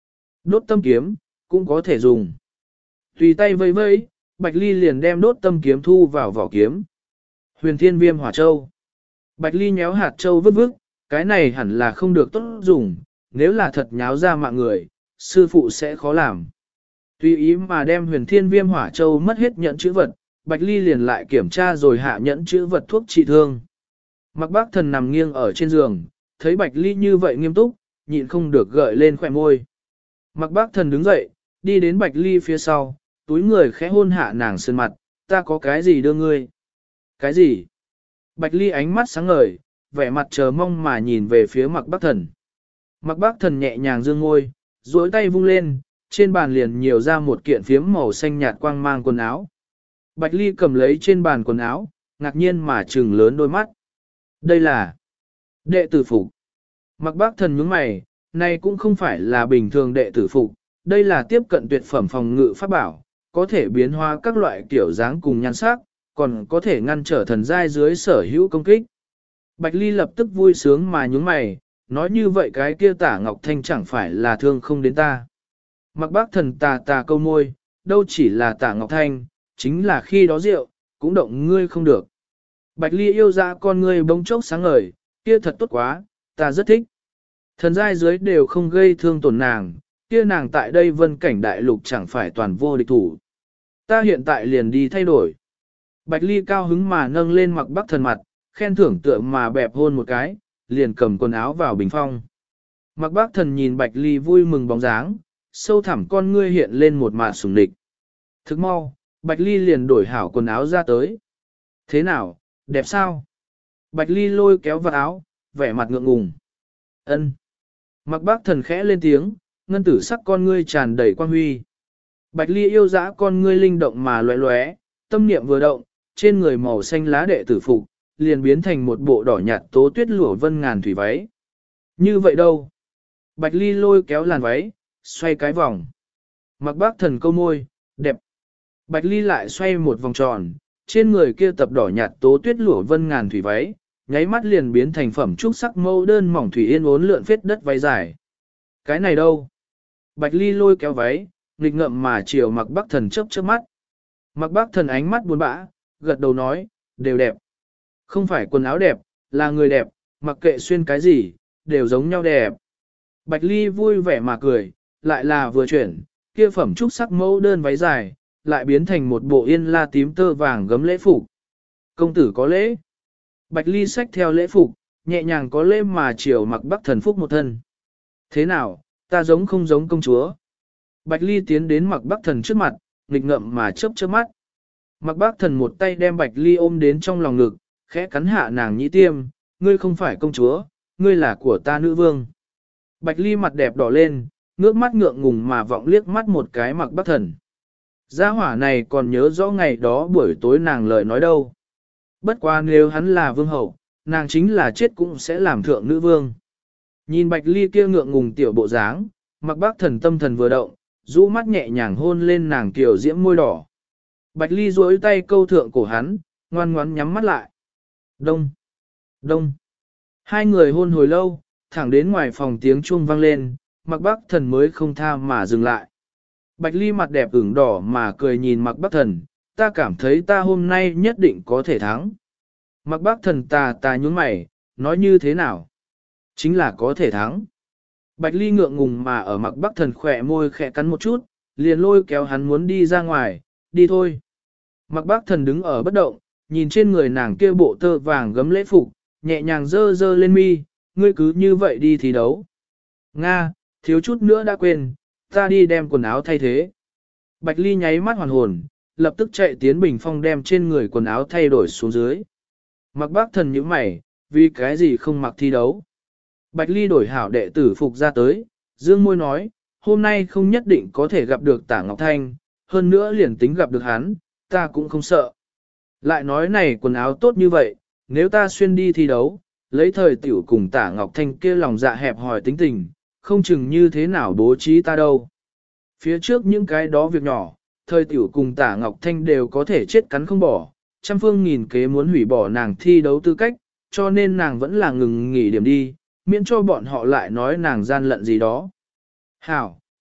Đốt tâm kiếm, cũng có thể dùng. Tùy tay vây vây, Bạch Ly liền đem đốt tâm kiếm thu vào vỏ kiếm. Huyền Thiên Viêm Hỏa Châu. Bạch Ly nhéo hạt châu vứt vứt, cái này hẳn là không được tốt dùng, nếu là thật nháo ra mạng người, sư phụ sẽ khó làm. Tùy ý mà đem Huyền Thiên Viêm Hỏa Châu mất hết nhận chữ vật, Bạch Ly liền lại kiểm tra rồi hạ nhẫn chữ vật thuốc trị thương. Mặc Bác Thần nằm nghiêng ở trên giường, thấy Bạch Ly như vậy nghiêm túc, nhịn không được gợi lên khỏe môi. Mặc Bác Thần đứng dậy, đi đến Bạch Ly phía sau, túi người khẽ hôn hạ nàng sơn mặt, ta có cái gì đưa ngươi? Cái gì? Bạch Ly ánh mắt sáng ngời, vẻ mặt chờ mong mà nhìn về phía Mặc Bác Thần. Mặc Bác Thần nhẹ nhàng dương ngôi, duỗi tay vung lên, trên bàn liền nhiều ra một kiện phiếm màu xanh nhạt quang mang quần áo. Bạch Ly cầm lấy trên bàn quần áo, ngạc nhiên mà trừng lớn đôi mắt. Đây là đệ tử phục. Mặc Bác Thần nhướng mày, này cũng không phải là bình thường đệ tử phục, đây là tiếp cận tuyệt phẩm phòng ngự pháp bảo, có thể biến hóa các loại kiểu dáng cùng nhan sắc, còn có thể ngăn trở thần giai dưới sở hữu công kích. Bạch Ly lập tức vui sướng mà nhướng mày, nói như vậy cái kia Tả Ngọc Thanh chẳng phải là thương không đến ta. Mặc Bác Thần tà câu môi, đâu chỉ là Tả Ngọc Thanh, chính là khi đó rượu, cũng động ngươi không được. Bạch Ly yêu ra con ngươi bỗng chốc sáng ngời, kia thật tốt quá, ta rất thích. Thần giai dưới đều không gây thương tổn nàng, kia nàng tại đây vân cảnh đại lục chẳng phải toàn vô địch thủ. Ta hiện tại liền đi thay đổi. Bạch Ly cao hứng mà nâng lên Mặc Bác Thần mặt, khen thưởng tựa mà bẹp hôn một cái, liền cầm quần áo vào bình phong. Mặc Bác Thần nhìn Bạch Ly vui mừng bóng dáng, sâu thẳm con ngươi hiện lên một mạt sùng địch. Thức mau, Bạch Ly liền đổi hảo quần áo ra tới. Thế nào, đẹp sao? Bạch Ly lôi kéo vào áo, vẻ mặt ngượng ngùng. Ân. Mặc Bác Thần khẽ lên tiếng, ngân tử sắc con ngươi tràn đầy quang huy. Bạch Ly yêu dã con ngươi linh động mà lóe lóe, tâm niệm vừa động, trên người màu xanh lá đệ tử phục, liền biến thành một bộ đỏ nhạt tố tuyết lụa vân ngàn thủy váy. Như vậy đâu? Bạch Ly lôi kéo làn váy, xoay cái vòng. Mặc Bác Thần câu môi, đẹp. Bạch Ly lại xoay một vòng tròn, trên người kia tập đỏ nhạt tố tuyết lụa vân ngàn thủy váy, nháy mắt liền biến thành phẩm trúc sắc mâu đơn mỏng thủy yên uốn lượn phết đất váy dài. Cái này đâu? Bạch Ly lôi kéo váy, nghịch ngợm mà chiều Mặc Bác Thần chớp chớp mắt. Mặc Bác Thần ánh mắt buồn bã, gật đầu nói, đều đẹp. Không phải quần áo đẹp, là người đẹp, mặc kệ xuyên cái gì, đều giống nhau đẹp. Bạch Ly vui vẻ mà cười, lại là vừa chuyển, kia phẩm trúc sắc mẫu đơn váy dài, lại biến thành một bộ yên la tím tơ vàng gấm lễ phục. Công tử có lễ. Bạch Ly xách theo lễ phục, nhẹ nhàng có lễ mà chiều Mặc Bác Thần phúc một thân. Thế nào, ta giống không giống công chúa? Bạch Ly tiến đến Mặc Bác Thần trước mặt, nghịch ngợm mà chớp chớp mắt. Mặc Bác Thần một tay đem Bạch Ly ôm đến trong lòng ngực, khẽ cắn hạ nàng nhĩ tiêm, ngươi không phải công chúa, ngươi là của ta nữ vương. Bạch Ly mặt đẹp đỏ lên, ngước mắt ngượng ngùng mà vọng liếc mắt một cái Mặc Bác Thần. Gia hỏa này còn nhớ rõ ngày đó buổi tối nàng lời nói đâu. Bất quá nếu hắn là vương hậu, nàng chính là chết cũng sẽ làm thượng nữ vương. Nhìn Bạch Ly kia ngượng ngùng tiểu bộ dáng, Mặc Bác Thần tâm thần vừa động, rũ mắt nhẹ nhàng hôn lên nàng tiểu diễm môi đỏ. Bạch Ly duỗi tay câu thượng cổ hắn, ngoan ngoãn nhắm mắt lại. Đông, đông. Hai người hôn hồi lâu, thẳng đến ngoài phòng tiếng chuông vang lên, Mặc Bác Thần mới không tha mà dừng lại. Bạch Ly mặt đẹp ửng đỏ mà cười nhìn Mặc Bác Thần, ta cảm thấy ta hôm nay nhất định có thể thắng. Mặc Bác Thần tà nhún mày, nói như thế nào? Chính là có thể thắng. Bạch Ly ngượng ngùng mà ở Mặc Bác Thần khỏe môi khẽ cắn một chút, liền lôi kéo hắn muốn đi ra ngoài, đi thôi. Mặc Bác Thần đứng ở bất động, nhìn trên người nàng kia bộ tơ vàng gấm lễ phục, nhẹ nhàng dơ dơ lên mi, ngươi cứ như vậy đi thi đấu. Nga, thiếu chút nữa đã quên, ta đi đem quần áo thay thế. Bạch Ly nháy mắt hoàn hồn, lập tức chạy tiến bình phong đem trên người quần áo thay đổi xuống dưới. Mặc Bác Thần nhíu mày, vì cái gì không mặc thi đấu. Bạch Ly đổi hảo đệ tử phục ra tới, dương môi nói, hôm nay không nhất định có thể gặp được Tả Ngọc Thanh, hơn nữa liền tính gặp được hắn, ta cũng không sợ. Lại nói này quần áo tốt như vậy, nếu ta xuyên đi thi đấu, lấy thời tiểu cùng Tả Ngọc Thanh kia lòng dạ hẹp hòi tính tình, không chừng như thế nào bố trí ta đâu. Phía trước những cái đó việc nhỏ, thời tiểu cùng Tả Ngọc Thanh đều có thể chết cắn không bỏ, trăm phương nghìn kế muốn hủy bỏ nàng thi đấu tư cách, cho nên nàng vẫn là ngừng nghỉ điểm đi, miễn cho bọn họ lại nói nàng gian lận gì đó. Hảo,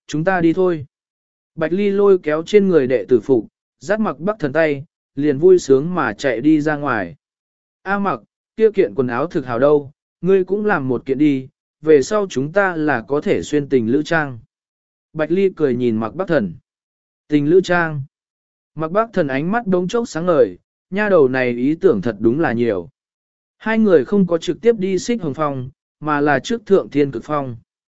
chúng ta đi thôi. Bạch Ly lôi kéo trên người đệ tử phục, dắt Mặc Bắc Thần tay, liền vui sướng mà chạy đi ra ngoài. A Mặc, kia kiện quần áo thực hào đâu, ngươi cũng làm một kiện đi, về sau chúng ta là có thể xuyên tình lữ trang. Bạch Ly cười nhìn Mặc Bắc Thần. Tình lữ trang. Mặc Bắc Thần ánh mắt đống chốc sáng ngời, nha đầu này ý tưởng thật đúng là nhiều. Hai người không có trực tiếp đi Xích Hồng Phong, mà là trước Thượng Thiên Cực Phong.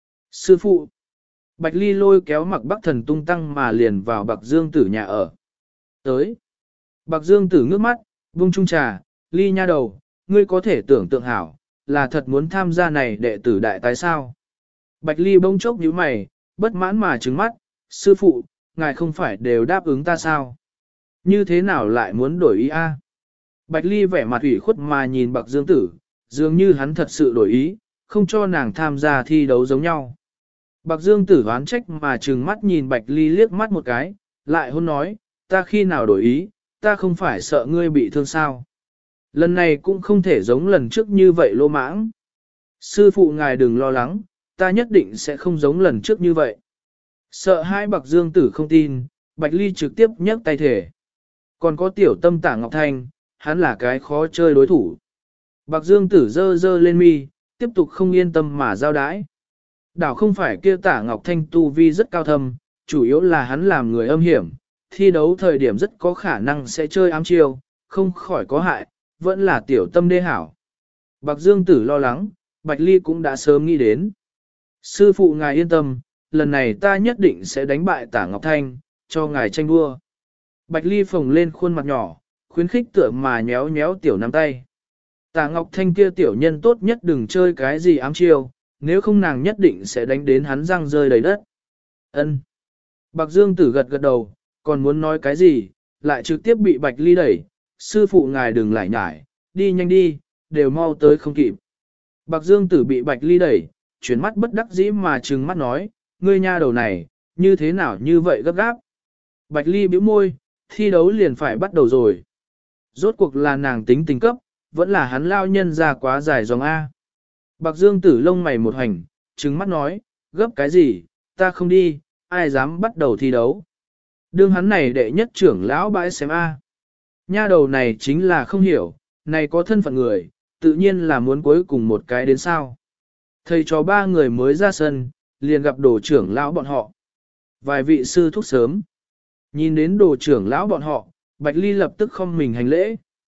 Sư phụ. Bạch Ly lôi kéo Mặc Bắc Thần tung tăng mà liền vào Bạc Dương Tử nhà ở. Tới. Bạc Dương Tử ngước mắt, vung chung trà, Ly nha đầu, ngươi có thể tưởng tượng hảo, là thật muốn tham gia này đệ tử đại tái sao. Bạch Ly bỗng chốc nhíu mày, bất mãn mà trừng mắt, sư phụ, ngài không phải đều đáp ứng ta sao? Như thế nào lại muốn đổi ý a? Bạch Ly vẻ mặt ủy khuất mà nhìn Bạc Dương Tử, dường như hắn thật sự đổi ý, không cho nàng tham gia thi đấu giống nhau. Bạc Dương Tử oán trách mà trừng mắt nhìn Bạch Ly liếc mắt một cái, lại hôn nói, ta khi nào đổi ý, ta không phải sợ ngươi bị thương sao. Lần này cũng không thể giống lần trước như vậy lô mãng. Sư phụ ngài đừng lo lắng, ta nhất định sẽ không giống lần trước như vậy. Sợ hai Bạc Dương Tử không tin, Bạch Ly trực tiếp nhấc tay thể. Còn có tiểu tâm Tả Ngọc Thanh, hắn là cái khó chơi đối thủ. Bạc Dương Tử dơ dơ lên mi, tiếp tục không yên tâm mà giao đái. Đảo không phải kia Tả Ngọc Thanh tu vi rất cao thâm, chủ yếu là hắn làm người âm hiểm, thi đấu thời điểm rất có khả năng sẽ chơi ám chiêu, không khỏi có hại, vẫn là tiểu tâm đê hảo. Bạc Dương Tử lo lắng, Bạch Ly cũng đã sớm nghĩ đến. Sư phụ ngài yên tâm, lần này ta nhất định sẽ đánh bại Tả Ngọc Thanh, cho ngài tranh đua. Bạch Ly phồng lên khuôn mặt nhỏ, khuyến khích tựa mà nhéo nhéo tiểu nắm tay. Tả Ngọc Thanh kia tiểu nhân tốt nhất đừng chơi cái gì ám chiêu, nếu không nàng nhất định sẽ đánh đến hắn răng rơi đầy đất. Ân. Bạc Dương Tử gật gật đầu, còn muốn nói cái gì, lại trực tiếp bị Bạch Ly đẩy. Sư phụ ngài đừng lải nhải, đi nhanh đi, đều mau tới không kịp. Bạc Dương Tử bị Bạch Ly đẩy, chuyển mắt bất đắc dĩ mà trừng mắt nói, ngươi nha đầu này, như thế nào như vậy gấp gáp. Bạch Ly bĩu môi, thi đấu liền phải bắt đầu rồi. Rốt cuộc là nàng tính tình cấp, vẫn là hắn lao nhân ra quá dài dòng A. Bạc Dương Tử lông mày một hành, trừng mắt nói, gấp cái gì, ta không đi, ai dám bắt đầu thi đấu. Đương hắn này đệ nhất trưởng lão bãi xem A. Nha đầu này chính là không hiểu, này có thân phận người, tự nhiên là muốn cuối cùng một cái đến sao. Thầy cho ba người mới ra sân, liền gặp đồ trưởng lão bọn họ. Vài vị sư thúc sớm. Nhìn đến đồ trưởng lão bọn họ, Bạch Ly lập tức không mình hành lễ.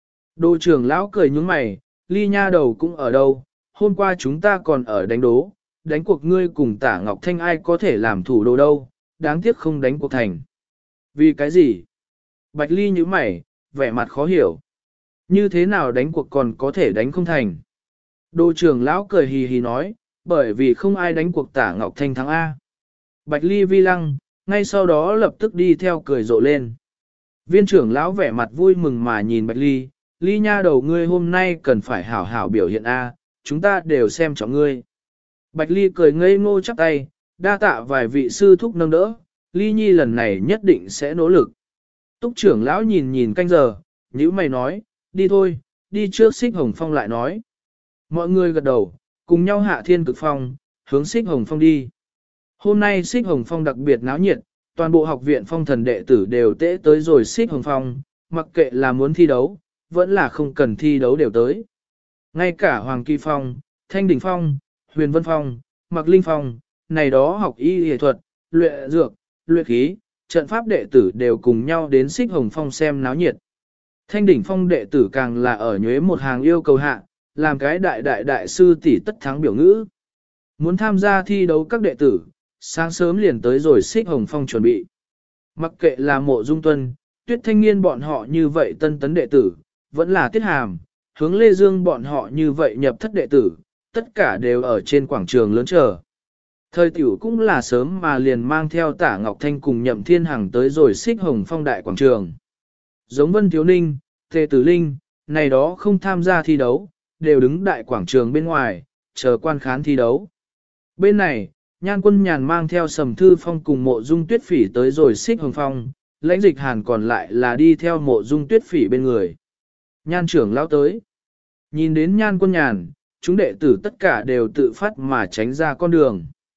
Đồ trưởng lão cười nhướng mày, Ly nha đầu cũng ở đâu, hôm qua chúng ta còn ở đánh đố, đánh cuộc ngươi cùng Tả Ngọc Thanh ai có thể làm thủ đồ đâu, đáng tiếc không đánh cuộc thành. Vì cái gì? Bạch Ly nhướng mày, vẻ mặt khó hiểu. Như thế nào đánh cuộc còn có thể đánh không thành? Đồ trưởng lão cười hì hì nói, bởi vì không ai đánh cuộc Tả Ngọc Thanh thắng A. Bạch Ly vi lăng, ngay sau đó lập tức đi theo cười rộ lên. Viên trưởng lão vẻ mặt vui mừng mà nhìn Bạch Ly, Ly nha đầu ngươi hôm nay cần phải hảo hảo biểu hiện A, chúng ta đều xem trọng ngươi. Bạch Ly cười ngây ngô chắp tay, đa tạ vài vị sư thúc nâng đỡ, Ly nhi lần này nhất định sẽ nỗ lực. Túc trưởng lão nhìn nhìn canh giờ, nhữ mày nói, đi thôi, đi trước Xích Hồng Phong lại nói. Mọi người gật đầu, cùng nhau hạ Thiên Cực Phong, hướng Xích Hồng Phong đi. Hôm nay Xích Hồng Phong đặc biệt náo nhiệt, toàn bộ học viện phong thần đệ tử đều tễ tới rồi Xích Hồng Phong, mặc kệ là muốn thi đấu, vẫn là không cần thi đấu đều tới. Ngay cả Hoàng Kỳ Phong, Thanh Đỉnh Phong, Huyền Vân Phong, Mạc Linh Phong, này đó học y y thuật, luyện dược, luyện khí, trận pháp đệ tử đều cùng nhau đến Xích Hồng Phong xem náo nhiệt. Thanh Đỉnh Phong đệ tử càng là ở nhuế một hàng yêu cầu hạ, làm cái đại sư tỷ tất thắng biểu ngữ. Muốn tham gia thi đấu các đệ tử, sáng sớm liền tới rồi Xích Hồng Phong chuẩn bị. Mặc kệ là Mộ Dung Tuân, Tuyết Thanh Niên bọn họ như vậy tân tấn đệ tử, vẫn là Tiết Hàm, hướng Lê Dương bọn họ như vậy nhập thất đệ tử, tất cả đều ở trên quảng trường lớn chờ. Thời tiểu cũng là sớm mà liền mang theo Tả Ngọc Thanh cùng Nhậm Thiên Hằng tới rồi Xích Hồng Phong đại quảng trường. Giống Vân Thiếu Ninh, Tề Tử Linh, này đó không tham gia thi đấu, đều đứng đại quảng trường bên ngoài, chờ quan khán thi đấu. Bên này, Nhan Quân Nhàn mang theo Sầm Thư Phong cùng Mộ Dung Tuyết Phỉ tới rồi Xích Hồng Phong, Lãnh Dịch Hàn còn lại là đi theo Mộ Dung Tuyết Phỉ bên người. Nhan trưởng lão tới. Nhìn đến Nhan Quân Nhàn, chúng đệ tử tất cả đều tự phát mà tránh ra con đường.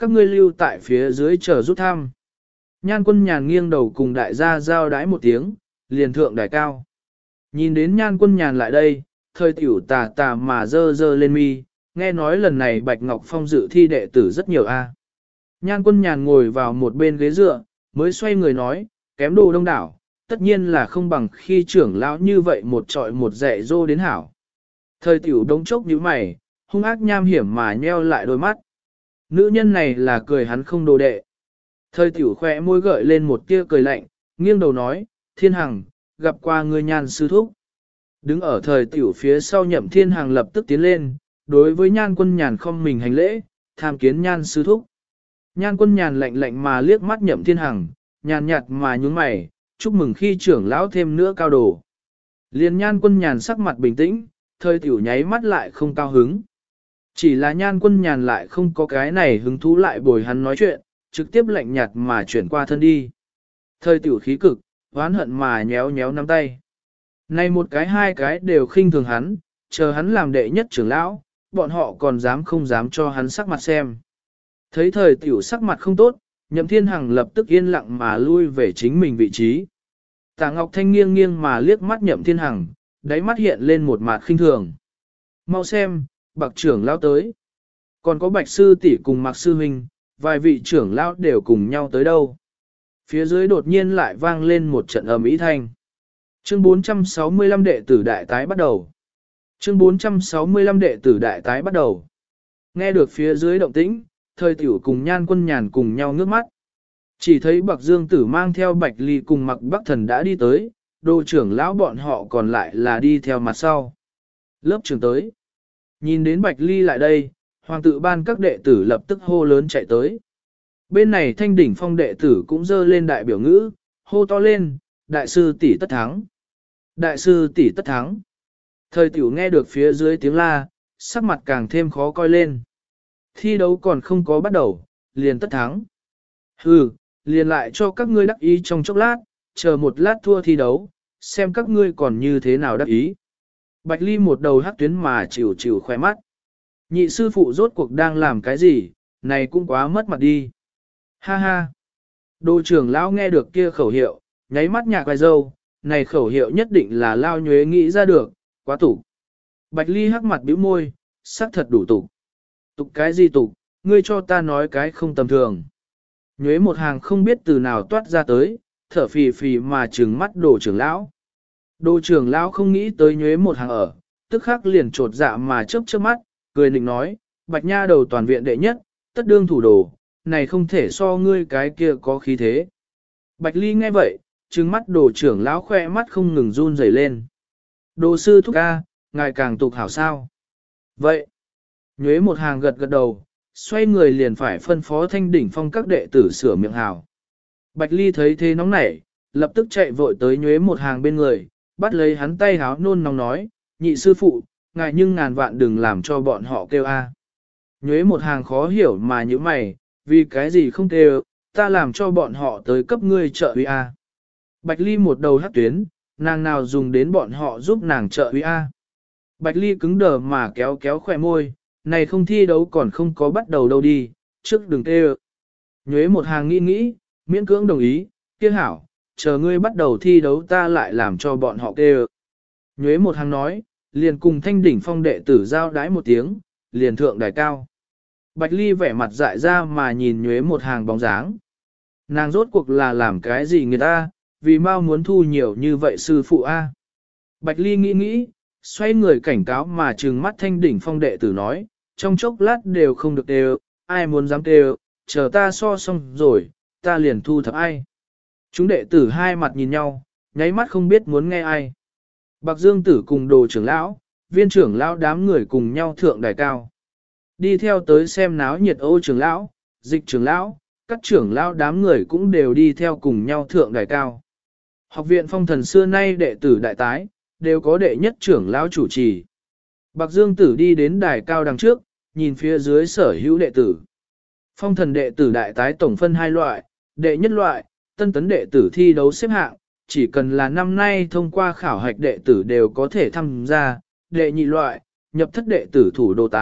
các ngươi lưu tại phía dưới chờ rút thăm. Nhan Quân Nhàn nghiêng đầu cùng đại gia giao đái một tiếng, liền thượng đài cao. Nhìn đến Nhan Quân Nhàn lại đây, thời tiểu tà tà mà dơ dơ lên mi, nghe nói lần này Bạch Ngọc Phong dự thi đệ tử rất nhiều a. Nhan Quân Nhàn ngồi vào một bên ghế dựa, mới xoay người nói, kém đồ đông đảo, tất nhiên là không bằng khi trưởng lão như vậy một trọi một dạy dô đến hảo. Thời tiểu đống chốc nhíu mày, hung ác nham hiểm mà nheo lại đôi mắt. Nữ nhân này là cười hắn không đồ đệ. Thời tiểu khỏe môi gợi lên một tia cười lạnh, nghiêng đầu nói, Thiên Hằng, gặp qua người Nhan sư thúc. Đứng ở thời tiểu phía sau Nhậm Thiên Hằng lập tức tiến lên, đối với Nhan Quân Nhàn không mình hành lễ, tham kiến Nhan sư thúc. Nhan Quân Nhàn lạnh lạnh mà liếc mắt Nhậm Thiên Hằng, nhàn nhạt mà nhún mày, chúc mừng khi trưởng lão thêm nữa cao đồ. Liền Nhan Quân Nhàn sắc mặt bình tĩnh, thời tiểu nháy mắt lại không cao hứng. Chỉ là Nhan Quân Nhàn lại không có cái này hứng thú lại bồi hắn nói chuyện, trực tiếp lạnh nhạt mà chuyển qua thân đi. Thời tiểu khí cực, oán hận mà nhéo nhéo nắm tay. Này một cái hai cái đều khinh thường hắn, chờ hắn làm đệ nhất trưởng lão, bọn họ còn dám không dám cho hắn sắc mặt xem. Thấy thời tiểu sắc mặt không tốt, Nhậm Thiên Hằng lập tức yên lặng mà lui về chính mình vị trí. Tả Ngọc Thanh nghiêng nghiêng mà liếc mắt Nhậm Thiên Hằng, đáy mắt hiện lên một mặt khinh thường. Mau xem, Bạc trưởng lão tới. Còn có Bạch sư tỷ cùng Mạc sư huynh, vài vị trưởng lão đều cùng nhau tới đâu. Phía dưới đột nhiên lại vang lên một trận ầm ĩ thanh. Chương 465 đệ tử đại tái bắt đầu. Chương 465 đệ tử đại tái bắt đầu. Nghe được phía dưới động tĩnh, thời tiểu cùng Nhan Quân Nhàn cùng nhau ngước mắt. Chỉ thấy Bạc Dương Tử mang theo Bạch Ly cùng Mạc Bắc Thần đã đi tới, đô trưởng lão bọn họ còn lại là đi theo mặt sau. Lớp trưởng tới. Nhìn đến Bạch Ly lại đây, hoàng tự ban các đệ tử lập tức hô lớn chạy tới. Bên này Thanh Đỉnh Phong đệ tử cũng dơ lên đại biểu ngữ, hô to lên, đại sư tỷ tất thắng. Đại sư tỷ tất thắng. Thời tiểu nghe được phía dưới tiếng la, sắc mặt càng thêm khó coi lên. Thi đấu còn không có bắt đầu, liền tất thắng. Hừ, liền lại cho các ngươi đắc ý trong chốc lát, chờ một lát thua thi đấu, xem các ngươi còn như thế nào đắc ý. Bạch Ly một đầu hắc tuyến mà chịu chịu khỏe mắt. Nhị sư phụ rốt cuộc đang làm cái gì, này cũng quá mất mặt đi. Ha ha. Đô trưởng lão nghe được kia khẩu hiệu, nháy mắt nhạc vai dâu, này khẩu hiệu nhất định là lao nhuế nghĩ ra được, quá tục. Bạch Ly hắc mặt bĩu môi, sắc thật đủ tục. Tục cái gì tục, ngươi cho ta nói cái không tầm thường. Nhuế một hàng không biết từ nào toát ra tới, thở phì phì mà trừng mắt đồ trưởng lão. Đồ trưởng lão không nghĩ tới nhuế một hàng ở, tức khắc liền trột dạ mà chớp chớp mắt, cười nịnh nói, Bạch nha đầu toàn viện đệ nhất, tất đương thủ đồ, này không thể so ngươi cái kia có khí thế. Bạch Ly nghe vậy, trừng mắt đồ trưởng lão khoe mắt không ngừng run rẩy lên. Đồ sư thúc ca, ngài càng tục hảo sao. Vậy, nhuế một hàng gật gật đầu, xoay người liền phải phân phó Thanh Đỉnh Phong các đệ tử sửa miệng hào. Bạch Ly thấy thế nóng nảy, lập tức chạy vội tới nhuế một hàng bên người, bắt lấy hắn tay háo nôn nóng nói, nhị sư phụ, ngài nhưng ngàn vạn đừng làm cho bọn họ kêu a. Nhuế một hàng khó hiểu mà như mày, vì cái gì không kêu, ta làm cho bọn họ tới cấp ngươi trợ uy a. Bạch Ly một đầu hất tuyến, nàng nào dùng đến bọn họ giúp nàng trợ uy a. Bạch Ly cứng đờ mà kéo kéo khỏe môi, này không thi đấu còn không có bắt đầu đâu đi, trước đừng kêu. Nhuế một hàng nghĩ nghĩ, miễn cưỡng đồng ý, kia hảo, chờ ngươi bắt đầu thi đấu ta lại làm cho bọn họ kêu. Nhuế một hàng nói, liền cùng Thanh Đỉnh Phong đệ tử giao đái một tiếng, liền thượng đài cao. Bạch Ly vẻ mặt dại ra mà nhìn nhuế một hàng bóng dáng. Nàng rốt cuộc là làm cái gì người ta, vì mau muốn thu nhiều như vậy sư phụ a. Bạch Ly nghĩ nghĩ, xoay người cảnh cáo mà trừng mắt Thanh Đỉnh Phong đệ tử nói, trong chốc lát đều không được đều, ai muốn dám đều, chờ ta so xong rồi, ta liền thu thập ai. Chúng đệ tử hai mặt nhìn nhau, nháy mắt không biết muốn nghe ai. Bạc Dương Tử cùng đồ trưởng lão, viên trưởng lão đám người cùng nhau thượng đài cao. Đi theo tới xem náo nhiệt Ô trưởng lão, Dịch trưởng lão, các trưởng lão đám người cũng đều đi theo cùng nhau thượng đài cao. Học viện Phong Thần xưa nay đệ tử đại tái, đều có đệ nhất trưởng lão chủ trì. Bạc Dương Tử đi đến đài cao đằng trước, nhìn phía dưới sở hữu đệ tử. Phong Thần đệ tử đại tái tổng phân hai loại, đệ nhất loại, tân tấn đệ tử thi đấu xếp hạng, chỉ cần là năm nay thông qua khảo hạch đệ tử đều có thể tham gia, đệ nhị loại, nhập thất đệ tử thủ đồ tái,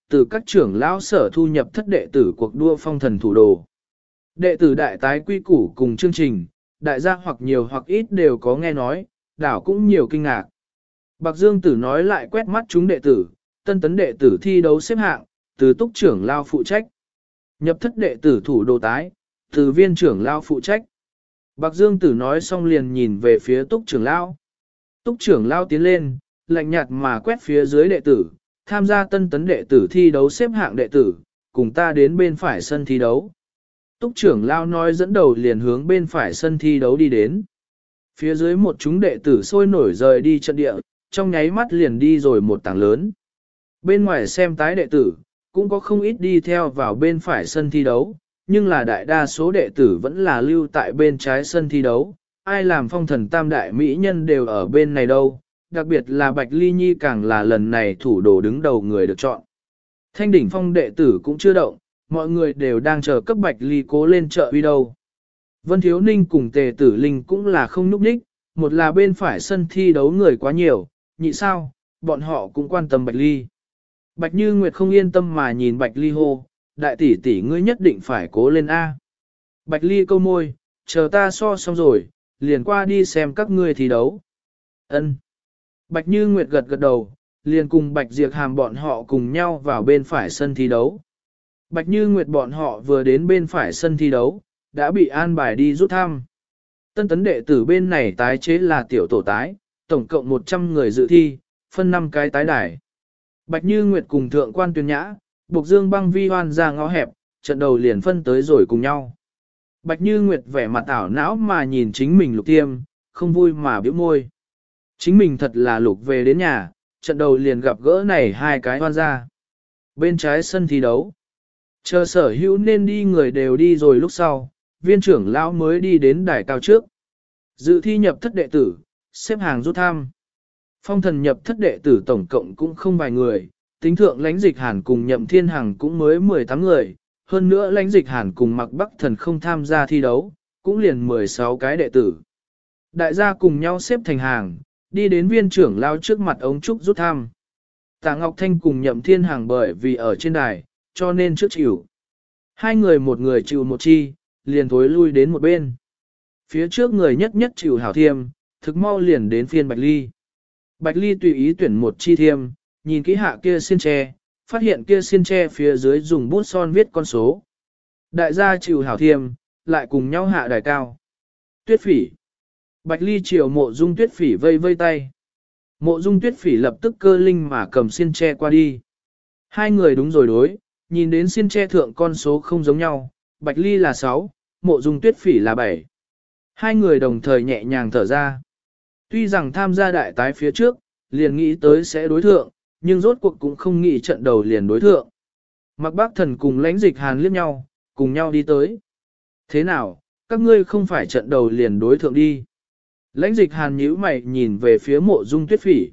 từ các trưởng lão sở thu nhập thất đệ tử cuộc đua phong thần thủ đồ. Đệ tử đại tái quy củ cùng chương trình, đại gia hoặc nhiều hoặc ít đều có nghe nói, đảo cũng nhiều kinh ngạc. Bạc Dương Tử nói lại quét mắt chúng đệ tử, tân tấn đệ tử thi đấu xếp hạng, từ túc trưởng lao phụ trách. Nhập thất đệ tử thủ đồ tái, từ viên trưởng lao phụ trách. Bạc Dương Tử nói xong liền nhìn về phía túc trưởng lao. Túc trưởng lao tiến lên, lạnh nhạt mà quét phía dưới đệ tử, tham gia tân tấn đệ tử thi đấu xếp hạng đệ tử, cùng ta đến bên phải sân thi đấu. Túc trưởng lao nói dẫn đầu liền hướng bên phải sân thi đấu đi đến. Phía dưới một chúng đệ tử sôi nổi rời đi trận địa, trong nháy mắt liền đi rồi một tảng lớn. Bên ngoài xem tái đệ tử, cũng có không ít đi theo vào bên phải sân thi đấu, nhưng là đại đa số đệ tử vẫn là lưu tại bên trái sân thi đấu. Ai làm phong thần tam đại mỹ nhân đều ở bên này đâu, đặc biệt là Bạch Ly Nhi càng là lần này thủ đồ đứng đầu người được chọn. Thanh đỉnh phong đệ tử cũng chưa động, mọi người đều đang chờ cấp Bạch Ly cố lên trợ uy đâu. Vân Thiếu Ninh cùng Tề Tử Linh cũng là không núp đích, một là bên phải sân thi đấu người quá nhiều, nhị sao, bọn họ cũng quan tâm Bạch Ly. Bạch Như Nguyệt không yên tâm mà nhìn Bạch Ly hô, đại tỷ tỷ ngươi nhất định phải cố lên A. Bạch Ly câu môi, chờ ta so xong rồi, liền qua đi xem các ngươi thi đấu. Ân. Bạch Như Nguyệt gật gật đầu, liền cùng Bạch Diệp Hàm bọn họ cùng nhau vào bên phải sân thi đấu. Bạch Như Nguyệt bọn họ vừa đến bên phải sân thi đấu, đã bị an bài đi rút thăm. Tân tấn đệ tử bên này tái chế là tiểu tổ tái, tổng cộng 100 người dự thi, phân 5 cái tái đài. Bạch Như Nguyệt cùng thượng quan Tuyền Nhã, Bộc Dương Băng Vi hoan ra ngõ hẹp, trận đầu liền phân tới rồi cùng nhau. Bạch Như Nguyệt vẻ mặt ảo não mà nhìn chính mình Lục Tiêm, không vui mà bĩu môi. Chính mình thật là Lục về đến nhà, trận đầu liền gặp gỡ này hai cái hoan ra. Bên trái sân thi đấu. Chờ sở hữu nên đi người đều đi rồi lúc sau, viên trưởng lão mới đi đến đài cao trước. Dự thi nhập thất đệ tử, xếp hàng rút thăm. Phong thần nhập thất đệ tử tổng cộng cũng không vài người, tính thượng lãnh dịch hàn cùng nhậm thiên hằng cũng mới 18 người, hơn nữa lãnh dịch hàn cùng mặc bắc thần không tham gia thi đấu, cũng liền 16 cái đệ tử. Đại gia cùng nhau xếp thành hàng, đi đến viên trưởng lão trước mặt ống trúc rút thăm. Tạ Ngọc Thanh cùng nhậm thiên hằng bởi vì ở trên đài, cho nên trước chịu. Hai người một người chịu một chi, liền thối lui đến một bên. Phía trước người nhất nhất chịu hảo thiêm, thực mau liền đến phiên Bạch Ly. Bạch Ly tùy ý tuyển một chi thiêm, nhìn kỹ hạ kia xiên tre, phát hiện kia xiên tre phía dưới dùng bút son viết con số. Đại gia chịu hảo thiêm, lại cùng nhau hạ đài cao. Tuyết Phỉ. Bạch Ly chiều Mộ Dung Tuyết Phỉ vây vây tay. Mộ Dung Tuyết Phỉ lập tức cơ linh mà cầm xiên tre qua đi. Hai người đúng rồi đối, nhìn đến xiên tre thượng con số không giống nhau, Bạch Ly là 6, Mộ Dung Tuyết Phỉ là 7. Hai người đồng thời nhẹ nhàng thở ra. Tuy rằng tham gia đại tái phía trước, liền nghĩ tới sẽ đối thượng, nhưng rốt cuộc cũng không nghĩ trận đầu liền đối thượng. Mặc Bác Thần cùng lãnh dịch hàn liếc nhau, cùng nhau đi tới. Thế nào, các ngươi không phải trận đầu liền đối thượng đi. Lãnh dịch hàn nhíu mày nhìn về phía Mộ Dung Tuyết Phỉ.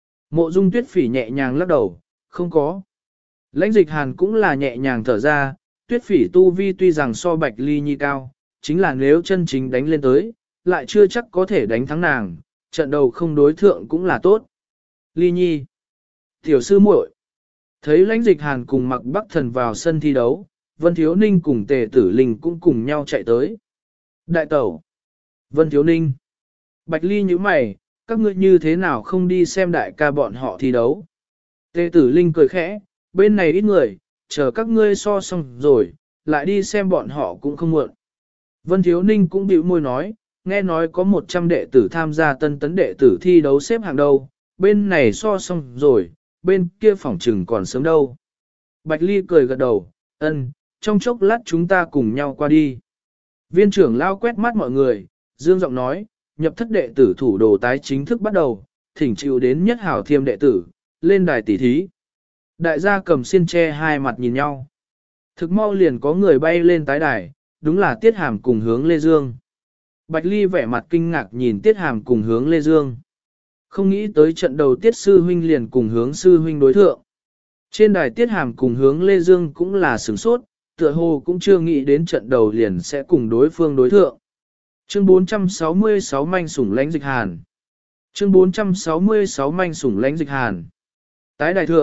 Mộ Dung Tuyết Phỉ nhẹ nhàng lắc đầu, không có. Lãnh dịch hàn cũng là nhẹ nhàng thở ra, Tuyết Phỉ tu vi tuy rằng so Bạch Ly Nhi cao, chính là nếu chân chính đánh lên tới, lại chưa chắc có thể đánh thắng nàng, trận đầu không đối thượng cũng là tốt. Ly Nhi, tiểu sư muội, thấy lãnh dịch hàn cùng Mặc Bắc Thần vào sân thi đấu, Vân Thiếu Ninh cùng Tề Tử Linh cũng cùng nhau chạy tới. Đại tẩu, Vân Thiếu Ninh, Bạch Ly nhíu mày, các ngươi như thế nào không đi xem đại ca bọn họ thi đấu. Tề Tử Linh cười khẽ, bên này ít người, chờ các ngươi so xong rồi, lại đi xem bọn họ cũng không muộn. Vân Thiếu Ninh cũng bĩu môi nói, nghe nói có 100 đệ tử tham gia tân tấn đệ tử thi đấu xếp hàng đâu, bên này so xong rồi, bên kia phỏng trừng còn sớm đâu. Bạch Ly cười gật đầu, ân, trong chốc lát chúng ta cùng nhau qua đi. Viên trưởng lao quét mắt mọi người, dương giọng nói, nhập thất đệ tử thủ đồ tái chính thức bắt đầu, thỉnh chịu đến nhất hảo thiêm đệ tử, lên đài tỷ thí. Đại gia cầm xiên tre hai mặt nhìn nhau. Thực mau liền có người bay lên tái đài, đúng là Tiết Hàm cùng hướng Lê Dương. Bạch Ly vẻ mặt kinh ngạc nhìn Tiết Hàm cùng hướng Lê Dương. Không nghĩ tới trận đầu Tiết Sư Huynh liền cùng hướng Sư Huynh đối thượng. Trên đài Tiết Hàm cùng hướng Lê Dương cũng là sửng sốt, tựa hồ cũng chưa nghĩ đến trận đầu liền sẽ cùng đối phương đối thượng. Chương 466 manh sủng lãnh dịch hàn. Chương 466 manh sủng lãnh dịch hàn. Tái đài thượng,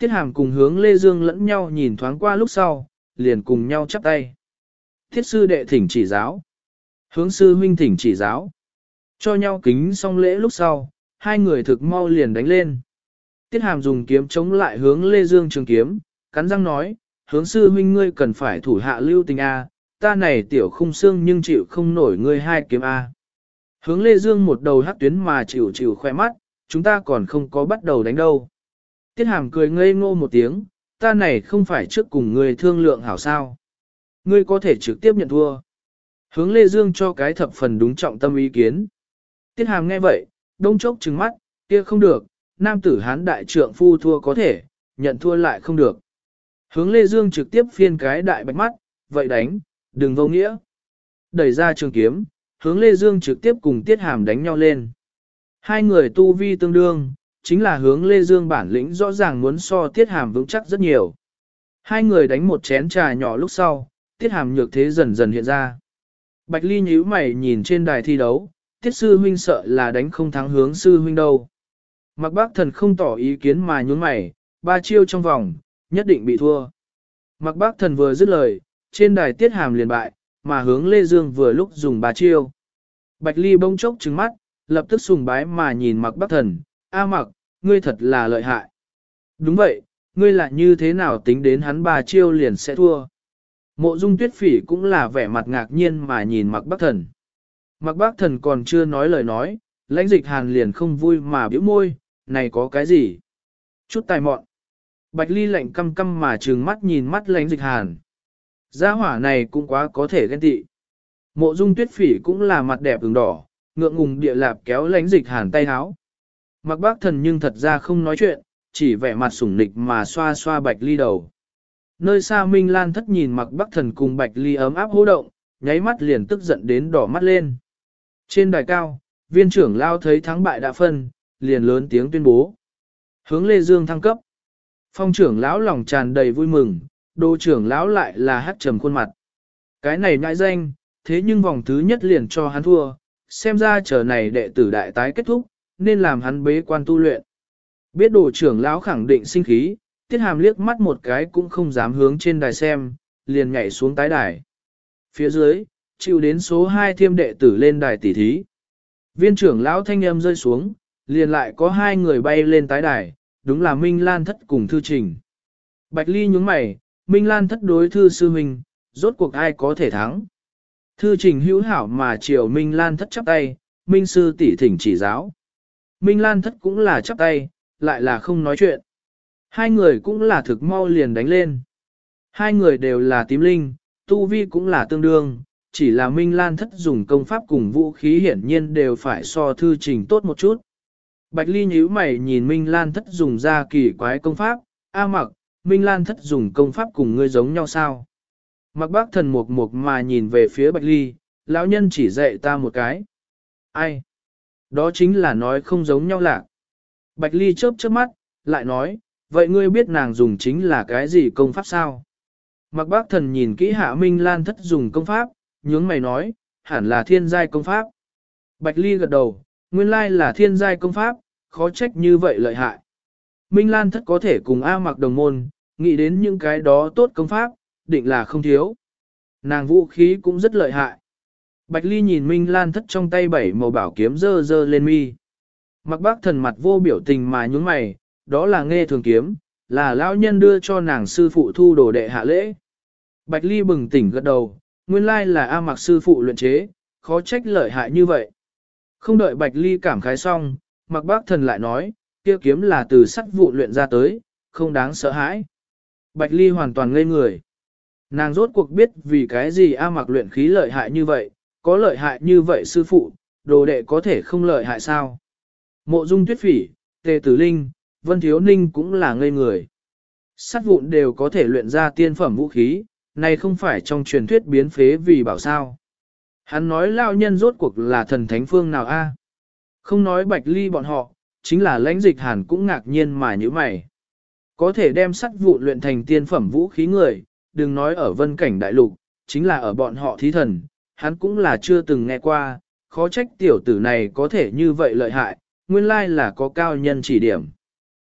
Tiết Hàm cùng Hướng Lê Dương lẫn nhau nhìn thoáng qua lúc sau, liền cùng nhau chắp tay. Thiết sư đệ thỉnh chỉ giáo. Hướng sư huynh thỉnh chỉ giáo. Cho nhau kính xong lễ lúc sau, hai người thực mau liền đánh lên. Tiết Hàm dùng kiếm chống lại Hướng Lê Dương trường kiếm, cắn răng nói, Hướng sư huynh ngươi cần phải thủ hạ lưu tình A, ta này tiểu khung xương nhưng chịu không nổi ngươi hai kiếm A. Hướng Lê Dương một đầu hắc tuyến mà chịu khoe mắt, chúng ta còn không có bắt đầu đánh đâu. Tiết Hàm cười ngây ngô một tiếng, ta này không phải trước cùng ngươi thương lượng hảo sao. Ngươi có thể trực tiếp nhận thua. Hướng Lê Dương cho cái thập phần đúng trọng tâm ý kiến. Tiết Hàm nghe vậy, đông chốc trừng mắt, kia không được, nam tử hán đại trượng phu thua có thể, nhận thua lại không được. Hướng Lê Dương trực tiếp phiên cái đại bạch mắt, vậy đánh, đừng vô nghĩa. Đẩy ra trường kiếm, Hướng Lê Dương trực tiếp cùng Tiết Hàm đánh nhau lên. Hai người tu vi tương đương, chính là Hướng Lê Dương bản lĩnh rõ ràng muốn so Tiết Hàm vững chắc rất nhiều. Hai người đánh một chén trà nhỏ lúc sau, Tiết Hàm nhược thế dần dần hiện ra. Bạch Ly nhíu mày nhìn trên đài thi đấu, Tiết sư huynh sợ là đánh không thắng Hướng sư huynh đâu. Mạc Bác Thần không tỏ ý kiến mà nhún mày, 3 chiêu trong vòng, nhất định bị thua. Mạc Bác Thần vừa dứt lời, trên đài Tiết Hàm liền bại, mà Hướng Lê Dương vừa lúc dùng 3 chiêu. Bạch Ly bỗng chốc trừng mắt, lập tức sùng bái mà nhìn Mạc Bác Thần, A Mạc, ngươi thật là lợi hại. Đúng vậy, ngươi là như thế nào tính đến hắn 3 chiêu liền sẽ thua. Mộ Dung Tuyết Phỉ cũng là vẻ mặt ngạc nhiên mà nhìn Mạc Bác Thần. Mạc Bác Thần còn chưa nói lời nói, Lãnh Dịch Hàn liền không vui mà bĩu môi, này có cái gì? Chút tài mọn. Bạch Ly lạnh căm căm mà trừng mắt nhìn mắt Lãnh Dịch Hàn. Gia hỏa này cũng quá có thể ghen tị. Mộ Dung Tuyết Phỉ cũng là mặt đẹp ửng đỏ, ngượng ngùng địa lạp kéo Lãnh Dịch Hàn tay háo. Mạc Bác Thần nhưng thật ra không nói chuyện, chỉ vẻ mặt sủng nịch mà xoa xoa Bạch Ly đầu. Nơi xa Minh Lan Thất nhìn Mạc Bác Thần cùng Bạch Ly ấm áp hô động, nháy mắt liền tức giận đến đỏ mắt lên. Trên đài cao, viên trưởng lao thấy thắng bại đã phân, liền lớn tiếng tuyên bố. Hướng Lê Dương thăng cấp. Phong trưởng lão lòng tràn đầy vui mừng, đô trưởng lão lại là hắt trầm khuôn mặt. Cái này ngại danh, thế nhưng vòng thứ nhất liền cho hắn thua, xem ra chờ này đệ tử đại tái kết thúc, nên làm hắn bế quan tu luyện. Biết đồ trưởng lão khẳng định sinh khí, Tiết Hàm liếc mắt một cái cũng không dám hướng trên đài xem, liền nhảy xuống tái đài. Phía dưới, chịu đến số 2 thiêm đệ tử lên đài tỉ thí. Viên trưởng lão thanh âm rơi xuống, liền lại có 2 người bay lên tái đài, đúng là Minh Lan Thất cùng Thư Trình. Bạch Ly nhướng mày, Minh Lan Thất đối Thư sư huynh, rốt cuộc ai có thể thắng. Thư Trình hữu hảo mà chiều Minh Lan Thất chắp tay, Minh sư tỷ thỉnh chỉ giáo. Minh Lan Thất cũng là chắp tay, lại là không nói chuyện. Hai người cũng là thực mau liền đánh lên. Hai người đều là tím linh, tu vi cũng là tương đương, chỉ là Minh Lan Thất dùng công pháp cùng vũ khí hiển nhiên đều phải so Thư Trình tốt một chút. Bạch Ly nhíu mày nhìn Minh Lan Thất dùng ra kỳ quái công pháp, A Mặc, Minh Lan Thất dùng công pháp cùng ngươi giống nhau sao? Mặc Bác Thần mục mục mà nhìn về phía Bạch Ly, lão nhân chỉ dạy ta một cái. Ai? Đó chính là nói không giống nhau lạc. Bạch Ly chớp chớp mắt, lại nói, vậy ngươi biết nàng dùng chính là cái gì công pháp sao? Mặc Bác Thần nhìn kỹ Hạ Minh Lan Thất dùng công pháp, nhướng mày nói, hẳn là thiên giai công pháp. Bạch Ly gật đầu, nguyên lai là thiên giai công pháp, khó trách như vậy lợi hại. Minh Lan Thất có thể cùng A Mặc đồng môn, nghĩ đến những cái đó tốt công pháp, định là không thiếu. Nàng vũ khí cũng rất lợi hại. Bạch Ly nhìn Minh Lan Thất trong tay 7 màu bảo kiếm dơ dơ lên mi. Mặc Bác Thần mặt vô biểu tình mà nhướng mày, đó là Nghê Thường kiếm, là lão nhân đưa cho nàng sư phụ thu đồ đệ hạ lễ. Bạch Ly bừng tỉnh gật đầu, nguyên lai là A Mặc sư phụ luyện chế, khó trách lợi hại như vậy. Không đợi Bạch Ly cảm khái xong, Mặc Bác Thần lại nói, kia kiếm là từ sắt vụ luyện ra tới, không đáng sợ hãi. Bạch Ly hoàn toàn ngây người. Nàng rốt cuộc biết vì cái gì A Mặc luyện khí lợi hại như vậy, có lợi hại như vậy sư phụ, đồ đệ có thể không lợi hại sao? Mộ Dung Tuyết Phỉ, Tề Tử Linh, Vân Thiếu Ninh cũng là ngây người. Sắt vụn đều có thể luyện ra tiên phẩm vũ khí, này không phải trong truyền thuyết biến phế vì bảo sao. Hắn nói lao nhân rốt cuộc là thần thánh phương nào a? Không nói Bạch Ly bọn họ, chính là Lãnh Dịch Hàn cũng ngạc nhiên mà như mày. Có thể đem sắt vụn luyện thành tiên phẩm vũ khí người, đừng nói ở vân cảnh đại lục, chính là ở bọn họ thí thần, hắn cũng là chưa từng nghe qua, khó trách tiểu tử này có thể như vậy lợi hại, nguyên lai là có cao nhân chỉ điểm.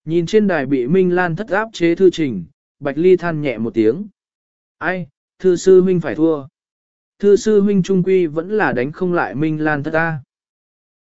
Nhìn trên đài bị Minh Lan thất áp chế thư trình, Bạch Ly than nhẹ một tiếng. Ai, thư sư huynh phải thua. Thư sư huynh trung quy vẫn là đánh không lại Minh Lan thất ta.